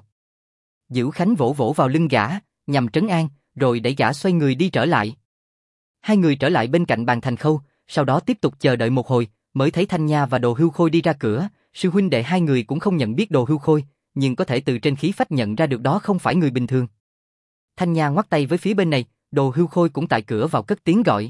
Speaker 1: Dữ Khánh vỗ vỗ vào lưng gã, nhằm trấn an, rồi đẩy gã xoay người đi trở lại. Hai người trở lại bên cạnh Bàn Thành Khâu, sau đó tiếp tục chờ đợi một hồi, mới thấy Thanh Nha và Đồ Hưu Khôi đi ra cửa, sư huynh đệ hai người cũng không nhận biết Đồ Hưu Khôi, nhưng có thể từ trên khí phách nhận ra được đó không phải người bình thường. Thanh Nha ngoắc tay với phía bên này, Đồ Hưu Khôi cũng tại cửa vào cất tiếng gọi.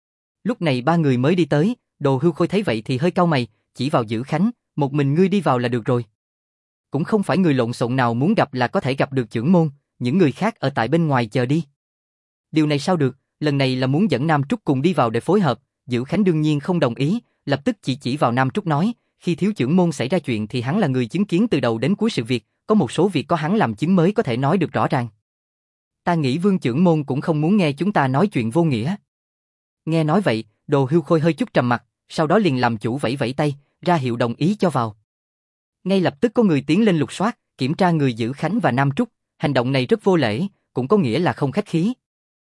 Speaker 1: Lúc này ba người mới đi tới, Đồ Hưu Khôi thấy vậy thì hơi cau mày, chỉ vào Dữ Khánh, một mình ngươi đi vào là được rồi. Cũng không phải người lộn xộn nào muốn gặp là có thể gặp được chưởng môn, những người khác ở tại bên ngoài chờ đi. Điều này sao được, lần này là muốn dẫn Nam Trúc cùng đi vào để phối hợp, Dữ Khánh đương nhiên không đồng ý, lập tức chỉ vào Nam Trúc nói, khi thiếu chưởng môn xảy ra chuyện thì hắn là người chứng kiến từ đầu đến cuối sự việc, có một số việc có hắn làm chứng mới có thể nói được rõ ràng. Ta nghĩ Vương chưởng môn cũng không muốn nghe chúng ta nói chuyện vô nghĩa. Nghe nói vậy, Đồ Hưu Khôi hơi chút trầm mặt, sau đó liền làm chủ vẫy vẫy tay, ra hiệu đồng ý cho vào. Ngay lập tức có người tiến lên lục soát, kiểm tra người Dữ Khánh và Nam Trúc, hành động này rất vô lễ, cũng có nghĩa là không khách khí.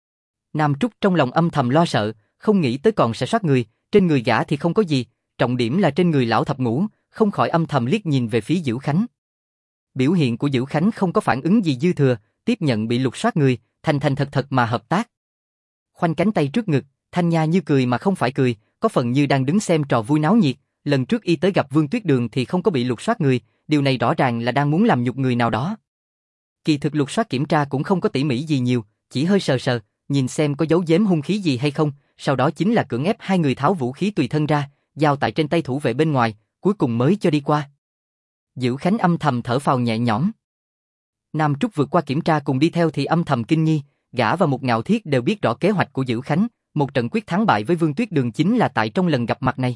Speaker 1: Nam Trúc trong lòng âm thầm lo sợ, không nghĩ tới còn sẽ soát người, trên người gã thì không có gì, trọng điểm là trên người lão thập ngũ, không khỏi âm thầm liếc nhìn về phía Dữ Khánh. Biểu hiện của Dữ Khánh không có phản ứng gì dư thừa, tiếp nhận bị lục soát người, thành thật mà hợp tác. Khoanh cánh tay trước ngực, Thanh Nha như cười mà không phải cười, có phần như đang đứng xem trò vui náo nhiệt, lần trước y tới gặp Vương Tuyết Đường thì không có bị lục soát người, điều này rõ ràng là đang muốn làm nhục người nào đó. Kỳ thực lục soát kiểm tra cũng không có tỉ mỉ gì nhiều, chỉ hơi sờ, nhìn xem có dấu giếm hung khí gì hay không, sau đó chính là cưỡng ép hai người tháo vũ khí tùy thân ra, giao tại trên tay thủ vệ bên ngoài, cuối cùng mới cho đi qua. Dữ Khánh âm thầm thở phào nhẹ nhõm. Nam Trúc vượt qua kiểm tra cùng đi theo thì âm thầm kinh nghi, gã và Mục Ngạo Thiết đều biết rõ kế hoạch của Dữ Khánh, một trận quyết thắng bại với Vương Tuyết Đường chính là tại trong lần gặp mặt này.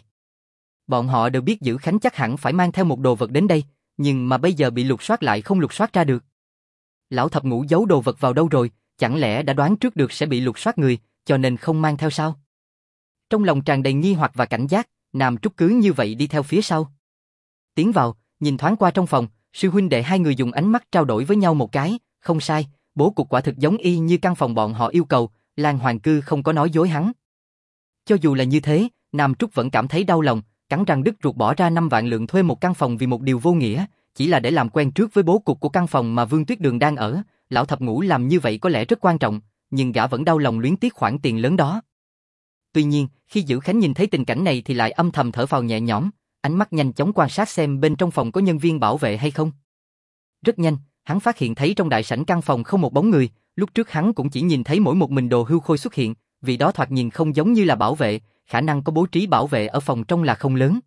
Speaker 1: Bọn họ đều biết Dữ Khánh chắc hẳn phải mang theo một đồ vật đến đây, nhưng mà bây giờ bị lục soát lại không lục soát ra được. Lão thập ngũ giấu đồ vật vào đâu rồi, chẳng lẽ đã đoán trước được sẽ bị lục soát người, cho nên không mang theo sao? Trong lòng tràn đầy nghi hoặc và cảnh giác, Nam Trúc cứ như vậy đi theo phía sau. Tiến vào, nhìn thoáng qua trong phòng, sư huynh đệ hai người dùng ánh mắt trao đổi với nhau một cái, không sai, bố cục quả thực giống y như căn phòng bọn họ yêu cầu, Lan Hoàng Cư không có nói dối hắn. Cho dù là như thế, Nam Trúc vẫn cảm thấy đau lòng, cắn răng đứt ruột bỏ ra 5 vạn lượng thuê một căn phòng vì một điều vô nghĩa, chỉ là để làm quen trước với bố cục của căn phòng mà Vương Tuyết Đường đang ở, lão thập ngũ làm như vậy có lẽ rất quan trọng, nhưng gã vẫn đau lòng luyến tiếc khoản tiền lớn đó. Tuy nhiên, khi Dữ Khánh nhìn thấy tình cảnh này thì lại âm thầm thở phào nhẹ nhõm, ánh mắt nhanh chóng quan sát xem bên trong phòng có nhân viên bảo vệ hay không. Rất nhanh, hắn phát hiện thấy trong đại sảnh căn phòng không một bóng người, lúc trước hắn cũng chỉ nhìn thấy mỗi một mình Đồ Hưu Khôi xuất hiện, vì đó thoạt nhìn không giống như là bảo vệ, khả năng có bố trí bảo vệ ở phòng trong là không lớn.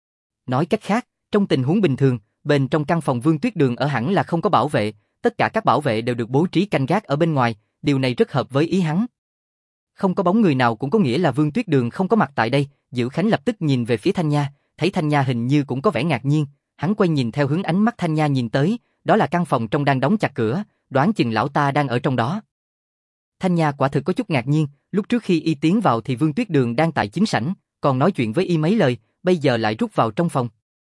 Speaker 1: Nói cách khác, trong tình huống bình thường, bên trong căn phòng Vương Tuyết Đường ở hẳn là không có bảo vệ, tất cả các bảo vệ đều được bố trí canh gác ở bên ngoài, điều này rất hợp với ý hắn. Không có bóng người nào cũng có nghĩa là Vương Tuyết Đường không có mặt tại đây, Dữ Khánh lập tức nhìn về phía Thanh Nha, thấy Thanh Nha hình như cũng có vẻ ngạc nhiên, hắn quay nhìn theo hướng ánh mắt Thanh Nha nhìn tới, đó là căn phòng trong đang đóng chặt cửa, đoán chừng lão ta đang ở trong đó. Thanh Nha quả thực có chút ngạc nhiên, lúc trước khi y tiến vào thì Vương Tuyết Đường đang tại chính sảnh, còn nói chuyện với y mấy lời, bây giờ lại rút vào trong phòng.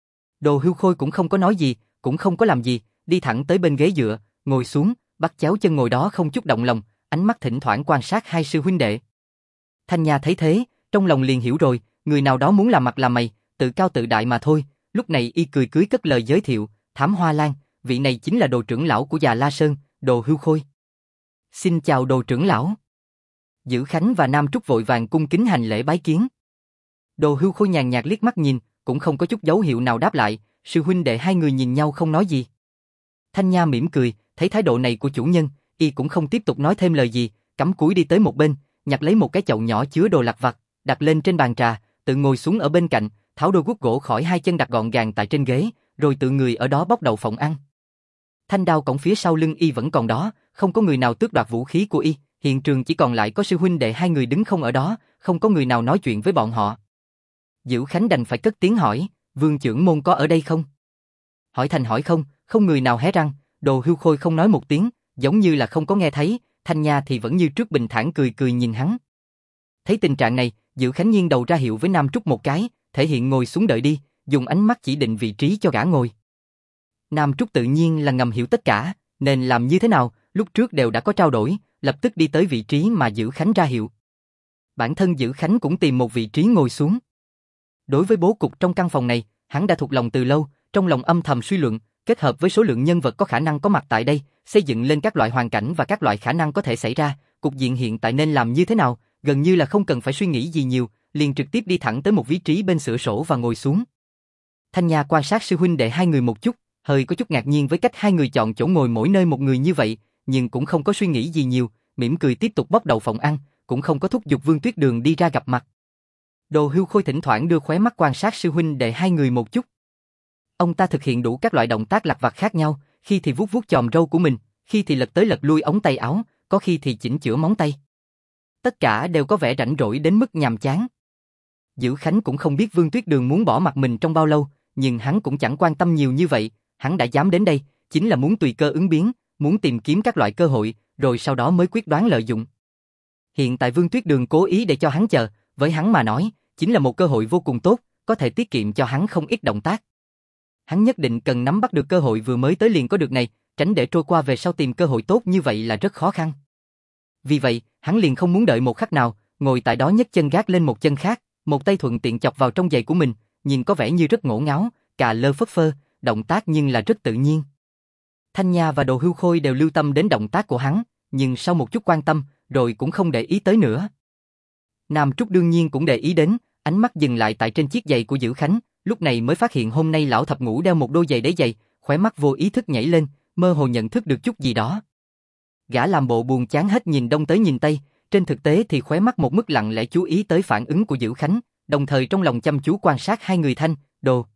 Speaker 1: Đồ Hưu Khôi cũng không có nói gì, cũng không có làm gì, đi thẳng tới bên ghế dựa, ngồi xuống, bắt chéo chân ngồi đó không chút động lòng, ánh mắt thỉnh thoảng quan sát hai sư huynh đệ. Thanh Nha thấy thế, trong lòng liền hiểu rồi, người nào đó muốn làm mặt làm mày, tự cao tự đại mà thôi. Lúc này y cười cưới cất lời giới thiệu, Thám Hoa Lan, vị này chính là đồ trưởng lão của già La Sơn, Đồ Hưu Khôi. Xin chào đồ trưởng lão. Dữ Khánh và Nam Trúc vội vàng cung kính hành lễ bái kiến. Đồ Hưu Khôi nhàn nhạt liếc mắt nhìn, cũng không có chút dấu hiệu nào đáp lại, sư huynh đệ hai người nhìn nhau không nói gì. Thanh Nha mỉm cười, thấy thái độ này của chủ nhân, y cũng không tiếp tục nói thêm lời gì, cắm cúi đi tới một bên, nhặt lấy một cái chậu nhỏ chứa đồ lặt vặt, đặt lên trên bàn trà, tự ngồi xuống ở bên cạnh, tháo đôi guốc gỗ khỏi hai chân đặt gọn gàng tại trên ghế, rồi tự người ở đó bóc đậu phộng ăn. Thanh đao cổng phía sau lưng y vẫn còn đó, không có người nào tước đoạt vũ khí của y, hiện trường chỉ còn lại có sư huynh đệ hai người đứng không ở đó, không có người nào nói chuyện với bọn họ. Dữ Khánh đành phải cất tiếng hỏi, Vương trưởng môn có ở đây không? Hỏi thành hỏi không, không người nào hé răng, Đồ Hưu Khôi không nói một tiếng, giống như là không có nghe thấy, Thanh Nha thì vẫn như trước bình thản cười cười nhìn hắn. Thấy tình trạng này, Dữ Khánh nghiêng đầu ra hiệu với Nam Trúc một cái, thể hiện ngồi xuống đợi đi, dùng ánh mắt chỉ định vị trí cho gã ngồi. Nam Trúc tự nhiên là ngầm hiểu tất cả, nên làm như thế nào, lúc trước đều đã có trao đổi, lập tức đi tới vị trí mà Dữ Khánh ra hiệu. Bản thân Dữ Khánh cũng tìm một vị trí ngồi xuống. Đối với bố cục trong căn phòng này, hắn đã thuộc lòng từ lâu, trong lòng âm thầm suy luận, kết hợp với số lượng nhân vật có khả năng có mặt tại đây, xây dựng lên các loại hoàn cảnh và các loại khả năng có thể xảy ra, cục diện hiện tại nên làm như thế nào, gần như là không cần phải suy nghĩ gì nhiều, liền trực tiếp đi thẳng tới một vị trí bên cửa sổ và ngồi xuống. Thanh Nha quan sát sư huynh đệ hai người một chút, hơi có chút ngạc nhiên với cách hai người chọn chỗ ngồi mỗi nơi một người như vậy, nhưng cũng không có suy nghĩ gì nhiều, mỉm cười tiếp tục bóc đậu phộng ăn, cũng không có thúc giục Vương Tuyết Đường đi ra gặp mặt. Đồ Hưu Khôi thỉnh thoảng đưa khóe mắt quan sát sư huynh đệ hai người một chút. Ông ta thực hiện đủ các loại động tác lặt vặt khác nhau, khi thì vuốt vuốt chòm râu của mình, khi thì lật tới lật lui ống tay áo, có khi thì chỉnh chữa móng tay. Tất cả đều có vẻ rảnh rỗi đến mức nhàm chán. Dữ Khánh cũng không biết Vương Tuyết Đường muốn bỏ mặt mình trong bao lâu, nhưng hắn cũng chẳng quan tâm nhiều như vậy, hắn đã dám đến đây, chính là muốn tùy cơ ứng biến, muốn tìm kiếm các loại cơ hội, rồi sau đó mới quyết đoán lợi dụng. Hiện tại Vương Tuyết Đường cố ý để cho hắn chờ, với hắn mà nói, chính là một cơ hội vô cùng tốt, có thể tiết kiệm cho hắn không ít động tác. Hắn nhất định cần nắm bắt được cơ hội vừa mới tới liền có được này, tránh để trôi qua về sau tìm cơ hội tốt như vậy là rất khó khăn. Vì vậy, hắn liền không muốn đợi một khắc nào, ngồi tại đó nhấc chân gác lên một chân khác, một tay thuận tiện chọc vào trong giày của mình, nhìn có vẻ như rất ngổ ngáo, cà lơ phất phơ, động tác nhưng là rất tự nhiên. Thanh Nha và Đồ Hưu Khôi đều lưu tâm đến động tác của hắn, nhưng sau một chút quan tâm, rồi cũng không để ý tới nữa. Nam Trúc đương nhiên cũng để ý đến, ánh mắt dừng lại tại trên chiếc giày của Dữ Khánh, lúc này mới phát hiện hôm nay lão thập ngũ đeo một đôi giày đế giày, khóe mắt vô ý thức nhảy lên, mơ hồ nhận thức được chút gì đó. Gã làm bộ buồn chán hết nhìn đông tới nhìn tây, trên thực tế thì khóe mắt một mức lặng lẽ chú ý tới phản ứng của Dữ Khánh, đồng thời trong lòng chăm chú quan sát hai người Thanh, Đồ.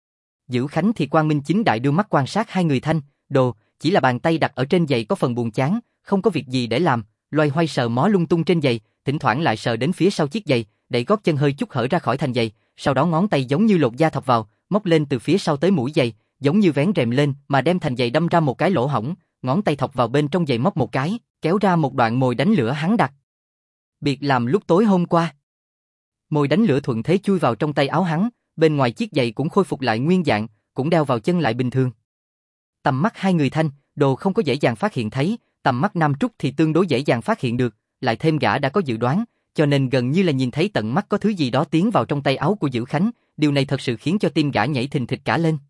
Speaker 1: Dữ Khánh thì quang minh chính đại đưa mắt quan sát hai người Thanh, Đồ, chỉ là bàn tay đặt ở trên giày có phần buồn chán, không có việc gì để làm, loay hoay sờ mó lung tung trên giày, thỉnh thoảng lại sờ đến phía sau chiếc giày, đẩy gót chân hơi chút hở ra khỏi thành giày, sau đó ngón tay giống như lột da thọc vào, móc lên từ phía sau tới mũi giày, giống như vén rèm lên mà đem thành giày đâm ra một cái lỗ hổng, ngón tay thọc vào bên trong giày móc một cái, kéo ra một đoạn mồi đánh lửa hắn đặt. Biệt làm lúc tối hôm qua. Mồi đánh lửa thuận thế chui vào trong tay áo hắn, bên ngoài chiếc giày cũng khôi phục lại nguyên dạng, cũng đeo vào chân lại bình thường. Tầm mắt hai người Thanh, Đồ không có dễ dàng phát hiện thấy, tầm mắt Nam Trúc thì tương đối dễ dàng phát hiện được, lại thêm gã đã có dự đoán, cho nên gần như là nhìn thấy tận mắt có thứ gì đó tiến vào trong tay áo của Dữ Khánh, điều này thật sự khiến cho tim gã nhảy thình thịch cả lên.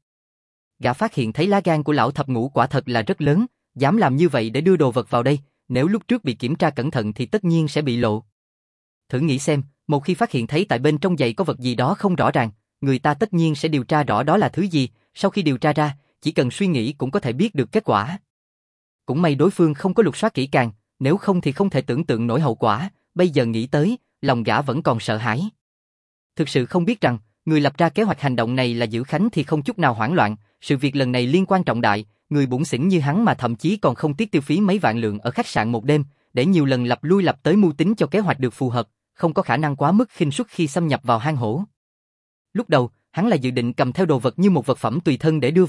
Speaker 1: Gã phát hiện thấy lá gan của lão thập ngũ quả thật là rất lớn, dám làm như vậy để đưa đồ vật vào đây, nếu lúc trước bị kiểm tra cẩn thận thì tất nhiên sẽ bị lộ. Thử nghĩ xem, một khi phát hiện thấy tại bên trong giày có vật gì đó không rõ ràng, người ta tất nhiên sẽ điều tra rõ đó là thứ gì, sau khi điều tra ra, chỉ cần suy nghĩ cũng có thể biết được kết quả. Cũng may đối phương không có lục soát kỹ càng, nếu không thì không thể tưởng tượng nổi hậu quả, bây giờ nghĩ tới, lòng gã vẫn còn sợ hãi. Thực sự không biết rằng, người lập ra kế hoạch hành động này là Dữ Khánh thì không chút nào hoảng loạn, sự việc lần này liên quan trọng đại, người bủn xỉn như hắn mà thậm chí còn không tiếc tiêu phí mấy vạn lượng ở khách sạn một đêm, để nhiều lần lặp lui lặp tới mưu tính cho kế hoạch được phù hợp, không có khả năng quá mức khinh suất khi xâm nhập vào hang hổ. Lúc đầu, hắn là dự định cầm theo đồ vật như một vật phẩm tùy thân để đưa vào,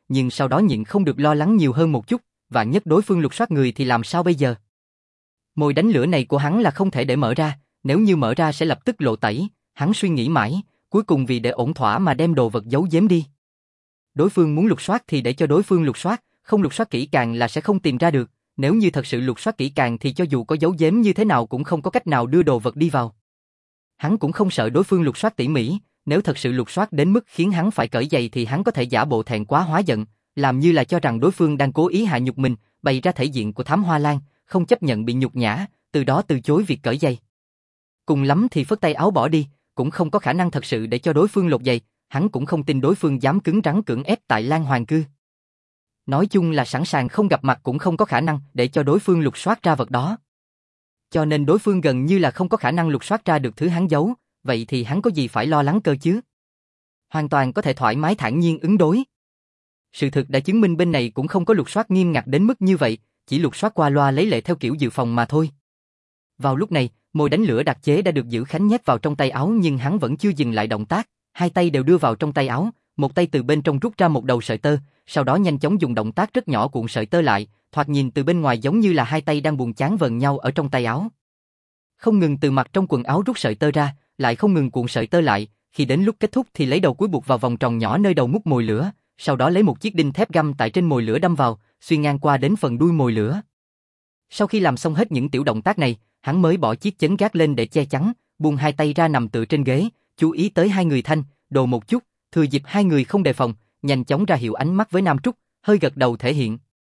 Speaker 1: nhưng sau đó nhịn không được lo lắng nhiều hơn một chút, vạn nhất đối phương lục soát người thì làm sao bây giờ? Mồi đánh lửa này của hắn là không thể để mở ra, nếu như mở ra sẽ lập tức lộ tẩy, hắn suy nghĩ mãi, cuối cùng vì để ổn thỏa mà đem đồ vật giấu giếm đi. Đối phương muốn lục soát thì để cho đối phương lục soát, không lục soát kỹ càng là sẽ không tìm ra được, nếu như thật sự lục soát kỹ càng thì cho dù có giấu giếm như thế nào cũng không có cách nào đưa đồ vật đi vào. Hắn cũng không sợ đối phương lục soát tỉ mỉ, nếu thật sự lục soát đến mức khiến hắn phải cởi giày thì hắn có thể giả bộ thẹn quá hóa giận, làm như là cho rằng đối phương đang cố ý hạ nhục mình, bày ra thể diện của Thám Hoa Lan, không chấp nhận bị nhục nhã, từ đó từ chối việc cởi giày. Cùng lắm thì phất tay áo bỏ đi, cũng không có khả năng thật sự để cho đối phương lột giày, hắn cũng không tin đối phương dám cứng rắn cưỡng ép tại Lan Hoàng Cư. Nói chung là sẵn sàng không gặp mặt cũng không có khả năng để cho đối phương lục soát ra vật đó. Cho nên đối phương gần như là không có khả năng lục soát ra được thứ hắn giấu, vậy thì hắn có gì phải lo lắng cơ chứ? Hoàn toàn có thể thoải mái thản nhiên ứng đối. Sự thực đã chứng minh bên này cũng không có lục soát nghiêm ngặt đến mức như vậy, chỉ lục soát qua loa lấy lệ theo kiểu dự phòng mà thôi. Vào lúc này, mồi đánh lửa đặc chế đã được Dữ Khánh nhét vào trong tay áo nhưng hắn vẫn chưa dừng lại động tác, hai tay đều đưa vào trong tay áo, một tay từ bên trong rút ra một đầu sợi tơ, sau đó nhanh chóng dùng động tác rất nhỏ cuộn sợi tơ lại, thoạt nhìn từ bên ngoài giống như là hai tay đang buồn chán vờn nhau ở trong tay áo. Không ngừng từ mặt trong quần áo rút sợi tơ ra, lại không ngừng cuộn sợi tơ lại, khi đến lúc kết thúc thì lấy đầu cuối buộc vào vòng tròn nhỏ nơi đầu mút mồi lửa, sau đó lấy một chiếc đinh thép găm tại trên mồi lửa đâm vào, xuyên ngang qua đến phần đuôi mồi lửa. Sau khi làm xong hết những tiểu động tác này, hắn mới bỏ chiếc chấn gác lên để che chắn, buông hai tay ra nằm tựa trên ghế, chú ý tới hai người Thanh, Đồ một chút, thừa dịp hai người không đề phòng, nhanh chóng ra hiệu ánh mắt với Nam Trúc, hơi gật đầu thể hiện.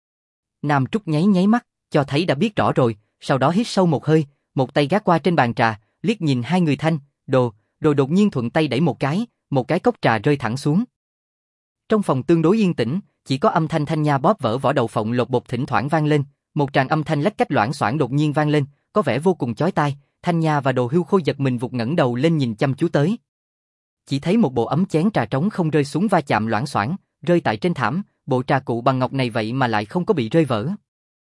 Speaker 1: Nam Trúc nháy nháy mắt, cho thấy đã biết rõ rồi, sau đó hít sâu một hơi, một tay gác qua trên bàn trà, liếc nhìn hai người Thanh, Đồ, rồi đột nhiên thuận tay đẩy một cái cốc trà rơi thẳng xuống. Trong phòng tương đối yên tĩnh, chỉ có âm thanh Thanh Nha bóp vỡ vỏ đậu phộng lột bột thỉnh thoảng vang lên, một tràng âm thanh lách cách loảng xoảng đột nhiên vang lên, có vẻ vô cùng chói tai. Thanh Nha và Đồ Hưu Khôi giật mình vụt ngẩng đầu lên nhìn chăm chú tới. Chỉ thấy một bộ ấm chén trà trống không rơi xuống va chạm loảng xoảng, rơi tại trên thảm, bộ trà cụ bằng ngọc này vậy mà lại không có bị rơi vỡ.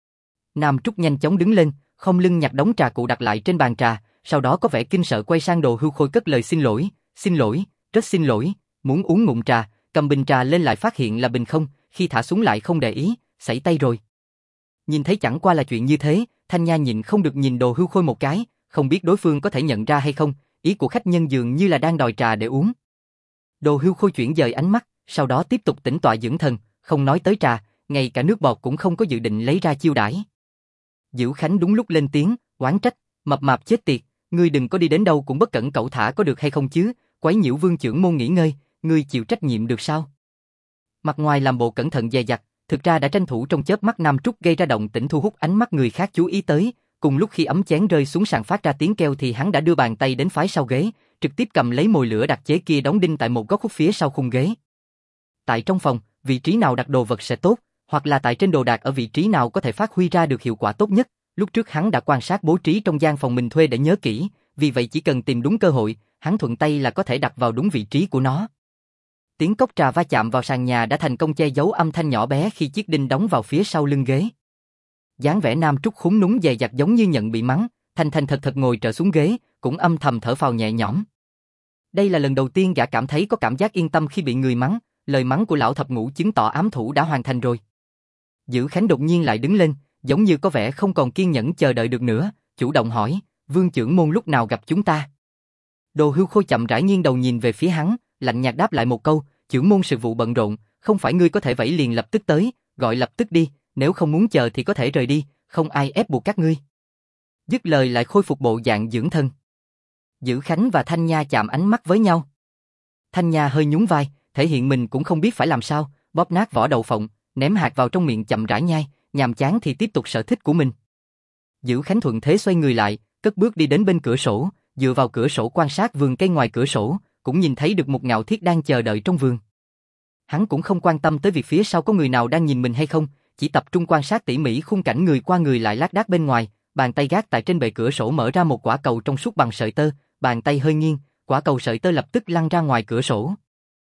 Speaker 1: Nam Trúc nhanh chóng đứng lên, khom lưng nhặt đống trà cụ đặt lại trên bàn trà, sau đó có vẻ kinh sợ quay sang Đồ Hưu Khôi cất lời xin lỗi, rất xin lỗi, muốn uống ngụm trà, cầm bình trà lên lại phát hiện là bình không, khi thả xuống lại không để ý, sảy tay rồi. Nhìn thấy chẳng qua là chuyện như thế, Thanh Nha nhịn không được nhìn Đồ Hưu Khôi một cái, không biết đối phương có thể nhận ra hay không, ý của khách nhân dường như là đang đòi trà để uống. Đồ Hưu Khôi chuyển dời ánh mắt, sau đó tiếp tục tĩnh tọa dưỡng thần, không nói tới trà, ngay cả nước bọt cũng không có dự định lấy ra chiêu đãi. Dữ Khánh đúng lúc lên tiếng, oán trách, mập mạp chết tiệt, ngươi đừng có đi đến đâu cũng bất cẩn cẩu thả có được hay không chứ, quấy nhiễu Vương trưởng môn nghỉ ngơi, ngươi chịu trách nhiệm được sao? Mặt ngoài làm bộ cẩn thận dè dặt, thực ra đã tranh thủ trong chớp mắt Nam Trúc gây ra động tĩnh thu hút ánh mắt người khác chú ý tới, cùng lúc khi ấm chén rơi xuống sàn phát ra tiếng kêu thì hắn đã đưa bàn tay đến phái sau ghế, trực tiếp cầm lấy mồi lửa đặc chế kia đóng đinh tại một góc khuất phía sau khung ghế. Tại trong phòng, vị trí nào đặt đồ vật sẽ tốt, hoặc là tại trên đồ đạc ở vị trí nào có thể phát huy ra được hiệu quả tốt nhất, lúc trước hắn đã quan sát bố trí trong gian phòng mình thuê để nhớ kỹ, vì vậy chỉ cần tìm đúng cơ hội, hắn thuận tay là có thể đặt vào đúng vị trí của nó. Tiếng cốc trà va chạm vào sàn nhà đã thành công che giấu âm thanh nhỏ bé khi chiếc đinh đóng vào phía sau lưng ghế. Dáng vẻ Nam Trúc khúm núm dè dặt giống như nhận bị mắng, thành thật ngồi trở xuống ghế, cũng âm thầm thở phào nhẹ nhõm. Đây là lần đầu tiên gã cảm thấy có cảm giác yên tâm khi bị người mắng, lời mắng của lão thập ngũ chứng tỏ ám thủ đã hoàn thành rồi. Dữ Khánh đột nhiên lại đứng lên, giống như có vẻ không còn kiên nhẫn chờ đợi được nữa, chủ động hỏi, Vương trưởng môn lúc nào gặp chúng ta? Đồ Hưu Khôi chậm rãi nghiêng đầu nhìn về phía hắn, lạnh nhạt đáp lại một câu, trưởng môn sự vụ bận rộn, không phải ngươi có thể vẫy liền lập tức tới, gọi lập tức đi, nếu không muốn chờ thì có thể rời đi, không ai ép buộc các ngươi. Dứt lời lại khôi phục bộ dạng dưỡng thân. Dữ Khánh và Thanh Nha chạm ánh mắt với nhau. Thanh Nha hơi nhún vai, thể hiện mình cũng không biết phải làm sao, bóp nát vỏ đậu phộng, ném hạt vào trong miệng chậm rãi nhai, nhàm chán thì tiếp tục sở thích của mình. Dữ Khánh thuận thế xoay người lại, cất bước đi đến bên cửa sổ, dựa vào cửa sổ quan sát vườn cây ngoài cửa sổ, cũng nhìn thấy được một ngạo thiết đang chờ đợi trong vườn. Hắn cũng không quan tâm tới việc phía sau có người nào đang nhìn mình hay không, chỉ tập trung quan sát tỉ mỉ khung cảnh người qua người lại lác đác bên ngoài, bàn tay gác tại trên bệ cửa sổ mở ra một quả cầu trong suốt bằng sợi tơ, bàn tay hơi nghiêng, quả cầu sợi tơ lập tức lăn ra ngoài cửa sổ.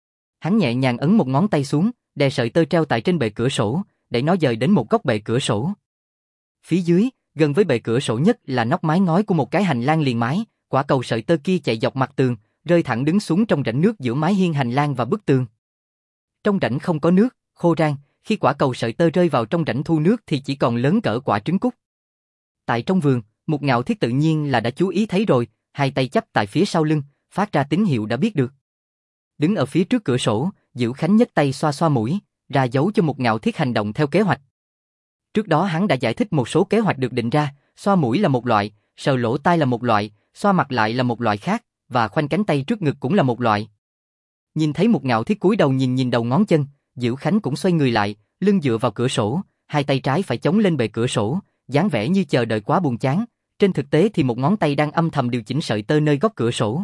Speaker 1: Hắn nhẹ nhàng ấn một ngón tay xuống, đè sợi tơ treo tại trên bệ cửa sổ, để nó dời đến một góc bệ cửa sổ. Phía dưới, gần với bệ cửa sổ nhất là nóc mái ngói của một cái hành lang liền mái, quả cầu sợi tơ kia chạy dọc mặt tường, rơi thẳng đứng xuống trong rãnh nước giữa mái hiên hành lang và bức tường. Trong rãnh không có nước, khô rang, khi quả cầu sợi tơ rơi vào trong rãnh thu nước thì chỉ còn lớn cỡ quả trứng cút. Tại trong vườn, Mục Ngạo Thiết tự nhiên là đã chú ý thấy rồi, hai tay chắp tại phía sau lưng, phát ra tín hiệu đã biết được. Đứng ở phía trước cửa sổ, Diệu Khánh nhấc tay xoa xoa mũi, ra dấu cho Mục Ngạo Thiết hành động theo kế hoạch. Trước đó hắn đã giải thích một số kế hoạch được định ra, xoa mũi là một loại, sờ lỗ tai là một loại, xoa mặt lại là một loại khác, và khoanh cánh tay trước ngực cũng là một loại. Nhìn thấy Mục Ngạo Thiết cúi đầu nhìn đầu ngón chân, Diệu Khánh cũng xoay người lại, lưng dựa vào cửa sổ, hai tay trái phải chống lên bệ cửa sổ, dáng vẻ như chờ đợi quá buồn chán. Trên thực tế thì một ngón tay đang âm thầm điều chỉnh sợi tơ nơi góc cửa sổ.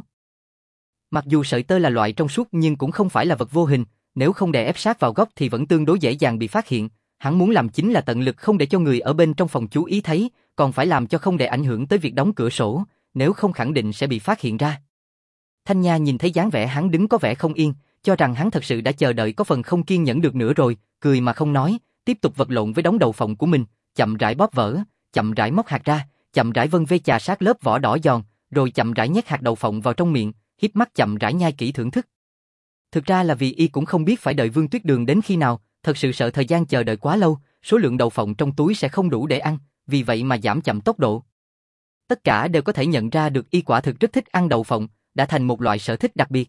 Speaker 1: Mặc dù sợi tơ là loại trong suốt nhưng cũng không phải là vật vô hình, nếu không đè ép sát vào góc thì vẫn tương đối dễ dàng bị phát hiện. Hắn muốn làm chính là tận lực không để cho người ở bên trong phòng chú ý thấy, còn phải làm cho không để ảnh hưởng tới việc đóng cửa sổ, nếu không khẳng định sẽ bị phát hiện ra. Thanh Nha nhìn thấy dáng vẻ hắn đứng có vẻ không yên, cho rằng hắn thật sự đã chờ đợi có phần không kiên nhẫn được nữa rồi, cười mà không nói, tiếp tục vật lộn với đống đậu phộng của mình, chậm rãi bóp vỡ, chậm rãi móc hạt ra, chậm rãi vân vê chà sát lớp vỏ đỏ giòn, rồi chậm rãi nhét hạt đậu phộng vào trong miệng, híp mắt chậm rãi nhai kỹ thưởng thức. Thực ra là vì y cũng không biết phải đợi Vương Tuyết Đường đến khi nào, thật sự sợ thời gian chờ đợi quá lâu, số lượng đậu phộng trong túi sẽ không đủ để ăn, vì vậy mà giảm chậm tốc độ. Tất cả đều có thể nhận ra được y quả thực rất thích ăn đậu phộng, đã thành một loại sở thích đặc biệt.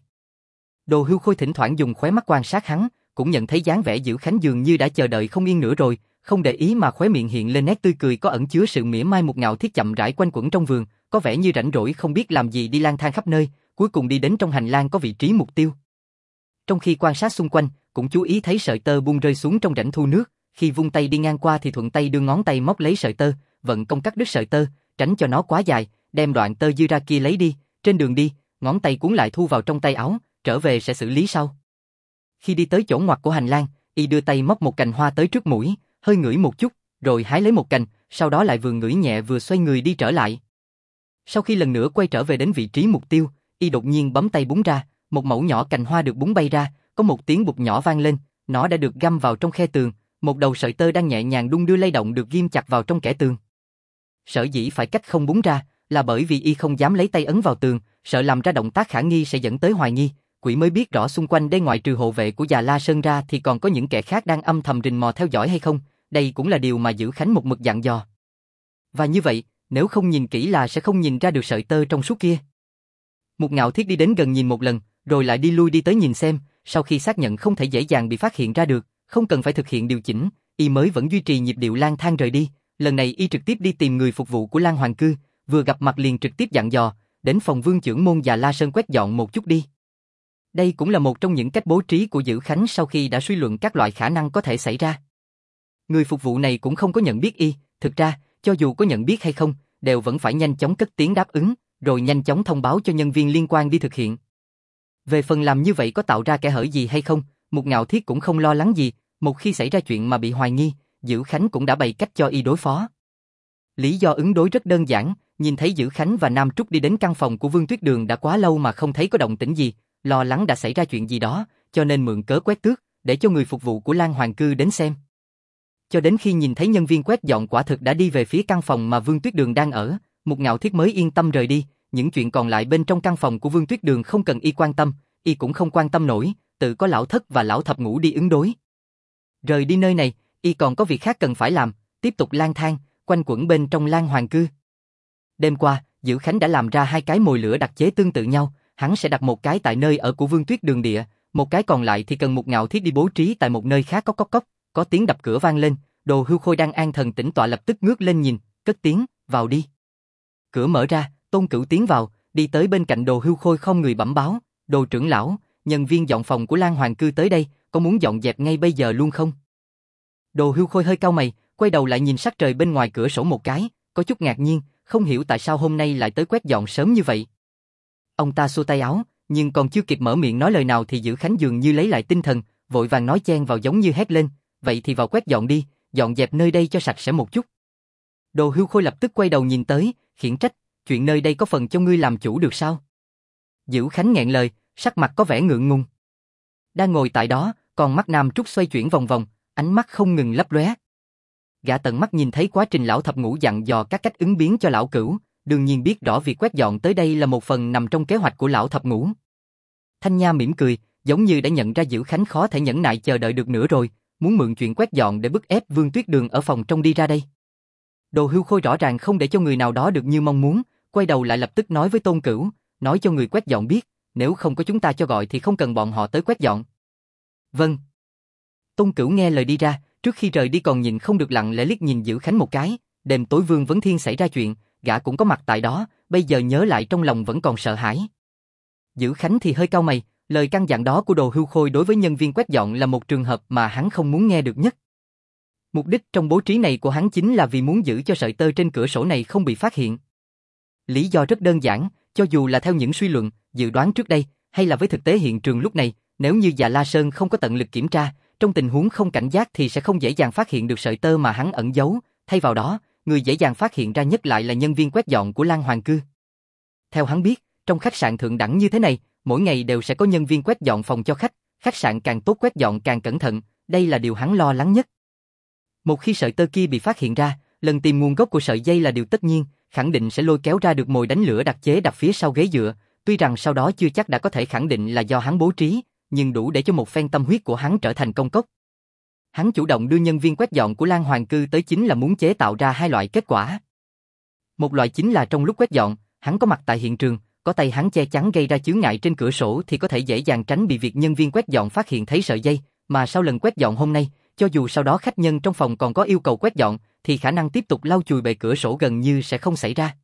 Speaker 1: Đồ Hưu Khôi thỉnh thoảng dùng khóe mắt quan sát hắn, cũng nhận thấy dáng vẻ Diệu Khánh dường như đã chờ đợi không yên nữa rồi, không để ý mà khóe miệng hiện lên nét tươi cười có ẩn chứa sự mỉa mai. Một Ngạo Thiết chậm rãi quanh quẩn trong vườn, có vẻ như rảnh rỗi không biết làm gì đi lang thang khắp nơi, cuối cùng đi đến trong hành lang có vị trí mục tiêu. Trong khi quan sát xung quanh, cũng chú ý thấy sợi tơ buông rơi xuống trong rãnh thu nước, khi vung tay đi ngang qua thì thuận tay đưa ngón tay móc lấy sợi tơ, vận công cắt đứt sợi tơ, tránh cho nó quá dài, đem đoạn tơ dư ra kia lấy đi, trên đường đi, ngón tay cuốn lại thu vào trong tay áo, trở về sẽ xử lý sau. Khi đi tới chỗ ngoặt của hành lang, y đưa tay móc một cành hoa tới trước mũi, hơi ngửi một chút, rồi hái lấy một cành, sau đó lại vừa ngửi nhẹ vừa xoay người đi trở lại. Sau khi lần nữa quay trở về đến vị trí mục tiêu, y đột nhiên bấm tay búng ra, một mẩu nhỏ cành hoa được búng bay ra, có một tiếng bụp nhỏ vang lên, nó đã được găm vào trong khe tường, một đầu sợi tơ đang nhẹ nhàng đung đưa lay động được ghim chặt vào trong kẽ tường. Sở dĩ phải cách không búng ra, là bởi vì y không dám lấy tay ấn vào tường, sợ làm ra động tác khả nghi sẽ dẫn tới hoài nghi. Quỷ mới biết rõ xung quanh đây ngoại trừ hộ vệ của Già La Sơn ra thì còn có những kẻ khác đang âm thầm rình mò theo dõi hay không, đây cũng là điều mà Dữ Khánh một mực dặn dò. Và như vậy, nếu không nhìn kỹ là sẽ không nhìn ra được sợi tơ trong suốt kia. Một Ngạo Thiết đi đến gần nhìn một lần, rồi lại đi lui đi tới nhìn xem, sau khi xác nhận không thể dễ dàng bị phát hiện ra được, không cần phải thực hiện điều chỉnh, y mới vẫn duy trì nhịp điệu lang thang rời đi. Lần này y trực tiếp đi tìm người phục vụ của Lan Hoàng Cư, vừa gặp mặt liền trực tiếp dặn dò, đến phòng Vương trưởng môn Già La Sơn quét dọn một chút đi. Đây cũng là một trong những cách bố trí của Dữ Khánh sau khi đã suy luận các loại khả năng có thể xảy ra. Người phục vụ này cũng không có nhận biết y, thực ra, cho dù có nhận biết hay không, đều vẫn phải nhanh chóng cất tiếng đáp ứng, rồi nhanh chóng thông báo cho nhân viên liên quan đi thực hiện. Về phần làm như vậy có tạo ra kẽ hở gì hay không, Một Ngạo Thiết cũng không lo lắng gì, một khi xảy ra chuyện mà bị hoài nghi, Dữ Khánh cũng đã bày cách cho y đối phó. Lý do ứng đối rất đơn giản, nhìn thấy Dữ Khánh và Nam Trúc đi đến căn phòng của Vương Tuyết Đường đã quá lâu mà không thấy có động tĩnh gì, lo lắng đã xảy ra chuyện gì đó, cho nên mượn cớ quét tước, để cho người phục vụ của Lan Hoàng Cư đến xem. Cho đến khi nhìn thấy nhân viên quét dọn quả thực đã đi về phía căn phòng mà Vương Tuyết Đường đang ở, Một Ngạo Thiết mới yên tâm rời đi, những chuyện còn lại bên trong căn phòng của Vương Tuyết Đường không cần y quan tâm, y cũng không quan tâm nổi, tự có lão thất và lão thập ngũ đi ứng đối. Rời đi nơi này, y còn có việc khác cần phải làm, tiếp tục lang thang, quanh quẩn bên trong Lan Hoàng Cư. Đêm qua, Dữ Khánh đã làm ra 2 cái mồi lửa đặc chế tương tự nhau, hắn sẽ đặt một cái tại nơi ở của Vương Tuyết Đường địa, một cái còn lại thì cần Một Ngạo Thiết đi bố trí tại một nơi khác. Cốc cốc cốc, có tiếng đập cửa vang lên, Đồ Hưu Khôi đang an thần tĩnh tọa lập tức ngước lên nhìn, cất tiếng, vào đi. Cửa mở ra, Tôn Cửu tiến vào, đi tới bên cạnh Đồ Hưu Khôi không người bẩm báo, Đồ trưởng lão, nhân viên dọn phòng của Lan Hoàng Cư tới đây, có muốn dọn dẹp ngay bây giờ luôn không? Đồ Hưu Khôi hơi cau mày, quay đầu lại nhìn sắc trời bên ngoài cửa sổ một cái, có chút ngạc nhiên, không hiểu tại sao hôm nay lại tới quét dọn sớm như vậy. Ông ta xua tay áo, nhưng còn chưa kịp mở miệng nói lời nào thì Dữ Khánh dường như lấy lại tinh thần, vội vàng nói chen vào giống như hét lên, vậy thì vào quét dọn đi, dọn dẹp nơi đây cho sạch sẽ một chút. Đồ Hưu Khôi lập tức quay đầu nhìn tới, khiển trách, chuyện nơi đây có phần cho ngươi làm chủ được sao? Dữ Khánh nghẹn lời, sắc mặt có vẻ ngượng ngùng. Đang ngồi tại đó, còn mắt Nam Trúc xoay chuyển vòng vòng, ánh mắt không ngừng lấp lóe. Gã tận mắt nhìn thấy quá trình lão thập ngũ dặn dò các cách ứng biến cho lão Cửu, đương nhiên biết rõ việc quét dọn tới đây là một phần nằm trong kế hoạch của lão thập ngũ. Thanh Nha mỉm cười, giống như đã nhận ra Dữ Khánh khó thể nhẫn nại chờ đợi được nữa rồi, muốn mượn chuyện quét dọn để bức ép Vương Tuyết Đường ở phòng trong đi ra đây. Đồ Hưu Khôi rõ ràng không để cho người nào đó được như mong muốn, quay đầu lại lập tức nói với Tôn Cửu, nói cho người quét dọn biết, nếu không có chúng ta cho gọi thì không cần bọn họ tới quét dọn. Vâng. Tôn Cửu nghe lời đi ra, trước khi rời đi còn nhìn không được lặng lẽ liếc nhìn Dữ Khánh một cái, đêm tối Vương Vấn Thiên xảy ra chuyện, gã cũng có mặt tại đó, bây giờ nhớ lại trong lòng vẫn còn sợ hãi. Dữ Khánh thì hơi cau mày, lời căn dặn đó của Đồ Hưu Khôi đối với nhân viên quét dọn là một trường hợp mà hắn không muốn nghe được nhất. Mục đích trong bố trí này của hắn chính là vì muốn giữ cho sợi tơ trên cửa sổ này không bị phát hiện. Lý do rất đơn giản, cho dù là theo những suy luận, dự đoán trước đây, hay là với thực tế hiện trường lúc này, nếu như Dạ La Sơn không có tận lực kiểm tra, trong tình huống không cảnh giác thì sẽ không dễ dàng phát hiện được sợi tơ mà hắn ẩn giấu, thay vào đó, người dễ dàng phát hiện ra nhất lại là nhân viên quét dọn của Lan Hoàng Cư. Theo hắn biết, trong khách sạn thượng đẳng như thế này, mỗi ngày đều sẽ có nhân viên quét dọn phòng cho khách sạn càng tốt quét dọn càng cẩn thận, đây là điều hắn lo lắng nhất. Một khi sợi tơ kia bị phát hiện ra, lần tìm nguồn gốc của sợi dây là điều tất nhiên, khẳng định sẽ lôi kéo ra được mồi đánh lửa đặc chế đặt phía sau ghế dựa, tuy rằng sau đó chưa chắc đã có thể khẳng định là do hắn bố trí, nhưng đủ để cho một phen tâm huyết của hắn trở thành công cốc. Hắn chủ động đưa nhân viên quét dọn của Lan Hoàng Cư tới chính là muốn chế tạo ra hai loại kết quả. Một loại chính là trong lúc quét dọn, hắn có mặt tại hiện trường, có tay hắn che chắn gây ra chướng ngại trên cửa sổ thì có thể dễ dàng tránh bị việc nhân viên quét dọn phát hiện thấy sợi dây, mà sau lần quét dọn hôm nay, cho dù sau đó khách nhân trong phòng còn có yêu cầu quét dọn, thì khả năng tiếp tục lau chùi bề cửa sổ gần như sẽ không xảy ra.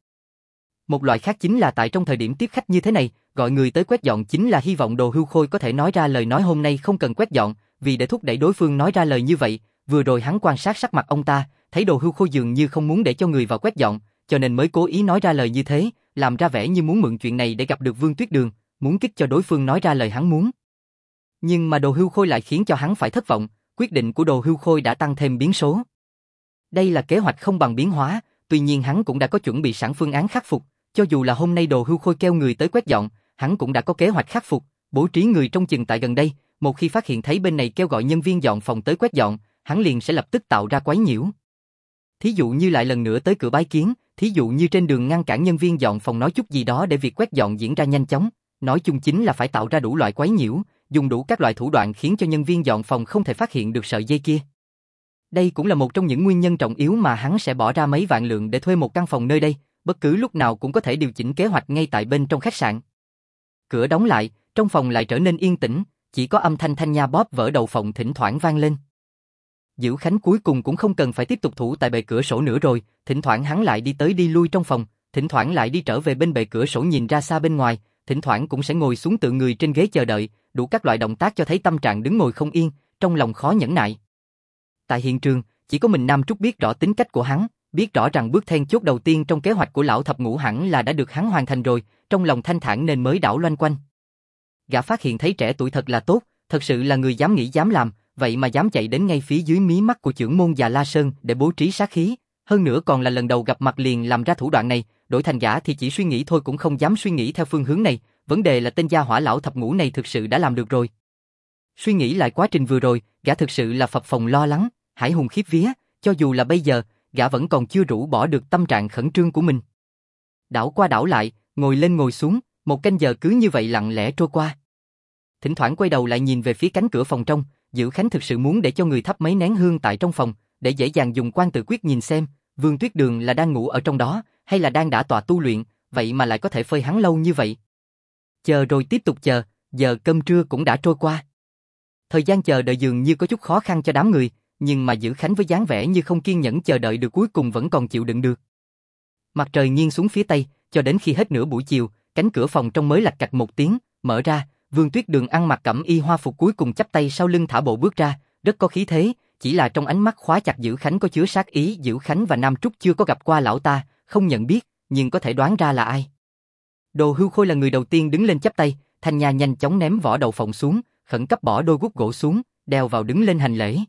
Speaker 1: Một loại khác chính là tại trong thời điểm tiếp khách như thế này, gọi người tới quét dọn chính là hy vọng Đồ Hưu Khôi có thể nói ra lời nói hôm nay không cần quét dọn, vì để thúc đẩy đối phương nói ra lời như vậy, vừa rồi hắn quan sát sắc mặt ông ta, thấy Đồ Hưu Khôi dường như không muốn để cho người vào quét dọn, cho nên mới cố ý nói ra lời như thế, làm ra vẻ như muốn mượn chuyện này để gặp được Vương Tuyết Đường, muốn kích cho đối phương nói ra lời hắn muốn. Nhưng mà Đồ Hưu Khôi lại khiến cho hắn phải thất vọng, quyết định của Đồ Hưu Khôi đã tăng thêm biến số. Đây là kế hoạch không bằng biến hóa, tuy nhiên hắn cũng đã có chuẩn bị sẵn phương án khắc phục, cho dù là hôm nay Đồ Hưu Khôi kêu người tới quét dọn, hắn cũng đã có kế hoạch khắc phục, bố trí người trong chừng tại gần đây, một khi phát hiện thấy bên này kêu gọi nhân viên dọn phòng tới quét dọn, hắn liền sẽ lập tức tạo ra quấy nhiễu. Thí dụ như lại lần nữa tới cửa bái kiến, thí dụ như trên đường ngăn cản nhân viên dọn phòng nói chút gì đó để việc quét dọn diễn ra nhanh chóng, nói chung chính là phải tạo ra đủ loại quấy nhiễu, dùng đủ các loại thủ đoạn khiến cho nhân viên dọn phòng không thể phát hiện được sợi dây kia. Đây cũng là một trong những nguyên nhân trọng yếu mà hắn sẽ bỏ ra mấy vạn lượng để thuê một căn phòng nơi đây, bất cứ lúc nào cũng có thể điều chỉnh kế hoạch ngay tại bên trong khách sạn. Cửa đóng lại, trong phòng lại trở nên yên tĩnh, chỉ có âm thanh thanh nha bóp vỡ đầu phòng thỉnh thoảng vang lên. Dữ Khánh cuối cùng cũng không cần phải tiếp tục thủ tại bề cửa sổ nữa rồi, thỉnh thoảng hắn lại đi tới đi lui trong phòng, thỉnh thoảng lại đi trở về bên bề cửa sổ nhìn ra xa bên ngoài, thỉnh thoảng cũng sẽ ngồi xuống tựa người trên ghế chờ đợi, đủ các loại động tác cho thấy tâm trạng đứng ngồi không yên, trong lòng khó nhẫn nại. Tại hiện trường, chỉ có mình Nam Trúc biết rõ tính cách của hắn, biết rõ rằng bước then chốt đầu tiên trong kế hoạch của lão thập ngũ hẳn là đã được hắn hoàn thành rồi, trong lòng thanh thản nên mới đảo loanh quanh. Gã phát hiện thấy trẻ tuổi thật là tốt, thật sự là người dám nghĩ dám làm, vậy mà dám chạy đến ngay phía dưới mí mắt của chưởng môn Dạ La Sơn để bố trí sát khí, hơn nữa còn là lần đầu gặp mặt liền làm ra thủ đoạn này, đổi thành gã thì chỉ suy nghĩ thôi cũng không dám suy nghĩ theo phương hướng này, vấn đề là tên gia hỏa lão thập ngũ này thực sự đã làm được rồi. Suy nghĩ lại quá trình vừa rồi, gã thực sự là phập phồng lo lắng, hải hùng khiếp vía, cho dù là bây giờ, gã vẫn còn chưa rũ bỏ được tâm trạng khẩn trương của mình. Đảo qua đảo lại, ngồi lên ngồi xuống, một canh giờ cứ như vậy lặng lẽ trôi qua. Thỉnh thoảng quay đầu lại nhìn về phía cánh cửa phòng trong, Dữ Khánh thực sự muốn để cho người thắp mấy nén hương tại trong phòng, để dễ dàng dùng quan tự quyết nhìn xem, Vương Tuyết Đường là đang ngủ ở trong đó, hay là đang đã tọa tu luyện, vậy mà lại có thể phơi hắn lâu như vậy. Chờ rồi tiếp tục chờ, giờ cơm trưa cũng đã trôi qua. Thời gian chờ đợi dường như có chút khó khăn cho đám người, nhưng mà Dữ Khánh với dáng vẻ như không kiên nhẫn chờ đợi được cuối cùng vẫn còn chịu đựng được. Mặt trời nghiêng xuống phía tây, cho đến khi hết nửa buổi chiều, cánh cửa phòng trong mới lạch cạch một tiếng, mở ra, Vương Tuyết Đường ăn mặc cẩm y hoa phục cuối cùng chắp tay sau lưng thả bộ bước ra, rất có khí thế, chỉ là trong ánh mắt khóa chặt Dữ Khánh có chứa sát ý. Dữ Khánh và Nam Trúc chưa có gặp qua lão ta, không nhận biết, nhưng có thể đoán ra là ai. Đồ Hưu Khôi là người đầu tiên đứng lên chắp tay, Thanh Nha nhanh chóng ném vỏ đậu phộng xuống, khẩn cấp bỏ đôi guốc gỗ xuống, đeo vào đứng lên hành lễ.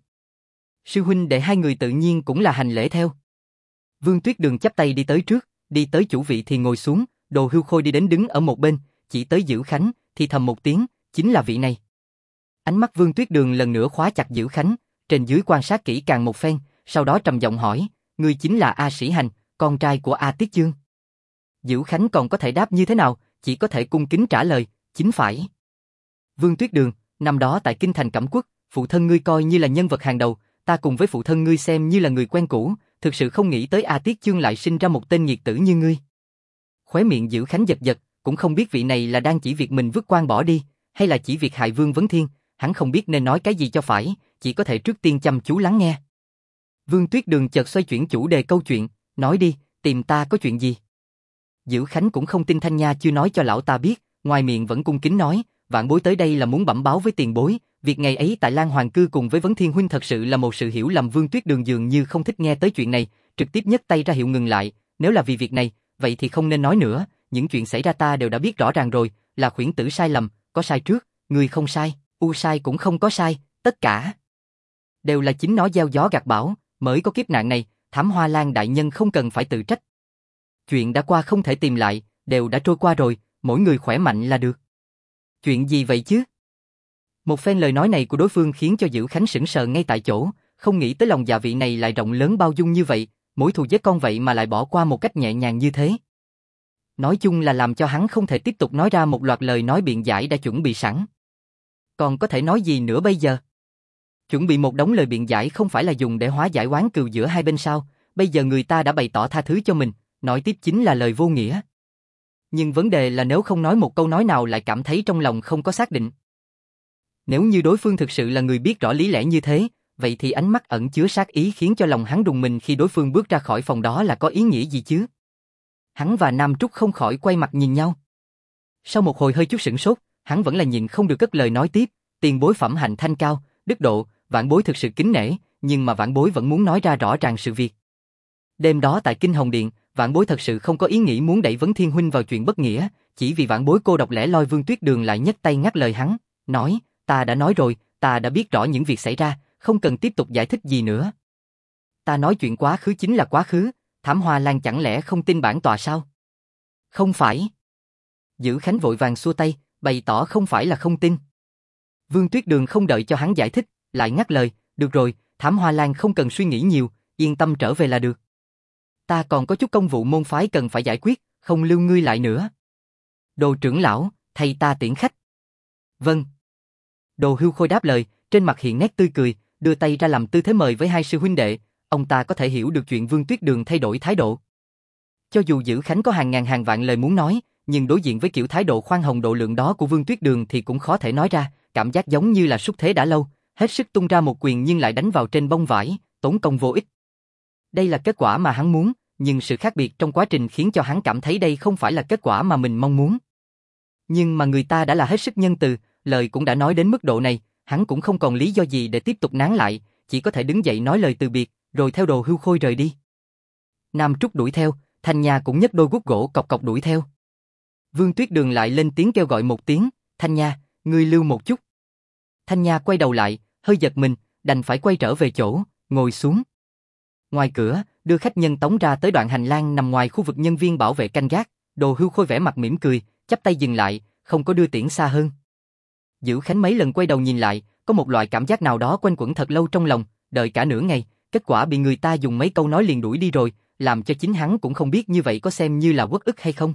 Speaker 1: Sư huynh đệ hai người tự nhiên cũng là hành lễ theo. Vương Tuyết Đường chắp tay đi tới trước, đi tới chủ vị thì ngồi xuống, Đồ Hưu Khôi đi đến đứng ở một bên, chỉ tới Dữ Khánh, thì thầm một tiếng, chính là vị này. Ánh mắt Vương Tuyết Đường lần nữa khóa chặt Dữ Khánh, trên dưới quan sát kỹ càng một phen, sau đó trầm giọng hỏi, ngươi chính là A Sĩ Hành, con trai của A Tiết Chương. Dữ Khánh còn có thể đáp như thế nào, chỉ có thể cung kính trả lời, chính phải. Vương Tuyết Đường, năm đó tại kinh thành Cẩm Quốc, phụ thân ngươi coi như là nhân vật hàng đầu, ta cùng với phụ thân ngươi xem như là người quen cũ, thực sự không nghĩ tới A Tiết Chương lại sinh ra một tên nghiệt tử như ngươi. Khóe miệng Dữ Khánh giật giật, cũng không biết vị này là đang chỉ việc mình vứt quan bỏ đi, hay là chỉ việc hại Vương Vấn Thiên, hắn không biết nên nói cái gì cho phải, chỉ có thể trước tiên chăm chú lắng nghe. Vương Tuyết Đường chợt xoay chuyển chủ đề câu chuyện, nói đi, tìm ta có chuyện gì? Dữ Khánh cũng không tin Thanh Nha chưa nói cho lão ta biết, ngoài miệng vẫn cung kính nói, vạn bối tới đây là muốn bẩm báo với tiền bối, việc ngày ấy tại Lan Hoàng Cư cùng với Vấn Thiên huynh thật sự là một sự hiểu lầm. Vương Tuyết Đường dường như không thích nghe tới chuyện này, trực tiếp nhấc tay ra hiệu ngừng lại, nếu là vì việc này, vậy thì không nên nói nữa, những chuyện xảy ra ta đều đã biết rõ ràng rồi, là khuyển tử sai lầm, có sai trước, người không sai, u sai cũng không có sai, tất cả đều là chính nó gieo gió gặt bão, mới có kiếp nạn này, Thám Hoa Lan đại nhân không cần phải tự trách. Chuyện đã qua không thể tìm lại, đều đã trôi qua rồi, mỗi người khỏe mạnh là được. Chuyện gì vậy chứ? Một phen lời nói này của đối phương khiến cho Dữ Khánh sững sờ ngay tại chỗ, không nghĩ tới lòng dạ vị này lại rộng lớn bao dung như vậy, mối thù giết con vậy mà lại bỏ qua một cách nhẹ nhàng như thế. Nói chung là làm cho hắn không thể tiếp tục nói ra một loạt lời nói biện giải đã chuẩn bị sẵn. Còn có thể nói gì nữa bây giờ? Chuẩn bị một đống lời biện giải không phải là dùng để hóa giải oán cừu giữa hai bên sao? Bây giờ người ta đã bày tỏ tha thứ cho mình, nói tiếp chính là lời vô nghĩa. Nhưng vấn đề là nếu không nói một câu nói nào lại cảm thấy trong lòng không có xác định. Nếu như đối phương thực sự là người biết rõ lý lẽ như thế, vậy thì ánh mắt ẩn chứa sát ý khiến cho lòng hắn rùng mình khi đối phương bước ra khỏi phòng đó là có ý nghĩa gì chứ? Hắn và Nam Trúc không khỏi quay mặt nhìn nhau. Sau một hồi hơi chút sửng sốt, hắn vẫn là nhịn không được cất lời nói tiếp, tiền bối phẩm hạnh thanh cao, đức độ, vãn bối thực sự kính nể, nhưng mà vãn bối vẫn muốn nói ra rõ ràng sự việc. Đêm đó tại Kinh Hồng Điện, vãn bối thật sự không có ý nghĩ muốn đẩy Vấn Thiên huynh vào chuyện bất nghĩa, chỉ vì vãn bối cô độc lẻ loi. Vương Tuyết Đường lại nhấc tay ngắt lời hắn, nói, ta đã nói rồi, ta đã biết rõ những việc xảy ra, không cần tiếp tục giải thích gì nữa. Ta nói chuyện quá khứ chính là quá khứ, Thám Hoa Lan chẳng lẽ không tin bản tọa sao? Không phải. Dữ Khánh vội vàng xua tay, bày tỏ không phải là không tin. Vương Tuyết Đường không đợi cho hắn giải thích, lại ngắt lời, được rồi, Thám Hoa Lan không cần suy nghĩ nhiều, yên tâm trở về là được. Ta còn có chút công vụ môn phái cần phải giải quyết, không lưu ngươi lại nữa. Đồ trưởng lão, thay ta tiễn khách. Vâng. Đồ Hưu Khôi đáp lời, trên mặt hiện nét tươi cười, đưa tay ra làm tư thế mời với hai sư huynh đệ, ông ta có thể hiểu được chuyện Vương Tuyết Đường thay đổi thái độ. Cho dù Dữ Khánh có hàng ngàn hàng vạn lời muốn nói, nhưng đối diện với kiểu thái độ khoan hồng độ lượng đó của Vương Tuyết Đường thì cũng khó thể nói ra, cảm giác giống như là xúc thế đã lâu, hết sức tung ra một quyền nhưng lại đánh vào trên bông vải, tốn công vô ích. Đây là kết quả mà hắn muốn, nhưng sự khác biệt trong quá trình khiến cho hắn cảm thấy đây không phải là kết quả mà mình mong muốn. Nhưng mà người ta đã là hết sức nhân từ, lời cũng đã nói đến mức độ này, hắn cũng không còn lý do gì để tiếp tục nán lại, chỉ có thể đứng dậy nói lời từ biệt, rồi theo Đồ Hưu Khôi rời đi. Nam Trúc đuổi theo, Thanh Nha cũng nhấc đôi guốc gỗ cộc cộc đuổi theo. Vương Tuyết Đường lại lên tiếng kêu gọi một tiếng, Thanh Nha, ngươi lưu một chút. Thanh Nha quay đầu lại, hơi giật mình, đành phải quay trở về chỗ, ngồi xuống. Ngoài cửa, đưa khách nhân tống ra tới đoạn hành lang nằm ngoài khu vực nhân viên bảo vệ canh gác, Đồ Hưu Khôi vẻ mặt mỉm cười, chắp tay dừng lại, không có đưa tiễn xa hơn. Dữ Khánh mấy lần quay đầu nhìn lại, có một loại cảm giác nào đó quanh quẩn thật lâu trong lòng, đợi cả nửa ngày, kết quả bị người ta dùng mấy câu nói liền đuổi đi rồi, làm cho chính hắn cũng không biết như vậy có xem như là uất ức hay không.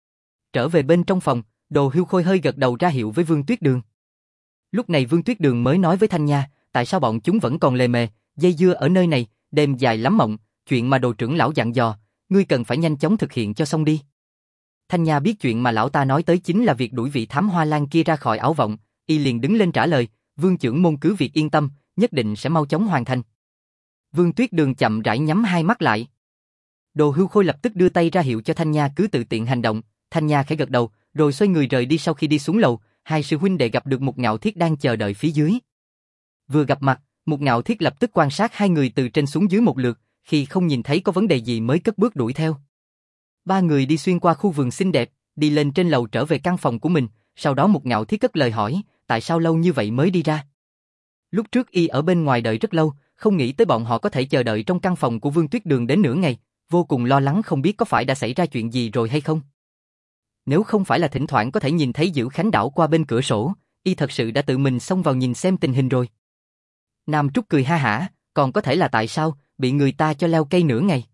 Speaker 1: Trở về bên trong phòng, Đồ Hưu Khôi hơi gật đầu ra hiệu với Vương Tuyết Đường. Lúc này Vương Tuyết Đường mới nói với Thanh Nha, tại sao bọn chúng vẫn còn lề mề, dây dưa ở nơi này, đêm dài lắm mộng, chuyện mà Đồ trưởng lão dặn dò, ngươi cần phải nhanh chóng thực hiện cho xong đi. Thanh Nha biết chuyện mà lão ta nói tới chính là việc đuổi vị Thám Hoa Lan kia ra khỏi ảo vọng, y liền đứng lên trả lời, Vương trưởng môn cứ việc yên tâm, nhất định sẽ mau chóng hoàn thành. Vương Tuyết Đường chậm rãi nhắm hai mắt lại. Đồ Hưu Khôi lập tức đưa tay ra hiệu cho Thanh Nha cứ tự tiện hành động, Thanh Nha khẽ gật đầu, rồi xoay người rời đi. Sau khi đi xuống lầu, hai sư huynh đệ gặp được Mục Ngạo Thiết đang chờ đợi phía dưới. Vừa gặp mặt, Mục Ngạo Thiết lập tức quan sát hai người từ trên xuống dưới một lượt, khi không nhìn thấy có vấn đề gì mới cất bước đuổi theo. Ba người đi xuyên qua khu vườn xinh đẹp, đi lên trên lầu trở về căn phòng của mình, sau đó Mục Ngạo Thiết cất lời hỏi, tại sao lâu như vậy mới đi ra? Lúc trước y ở bên ngoài đợi rất lâu, không nghĩ tới bọn họ có thể chờ đợi trong căn phòng của Vương Tuyết Đường đến nửa ngày, vô cùng lo lắng không biết có phải đã xảy ra chuyện gì rồi hay không. Nếu không phải là thỉnh thoảng có thể nhìn thấy Dữ Khánh đảo qua bên cửa sổ, y thật sự đã tự mình xông vào nhìn xem tình hình rồi. Nam Trúc cười ha hả, còn có thể là tại sao, bị người ta cho leo cây nửa ngày.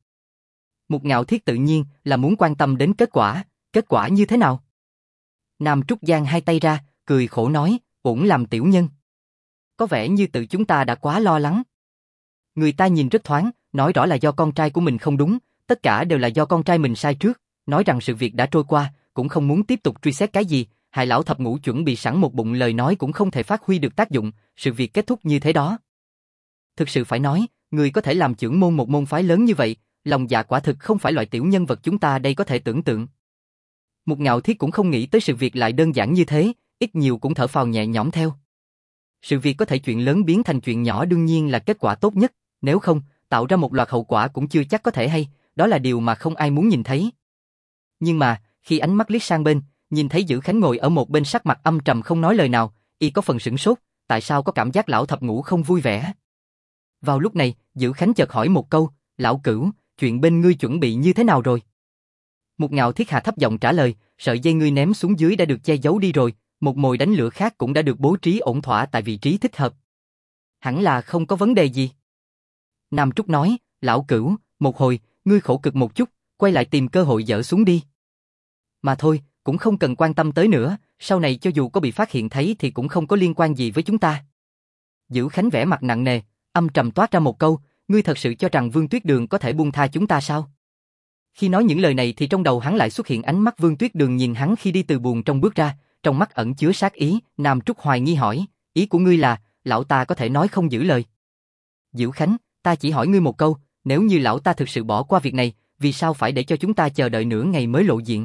Speaker 1: Mục Ngạo Thiết tự nhiên là muốn quan tâm đến kết quả như thế nào. Nam Trúc giang hai tay ra, cười khổ nói, uổng làm tiểu nhân. có vẻ như tự chúng ta đã quá lo lắng. Người ta nhìn rất thoáng, nói rõ là do con trai của mình không đúng, tất cả đều là do con trai mình sai trước, nói rằng sự việc đã trôi qua, cũng không muốn tiếp tục truy xét cái gì, Hai lão thập ngũ chuẩn bị sẵn một bụng lời nói cũng không thể phát huy được tác dụng, sự việc kết thúc như thế đó. Thực sự phải nói, người có thể làm trưởng môn một môn phái lớn như vậy, lòng dạ quả thực không phải loại tiểu nhân vật chúng ta đây có thể tưởng tượng. Một Ngạo Thiết cũng không nghĩ tới sự việc lại đơn giản như thế, ít nhiều cũng thở phào nhẹ nhõm theo. Sự việc có thể chuyện lớn biến thành chuyện nhỏ đương nhiên là kết quả tốt nhất, nếu không, tạo ra một loạt hậu quả cũng chưa chắc có thể hay, đó là điều mà không ai muốn nhìn thấy. Nhưng mà, khi ánh mắt liếc sang bên, nhìn thấy Dữ Khánh ngồi ở một bên sắc mặt âm trầm không nói lời nào, y có phần sửng sốt, tại sao có cảm giác lão thập ngũ không vui vẻ. Vào lúc này, Dữ Khánh chợt hỏi một câu, lão Cửu, chuyện bên ngươi chuẩn bị như thế nào rồi? Một Ngạo Thiết hạ thấp giọng trả lời, sợi dây ngươi ném xuống dưới đã được che giấu đi rồi, một mồi đánh lửa khác cũng đã được bố trí ổn thỏa tại vị trí thích hợp. Hẳn là không có vấn đề gì. Nam Trúc nói, lão Cửu, một hồi, ngươi khổ cực một chút, quay lại tìm cơ hội dỡ xuống đi. Mà thôi, cũng không cần quan tâm tới nữa, sau này cho dù có bị phát hiện thấy thì cũng không có liên quan gì với chúng ta. Dữ Khánh vẻ mặt nặng nề, âm trầm toát ra một câu, ngươi thật sự cho rằng Vương Tuyết Đường có thể buông tha chúng ta sao? Khi nói những lời này thì trong đầu hắn lại xuất hiện ánh mắt Vương Tuyết Đường nhìn hắn khi đi từ buồng trong bước ra, trong mắt ẩn chứa sát ý, Nam Trúc hoài nghi hỏi, ý của ngươi là, lão ta có thể nói không giữ lời. Dữ Khánh, ta chỉ hỏi ngươi một câu, nếu như lão ta thực sự bỏ qua việc này, vì sao phải để cho chúng ta chờ đợi nửa ngày mới lộ diện?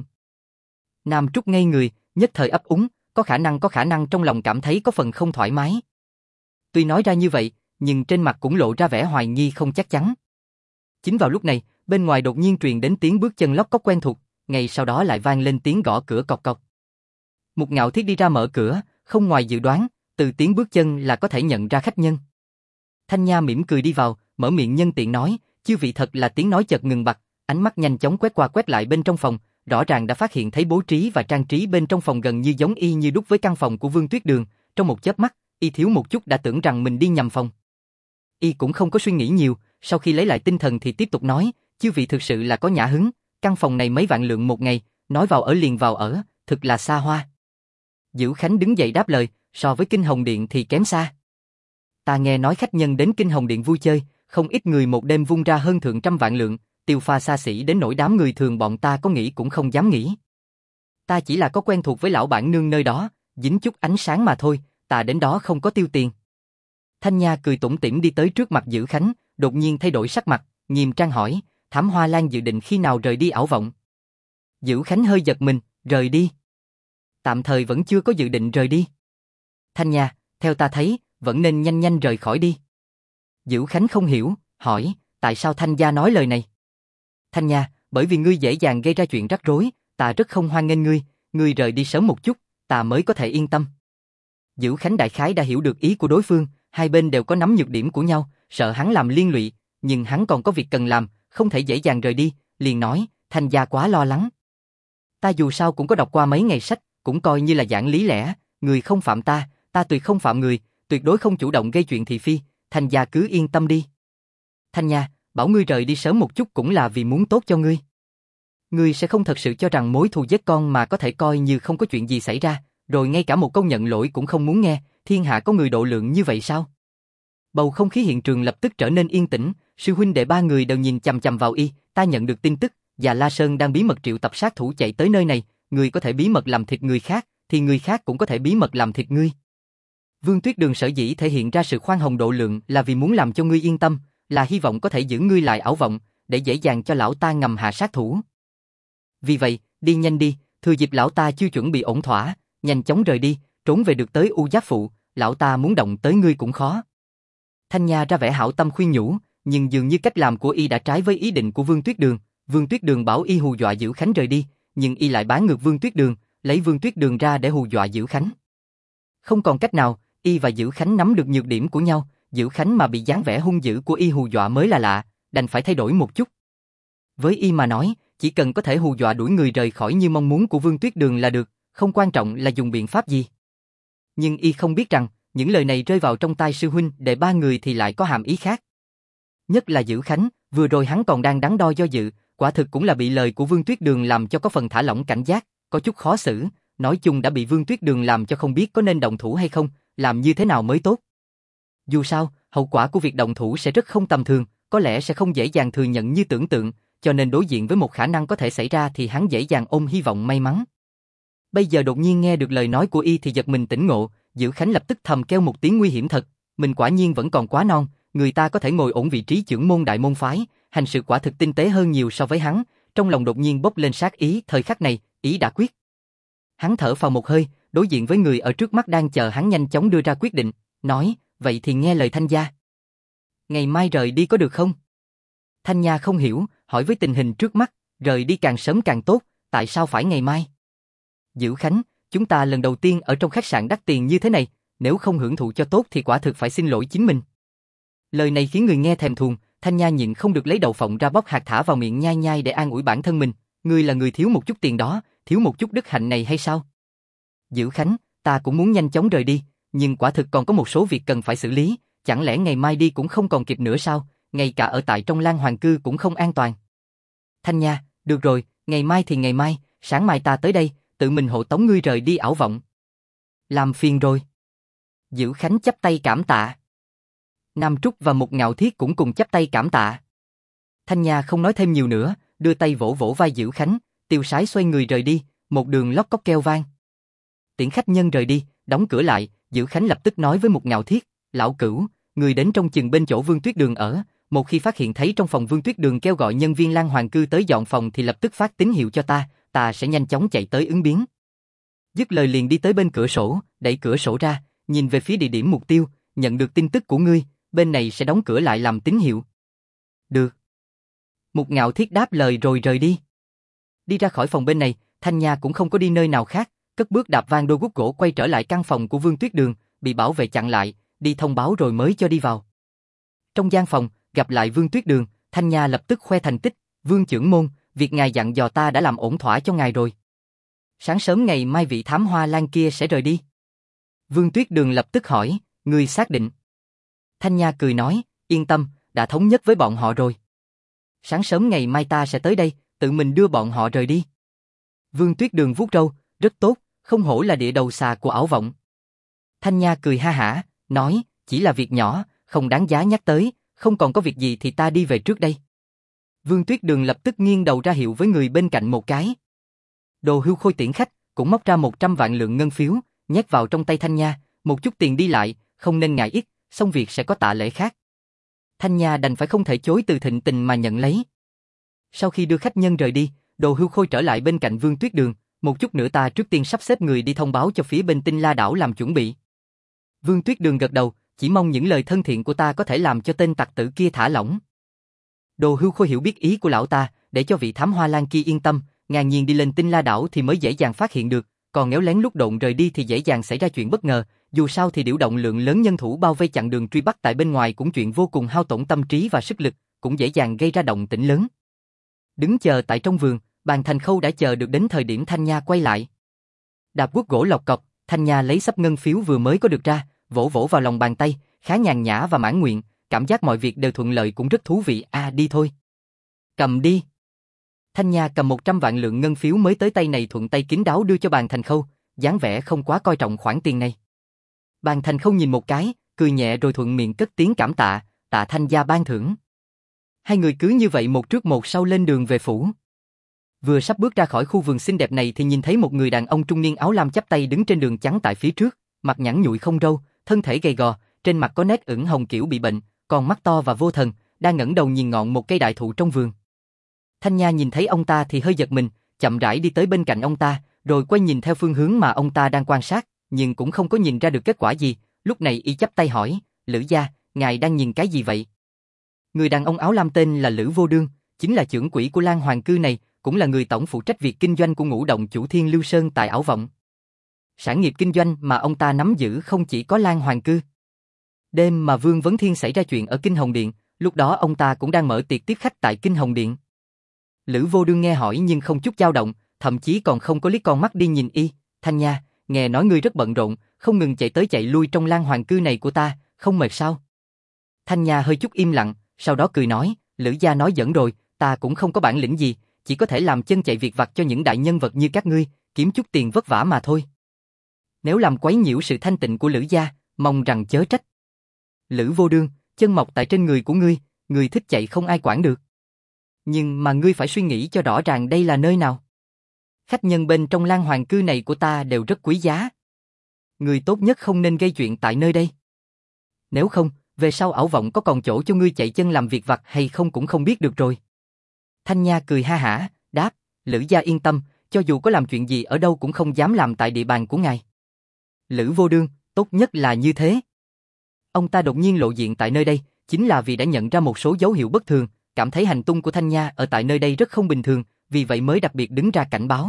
Speaker 1: Nam Trúc ngây người, nhất thời ấp úng, có khả năng trong lòng cảm thấy có phần không thoải mái. Tuy nói ra như vậy, nhưng trên mặt cũng lộ ra vẻ hoài nghi không chắc chắn. Chính vào lúc này, bên ngoài đột nhiên truyền đến tiếng bước chân lóc cóc quen thuộc, ngay sau đó lại vang lên tiếng gõ cửa cộc cộc. Một Ngạo Thiết đi ra mở cửa, không ngoài dự đoán, từ tiếng bước chân là có thể nhận ra khách nhân. Thanh Nha mỉm cười đi vào, mở miệng nhân tiện nói, chư vị thật là tiếng nói chợt ngừng bặt, ánh mắt nhanh chóng quét qua quét lại bên trong phòng, rõ ràng đã phát hiện thấy bố trí và trang trí bên trong phòng gần như giống y như đúc với căn phòng của Vương Tuyết Đường, trong một chớp mắt, y thiếu một chút đã tưởng rằng mình đi nhầm phòng. Y cũng không có suy nghĩ nhiều, sau khi lấy lại tinh thần thì tiếp tục nói, chư vị thực sự là có nhã hứng, căn phòng này mấy vạn lượng một ngày, nói vào ở liền vào ở, thực là xa hoa. Dữ Khánh đứng dậy đáp lời, so với Kinh Hồng Điện thì kém xa. Ta nghe nói khách nhân đến Kinh Hồng Điện vui chơi, không ít người một đêm vung ra hơn thượng trăm vạn lượng, tiêu pha xa xỉ đến nỗi đám người thường bọn ta có nghĩ cũng không dám nghĩ. Ta chỉ là có quen thuộc với lão bản nương nơi đó, dính chút ánh sáng mà thôi, ta đến đó không có tiêu tiền. Thanh Nha cười tủm tỉm đi tới trước mặt Dữ Khánh, đột nhiên thay đổi sắc mặt, nghiêm trang hỏi, Thảm Hoa Lan dự định khi nào rời đi ảo vọng? Dữ Khánh hơi giật mình, rời đi. Tạm thời vẫn chưa có dự định rời đi. Thanh Nha, theo ta thấy, vẫn nên nhanh nhanh rời khỏi đi. Dữ Khánh không hiểu, hỏi, tại sao Thanh gia nói lời này? Thanh Nha, bởi vì ngươi dễ dàng gây ra chuyện rắc rối, ta rất không hoan nghênh ngươi rời đi sớm một chút, ta mới có thể yên tâm. Dữ Khánh đại khái đã hiểu được ý của đối phương, hai bên đều có nắm nhược điểm của nhau, sợ hắn làm liên lụy, nhưng hắn còn có việc cần làm, không thể dễ dàng rời đi, liền nói, Thanh gia quá lo lắng. Ta dù sao cũng có đọc qua mấy ngày sách, cũng coi như là giảng lý lẽ, người không phạm ta, ta tuyệt không phạm người, tuyệt đối không chủ động gây chuyện thị phi, Thanh gia cứ yên tâm đi. Thanh Nha, bảo ngươi rời đi sớm một chút cũng là vì muốn tốt cho ngươi. Ngươi sẽ không thật sự cho rằng mối thù giết con mà có thể coi như không có chuyện gì xảy ra, rồi ngay cả một câu nhận lỗi cũng không muốn nghe, thiên hạ có người độ lượng như vậy sao? Bầu không khí hiện trường lập tức trở nên yên tĩnh, sư huynh đệ ba người đều nhìn chằm chằm vào y, ta nhận được tin tức, và La Sơn đang bí mật triệu tập sát thủ chạy tới nơi này, người có thể bí mật làm thịt người khác, thì người khác cũng có thể bí mật làm thịt ngươi. Vương Tuyết Đường sở dĩ thể hiện ra sự khoan hồng độ lượng là vì muốn làm cho ngươi yên tâm, là hy vọng có thể giữ ngươi lại ảo vọng, để dễ dàng cho lão ta ngầm hạ sát thủ. Vì vậy, đi nhanh đi, thừa dịp lão ta chưa chuẩn bị ổn thỏa, nhanh chóng rời đi, trốn về được tới U Giáp Phụ, lão ta muốn động tới ngươi cũng khó. Thanh Nha ra vẻ hảo tâm khuyên nhủ, nhưng dường như cách làm của y đã trái với ý định của Vương Tuyết Đường. Vương Tuyết Đường bảo y hù dọa Dữ Khánh rời đi, nhưng y lại bán ngược Vương Tuyết Đường, lấy Vương Tuyết Đường ra để hù dọa Dữ Khánh. Không còn cách nào, y và Dữ Khánh nắm được nhược điểm của nhau, Dữ Khánh mà bị dáng vẻ hung dữ của y hù dọa mới là lạ, đành phải thay đổi một chút. Với y mà nói, chỉ cần có thể hù dọa đuổi người rời khỏi như mong muốn của Vương Tuyết Đường là được, không quan trọng là dùng biện pháp gì. Nhưng y không biết rằng, những lời này rơi vào trong tai sư huynh đệ ba người thì lại có hàm ý khác. Nhất là Dữ Khánh, vừa rồi hắn còn đang đắn đo do dự, quả thực cũng là bị lời của Vương Tuyết Đường làm cho có phần thả lỏng cảnh giác, có chút khó xử, nói chung đã bị Vương Tuyết Đường làm cho không biết có nên động thủ hay không, làm như thế nào mới tốt. Dù sao, hậu quả của việc động thủ sẽ rất không tầm thường, có lẽ sẽ không dễ dàng thừa nhận như tưởng tượng, cho nên đối diện với một khả năng có thể xảy ra thì hắn dễ dàng ôm hy vọng may mắn. Bây giờ đột nhiên nghe được lời nói của y thì giật mình tỉnh ngộ, Dữ Khánh lập tức thầm kêu một tiếng nguy hiểm thật, mình quả nhiên vẫn còn quá non, người ta có thể ngồi ổn vị trí chưởng môn đại môn phái, hành sự quả thực tinh tế hơn nhiều so với hắn, trong lòng đột nhiên bốc lên sát ý, thời khắc này, ý đã quyết. Hắn thở phào một hơi, đối diện với người ở trước mắt đang chờ hắn nhanh chóng đưa ra quyết định, nói, vậy thì nghe lời Thanh gia. Ngày mai rời đi có được không? Thanh Nha không hiểu, hỏi với tình hình trước mắt, rời đi càng sớm càng tốt, tại sao phải ngày mai? Dữ Khánh, chúng ta lần đầu tiên ở trong khách sạn đắt tiền như thế này, nếu không hưởng thụ cho tốt thì quả thực phải xin lỗi chính mình. Lời này khiến người nghe thèm thuồng, Thanh Nha nhịn không được lấy đậu phộng ra bóc hạt thả vào miệng nhai nhai để an ủi bản thân mình, ngươi là người thiếu một chút tiền đó, thiếu một chút đức hạnh này hay sao? Dữ Khánh, ta cũng muốn nhanh chóng rời đi, nhưng quả thực còn có một số việc cần phải xử lý, chẳng lẽ ngày mai đi cũng không còn kịp nữa sao, ngay cả ở tại trong Lan Hoàng Cư cũng không an toàn. Thanh Nha, được rồi, ngày mai thì ngày mai, sáng mai ta tới đây, tự mình hộ tống ngươi rời đi ảo vọng. Làm phiền rồi. Dữ Khánh chắp tay cảm tạ. Nam Trúc và Mục Ngạo Thiết cũng cùng chắp tay cảm tạ. Thanh Nha không nói thêm nhiều nữa, đưa tay vỗ vỗ vai Dữ Khánh, tiêu sái xoay người rời đi, một đường lót cốc keo vang. Tiễn khách nhân rời đi, đóng cửa lại, Dữ Khánh lập tức nói với Mục Ngạo Thiết, lão cửu, người đến trong chừng bên chỗ Vương Tuyết Đường ở, một khi phát hiện thấy trong phòng Vương Tuyết Đường kêu gọi nhân viên Lan Hoàng Cư tới dọn phòng thì lập tức phát tín hiệu cho ta sẽ nhanh chóng chạy tới ứng biến. Dứt lời liền đi tới bên cửa sổ, đẩy cửa sổ ra, nhìn về phía địa điểm mục tiêu, nhận được tin tức của ngươi, bên này sẽ đóng cửa lại làm tín hiệu. Được. Mục Ngạo Thiết đáp lời rồi rời đi. Đi ra khỏi phòng bên này, Thanh Nha cũng không có đi nơi nào khác, cất bước đạp vang đôi guốc gỗ quay trở lại căn phòng của Vương Tuyết Đường, bị bảo vệ chặn lại, đi thông báo rồi mới cho đi vào. Trong gian phòng, gặp lại Vương Tuyết Đường, Thanh Nha lập tức khoe thành tích, Vương trưởng môn, việc ngài dặn dò ta đã làm ổn thỏa cho ngài rồi. Sáng sớm ngày mai vị thám hoa lan kia sẽ rời đi. Vương Tuyết Đường lập tức hỏi, ngươi xác định? Thanh Nha cười nói, yên tâm, đã thống nhất với bọn họ rồi. Sáng sớm ngày mai ta sẽ tới đây, tự mình đưa bọn họ rời đi. Vương Tuyết Đường vuốt râu, rất tốt, không hổ là địa đầu xà của ảo vọng. Thanh Nha cười ha hả, nói, chỉ là việc nhỏ, không đáng giá nhắc tới, không còn có việc gì thì ta đi về trước đây. Vương Tuyết Đường lập tức nghiêng đầu ra hiệu với người bên cạnh một cái. Đồ Hưu Khôi tiễn khách, cũng móc ra 100 vạn lượng ngân phiếu, nhét vào trong tay Thanh Nha, một chút tiền đi lại, không nên ngại ít, xong việc sẽ có tạ lễ khác. Thanh Nha đành phải không thể chối từ thịnh tình mà nhận lấy. Sau khi đưa khách nhân rời đi, Đồ Hưu Khôi trở lại bên cạnh Vương Tuyết Đường, một chút nữa ta trước tiên sắp xếp người đi thông báo cho phía bên Tinh La đảo làm chuẩn bị. Vương Tuyết Đường gật đầu, chỉ mong những lời thân thiện của ta có thể làm cho tên tặc tử kia thả lỏng. Đồ Hưu Khôi hiểu biết ý của lão ta, để cho vị thám hoa lan kia yên tâm, ngang nhiên đi lên Tinh La đảo thì mới dễ dàng phát hiện được, còn nếu lén lút độn rời đi thì dễ dàng xảy ra chuyện bất ngờ, dù sao thì điều động lượng lớn nhân thủ bao vây chặn đường truy bắt tại bên ngoài cũng chuyện vô cùng hao tổn tâm trí và sức lực, cũng dễ dàng gây ra động tĩnh lớn. Đứng chờ tại trong vườn, Bàn Thành Khâu đã chờ được đến thời điểm Thanh Nha quay lại. Đạp guốc gỗ lọc cọc, Thanh Nha lấy xấp ngân phiếu vừa mới có được ra, vỗ vỗ vào lòng bàn tay, khá nhàn nhã và mãn nguyện, cảm giác mọi việc đều thuận lợi cũng rất thú vị. Đi thôi. Cầm đi. Thanh Nha cầm 100 vạn lượng ngân phiếu mới tới tay này thuận tay kín đáo đưa cho Bàn Thành Khâu, dáng vẻ không quá coi trọng khoản tiền này. Bàn Thành Khâu nhìn một cái, cười nhẹ rồi thuận miệng cất tiếng cảm tạ, tạ Thanh gia ban thưởng. Hai người cứ như vậy một trước một sau lên đường về phủ. Vừa sắp bước ra khỏi khu vườn xinh đẹp này thì nhìn thấy một người đàn ông trung niên áo lam chắp tay đứng trên đường chắn tại phía trước, mặt nhẵn nhụi không râu, thân thể gầy gò, trên mặt có nét ửng hồng kiểu bị bệnh, còn mắt to và vô thần, đang ngẩng đầu nhìn ngọn một cây đại thụ trong vườn. Thanh Nha nhìn thấy ông ta thì hơi giật mình, chậm rãi đi tới bên cạnh ông ta, rồi quay nhìn theo phương hướng mà ông ta đang quan sát, nhưng cũng không có nhìn ra được kết quả gì. Lúc này y chắp tay hỏi, Lữ gia, ngài đang nhìn cái gì vậy? Người đàn ông áo lam tên là Lữ Vô Đương, chính là trưởng quỹ của Lan Hoàng Cư này, cũng là người tổng phụ trách việc kinh doanh của Ngũ Động chủ Thiên Lưu Sơn tại ảo vọng. Sản nghiệp kinh doanh mà ông ta nắm giữ không chỉ có Lan Hoàng Cư. Đêm mà Vương Vấn Thiên xảy ra chuyện ở Kinh Hồng Điện, lúc đó ông ta cũng đang mở tiệc tiếp khách tại Kinh Hồng Điện. Lữ Vô Đương nghe hỏi nhưng không chút dao động, thậm chí còn không có liếc con mắt đi nhìn y. Thanh Nha, nghe nói ngươi rất bận rộn, không ngừng chạy tới chạy lui trong Lan Hoàng Cư này của ta, không mệt sao? Thanh Nha hơi chút im lặng, sau đó cười nói, Lữ gia nói dẫn rồi, ta cũng không có bản lĩnh gì, chỉ có thể làm chân chạy việc vặt cho những đại nhân vật như các ngươi, kiếm chút tiền vất vả mà thôi. Nếu làm quấy nhiễu sự thanh tịnh của Lữ gia, mong rằng chớ trách. Lữ Vô Đương, chân mọc tại trên người của ngươi, ngươi thích chạy không ai quản được. Nhưng mà ngươi phải suy nghĩ cho rõ ràng đây là nơi nào. Khách nhân bên trong Lan Hoàng cư này của ta đều rất quý giá. Ngươi tốt nhất không nên gây chuyện tại nơi đây. Nếu không, về sau ảo vọng có còn chỗ cho ngươi chạy chân làm việc vặt hay không cũng không biết được rồi. Thanh Nha cười ha hả, đáp, Lữ gia yên tâm, cho dù có làm chuyện gì ở đâu cũng không dám làm tại địa bàn của ngài. Lữ Vô Đương, tốt nhất là như thế. Ông ta đột nhiên lộ diện tại nơi đây, chính là vì đã nhận ra một số dấu hiệu bất thường, cảm thấy hành tung của Thanh Nha ở tại nơi đây rất không bình thường, vì vậy mới đặc biệt đứng ra cảnh báo.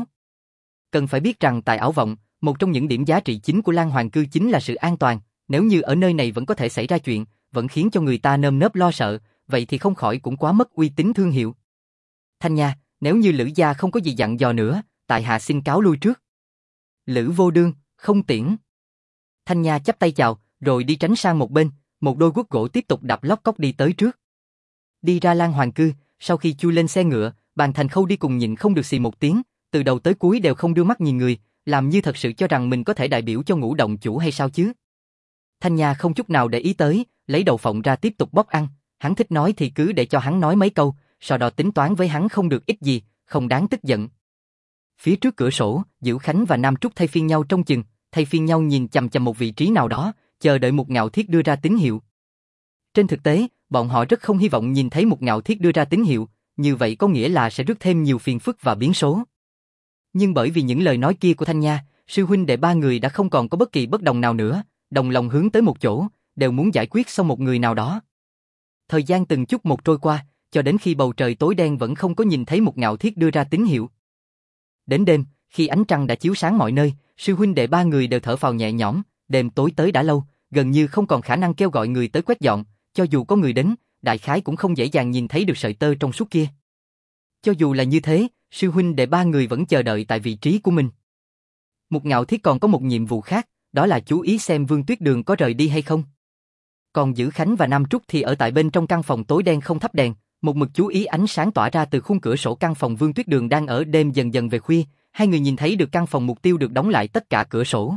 Speaker 1: Cần phải biết rằng tại ảo vọng, một trong những điểm giá trị chính của Lan Hoàng cư chính là sự an toàn, nếu như ở nơi này vẫn có thể xảy ra chuyện, vẫn khiến cho người ta nơm nớp lo sợ, vậy thì không khỏi cũng quá mất uy tín thương hiệu. Thanh Nha, nếu như Lữ gia không có gì dặn dò nữa, tại hạ xin cáo lui trước. Lữ Vô Đương, không tiễn. Thanh Nha chắp tay chào, rồi đi tránh sang một bên, một đôi guốc gỗ tiếp tục đập lóc cóc đi tới trước. Đi ra Lan Hoàng cư, sau khi chui lên xe ngựa, Bàn Thành Khâu đi cùng nhịn không được xì một tiếng, từ đầu tới cuối đều không đưa mắt nhìn người, làm như thật sự cho rằng mình có thể đại biểu cho Ngũ Động chủ hay sao chứ. Thanh Nha không chút nào để ý tới, lấy đầu phộng ra tiếp tục bóc ăn, hắn thích nói thì cứ để cho hắn nói mấy câu, sau đó tính toán với hắn không được ít gì, không đáng tức giận. Phía trước cửa sổ, Diệu Khánh và Nam Trúc thay phiên nhau trông chừng, thay phiên nhau nhìn chằm chằm một vị trí nào đó, chờ đợi Mục Ngạo Thiết đưa ra tín hiệu. Trên thực tế, bọn họ rất không hy vọng nhìn thấy Mục Ngạo Thiết đưa ra tín hiệu, như vậy có nghĩa là sẽ rước thêm nhiều phiền phức và biến số. Nhưng bởi vì những lời nói kia của Thanh Nha, sư huynh đệ ba người đã không còn có bất kỳ bất đồng nào nữa, đồng lòng hướng tới một chỗ, đều muốn giải quyết xong một người nào đó. Thời gian từng chút một trôi qua, cho đến khi bầu trời tối đen vẫn không có nhìn thấy Mục Ngạo Thiết đưa ra tín hiệu. Đến đêm, khi ánh trăng đã chiếu sáng mọi nơi, sư huynh đệ ba người đều thở phào nhẹ nhõm, đêm tối tới đã lâu, gần như không còn khả năng kêu gọi người tới quét dọn, cho dù có người đến, đại khái cũng không dễ dàng nhìn thấy được sợi tơ trong suốt kia. Cho dù là như thế, sư huynh đệ ba người vẫn chờ đợi tại vị trí của mình. Mục Ngạo Thiết còn có một nhiệm vụ khác, đó là chú ý xem Vương Tuyết Đường có rời đi hay không. Còn Dữ Khánh và Nam Trúc thì ở tại bên trong căn phòng tối đen không thắp đèn, một mực chú ý ánh sáng tỏa ra từ khung cửa sổ căn phòng Vương Tuyết Đường đang ở. Đêm dần dần về khuya, hai người nhìn thấy được căn phòng mục tiêu được đóng lại tất cả cửa sổ.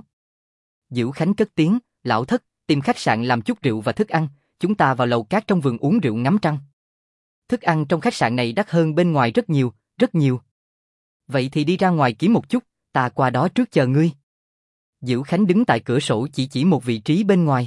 Speaker 1: Dữ Khánh cất tiếng, lão thất, tìm khách sạn làm chút rượu và thức ăn, chúng ta vào lầu cát trong vườn uống rượu ngắm trăng. Thức ăn trong khách sạn này đắt hơn bên ngoài rất nhiều, rất nhiều. Vậy thì đi ra ngoài kiếm một chút, ta qua đó trước chờ ngươi. Dữ Khánh đứng tại cửa sổ chỉ một vị trí bên ngoài.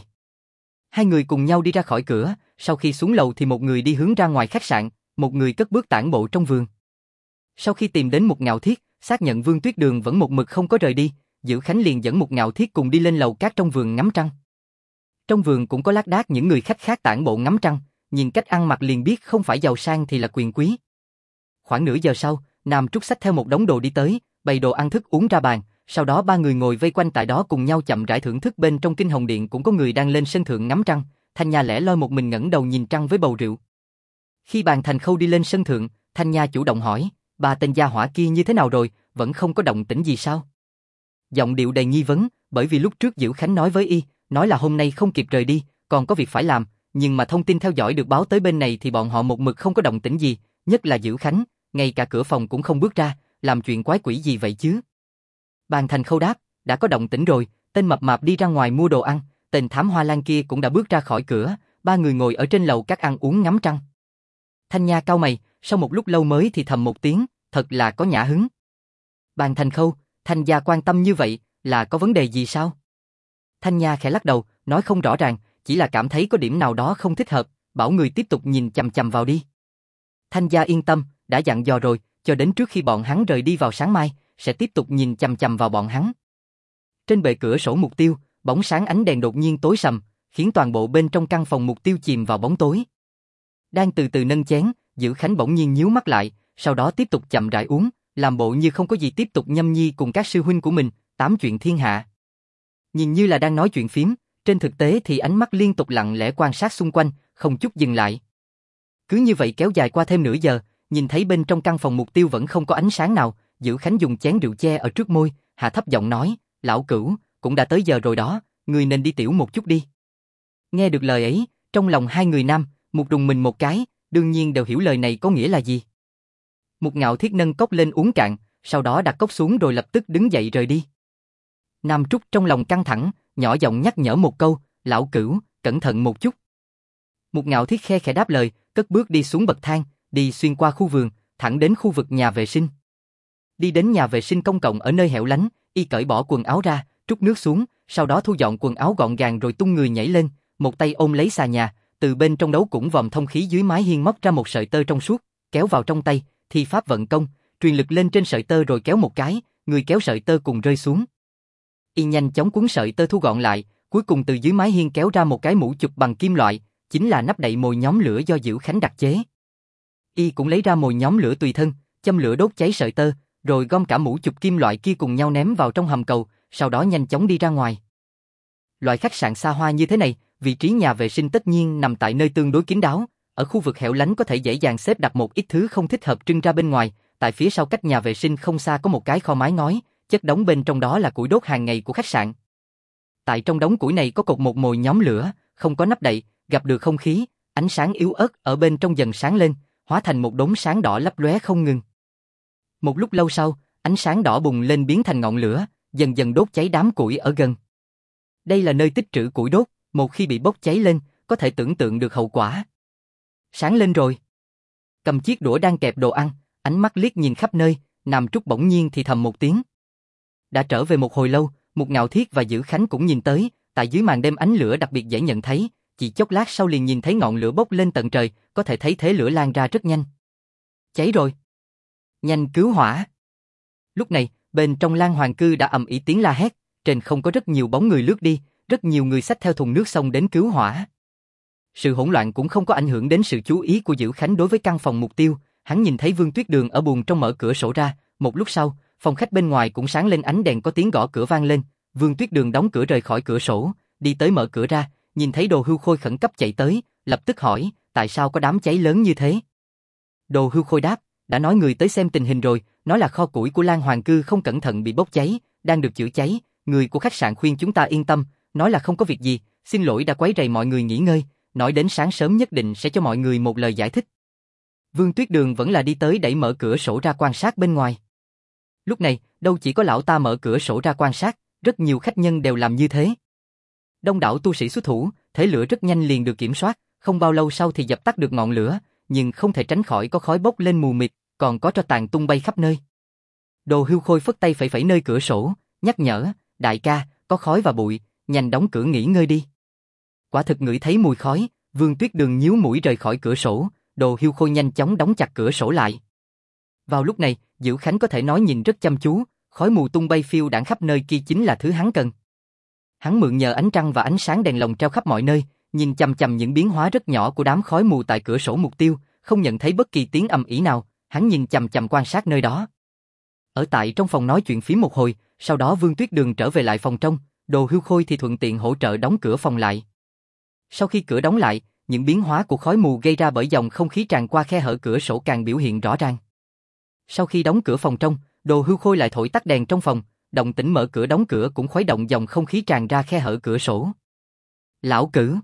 Speaker 1: Hai người cùng nhau đi ra khỏi cửa, sau khi xuống lầu thì một người đi hướng ra ngoài khách sạn, một người cất bước tản bộ trong vườn. Sau khi tìm đến Mục Ngạo Thiết, xác nhận Vương Tuyết Đường vẫn một mực không có rời đi, Dữ Khánh liền dẫn Mục Ngạo Thiết cùng đi lên lầu cát trong vườn ngắm trăng. Trong vườn cũng có lác đác những người khách khác tản bộ ngắm trăng, nhìn cách ăn mặc liền biết không phải giàu sang thì là quyền quý. Khoảng nửa giờ sau, Nam Trúc xách theo một đống đồ đi tới, bày đồ ăn thức uống ra bàn, sau đó ba người ngồi vây quanh tại đó cùng nhau chậm rãi thưởng thức. Bên trong Kinh Hồng Điện cũng có người đang lên sân thượng ngắm trăng, Thanh Nha lẻ loi một mình ngẩng đầu nhìn trăng với bầu rượu. Khi Bàn Thành Khâu đi lên sân thượng, Thanh Nha chủ động hỏi, ba tên gia hỏa kia như thế nào rồi, vẫn không có động tĩnh gì sao? Giọng điệu đầy nghi vấn, bởi vì lúc trước Dữ Khánh nói với y, nói là hôm nay không kịp rời đi, còn có việc phải làm, nhưng mà thông tin theo dõi được báo tới bên này thì bọn họ một mực không có động tĩnh gì, nhất là Dữ Khánh, ngay cả cửa phòng cũng không bước ra, làm chuyện quái quỷ gì vậy chứ? Bàn Thành Khâu đáp, đã có động tĩnh rồi, tên mập mạp đi ra ngoài mua đồ ăn, tên thám hoa lan kia cũng đã bước ra khỏi cửa, ba người ngồi ở trên lầu các ăn uống ngắm trăng. Thanh Nha cau mày, sau một lúc lâu mới thì thầm một tiếng, thật là có nhã hứng. Bàn Thành Khâu, Thanh gia quan tâm như vậy, là có vấn đề gì sao? Thanh Nha khẽ lắc đầu, nói không rõ ràng, chỉ là cảm thấy có điểm nào đó không thích hợp, bảo người tiếp tục nhìn chằm chằm vào đi. Thanh gia yên tâm, đã dặn dò rồi, cho đến trước khi bọn hắn rời đi vào sáng mai, sẽ tiếp tục nhìn chằm chằm vào bọn hắn. Trên bệ cửa sổ mục tiêu, bóng sáng ánh đèn đột nhiên tối sầm, khiến toàn bộ bên trong căn phòng mục tiêu chìm vào bóng tối. Đang từ từ nâng chén, Dữ Khánh bỗng nhiên nhíu mắt lại, sau đó tiếp tục chậm rãi uống, làm bộ như không có gì tiếp tục nhâm nhi cùng các sư huynh của mình, tám chuyện thiên hạ. Nhìn như là đang nói chuyện phím, trên thực tế thì ánh mắt liên tục lặng lẽ quan sát xung quanh, không chút dừng lại. Cứ như vậy kéo dài qua thêm nửa giờ, nhìn thấy bên trong căn phòng mục tiêu vẫn không có ánh sáng nào, Dữ Khánh dùng chén rượu che ở trước môi, hạ thấp giọng nói, lão cửu, cũng đã tới giờ rồi đó, người nên đi tiểu một chút đi. Nghe được lời ấy, trong lòng hai người nam, một rùng mình một cái, đương nhiên đều hiểu lời này có nghĩa là gì. Mục Ngạo Thiết nâng cốc lên uống cạn, sau đó đặt cốc xuống rồi lập tức đứng dậy rời đi. Nam Trúc trong lòng căng thẳng, nhỏ giọng nhắc nhở một câu, lão cửu, cẩn thận một chút. Một Ngạo Thiết khe khẽ đáp lời, cất bước đi xuống bậc thang, đi xuyên qua khu vườn, thẳng đến khu vực nhà vệ sinh. Đi đến nhà vệ sinh công cộng ở nơi hẻo lánh, y cởi bỏ quần áo ra, trút nước xuống, sau đó thu dọn quần áo gọn gàng rồi tung người nhảy lên, một tay ôm lấy xà nhà, từ bên trong đấu cũng vòm thông khí dưới mái hiên móc ra một sợi tơ trong suốt, kéo vào trong tay, thi pháp vận công, truyền lực lên trên sợi tơ rồi kéo một cái, người kéo sợi tơ cùng rơi xuống. Y nhanh chóng cuốn sợi tơ thu gọn lại, cuối cùng từ dưới mái hiên kéo ra một cái mũ chụp bằng kim loại, chính là nắp đậy mồi nhóm lửa do Dữ Khánh đặc chế. Y cũng lấy ra mồi nhóm lửa tùy thân, châm lửa đốt cháy sợi tơ, rồi gom cả mũ chụp kim loại kia cùng nhau ném vào trong hầm cầu, sau đó nhanh chóng đi ra ngoài. Loại khách sạn xa hoa như thế này, vị trí nhà vệ sinh tất nhiên nằm tại nơi tương đối kín đáo, ở khu vực hẻo lánh có thể dễ dàng xếp đặt một ít thứ không thích hợp trưng ra bên ngoài, tại phía sau cách nhà vệ sinh không xa có một cái kho mái ngói, chất đống bên trong đó là củi đốt hàng ngày của khách sạn. Tại trong đống củi này có cột một mồi nhóm lửa, không có nắp đậy, gặp được không khí, ánh sáng yếu ớt ở bên trong dần sáng lên, hóa thành một đốm sáng đỏ lấp lóe không ngừng. Một lúc lâu sau, ánh sáng đỏ bùng lên biến thành ngọn lửa, dần dần đốt cháy đám củi ở gần. Đây là nơi tích trữ củi đốt, một khi bị bốc cháy lên, có thể tưởng tượng được hậu quả. Sáng lên rồi. Cầm chiếc đũa đang kẹp đồ ăn, ánh mắt liếc nhìn khắp nơi, Nam Trúc bỗng nhiên thì thầm một tiếng. Đã trở về một hồi lâu, Một Ngạo Thiết và Dữ Khánh cũng nhìn tới, tại dưới màn đêm ánh lửa đặc biệt dễ nhận thấy, chỉ chốc lát sau liền nhìn thấy ngọn lửa bốc lên tận trời, có thể thấy thế lửa lan ra rất nhanh. Cháy rồi. Nhanh cứu hỏa. Lúc này, bên trong Lan Hoàng Cư đã ầm ĩ tiếng la hét, trên không có rất nhiều bóng người lướt đi, rất nhiều người xách theo thùng nước xông đến cứu hỏa. Sự hỗn loạn cũng không có ảnh hưởng đến sự chú ý của Dữ Khánh đối với căn phòng mục tiêu, hắn nhìn thấy Vương Tuyết Đường ở buồng trong mở cửa sổ ra, một lúc sau, phòng khách bên ngoài cũng sáng lên ánh đèn có tiếng gõ cửa vang lên, Vương Tuyết Đường đóng cửa rời khỏi cửa sổ, đi tới mở cửa ra, nhìn thấy Đồ Hưu Khôi khẩn cấp chạy tới, lập tức hỏi, tại sao có đám cháy lớn như thế? Đồ Hưu Khôi đáp, đã nói người tới xem tình hình rồi, nói là kho củi của Lan Hoàng Cư không cẩn thận bị bốc cháy, đang được chữa cháy, người của khách sạn khuyên chúng ta yên tâm, nói là không có việc gì, xin lỗi đã quấy rầy mọi người nghỉ ngơi, nói đến sáng sớm nhất định sẽ cho mọi người một lời giải thích. Vương Tuyết Đường vẫn là đi tới đẩy mở cửa sổ ra quan sát bên ngoài. Lúc này, đâu chỉ có lão ta mở cửa sổ ra quan sát, rất nhiều khách nhân đều làm như thế. Đông đảo tu sĩ xuất thủ, thế lửa rất nhanh liền được kiểm soát, không bao lâu sau thì dập tắt được ngọn lửa, nhưng không thể tránh khỏi có khói bốc lên mù mịt, còn có tro tàn tung bay khắp nơi. Đồ Hưu Khôi phất tay phẩy phẩy nơi cửa sổ, nhắc nhở, đại ca, có khói và bụi, nhanh đóng cửa nghỉ ngơi đi. Quả thực ngửi thấy mùi khói, Vương Tuyết Đường nhíu mũi rời khỏi cửa sổ, Đồ Hưu Khôi nhanh chóng đóng chặt cửa sổ lại. Vào lúc này, Dữ Khánh có thể nói nhìn rất chăm chú, khói mù tung bay phiêu đãng khắp nơi kia chính là thứ hắn cần. Hắn mượn nhờ ánh trăng và ánh sáng đèn lồng treo khắp mọi nơi, nhìn chằm chằm những biến hóa rất nhỏ của đám khói mù tại cửa sổ mục tiêu, không nhận thấy bất kỳ tiếng ầm ĩ nào, hắn nhìn chằm chằm quan sát nơi đó. Ở tại trong phòng nói chuyện phím một hồi, sau đó Vương Tuyết Đường trở về lại phòng trong, Đồ Hưu Khôi thì thuận tiện hỗ trợ đóng cửa phòng lại. Sau khi cửa đóng lại, những biến hóa của khói mù gây ra bởi dòng không khí tràn qua khe hở cửa sổ càng biểu hiện rõ ràng. Sau khi đóng cửa phòng trong, Đồ Hưu Khôi lại thổi tắt đèn trong phòng, động tĩnh mở cửa đóng cửa cũng khuấy động dòng không khí tràn ra khe hở cửa sổ. Lão Cử.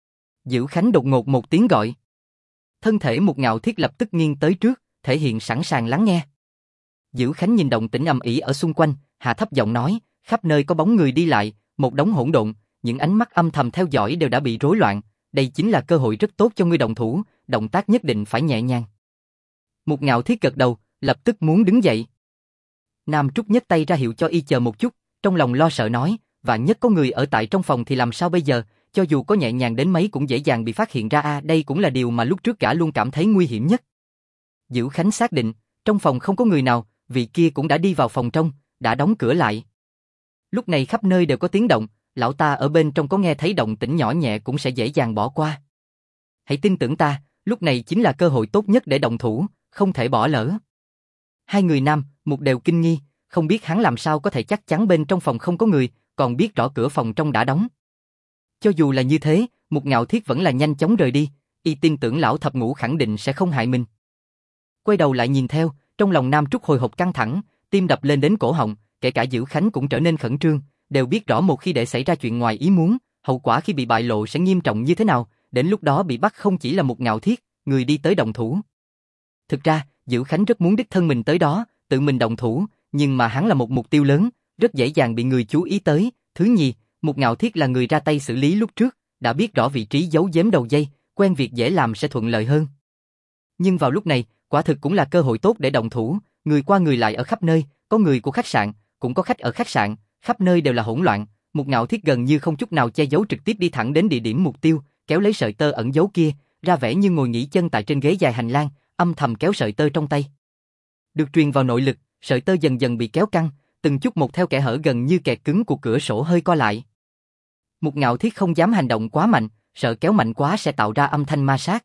Speaker 1: Dữ Khánh đột ngột một tiếng gọi. Thân thể Một Ngạo Thiết lập tức nghiêng tới trước, thể hiện sẵn sàng lắng nghe. Dữ Khánh nhìn động tĩnh ầm ĩ ở xung quanh, hạ thấp giọng nói, khắp nơi có bóng người đi lại, một đống hỗn độn, những ánh mắt âm thầm theo dõi đều đã bị rối loạn, đây chính là cơ hội rất tốt cho ngươi động thủ, động tác nhất định phải nhẹ nhàng. Một Ngạo Thiết gật đầu, lập tức muốn đứng dậy. Nam Trúc nhấc tay ra hiệu cho y chờ một chút, trong lòng lo sợ nói, vạn nhất có người ở tại trong phòng thì làm sao bây giờ, cho dù có nhẹ nhàng đến mấy cũng dễ dàng bị phát hiện ra đây cũng là điều mà lúc trước gã luôn cảm thấy nguy hiểm nhất. Dữ Khánh xác định, trong phòng không có người nào, vị kia cũng đã đi vào phòng trong, đã đóng cửa lại. Lúc này khắp nơi đều có tiếng động, lão ta ở bên trong có nghe thấy động tĩnh nhỏ nhẹ cũng sẽ dễ dàng bỏ qua. Hãy tin tưởng ta, lúc này chính là cơ hội tốt nhất để động thủ, không thể bỏ lỡ. Hai người nam, một đều kinh nghi, không biết hắn làm sao có thể chắc chắn bên trong phòng không có người, còn biết rõ cửa phòng trong đã đóng. Cho dù là như thế, Một Ngạo Thiết vẫn là nhanh chóng rời đi, y tin tưởng lão thập ngũ khẳng định sẽ không hại mình. Quay đầu lại nhìn theo, trong lòng Nam Trúc hồi hộp căng thẳng, tim đập lên đến cổ họng, kể cả Dữ Khánh cũng trở nên khẩn trương, đều biết rõ một khi để xảy ra chuyện ngoài ý muốn, hậu quả khi bị bại lộ sẽ nghiêm trọng như thế nào, đến lúc đó bị bắt không chỉ là Một Ngạo Thiết, người đi tới động thủ. Thực ra, Dữ Khánh rất muốn đích thân mình tới đó, tự mình động thủ, nhưng mà hắn là một mục tiêu lớn, rất dễ dàng bị người chú ý tới. Thứ nhì, Một Ngạo Thiết là người ra tay xử lý lúc trước, đã biết rõ vị trí giấu giếm đầu dây, quen việc dễ làm sẽ thuận lợi hơn. Nhưng vào lúc này, quả thực cũng là cơ hội tốt để động thủ, người qua người lại ở khắp nơi, có người của khách sạn, cũng có khách ở khách sạn, khắp nơi đều là hỗn loạn. Một Ngạo Thiết gần như không chút nào che giấu trực tiếp đi thẳng đến địa điểm mục tiêu, kéo lấy sợi tơ ẩn giấu kia, ra vẻ như ngồi nghỉ chân tại trên ghế dài hành lang, âm thầm kéo sợi tơ trong tay. Được truyền vào nội lực, sợi tơ dần dần bị kéo căng, từng chút một theo kẽ hở gần như kẹt cứng của cửa sổ hơi co lại. Một Ngạo Thiết không dám hành động quá mạnh, sợ kéo mạnh quá sẽ tạo ra âm thanh ma sát.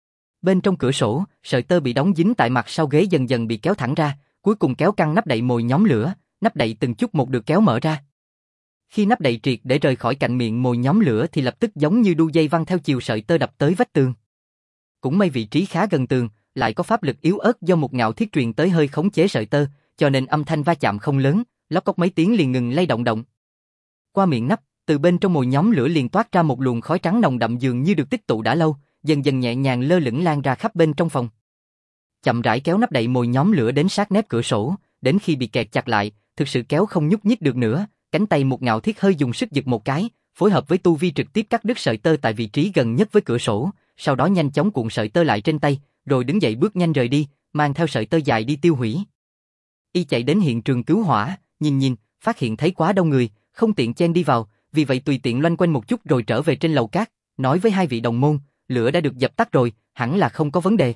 Speaker 1: Bên trong cửa sổ, sợi tơ bị đóng dính tại mặt sau ghế dần dần bị kéo thẳng ra, cuối cùng kéo căng nắp đậy mồi nhóm lửa, nắp đậy từng chút một được kéo mở ra. Khi nắp đậy triệt để rời khỏi cạnh miệng mồi nhóm lửa thì lập tức giống như đu dây văng theo chiều sợi tơ đập tới vách tường. Cũng may vị trí khá gần tường, lại có pháp lực yếu ớt do Một Ngạo Thiết truyền tới hơi khống chế sợi tơ, cho nên âm thanh va chạm không lớn, lóc cóc mấy tiếng liền ngừng lay động động. Qua miệng nắp, từ bên trong mồi nhóm lửa liền toát ra một luồng khói trắng nồng đậm dường như được tích tụ đã lâu, dần dần nhẹ nhàng lơ lửng lan ra khắp bên trong phòng. Chậm rãi kéo nắp đậy mồi nhóm lửa đến sát mép cửa sổ, đến khi bị kẹt chặt lại, thực sự kéo không nhúc nhích được nữa, cánh tay Một Ngạo Thiết hơi dùng sức giật một cái, phối hợp với tu vi trực tiếp cắt đứt sợi tơ tại vị trí gần nhất với cửa sổ, sau đó nhanh chóng cuộn sợi tơ lại trên tay, rồi đứng dậy bước nhanh rời đi, mang theo sợi tơ dài đi tiêu hủy. Y chạy đến hiện trường cứu hỏa, nhìn, phát hiện thấy quá đông người, không tiện chen đi vào, vì vậy tùy tiện loanh quanh một chút rồi trở về trên lầu cát, nói với hai vị đồng môn, lửa đã được dập tắt rồi, hẳn là không có vấn đề.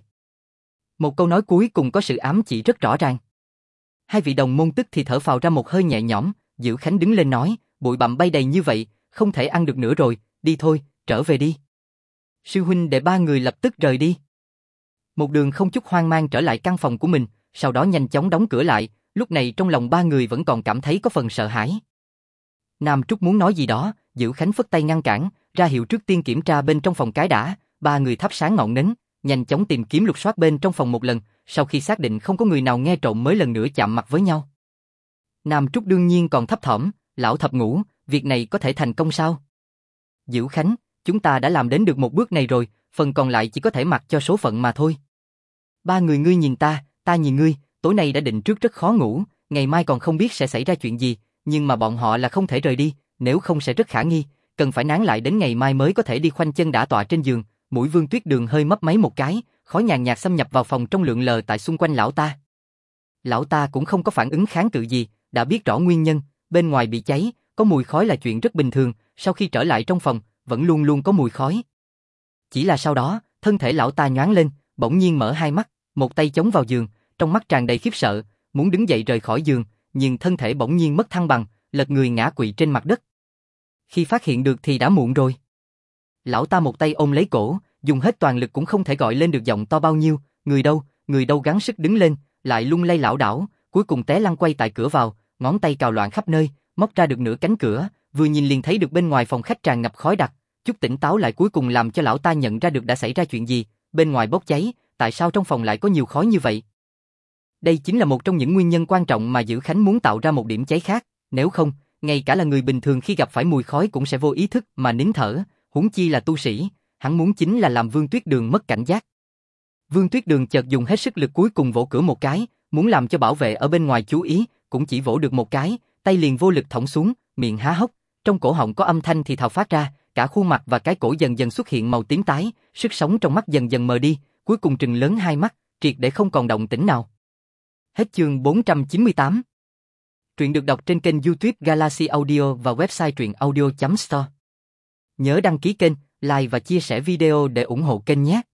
Speaker 1: Một câu nói cuối cùng có sự ám chỉ rất rõ ràng. Hai vị đồng môn tức thì thở phào ra một hơi nhẹ nhõm, Dữ Khánh đứng lên nói, bụi bặm bay đầy như vậy, không thể ăn được nữa rồi, đi thôi, trở về đi. Sư huynh để ba người lập tức rời đi. Một Đường không chút hoang mang trở lại căn phòng của mình, sau đó nhanh chóng đóng cửa lại, lúc này trong lòng ba người vẫn còn cảm thấy có phần sợ hãi. Nam Trúc muốn nói gì đó, Dữ Khánh phất tay ngăn cản, ra hiệu trước tiên kiểm tra bên trong phòng cái đã, ba người thắp sáng ngọn nến, nhanh chóng tìm kiếm lục soát bên trong phòng một lần, sau khi xác định không có người nào nghe trộm mới lần nữa chạm mặt với nhau. Nam Trúc đương nhiên còn thấp thỏm, lão thập ngũ, việc này có thể thành công sao? Dữ Khánh, chúng ta đã làm đến được một bước này rồi, phần còn lại chỉ có thể mặc cho số phận mà thôi. Ba người ngươi nhìn ta, ta nhìn ngươi, tối nay đã định trước rất khó ngủ, ngày mai còn không biết sẽ xảy ra chuyện gì, nhưng mà bọn họ là không thể rời đi, nếu không sẽ rất khả nghi, cần phải nán lại đến ngày mai mới có thể đi khoanh chân đả tọa trên giường. Mũi Vương Tuyết Đường hơi mấp máy một cái, khói nhàn nhạt xâm nhập vào phòng trong lượn lờ tại xung quanh lão ta. Lão ta cũng không có phản ứng kháng cự gì, đã biết rõ nguyên nhân, bên ngoài bị cháy, có mùi khói là chuyện rất bình thường, sau khi trở lại trong phòng, vẫn luôn luôn có mùi khói. Chỉ là sau đó, thân thể lão ta nhoáng lên, bỗng nhiên mở hai mắt, một tay chống vào giường, trong mắt tràn đầy khiếp sợ, muốn đứng dậy rời khỏi giường, nhưng thân thể bỗng nhiên mất thăng bằng, lật người ngã quỵ trên mặt đất. Khi phát hiện được thì đã muộn rồi. Lão ta một tay ôm lấy cổ, dùng hết toàn lực cũng không thể gọi lên được giọng to bao nhiêu, người đâu gắng sức đứng lên, lại lung lay lảo đảo, cuối cùng té lăn quay tại cửa vào, ngón tay cào loạn khắp nơi, móc ra được nửa cánh cửa, vừa nhìn liền thấy được bên ngoài phòng khách tràn ngập khói đặc, chút tỉnh táo lại cuối cùng làm cho lão ta nhận ra được đã xảy ra chuyện gì, bên ngoài bốc cháy, tại sao trong phòng lại có nhiều khói như vậy? Đây chính là một trong những nguyên nhân quan trọng mà Dữ Khánh muốn tạo ra một điểm cháy khác, nếu không, ngay cả là người bình thường khi gặp phải mùi khói cũng sẽ vô ý thức mà nín thở, huống chi là tu sĩ, hắn muốn chính là làm Vương Tuyết Đường mất cảnh giác. Vương Tuyết Đường chợt dùng hết sức lực cuối cùng vỗ cửa một cái, muốn làm cho bảo vệ ở bên ngoài chú ý, cũng chỉ vỗ được một cái, tay liền vô lực thõng xuống, miệng há hốc, trong cổ họng có âm thanh thì thào phát ra, cả khuôn mặt và cái cổ dần dần xuất hiện màu tím tái, sức sống trong mắt dần dần mờ đi, cuối cùng trừng lớn hai mắt, triệt để không còn động tĩnh nào. Hết chương 498. Truyện được đọc trên kênh YouTube Galaxy Audio và website truyệnaudio.store. Nhớ đăng ký kênh, like và chia sẻ video để ủng hộ kênh nhé.